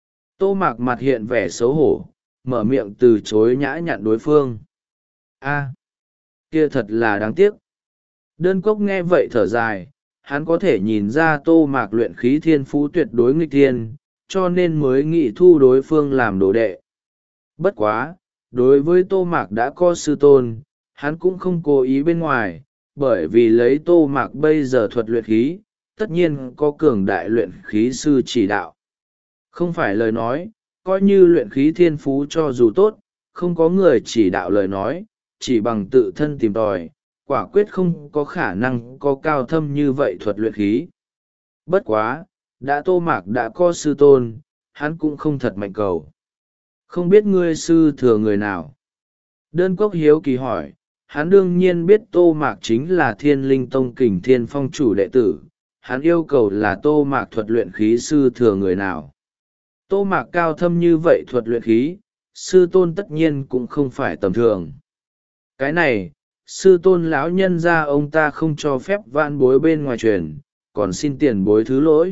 Tô Mạc mặt hiện vẻ xấu hổ, mở miệng từ chối nhã nhặn đối phương. A, kia thật là đáng tiếc. Đơn cốc nghe vậy thở dài, hắn có thể nhìn ra Tô Mạc luyện khí thiên phú tuyệt đối nghịch thiên, cho nên mới nghị thu đối phương làm đồ đệ. Bất quá, đối với Tô Mạc đã có sư tôn, hắn cũng không cố ý bên ngoài, bởi vì lấy Tô Mạc bây giờ thuật luyện khí, tất nhiên có cường đại luyện khí sư chỉ đạo. Không phải lời nói, coi như luyện khí thiên phú cho dù tốt, không có người chỉ đạo lời nói, chỉ bằng tự thân tìm tòi, quả quyết không có khả năng có cao thâm như vậy thuật luyện khí. Bất quá, đã Tô Mạc đã có sư tôn, hắn cũng không thật mạnh cầu. Không biết ngươi sư thừa người nào? Đơn Cốc hiếu kỳ hỏi, hắn đương nhiên biết Tô Mạc chính là Thiên Linh Tông Kình Thiên Phong chủ đệ tử, hắn yêu cầu là Tô Mạc thuật luyện khí sư thừa người nào. Tô Mạc cao thâm như vậy thuật luyện khí, sư tôn tất nhiên cũng không phải tầm thường. Cái này, sư tôn lão nhân ra ông ta không cho phép vãn bối bên ngoài truyền, còn xin tiền bối thứ lỗi.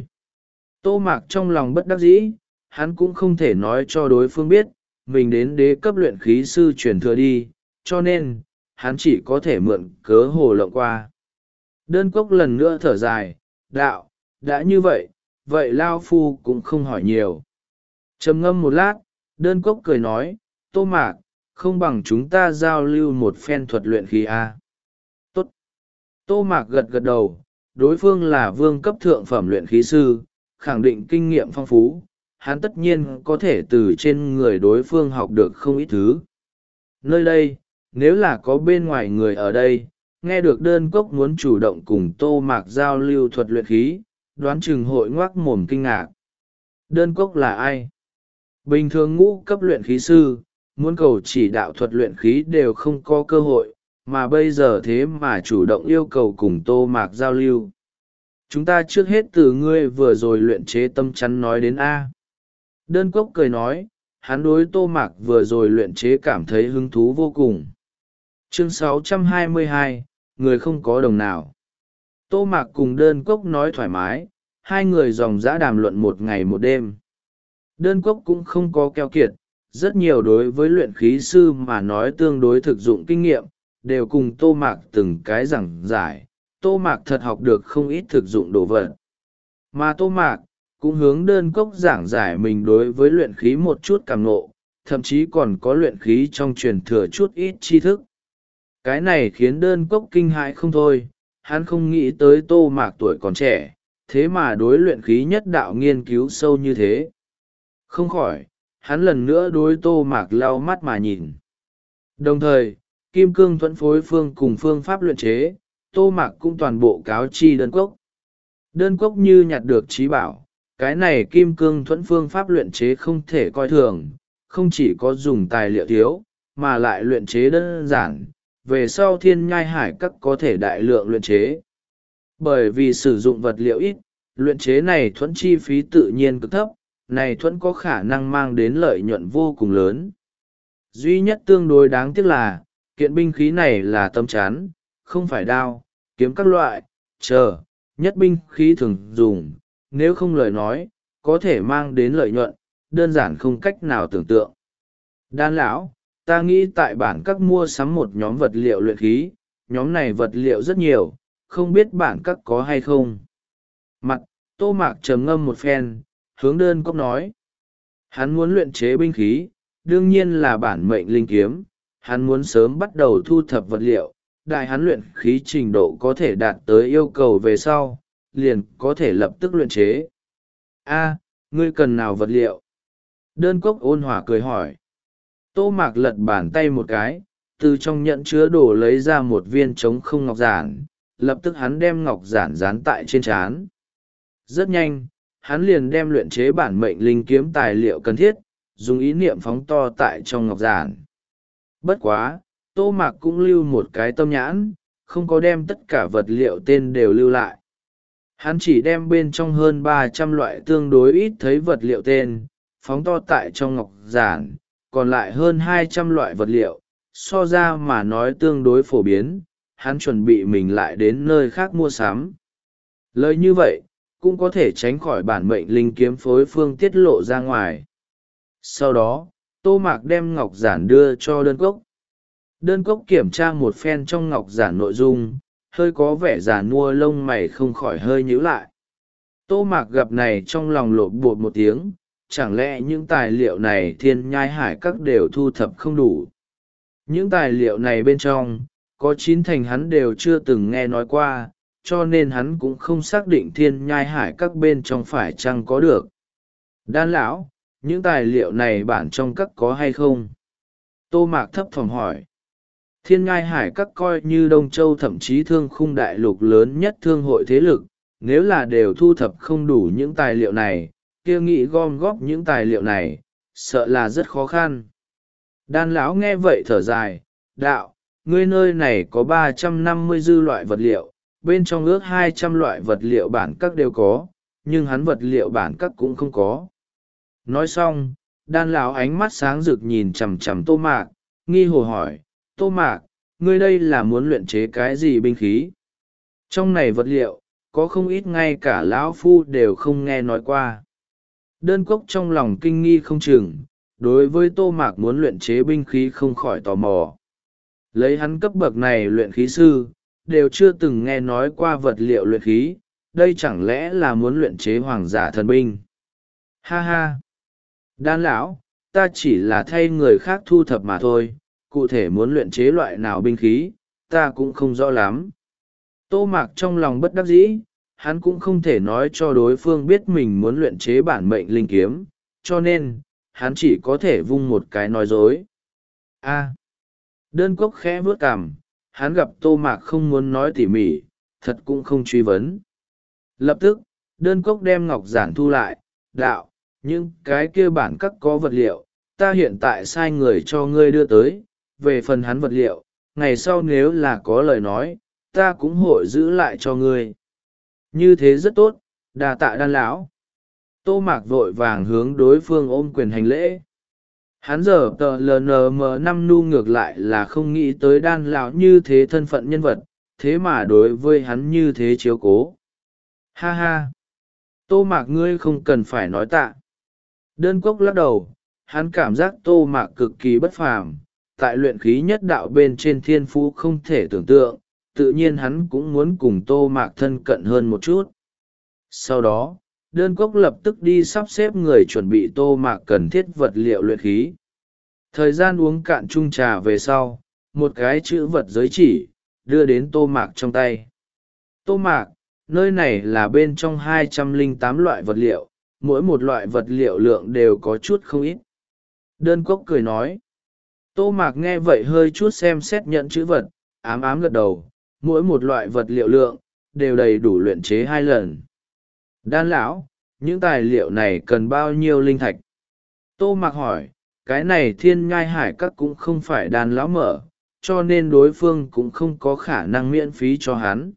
Tô Mạc trong lòng bất đắc dĩ, hắn cũng không thể nói cho đối phương biết, mình đến đế cấp luyện khí sư truyền thừa đi, cho nên, hắn chỉ có thể mượn cớ hồ lộng qua. Đơn Cốc lần nữa thở dài, đạo, đã như vậy, vậy Lao Phu cũng không hỏi nhiều. Trầm ngâm một lát, Đơn Cốc cười nói, Tô Mạc, không bằng chúng ta giao lưu một phen thuật luyện khí a. Tốt. Tô Mạc gật gật đầu, đối phương là vương cấp thượng phẩm luyện khí sư, khẳng định kinh nghiệm phong phú, hắn tất nhiên có thể từ trên người đối phương học được không ít thứ. Nơi đây, nếu là có bên ngoài người ở đây, nghe được Đơn Cốc muốn chủ động cùng Tô Mạc giao lưu thuật luyện khí, đoán chừng hội ngoác mồm kinh ngạc. Đơn Cốc là ai? Bình thường ngũ cấp luyện khí sư, muốn cầu chỉ đạo thuật luyện khí đều không có cơ hội, mà bây giờ thế mà chủ động yêu cầu cùng Tô Mạc giao lưu. Chúng ta trước hết từ ngươi vừa rồi luyện chế tâm chắn nói đến A. Đơn Cốc cười nói, hắn đối Tô Mạc vừa rồi luyện chế cảm thấy hứng thú vô cùng. Chương sáu trăm hai mươi hai, người không có đồng nào. Tô Mạc cùng Đơn Cốc nói thoải mái, hai người dòng dã đàm luận một ngày một đêm. Đơn Cốc cũng không có keo kiệt, rất nhiều đối với luyện khí sư mà nói tương đối thực dụng kinh nghiệm, đều cùng Tô Mạc từng cái giảng giải. Tô Mạc thật học được không ít thực dụng đồ vật. Mà Tô Mạc cũng hướng Đơn Cốc giảng giải mình đối với luyện khí một chút cảm ngộ, thậm chí còn có luyện khí trong truyền thừa chút ít tri thức. Cái này khiến Đơn Cốc kinh hãi không thôi, hắn không nghĩ tới Tô Mạc tuổi còn trẻ, thế mà đối luyện khí nhất đạo nghiên cứu sâu như thế. Không khỏi, hắn lần nữa đối Tô Mạc lau mắt mà nhìn. Đồng thời, kim cương thuẫn phối phương cùng phương pháp luyện chế, Tô Mạc cũng toàn bộ cáo chi Đơn Cốc. Đơn Cốc như nhặt được trí bảo, cái này kim cương thuẫn phương pháp luyện chế không thể coi thường, không chỉ có dùng tài liệu thiếu, mà lại luyện chế đơn giản, về sau Thiên Nhai Hải Các có thể đại lượng luyện chế. Bởi vì sử dụng vật liệu ít, luyện chế này thuẫn chi phí tự nhiên cực thấp, này thuẫn có khả năng mang đến lợi nhuận vô cùng lớn. Duy nhất tương đối đáng tiếc là, kiện binh khí này là tâm chắn, không phải đao, kiếm các loại, chờ, nhất binh khí thường dùng, nếu không lời nói, có thể mang đến lợi nhuận, đơn giản không cách nào tưởng tượng. Đan lão, ta nghĩ tại bản các mua sắm một nhóm vật liệu luyện khí, nhóm này vật liệu rất nhiều, không biết bản các có hay không. Mặt, Tô Mạc trầm ngâm một phen, hướng Đơn Cốc nói. Hắn muốn luyện chế binh khí, đương nhiên là bản mệnh linh kiếm, hắn muốn sớm bắt đầu thu thập vật liệu, đại hắn luyện khí trình độ có thể đạt tới yêu cầu về sau, liền có thể lập tức luyện chế. A, ngươi cần nào vật liệu? Đơn Cốc ôn hòa cười hỏi. Tô Mạc lật bàn tay một cái, từ trong nhẫn chứa đồ lấy ra một viên trống không ngọc giản, lập tức hắn đem ngọc giản dán tại trên trán. Rất nhanh, hắn liền đem luyện chế bản mệnh linh kiếm tài liệu cần thiết, dùng ý niệm phóng to tại trong ngọc giản. Bất quá, Tô Mạc cũng lưu một cái tâm nhãn, không có đem tất cả vật liệu tên đều lưu lại. Hắn chỉ đem bên trong hơn ba trăm loại tương đối ít thấy vật liệu tên, phóng to tại trong ngọc giản, còn lại hơn hai trăm loại vật liệu, so ra mà nói tương đối phổ biến, hắn chuẩn bị mình lại đến nơi khác mua sắm. Lời như vậy, cũng có thể tránh khỏi bản mệnh linh kiếm phối phương tiết lộ ra ngoài. Sau đó, Tô Mạc đem ngọc giản đưa cho Đơn Cốc. Đơn Cốc kiểm tra một phen trong ngọc giản nội dung, hơi có vẻ già nua, lông mày không khỏi hơi nhíu lại. Tô Mạc gặp này trong lòng lộn bột một tiếng, chẳng lẽ những tài liệu này Thiên Nhai Hải Các đều thu thập không đủ? Những tài liệu này bên trong, có chín thành hắn đều chưa từng nghe nói qua, cho nên hắn cũng không xác định Thiên Nhai Hải Các bên trong phải chăng có được. Đan lão, những tài liệu này bản trong các có hay không? Tô Mạc thấp thỏm hỏi. Thiên Nhai Hải Các coi như Đông Châu, thậm chí Thương Khung đại lục lớn nhất thương hội thế lực, nếu là đều thu thập không đủ những tài liệu này, kia nghĩ gom góp những tài liệu này, sợ là rất khó khăn. Đan lão nghe vậy thở dài, đạo, ngươi nơi này có ba trăm năm mươi dư loại vật liệu, bên trong ước hai trăm loại vật liệu bản các đều có, nhưng hắn vật liệu bản các cũng không có. Nói xong, đan lão ánh mắt sáng rực nhìn chằm chằm Tô Mạc, nghi hồ hỏi, Tô Mạc, ngươi đây là muốn luyện chế cái gì binh khí? Trong này vật liệu, có không ít ngay cả lão phu đều không nghe nói qua. Đơn Cốc trong lòng kinh nghi không chừng, đối với Tô Mạc muốn luyện chế binh khí không khỏi tò mò. Lấy hắn cấp bậc này luyện khí sư, đều chưa từng nghe nói qua vật liệu luyện khí, đây chẳng lẽ là muốn luyện chế hoàng giả thần binh? Ha ha! Đan lão, ta chỉ là thay người khác thu thập mà thôi, cụ thể muốn luyện chế loại nào binh khí, ta cũng không rõ lắm. Tô Mạc trong lòng bất đắc dĩ, hắn cũng không thể nói cho đối phương biết mình muốn luyện chế bản mệnh linh kiếm, cho nên, hắn chỉ có thể vung một cái nói dối. A. Đơn Cốc khẽ vớt cằm, hắn gặp Tô Mạc không muốn nói tỉ mỉ, thật cũng không truy vấn. Lập tức, Đơn Cốc đem ngọc giản thu lại, đạo, những cái kia bản các có vật liệu, ta hiện tại sai người cho ngươi đưa tới, về phần hắn vật liệu, ngày sau nếu là có lời nói, ta cũng hội giữ lại cho ngươi. Như thế rất tốt, đà tạ Đan lão. Tô Mạc vội vàng hướng đối phương ôm quyền hành lễ. Hắn giờ tờ lờ nờ mờ năm nu ngược lại là không nghĩ tới Đan lão như thế thân phận nhân vật, thế mà đối với hắn như thế chiếu cố. Ha ha! Tô Mạc ngươi không cần phải nói tạ. Đơn Cốc lắc đầu, hắn cảm giác Tô Mạc cực kỳ bất phàm, tại luyện khí nhất đạo bên trên thiên phú không thể tưởng tượng, tự nhiên hắn cũng muốn cùng Tô Mạc thân cận hơn một chút. Sau đó, Đơn Cốc lập tức đi sắp xếp người chuẩn bị Tô Mạc cần thiết vật liệu luyện khí. Thời gian uống cạn chung trà về sau, một cái chữ vật giới chỉ, đưa đến Tô Mạc trong tay. Tô Mạc, nơi này là bên trong hai trăm lẻ tám loại vật liệu, mỗi một loại vật liệu lượng đều có chút không ít. Đơn Cốc cười nói. Tô Mạc nghe vậy hơi chút xem xét nhận chữ vật, ám ám gật đầu, mỗi một loại vật liệu lượng, đều đầy đủ luyện chế hai lần. Đan lão, những tài liệu này cần bao nhiêu linh thạch? Tô Mạc hỏi, cái này Thiên Nhai Hải Các cũng không phải Đan lão mở, cho nên đối phương cũng không có khả năng miễn phí cho hắn.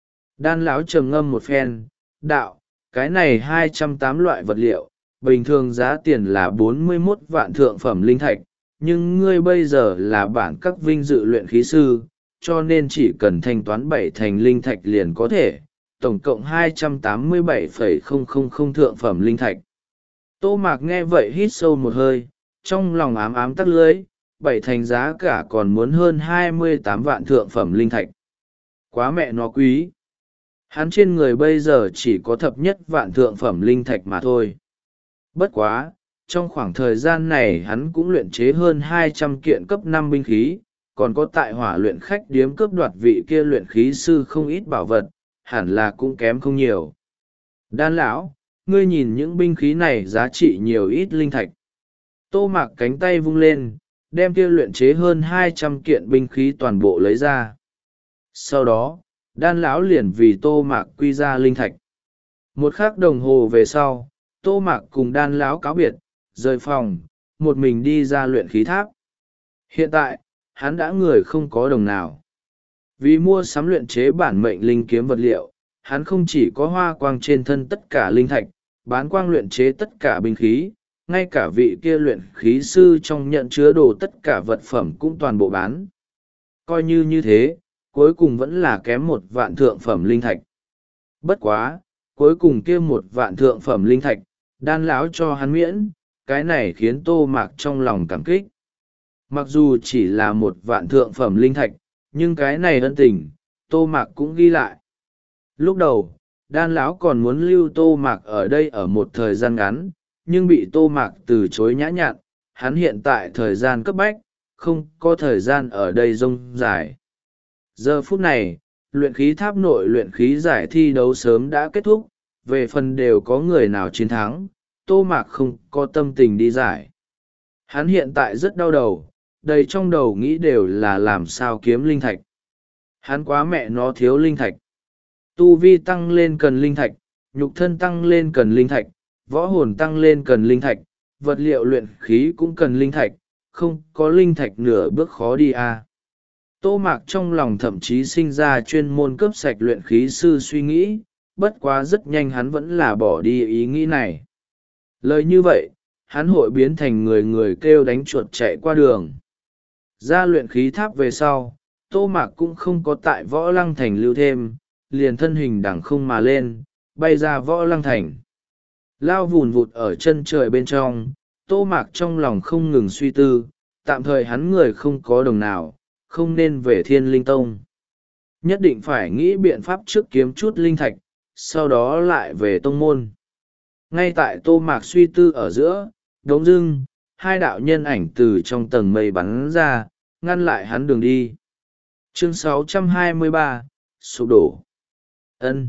Đan lão trầm ngâm một phen, đạo, cái này hai trăm tám loại vật liệu, bình thường giá tiền là bốn mươi mốt vạn thượng phẩm linh thạch, nhưng ngươi bây giờ là bản các vinh dự luyện khí sư, cho nên chỉ cần thanh toán bảy thành linh thạch liền có thể, tổng cộng hai trăm tám mươi bảy phẩy không không không thượng phẩm linh thạch. Tô Mạc nghe vậy hít sâu một hơi, trong lòng ám ám tắc lưới, bảy thành giá cả còn muốn hơn hai mươi tám vạn thượng phẩm linh thạch. Quá mẹ nó quý. Hắn trên người bây giờ chỉ có thập nhất vạn thượng phẩm linh thạch mà thôi. Bất quá, trong khoảng thời gian này hắn cũng luyện chế hơn hai trăm kiện cấp năm binh khí, còn có tại hỏa luyện khách điếm cướp đoạt vị kia luyện khí sư không ít bảo vật, hẳn là cũng kém không nhiều. Đan lão, ngươi nhìn những binh khí này giá trị nhiều ít linh thạch. Tô Mạc cánh tay vung lên, đem kia luyện chế hơn hai trăm kiện binh khí toàn bộ lấy ra. Sau đó, Đan lão liền vì Tô Mạc quy ra linh thạch. Một khắc đồng hồ về sau, Tô Mạc cùng Đan lão cáo biệt, rời phòng, một mình đi ra luyện khí tháp. Hiện tại, hắn đã người không có đồng nào. Vì mua sắm luyện chế bản mệnh linh kiếm vật liệu, hắn không chỉ có hoa quang trên thân tất cả linh thạch, bán quang luyện chế tất cả binh khí, ngay cả vị kia luyện khí sư trong nhận chứa đồ tất cả vật phẩm cũng toàn bộ bán. Coi như như thế, cuối cùng vẫn là kém một vạn thượng phẩm linh thạch. Bất quá, cuối cùng kia một vạn thượng phẩm linh thạch, Đan lão cho hắn miễn, cái này khiến Tô Mạc trong lòng cảm kích. Mặc dù chỉ là một vạn thượng phẩm linh thạch, nhưng cái này ân tình, Tô Mạc cũng ghi lại. Lúc đầu đan lão còn muốn lưu Tô Mạc ở đây ở một thời gian ngắn, nhưng bị Tô Mạc từ chối nhã nhặn. Hắn hiện tại thời gian cấp bách, không có thời gian ở đây rông dài. Giờ phút này, luyện khí tháp nội luyện khí giải thi đấu sớm đã kết thúc, về phần đều có người nào chiến thắng, Tô Mạc không có tâm tình đi giải. Hắn hiện tại rất đau đầu, đầy trong đầu nghĩ đều là làm sao kiếm linh thạch. Hắn quá mẹ nó thiếu linh thạch. Tu vi tăng lên cần linh thạch, nhục thân tăng lên cần linh thạch, võ hồn tăng lên cần linh thạch, vật liệu luyện khí cũng cần linh thạch, không có linh thạch nửa bước khó đi à. Tô Mạc trong lòng thậm chí sinh ra chuyên môn cướp sạch luyện khí sư suy nghĩ, bất quá rất nhanh hắn vẫn là bỏ đi ý nghĩ này. Lời như vậy, hắn hội biến thành người người kêu đánh chuột chạy qua đường. Ra luyện khí tháp về sau, Tô Mạc cũng không có tại Võ Lăng Thành lưu thêm, liền thân hình đằng không mà lên, bay ra Võ Lăng Thành. Lao vùn vụt ở chân trời bên trong, Tô Mạc trong lòng không ngừng suy tư, tạm thời hắn người không có đồng nào, không nên về Thiên Linh Tông. Nhất định phải nghĩ biện pháp trước kiếm chút linh thạch, sau đó lại về tông môn. Ngay tại Tô Mạc suy tư ở giữa, đống dưng, hai đạo nhân ảnh từ trong tầng mây bắn ra, ngăn lại hắn đường đi. Chương sáu trăm hai mươi ba, sụp đổ. Ân.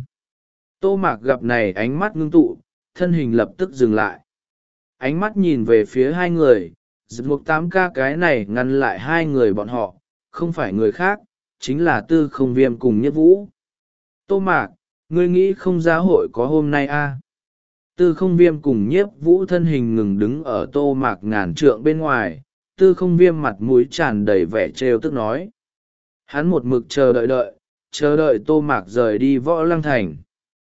Tô Mạc gặp này ánh mắt ngưng tụ, thân hình lập tức dừng lại. Ánh mắt nhìn về phía hai người, giật mục tám ca cái này ngăn lại hai người bọn họ, không phải người khác, chính là Tư Không Viêm cùng Nhất Vũ. Tô Mạc, ngươi nghĩ không ra hội có hôm nay a? À? Tư Không Viêm cùng Nhiếp Vũ thân hình ngừng đứng ở Tô Mạc ngàn trượng bên ngoài, Tư Không Viêm mặt mũi tràn đầy vẻ trêu tức nói. Hắn một mực chờ đợi đợi, chờ đợi Tô Mạc rời đi Võ Lăng Thành.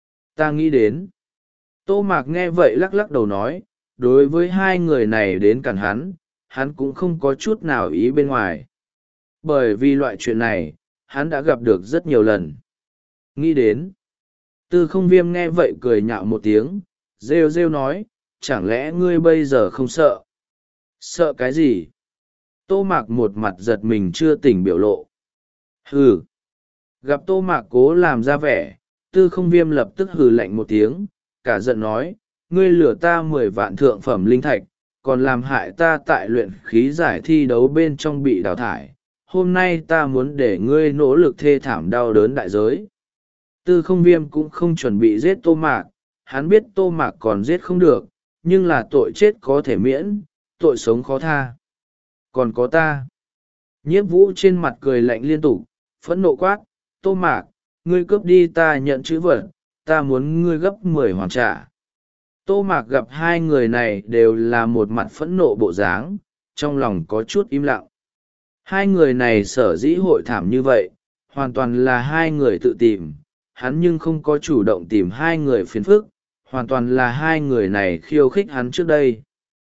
Ta nghĩ đến. Tô Mạc nghe vậy lắc lắc đầu nói, đối với hai người này đến cản hắn, hắn cũng không có chút nào ý bên ngoài. Bởi vì loại chuyện này, hắn đã gặp được rất nhiều lần. Nghĩ đến. Tư Không Viêm nghe vậy cười nhạo một tiếng, rêu rêu nói, chẳng lẽ ngươi bây giờ không sợ? Sợ cái gì? Tô Mạc một mặt giật mình chưa tỉnh biểu lộ. Hừ. Gặp Tô Mạc cố làm ra vẻ, Tư Không Viêm lập tức hừ lạnh một tiếng, cả giận nói, ngươi lừa ta mười vạn thượng phẩm linh thạch, còn làm hại ta tại luyện khí giải thi đấu bên trong bị đào thải. Hôm nay ta muốn để ngươi nỗ lực thê thảm đau đớn đại giới. Tư Không Viêm cũng không chuẩn bị giết Tô Mạc, hắn biết Tô Mạc còn giết không được, nhưng là tội chết có thể miễn, tội sống khó tha. Còn có ta. Nhiếp Vũ trên mặt cười lạnh liên tục, phẫn nộ quát, Tô Mạc, ngươi cướp đi ta nhận chữ vật, ta muốn ngươi gấp mười hoàn trả. Tô Mạc gặp hai người này đều là một mặt phẫn nộ bộ dáng, trong lòng có chút im lặng. Hai người này sở dĩ hội thảm như vậy, hoàn toàn là hai người tự tìm, hắn nhưng không có chủ động tìm hai người phiền phức, hoàn toàn là hai người này khiêu khích hắn trước đây.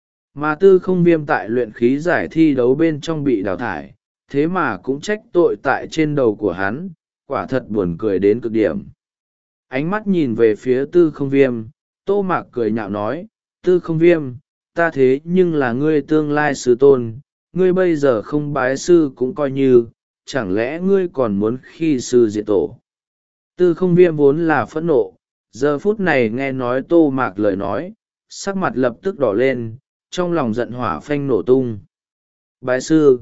Mà Tư Không Viêm tại luyện khí giải thi đấu bên trong bị đào thải, thế mà cũng trách tội tại trên đầu của hắn, quả thật buồn cười đến cực điểm. Ánh mắt nhìn về phía Tư Không Viêm, Tô Mạc cười nhạo nói, Tư Không Viêm, ta thế nhưng là ngươi tương lai sư tôn, ngươi bây giờ không bái sư cũng coi như, chẳng lẽ ngươi còn muốn khi sư diệt tổ. Tư Không Viêm vốn là phẫn nộ, giờ phút này nghe nói Tô Mạc lời nói, sắc mặt lập tức đỏ lên, trong lòng giận hỏa phanh nổ tung. Bái sư,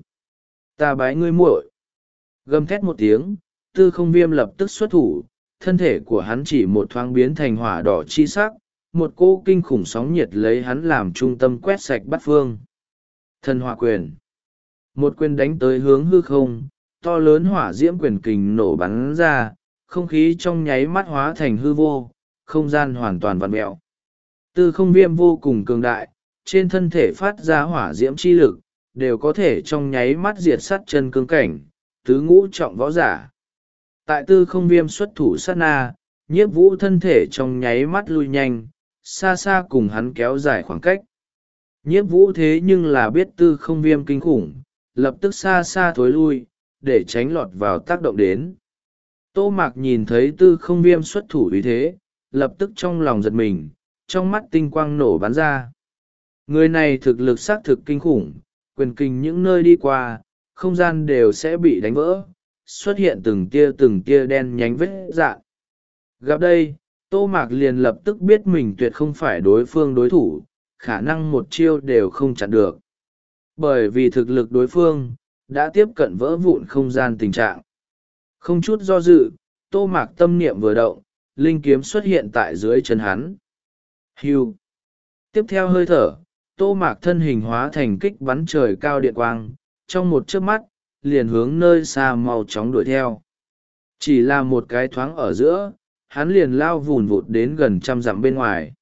ta bái ngươi muội. Gầm thét một tiếng, Tư Không Viêm lập tức xuất thủ, thân thể của hắn chỉ một thoáng biến thành hỏa đỏ chi sắc, một cỗ kinh khủng sóng nhiệt lấy hắn làm trung tâm quét sạch bát phương. Thần hỏa quyền. Một quyền đánh tới hướng hư không, to lớn hỏa diễm quyền kình nổ bắn ra, không khí trong nháy mắt hóa thành hư vô, không gian hoàn toàn vặn mẹo. Tư Không Viêm vô cùng cường đại, trên thân thể phát ra hỏa diễm chi lực, đều có thể trong nháy mắt diệt sát chân cương cảnh, tứ ngũ trọng võ giả. Tại Tư Không Viêm xuất thủ sát na, Nhiếp Vũ thân thể trong nháy mắt lui nhanh, xa xa cùng hắn kéo dài khoảng cách. Nhiếp Vũ thế nhưng là biết Tư Không Viêm kinh khủng, lập tức xa xa thối lui, để tránh lọt vào tác động đến. Tô Mạc nhìn thấy Tư Không Viêm xuất thủ uy thế, lập tức trong lòng giật mình, trong mắt tinh quang nổ bắn ra. Người này thực lực xác thực kinh khủng, quyền kình những nơi đi qua, không gian đều sẽ bị đánh vỡ, xuất hiện từng tia từng tia đen nhánh vết dạn. Gặp đây, Tô Mạc liền lập tức biết mình tuyệt không phải đối phương đối thủ, khả năng một chiêu đều không chặn được. Bởi vì thực lực đối phương đã tiếp cận vỡ vụn không gian tình trạng. Không chút do dự, Tô Mạc tâm niệm vừa động, linh kiếm xuất hiện tại dưới chân hắn. Hưu. Tiếp theo hơi thở, Tô Mạc thân hình hóa thành kích bắn trời cao điện quang, trong một chớp mắt, liền hướng nơi xa mau chóng đuổi theo. Chỉ là một cái thoáng ở giữa, hắn liền lao vùn vụt đến gần trăm dặm bên ngoài.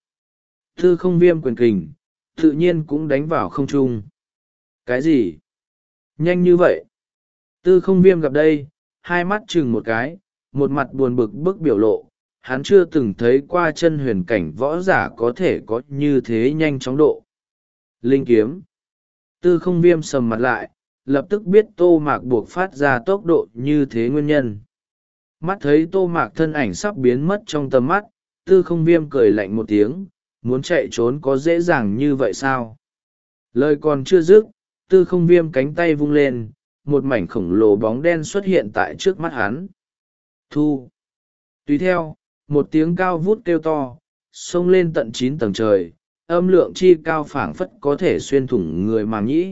Tư không viêm quyền kình, tự nhiên cũng đánh vào không trung. Cái gì? Nhanh như vậy? Tư không viêm gặp đây, hai mắt chừng một cái, một mặt buồn bực bức biểu lộ. Hắn chưa từng thấy qua chân huyền cảnh võ giả có thể có như thế nhanh chóng độ. Linh kiếm. Tư không viêm sầm mặt lại, lập tức biết Tô Mạc buộc phát ra tốc độ như thế nguyên nhân. Mắt thấy Tô Mạc thân ảnh sắp biến mất trong tầm mắt, tư không viêm cười lạnh một tiếng, muốn chạy trốn có dễ dàng như vậy sao? Lời còn chưa dứt, tư không viêm cánh tay vung lên, một mảnh khổng lồ bóng đen xuất hiện tại trước mắt hắn. Thu. Tùy theo, một tiếng cao vút kêu to, xông lên tận chín tầng trời, âm lượng chi cao phảng phất có thể xuyên thủng người màng nhĩ.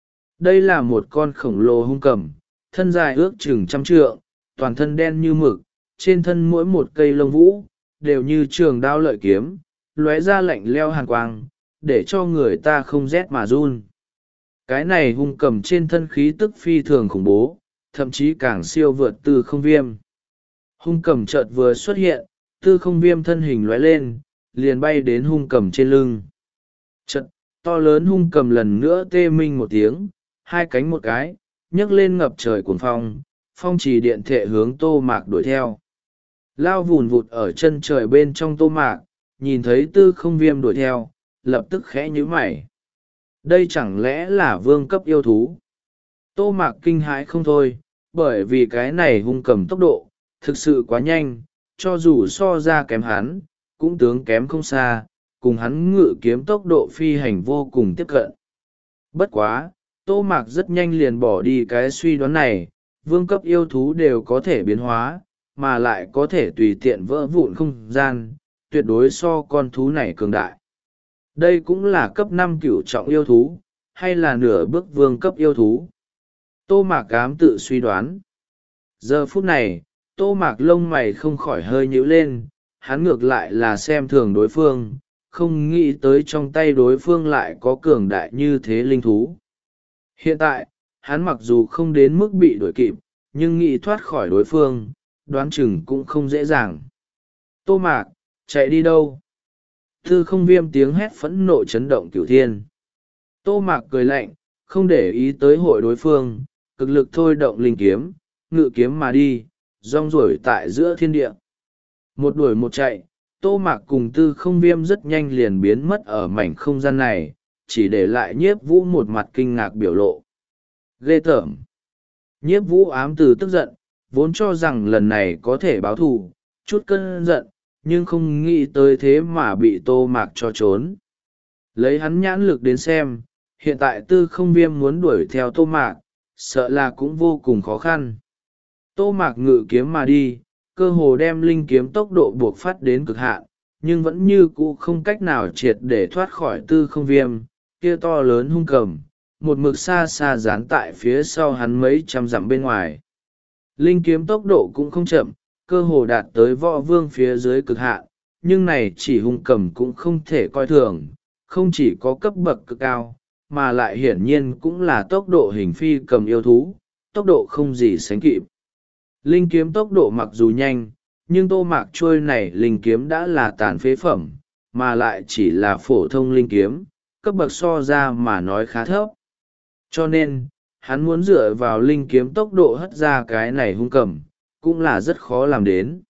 Đây là một con khổng lồ hung cầm, thân dài ước chừng trăm trượng, toàn thân đen như mực, trên thân mỗi một cây lông vũ, đều như trường đao lợi kiếm, lóe ra lạnh leo hàn quang, để cho người ta không rét mà run. Cái này hung cầm trên thân khí tức phi thường khủng bố, thậm chí càng siêu vượt tư không viêm. Hung cầm chợt vừa xuất hiện, tư không viêm thân hình lóe lên, liền bay đến hung cầm trên lưng. Chợt, to lớn hung cầm lần nữa tê minh một tiếng, hai cánh một cái, nhấc lên ngập trời cuồng phong, phong trì điện thệ hướng Tô Mạc đuổi theo. Lao vùn vụt ở chân trời bên trong Tô Mạc, nhìn thấy tư không viêm đuổi theo, lập tức khẽ nhíu mày. Đây chẳng lẽ là vương cấp yêu thú? Tô Mạc kinh hãi không thôi, bởi vì cái này hung cầm tốc độ, thực sự quá nhanh, cho dù so ra kém hắn, cũng tướng kém không xa, cùng hắn ngự kiếm tốc độ phi hành vô cùng tiếp cận. Bất quá, Tô Mạc rất nhanh liền bỏ đi cái suy đoán này, vương cấp yêu thú đều có thể biến hóa, mà lại có thể tùy tiện vỡ vụn không gian, tuyệt đối so con thú này cường đại. Đây cũng là cấp năm cửu trọng yêu thú, hay là nửa bước vương cấp yêu thú. Tô Mạc ám tự suy đoán. Giờ phút này, Tô Mạc lông mày không khỏi hơi nhíu lên, hắn ngược lại là xem thường đối phương, không nghĩ tới trong tay đối phương lại có cường đại như thế linh thú. Hiện tại, hắn mặc dù không đến mức bị đuổi kịp, nhưng nghĩ thoát khỏi đối phương, đoán chừng cũng không dễ dàng. Tô Mạc, chạy đi đâu? Tư không viêm tiếng hét phẫn nộ chấn động cửu thiên. Tô Mạc cười lạnh, không để ý tới hội đối phương, cực lực thôi động linh kiếm, ngự kiếm mà đi, rong ruổi tại giữa thiên địa. Một đuổi một chạy, Tô Mạc cùng tư không viêm rất nhanh liền biến mất ở mảnh không gian này, chỉ để lại nhiếp vũ một mặt kinh ngạc biểu lộ. Ghê tởm. Nhiếp vũ ám từ tức giận, vốn cho rằng lần này có thể báo thù, chút cơn giận, nhưng không nghĩ tới thế mà bị Tô Mạc cho trốn. Lấy hắn nhãn lực đến xem, hiện tại tư không viêm muốn đuổi theo Tô Mạc, sợ là cũng vô cùng khó khăn. Tô Mạc ngự kiếm mà đi, cơ hồ đem linh kiếm tốc độ buộc phát đến cực hạn, nhưng vẫn như cũ không cách nào triệt để thoát khỏi tư không viêm, kia to lớn hung cầm, một mực xa xa dán tại phía sau hắn mấy trăm dặm bên ngoài. Linh kiếm tốc độ cũng không chậm, cơ hồ đạt tới võ vương phía dưới cực hạn, nhưng này chỉ hung cầm cũng không thể coi thường, không chỉ có cấp bậc cực cao, mà lại hiển nhiên cũng là tốc độ hình phi cầm yêu thú, tốc độ không gì sánh kịp. Linh kiếm tốc độ mặc dù nhanh, nhưng Tô Mạc trôi này linh kiếm đã là tàn phế phẩm, mà lại chỉ là phổ thông linh kiếm, cấp bậc so ra mà nói khá thấp. Cho nên, hắn muốn dựa vào linh kiếm tốc độ hất ra cái này hung cầm, cũng là rất khó làm đến.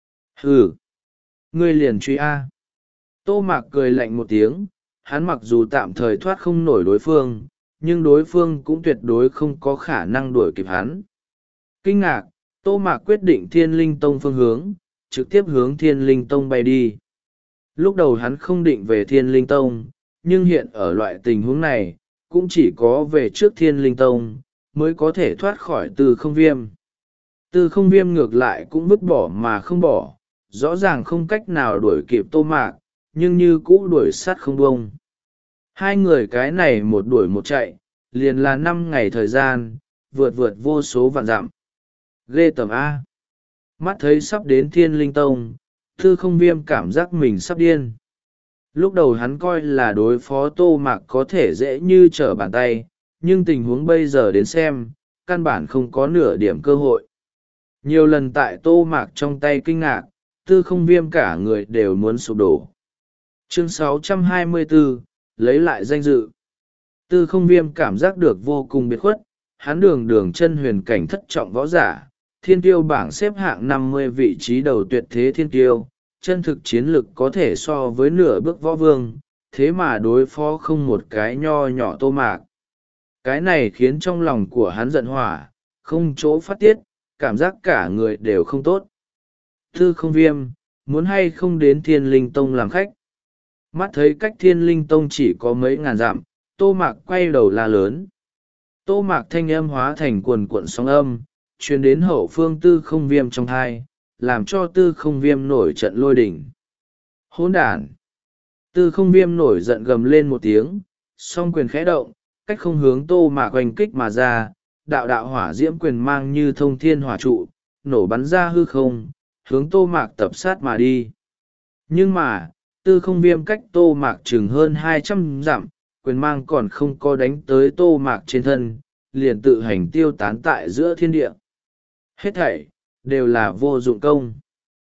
Hừ! Ngươi liền truy A. Tô Mạc cười lạnh một tiếng, hắn mặc dù tạm thời thoát không nổi đối phương, nhưng đối phương cũng tuyệt đối không có khả năng đuổi kịp hắn. Kinh ngạc, Tô Mạc quyết định Thiên Linh Tông phương hướng, trực tiếp hướng Thiên Linh Tông bay đi. Lúc đầu hắn không định về Thiên Linh Tông, nhưng hiện ở loại tình huống này, cũng chỉ có về trước Thiên Linh Tông, mới có thể thoát khỏi từ không viêm. Tư không viêm ngược lại cũng vứt bỏ mà không bỏ, rõ ràng không cách nào đuổi kịp tô mạc, nhưng như cũ đuổi sát không bông. Hai người cái này một đuổi một chạy, liền là năm ngày thời gian, vượt vượt vô số vạn dặm. Ghê tởm A. Mắt thấy sắp đến Thiên Linh Tông, tư không viêm cảm giác mình sắp điên. Lúc đầu hắn coi là đối phó tô mạc có thể dễ như trở bàn tay, nhưng tình huống bây giờ đến xem, căn bản không có nửa điểm cơ hội. Nhiều lần tại tô mạc trong tay kinh ngạc, tư không viêm cả người đều muốn sụp đổ. Chương sáu trăm hai mươi bốn, lấy lại danh dự. Tư không viêm cảm giác được vô cùng biệt khuất, hắn đường đường chân huyền cảnh thất trọng võ giả, thiên tiêu bảng xếp hạng năm mươi vị trí đầu tuyệt thế thiên tiêu, chân thực chiến lực có thể so với nửa bước võ vương, thế mà đối phó không một cái nho nhỏ tô mạc. Cái này khiến trong lòng của hắn giận hỏa, không chỗ phát tiết, cảm giác cả người đều không tốt. Tư không viêm, muốn hay không đến Thiên Linh Tông làm khách? Mắt thấy cách Thiên Linh Tông chỉ có mấy ngàn dặm, tô mạc quay đầu la lớn. Tô mạc thanh âm hóa thành quần cuộn sóng âm, truyền đến hậu phương tư không viêm trong thai, làm cho tư không viêm nổi trận lôi đỉnh. Hỗn đản! Tư không viêm nổi giận gầm lên một tiếng, song quyền khẽ động, cách không hướng tô mạc oanh kích mà ra, đạo đạo hỏa diễm quyền mang như thông thiên hỏa trụ, nổ bắn ra hư không, hướng tô mạc tập sát mà đi. Nhưng mà, tư không viêm cách tô mạc chừng hơn hai trăm dặm, quyền mang còn không có đánh tới tô mạc trên thân, liền tự hành tiêu tán tại giữa thiên địa. Hết thảy, đều là vô dụng công.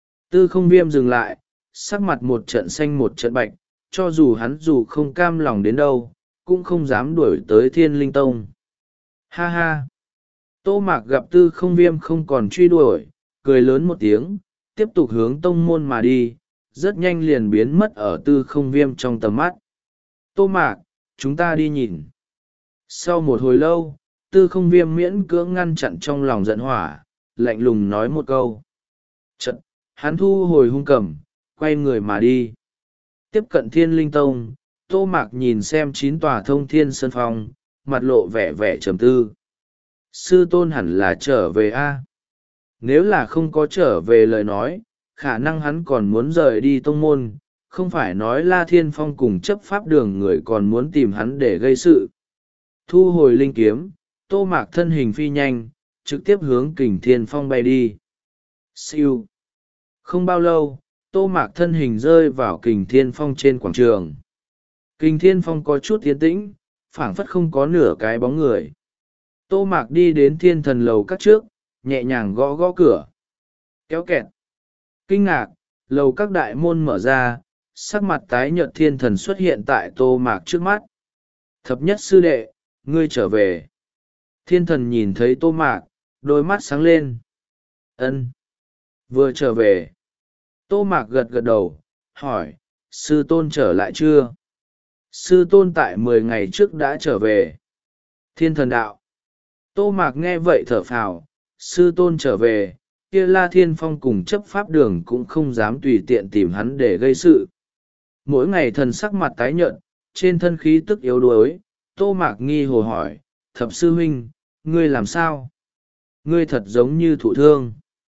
Tư không viêm dừng lại, sắc mặt một trận xanh một trận bạch, cho dù hắn dù không cam lòng đến đâu, cũng không dám đuổi tới Thiên Linh Tông. Ha ha! Tô mạc gặp tư không viêm không còn truy đuổi, cười lớn một tiếng, tiếp tục hướng tông môn mà đi, rất nhanh liền biến mất ở tư không viêm trong tầm mắt. Tô mạc, chúng ta đi nhìn. Sau một hồi lâu, tư không viêm miễn cưỡng ngăn chặn trong lòng giận hỏa, lạnh lùng nói một câu. Chật, hắn thu hồi hung cầm, quay người mà đi. Tiếp cận Thiên Linh Tông, tô mạc nhìn xem chín tòa thông thiên sơn phong, mặt lộ vẻ vẻ trầm tư. Sư tôn hẳn là trở về a. Nếu là không có trở về lời nói, khả năng hắn còn muốn rời đi tông môn, không phải nói La Thiên Phong cùng chấp pháp đường người còn muốn tìm hắn để gây sự. Thu hồi linh kiếm, tô mạc thân hình phi nhanh, trực tiếp hướng Kình Thiên Phong bay đi. Siêu. Không bao lâu, tô mạc thân hình rơi vào Kình Thiên Phong trên quảng trường. Kình Thiên Phong có chút tiến tĩnh, phảng phất không có nửa cái bóng người. Tô mạc đi đến thiên thần lầu các trước, nhẹ nhàng gõ gõ cửa. Kéo kẹt. Kinh ngạc, lầu các đại môn mở ra, sắc mặt tái nhợt thiên thần xuất hiện tại tô mạc trước mắt. Thập nhất sư đệ, ngươi trở về. Thiên thần nhìn thấy tô mạc, đôi mắt sáng lên. Ân, vừa trở về. Tô mạc gật gật đầu, hỏi, sư tôn trở lại chưa? Sư tôn tại mười ngày trước đã trở về. Thiên thần đạo. Tô mạc nghe vậy thở phào, sư tôn trở về, kia La Thiên Phong cùng chấp pháp đường cũng không dám tùy tiện tìm hắn để gây sự. Mỗi ngày thần sắc mặt tái nhợt, trên thân khí tức yếu đuối, tô mạc nghi hồ hỏi, thập sư huynh, ngươi làm sao? Ngươi thật giống như thụ thương.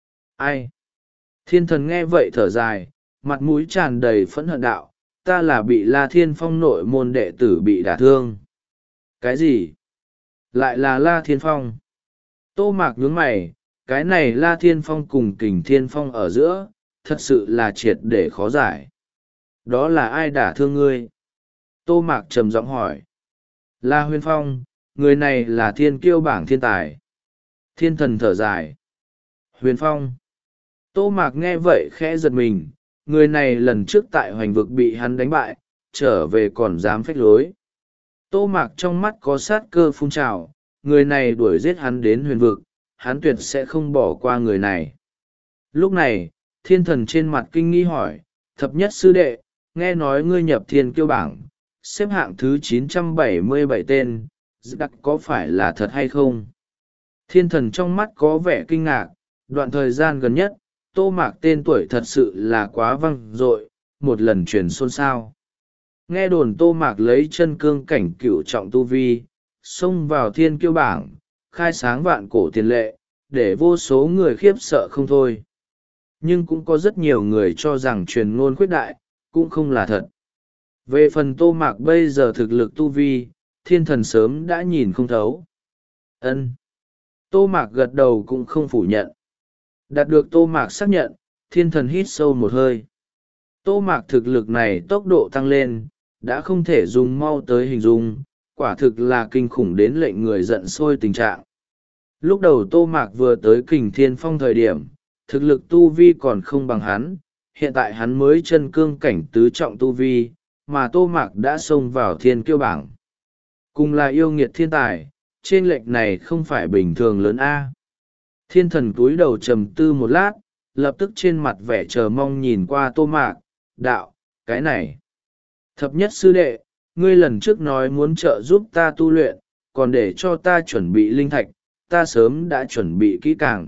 Ai? Thiên thần nghe vậy thở dài, mặt mũi tràn đầy phẫn hận đạo, ta là bị La Thiên Phong nội môn đệ tử bị đả thương. Cái gì? Lại là La Thiên Phong. Tô mạc nhướng mày, cái này La Thiên Phong cùng Kình Thiên Phong ở giữa, thật sự là triệt để khó giải. Đó là ai đả thương ngươi? Tô mạc trầm giọng hỏi. La Huyền Phong, người này là thiên kiêu bảng thiên tài. Thiên thần thở dài. Huyền Phong. Tô mạc nghe vậy khẽ giật mình, người này lần trước tại hoành vực bị hắn đánh bại, trở về còn dám phách lối. Tô mạc trong mắt có sát cơ phun trào, người này đuổi giết hắn đến huyền vực, hắn tuyệt sẽ không bỏ qua người này. Lúc này, thiên thần trên mặt kinh nghi hỏi, thập nhất sư đệ, nghe nói ngươi nhập thiên kiêu bảng, xếp hạng thứ chín trăm bảy mươi bảy tên, đặc có phải là thật hay không? Thiên thần trong mắt có vẻ kinh ngạc, đoạn thời gian gần nhất, tô mạc tên tuổi thật sự là quá vang dội, một lần truyền xôn xao. Nghe đồn tô mạc lấy chân cương cảnh cửu trọng tu vi, xông vào thiên kiêu bảng, khai sáng vạn cổ tiền lệ, để vô số người khiếp sợ không thôi. Nhưng cũng có rất nhiều người cho rằng truyền ngôn khuyết đại, cũng không là thật. Về phần Tô Mạc bây giờ thực lực tu vi, thiên thần sớm đã nhìn không thấu. Ân. Tô Mạc gật đầu cũng không phủ nhận. Đạt được Tô Mạc xác nhận, thiên thần hít sâu một hơi. Tô Mạc thực lực này tốc độ tăng lên, đã không thể dùng mau tới hình dung, quả thực là kinh khủng đến lệnh người giận sôi tình trạng. Lúc đầu Tô Mạc vừa tới Kình Thiên Phong thời điểm, thực lực tu vi còn không bằng hắn, hiện tại hắn mới chân cương cảnh tứ trọng tu vi, mà Tô Mạc đã xông vào thiên kiêu bảng. Cùng là yêu nghiệt thiên tài, trên lệch này không phải bình thường lớn a. Thiên thần cúi đầu trầm tư một lát, lập tức trên mặt vẻ chờ mong nhìn qua Tô Mạc, đạo, cái này. Thập nhất sư đệ, ngươi lần trước nói muốn trợ giúp ta tu luyện, còn để cho ta chuẩn bị linh thạch, ta sớm đã chuẩn bị kỹ càng.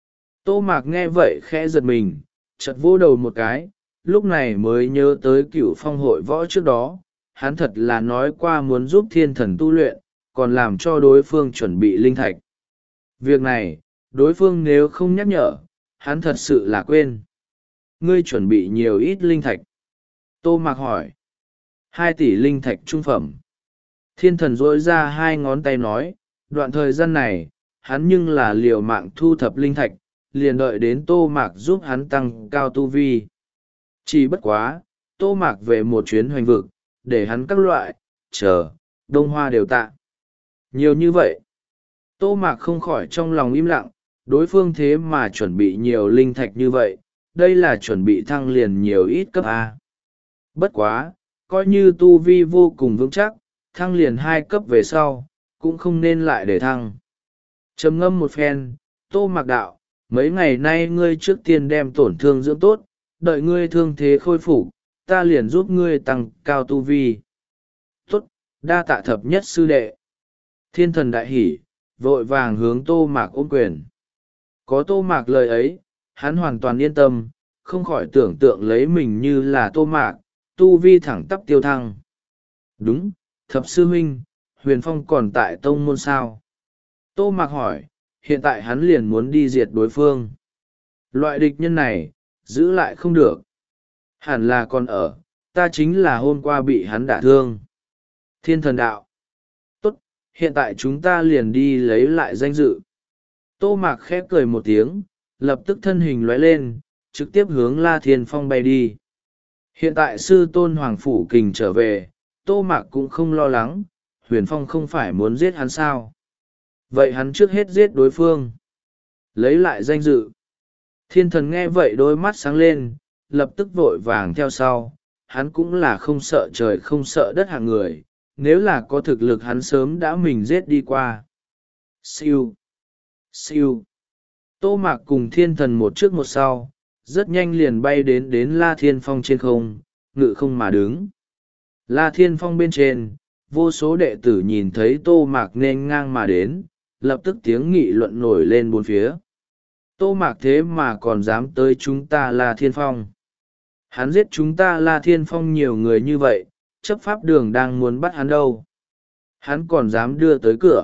Tô Mạc nghe vậy khẽ giật mình, chật vỗ đầu một cái, lúc này mới nhớ tới cửu phong hội võ trước đó, hắn thật là nói qua muốn giúp thiên thần tu luyện, còn làm cho đối phương chuẩn bị linh thạch. Việc này, đối phương nếu không nhắc nhở, hắn thật sự là quên. Ngươi chuẩn bị nhiều ít linh thạch? Tô Mạc hỏi. Hai tỷ linh thạch trung phẩm. Thiên thần dỗi ra hai ngón tay nói, đoạn thời gian này, hắn nhưng là liều mạng thu thập linh thạch, liền đợi đến Tô Mạc giúp hắn tăng cao tu vi. Chỉ bất quá, Tô Mạc về một chuyến hoành vực, để hắn các loại, chờ, đông hoa đều tạ. Nhiều như vậy, Tô Mạc không khỏi trong lòng im lặng, đối phương thế mà chuẩn bị nhiều linh thạch như vậy, đây là chuẩn bị thăng liền nhiều ít cấp A. Bất quá, coi như tu vi vô cùng vững chắc, thăng liền hai cấp về sau, cũng không nên lại để thăng. Trầm ngâm một phen, Tô Mạc đạo, mấy ngày nay ngươi trước tiên đem tổn thương dưỡng tốt, đợi ngươi thương thế khôi phục, ta liền giúp ngươi tăng cao tu vi. Tốt, đa tạ thập nhất sư đệ. Thiên thần đại hỉ, vội vàng hướng Tô Mạc ôm quyền. Có Tô Mạc lời ấy, hắn hoàn toàn yên tâm, không khỏi tưởng tượng lấy mình như là Tô Mạc, tu vi thẳng tắp tiêu thăng. Đúng, thập sư huynh, Huyền Phong còn tại tông môn sao? Tô Mạc hỏi, hiện tại hắn liền muốn đi diệt đối phương. Loại địch nhân này, giữ lại không được. Hẳn là còn ở, ta chính là hôm qua bị hắn đả thương. Thiên thần đạo. Tốt, hiện tại chúng ta liền đi lấy lại danh dự. Tô Mạc khép cười một tiếng, lập tức thân hình lóe lên, trực tiếp hướng La Thiên Phong bay đi. Hiện tại sư tôn Hoàng Phủ Kình trở về, Tô Mạc cũng không lo lắng, Huyền Phong không phải muốn giết hắn sao. Vậy hắn trước hết giết đối phương. Lấy lại danh dự. Thiên thần nghe vậy đôi mắt sáng lên, lập tức vội vàng theo sau. Hắn cũng là không sợ trời không sợ đất hạng người, nếu là có thực lực hắn sớm đã mình giết đi qua. Siêu. Siêu. Tô Mạc cùng thiên thần một trước một sau, rất nhanh liền bay đến đến La Thiên Phong trên không, ngự không mà đứng. La Thiên Phong bên trên, vô số đệ tử nhìn thấy Tô Mạc nên ngang mà đến, lập tức tiếng nghị luận nổi lên bốn phía. Tô Mạc thế mà còn dám tới chúng ta La Thiên Phong. Hắn giết chúng ta La Thiên Phong nhiều người như vậy, chấp pháp đường đang muốn bắt hắn đâu. Hắn còn dám đưa tới cửa.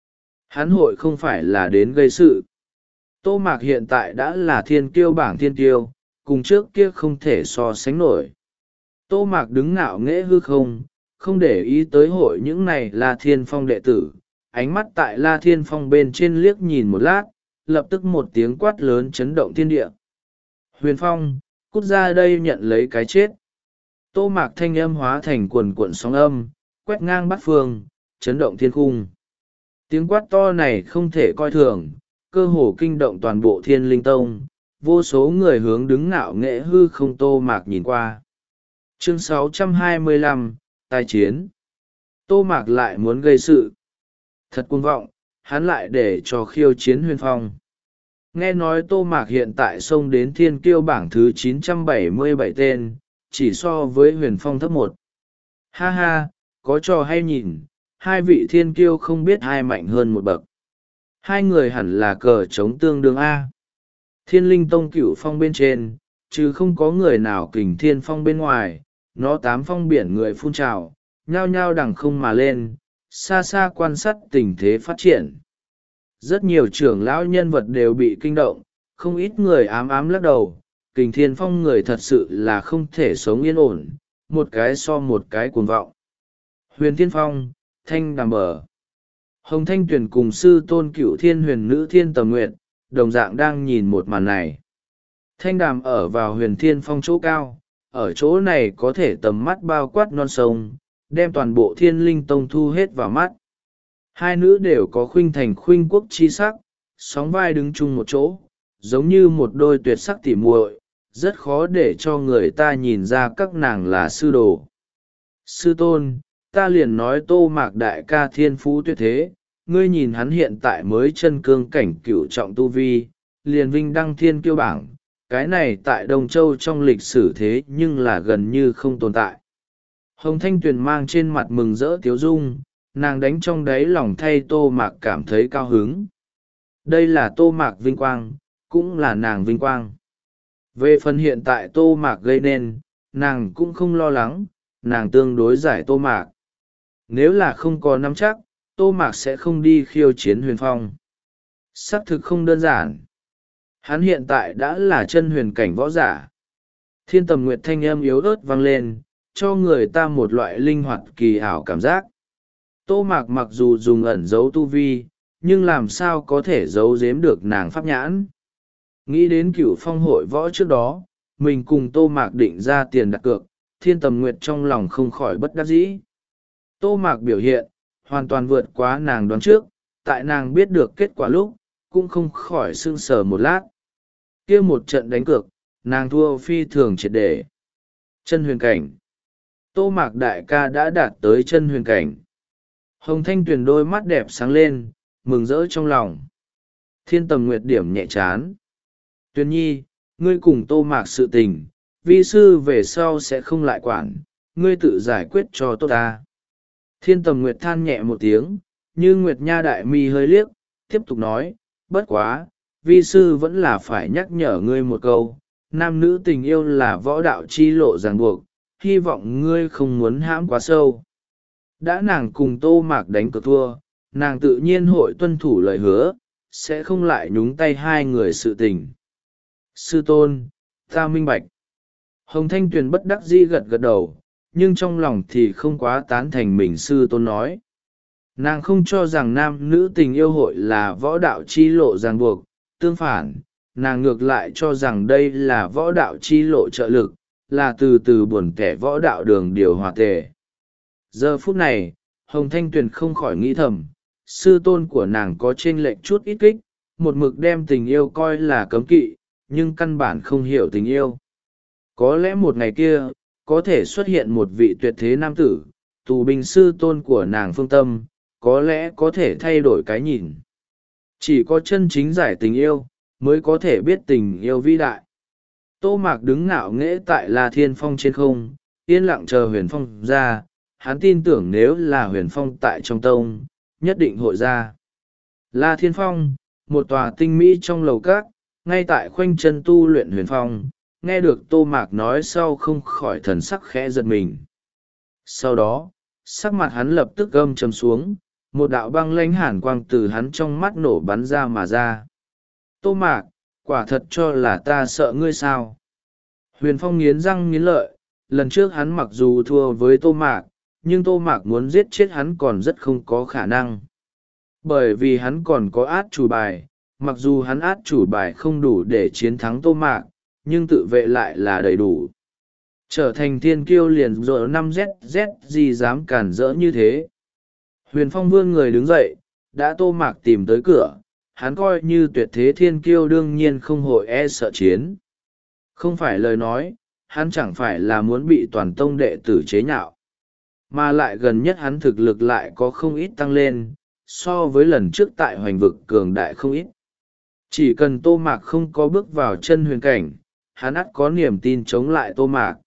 Hắn hội không phải là đến gây sự. Tô Mạc hiện tại đã là thiên kiêu bảng thiên kiêu, cùng trước kia không thể so sánh nổi. Tô Mạc đứng ngạo nghễ hư không, không để ý tới hội những này La Thiên Phong đệ tử. Ánh mắt tại La Thiên Phong bên trên liếc nhìn một lát, lập tức một tiếng quát lớn chấn động thiên địa. Huyền Phong, cút ra đây nhận lấy cái chết. Tô Mạc thanh âm hóa thành quần cuộn sóng âm, quét ngang bát phương, chấn động thiên khung. Tiếng quát to này không thể coi thường, cơ hồ kinh động toàn bộ Thiên Linh Tông, vô số người hướng đứng ngạo nghệ hư không Tô Mạc nhìn qua. Chương sáu trăm hai mươi lăm, tai chiến. Tô Mạc lại muốn gây sự. Thật cuồng vọng, hắn lại để cho khiêu chiến Huyền Phong. Nghe nói Tô Mạc hiện tại xông đến thiên kiêu bảng thứ chín trăm bảy mươi bảy tên, chỉ so với Huyền Phong thấp một. Ha ha, có trò hay nhìn, hai vị thiên kiêu không biết ai mạnh hơn một bậc. Hai người hẳn là cờ chống tương đương A. Thiên Linh Tông Cửu Phong bên trên, chứ không có người nào kình Thiên Phong bên ngoài, nó tám phong biển người phun trào, nhao nhao đằng không mà lên, xa xa quan sát tình thế phát triển. rất nhiều trưởng lão nhân vật đều bị kinh động, không ít người ám ám lắc đầu. Kình Thiên Phong người thật sự là không thể sống yên ổn, một cái so một cái cuồng vọng. Huyền Thiên Phong, Thanh Đàm Bờ, Hồng Thanh Tuyền cùng sư tôn Cửu Thiên Huyền Nữ Thiên Tầm Nguyệt, đồng dạng đang nhìn một màn này. Thanh Đàm ở vào Huyền Thiên Phong chỗ cao, ở chỗ này có thể tầm mắt bao quát non sông, đem toàn bộ Thiên Linh Tông thu hết vào mắt. Hai nữ đều có khuynh thành khuynh quốc chi sắc, sóng vai đứng chung một chỗ, giống như một đôi tuyệt sắc tỉ muội, rất khó để cho người ta nhìn ra các nàng là sư đồ. Sư tôn, ta liền nói Tô Mạc đại ca thiên phú tuyệt thế, ngươi nhìn hắn hiện tại mới chân cương cảnh cửu trọng tu vi, liền vinh đăng thiên kiêu bảng, cái này tại Đông Châu trong lịch sử thế nhưng là gần như không tồn tại. Hồng Thanh Tuyền mang trên mặt mừng rỡ tiếu dung, nàng đánh trong đáy lòng thay Tô Mạc cảm thấy cao hứng. Đây là Tô Mạc vinh quang, cũng là nàng vinh quang. Về phần hiện tại Tô Mạc gây nên, nàng cũng không lo lắng, nàng tương đối giải Tô Mạc. Nếu là không có nắm chắc, Tô Mạc sẽ không đi khiêu chiến Huyền Phong. Xác thực không đơn giản. Hắn hiện tại đã là chân huyền cảnh võ giả. Thiên Tầm Nguyệt thanh âm yếu ớt vang lên, cho người ta một loại linh hoạt kỳ ảo cảm giác. Tô Mạc mặc dù dùng ẩn giấu tu vi, nhưng làm sao có thể giấu giếm được nàng pháp nhãn. Nghĩ đến Cửu Phong hội võ trước đó, mình cùng Tô Mạc định ra tiền đặt cược, Thiên Tầm Nguyệt trong lòng không khỏi bất đắc dĩ. Tô Mạc biểu hiện, hoàn toàn vượt quá nàng đoán trước, tại nàng biết được kết quả lúc, cũng không khỏi sưng sờ một lát. Kia một trận đánh cược, nàng thua phi thường triệt để. Chân huyền cảnh. Tô Mạc đại ca đã đạt tới chân huyền cảnh. Hồng Thanh Tuyền đôi mắt đẹp sáng lên, mừng rỡ trong lòng. Thiên Tầm Nguyệt điểm nhẹ chán. Tuyền nhi, ngươi cùng Tô Mạc sự tình, vi sư về sau sẽ không lại quản, ngươi tự giải quyết cho tốt ta. Thiên Tầm Nguyệt than nhẹ một tiếng, như Nguyệt Nha đại mi hơi liếc, tiếp tục nói, bất quá, vi sư vẫn là phải nhắc nhở ngươi một câu, nam nữ tình yêu là võ đạo chi lộ ràng buộc, hy vọng ngươi không muốn hãm quá sâu. Đã nàng cùng Tô Mạc đánh cược thua, nàng tự nhiên hội tuân thủ lời hứa, sẽ không lại nhúng tay hai người sự tình. Sư tôn, ta minh bạch. Hồng Thanh Tuyền bất đắc dĩ gật gật đầu, nhưng trong lòng thì không quá tán thành mình sư tôn nói. Nàng không cho rằng nam nữ tình yêu hội là võ đạo chi lộ ràng buộc, tương phản, nàng ngược lại cho rằng đây là võ đạo chi lộ trợ lực, là từ từ buồn kẻ võ đạo đường điều hòa tề. Giờ phút này, Hồng Thanh Tuyền không khỏi nghĩ thầm, sư tôn của nàng có chênh lệch chút ít kích, một mực đem tình yêu coi là cấm kỵ, nhưng căn bản không hiểu tình yêu. Có lẽ một ngày kia, có thể xuất hiện một vị tuyệt thế nam tử, tù binh sư tôn của nàng Phương Tâm, có lẽ có thể thay đổi cái nhìn. Chỉ có chân chính giải tình yêu, mới có thể biết tình yêu vĩ đại. Tô Mạc đứng ngạo nghễ tại La Thiên Phong trên không, yên lặng chờ Huyền Phong ra, hắn tin tưởng nếu là Huyền Phong tại trong tông, nhất định hội ra. La Thiên Phong, một tòa tinh mỹ trong lầu các, ngay tại khoanh chân tu luyện Huyền Phong, nghe được Tô Mạc nói sau không khỏi thần sắc khẽ giật mình. Sau đó, sắc mặt hắn lập tức gâm trầm xuống, một đạo băng lãnh hàn quang từ hắn trong mắt nổ bắn ra mà ra. Tô Mạc, quả thật cho là ta sợ ngươi sao? Huyền Phong nghiến răng nghiến lợi, lần trước hắn mặc dù thua với Tô Mạc, nhưng Tô Mạc muốn giết chết hắn còn rất không có khả năng. Bởi vì hắn còn có át chủ bài, mặc dù hắn át chủ bài không đủ để chiến thắng Tô Mạc, nhưng tự vệ lại là đầy đủ. Trở thành thiên kiêu liền rồi năm z z gì dám cản rỡ như thế. Huyền Phong vươn người đứng dậy, đã Tô Mạc tìm tới cửa, hắn coi như tuyệt thế thiên kiêu đương nhiên không hội e sợ chiến. Không phải lời nói, hắn chẳng phải là muốn bị toàn tông đệ tử chế nhạo. Mà lại gần nhất hắn thực lực lại có không ít tăng lên, so với lần trước tại hoành vực cường đại không ít. Chỉ cần Tô Mạc không có bước vào chân huyền cảnh, hắn ắt có niềm tin chống lại Tô Mạc.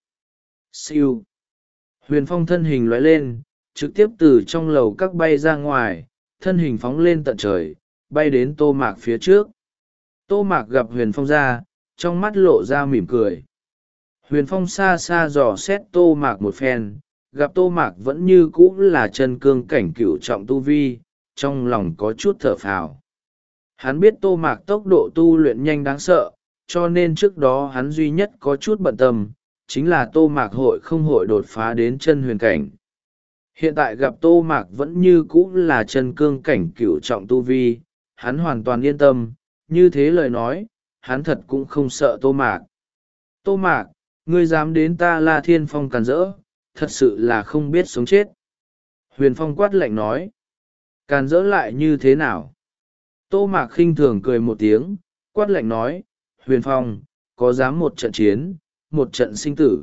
Siêu. Huyền Phong thân hình lóe lên, trực tiếp từ trong lầu các bay ra ngoài, thân hình phóng lên tận trời, bay đến Tô Mạc phía trước. Tô Mạc gặp Huyền Phong ra, trong mắt lộ ra mỉm cười. Huyền Phong xa xa dò xét Tô Mạc một phen, gặp Tô Mạc vẫn như cũ là chân cương cảnh cửu trọng tu vi, trong lòng có chút thở phào. Hắn biết Tô Mạc tốc độ tu luyện nhanh đáng sợ, cho nên trước đó hắn duy nhất có chút bận tâm, chính là Tô Mạc hội không hội đột phá đến chân huyền cảnh. Hiện tại gặp Tô Mạc vẫn như cũ là chân cương cảnh cửu trọng tu vi, hắn hoàn toàn yên tâm, như thế lời nói, hắn thật cũng không sợ Tô Mạc. Tô Mạc, ngươi dám đến ta La Thiên Phong càn rỡ, thật sự là không biết sống chết. Huyền Phong quát lạnh nói, càn rỡ lại như thế nào? Tô Mạc khinh thường cười một tiếng, quát lạnh nói, Huyền Phong, có dám một trận chiến, một trận sinh tử.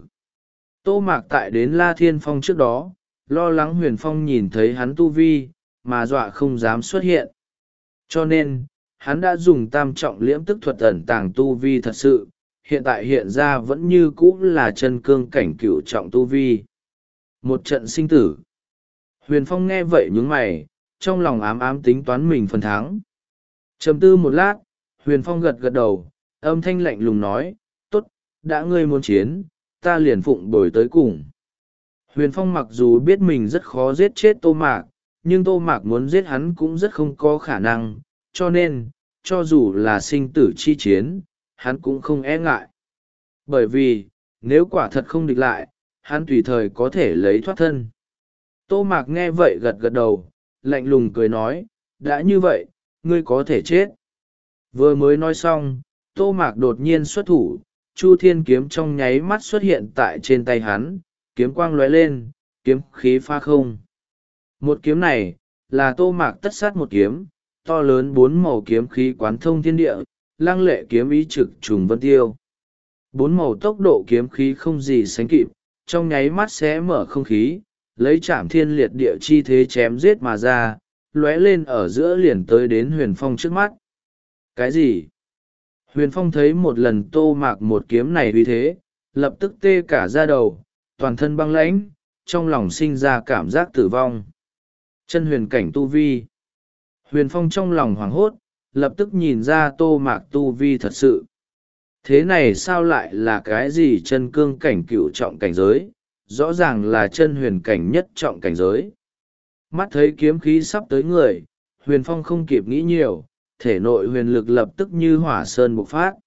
Tô Mạc tại đến La Thiên Phong trước đó, lo lắng Huyền Phong nhìn thấy hắn tu vi, mà dọa không dám xuất hiện. Cho nên, hắn đã dùng tam trọng liễm tức thuật ẩn tàng tu vi thật sự, hiện tại hiện ra vẫn như cũ là chân cương cảnh cửu trọng tu vi. Một trận sinh tử. Huyền Phong nghe vậy nhướng mày, trong lòng ám ám tính toán mình phần thắng. Trầm tư một lát, Huyền Phong gật gật đầu, âm thanh lạnh lùng nói, tốt, đã ngươi muốn chiến, ta liền phụng bồi tới cùng. Huyền Phong mặc dù biết mình rất khó giết chết Tô Mạc, nhưng Tô Mạc muốn giết hắn cũng rất không có khả năng, cho nên, cho dù là sinh tử chi chiến, hắn cũng không e ngại. Bởi vì, nếu quả thật không địch lại, hắn tùy thời có thể lấy thoát thân. Tô Mạc nghe vậy gật gật đầu, lạnh lùng cười nói, đã như vậy, ngươi có thể chết. Vừa mới nói xong, Tô Mạc đột nhiên xuất thủ, Chu Thiên kiếm trong nháy mắt xuất hiện tại trên tay hắn, kiếm quang lóe lên, kiếm khí pha không. Một kiếm này, là Tô Mạc tất sát một kiếm, to lớn bốn màu kiếm khí quán thông thiên địa, lăng lệ kiếm ý trực trùng vân tiêu. Bốn màu tốc độ kiếm khí không gì sánh kịp, trong nháy mắt xé mở không khí, lấy chạm thiên liệt địa chi thế chém giết mà ra, lóe lên ở giữa liền tới đến Huyền Phong trước mắt. Cái gì? Huyền Phong thấy một lần Tô Mạc một kiếm này uy thế, lập tức tê cả da đầu, toàn thân băng lãnh, trong lòng sinh ra cảm giác tử vong. Chân huyền cảnh tu vi. Huyền Phong trong lòng hoảng hốt, lập tức nhìn ra Tô Mạc tu vi thật sự. Thế này sao lại là cái gì chân cương cảnh cửu trọng cảnh giới, rõ ràng là chân huyền cảnh nhất trọng cảnh giới. Mắt thấy kiếm khí sắp tới người, Huyền Phong không kịp nghĩ nhiều, thể nội huyền lực lập tức như hỏa sơn bộc phát.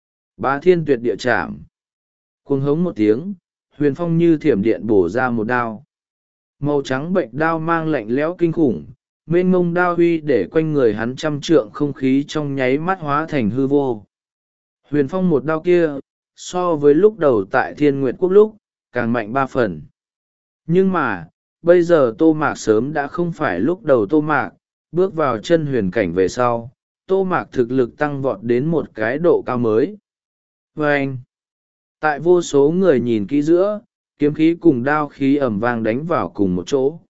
Bá thiên tuyệt địa chạm. Cuồng hống một tiếng, Huyền Phong như thiểm điện bổ ra một đao. Màu trắng bệnh đao mang lạnh lẽo kinh khủng, mênh mông đao huy để quanh người hắn trăm trượng không khí trong nháy mắt hóa thành hư vô. Huyền Phong một đao kia, so với lúc đầu tại Thiên Nguyệt Quốc lúc, càng mạnh ba phần. Nhưng mà, bây giờ Tô Mạc sớm đã không phải lúc đầu Tô Mạc, bước vào chân huyền cảnh về sau, Tô Mạc thực lực tăng vọt đến một cái độ cao mới. Và anh, tại vô số người nhìn kỹ giữa, kiếm khí cùng đao khí ẩm vang đánh vào cùng một chỗ.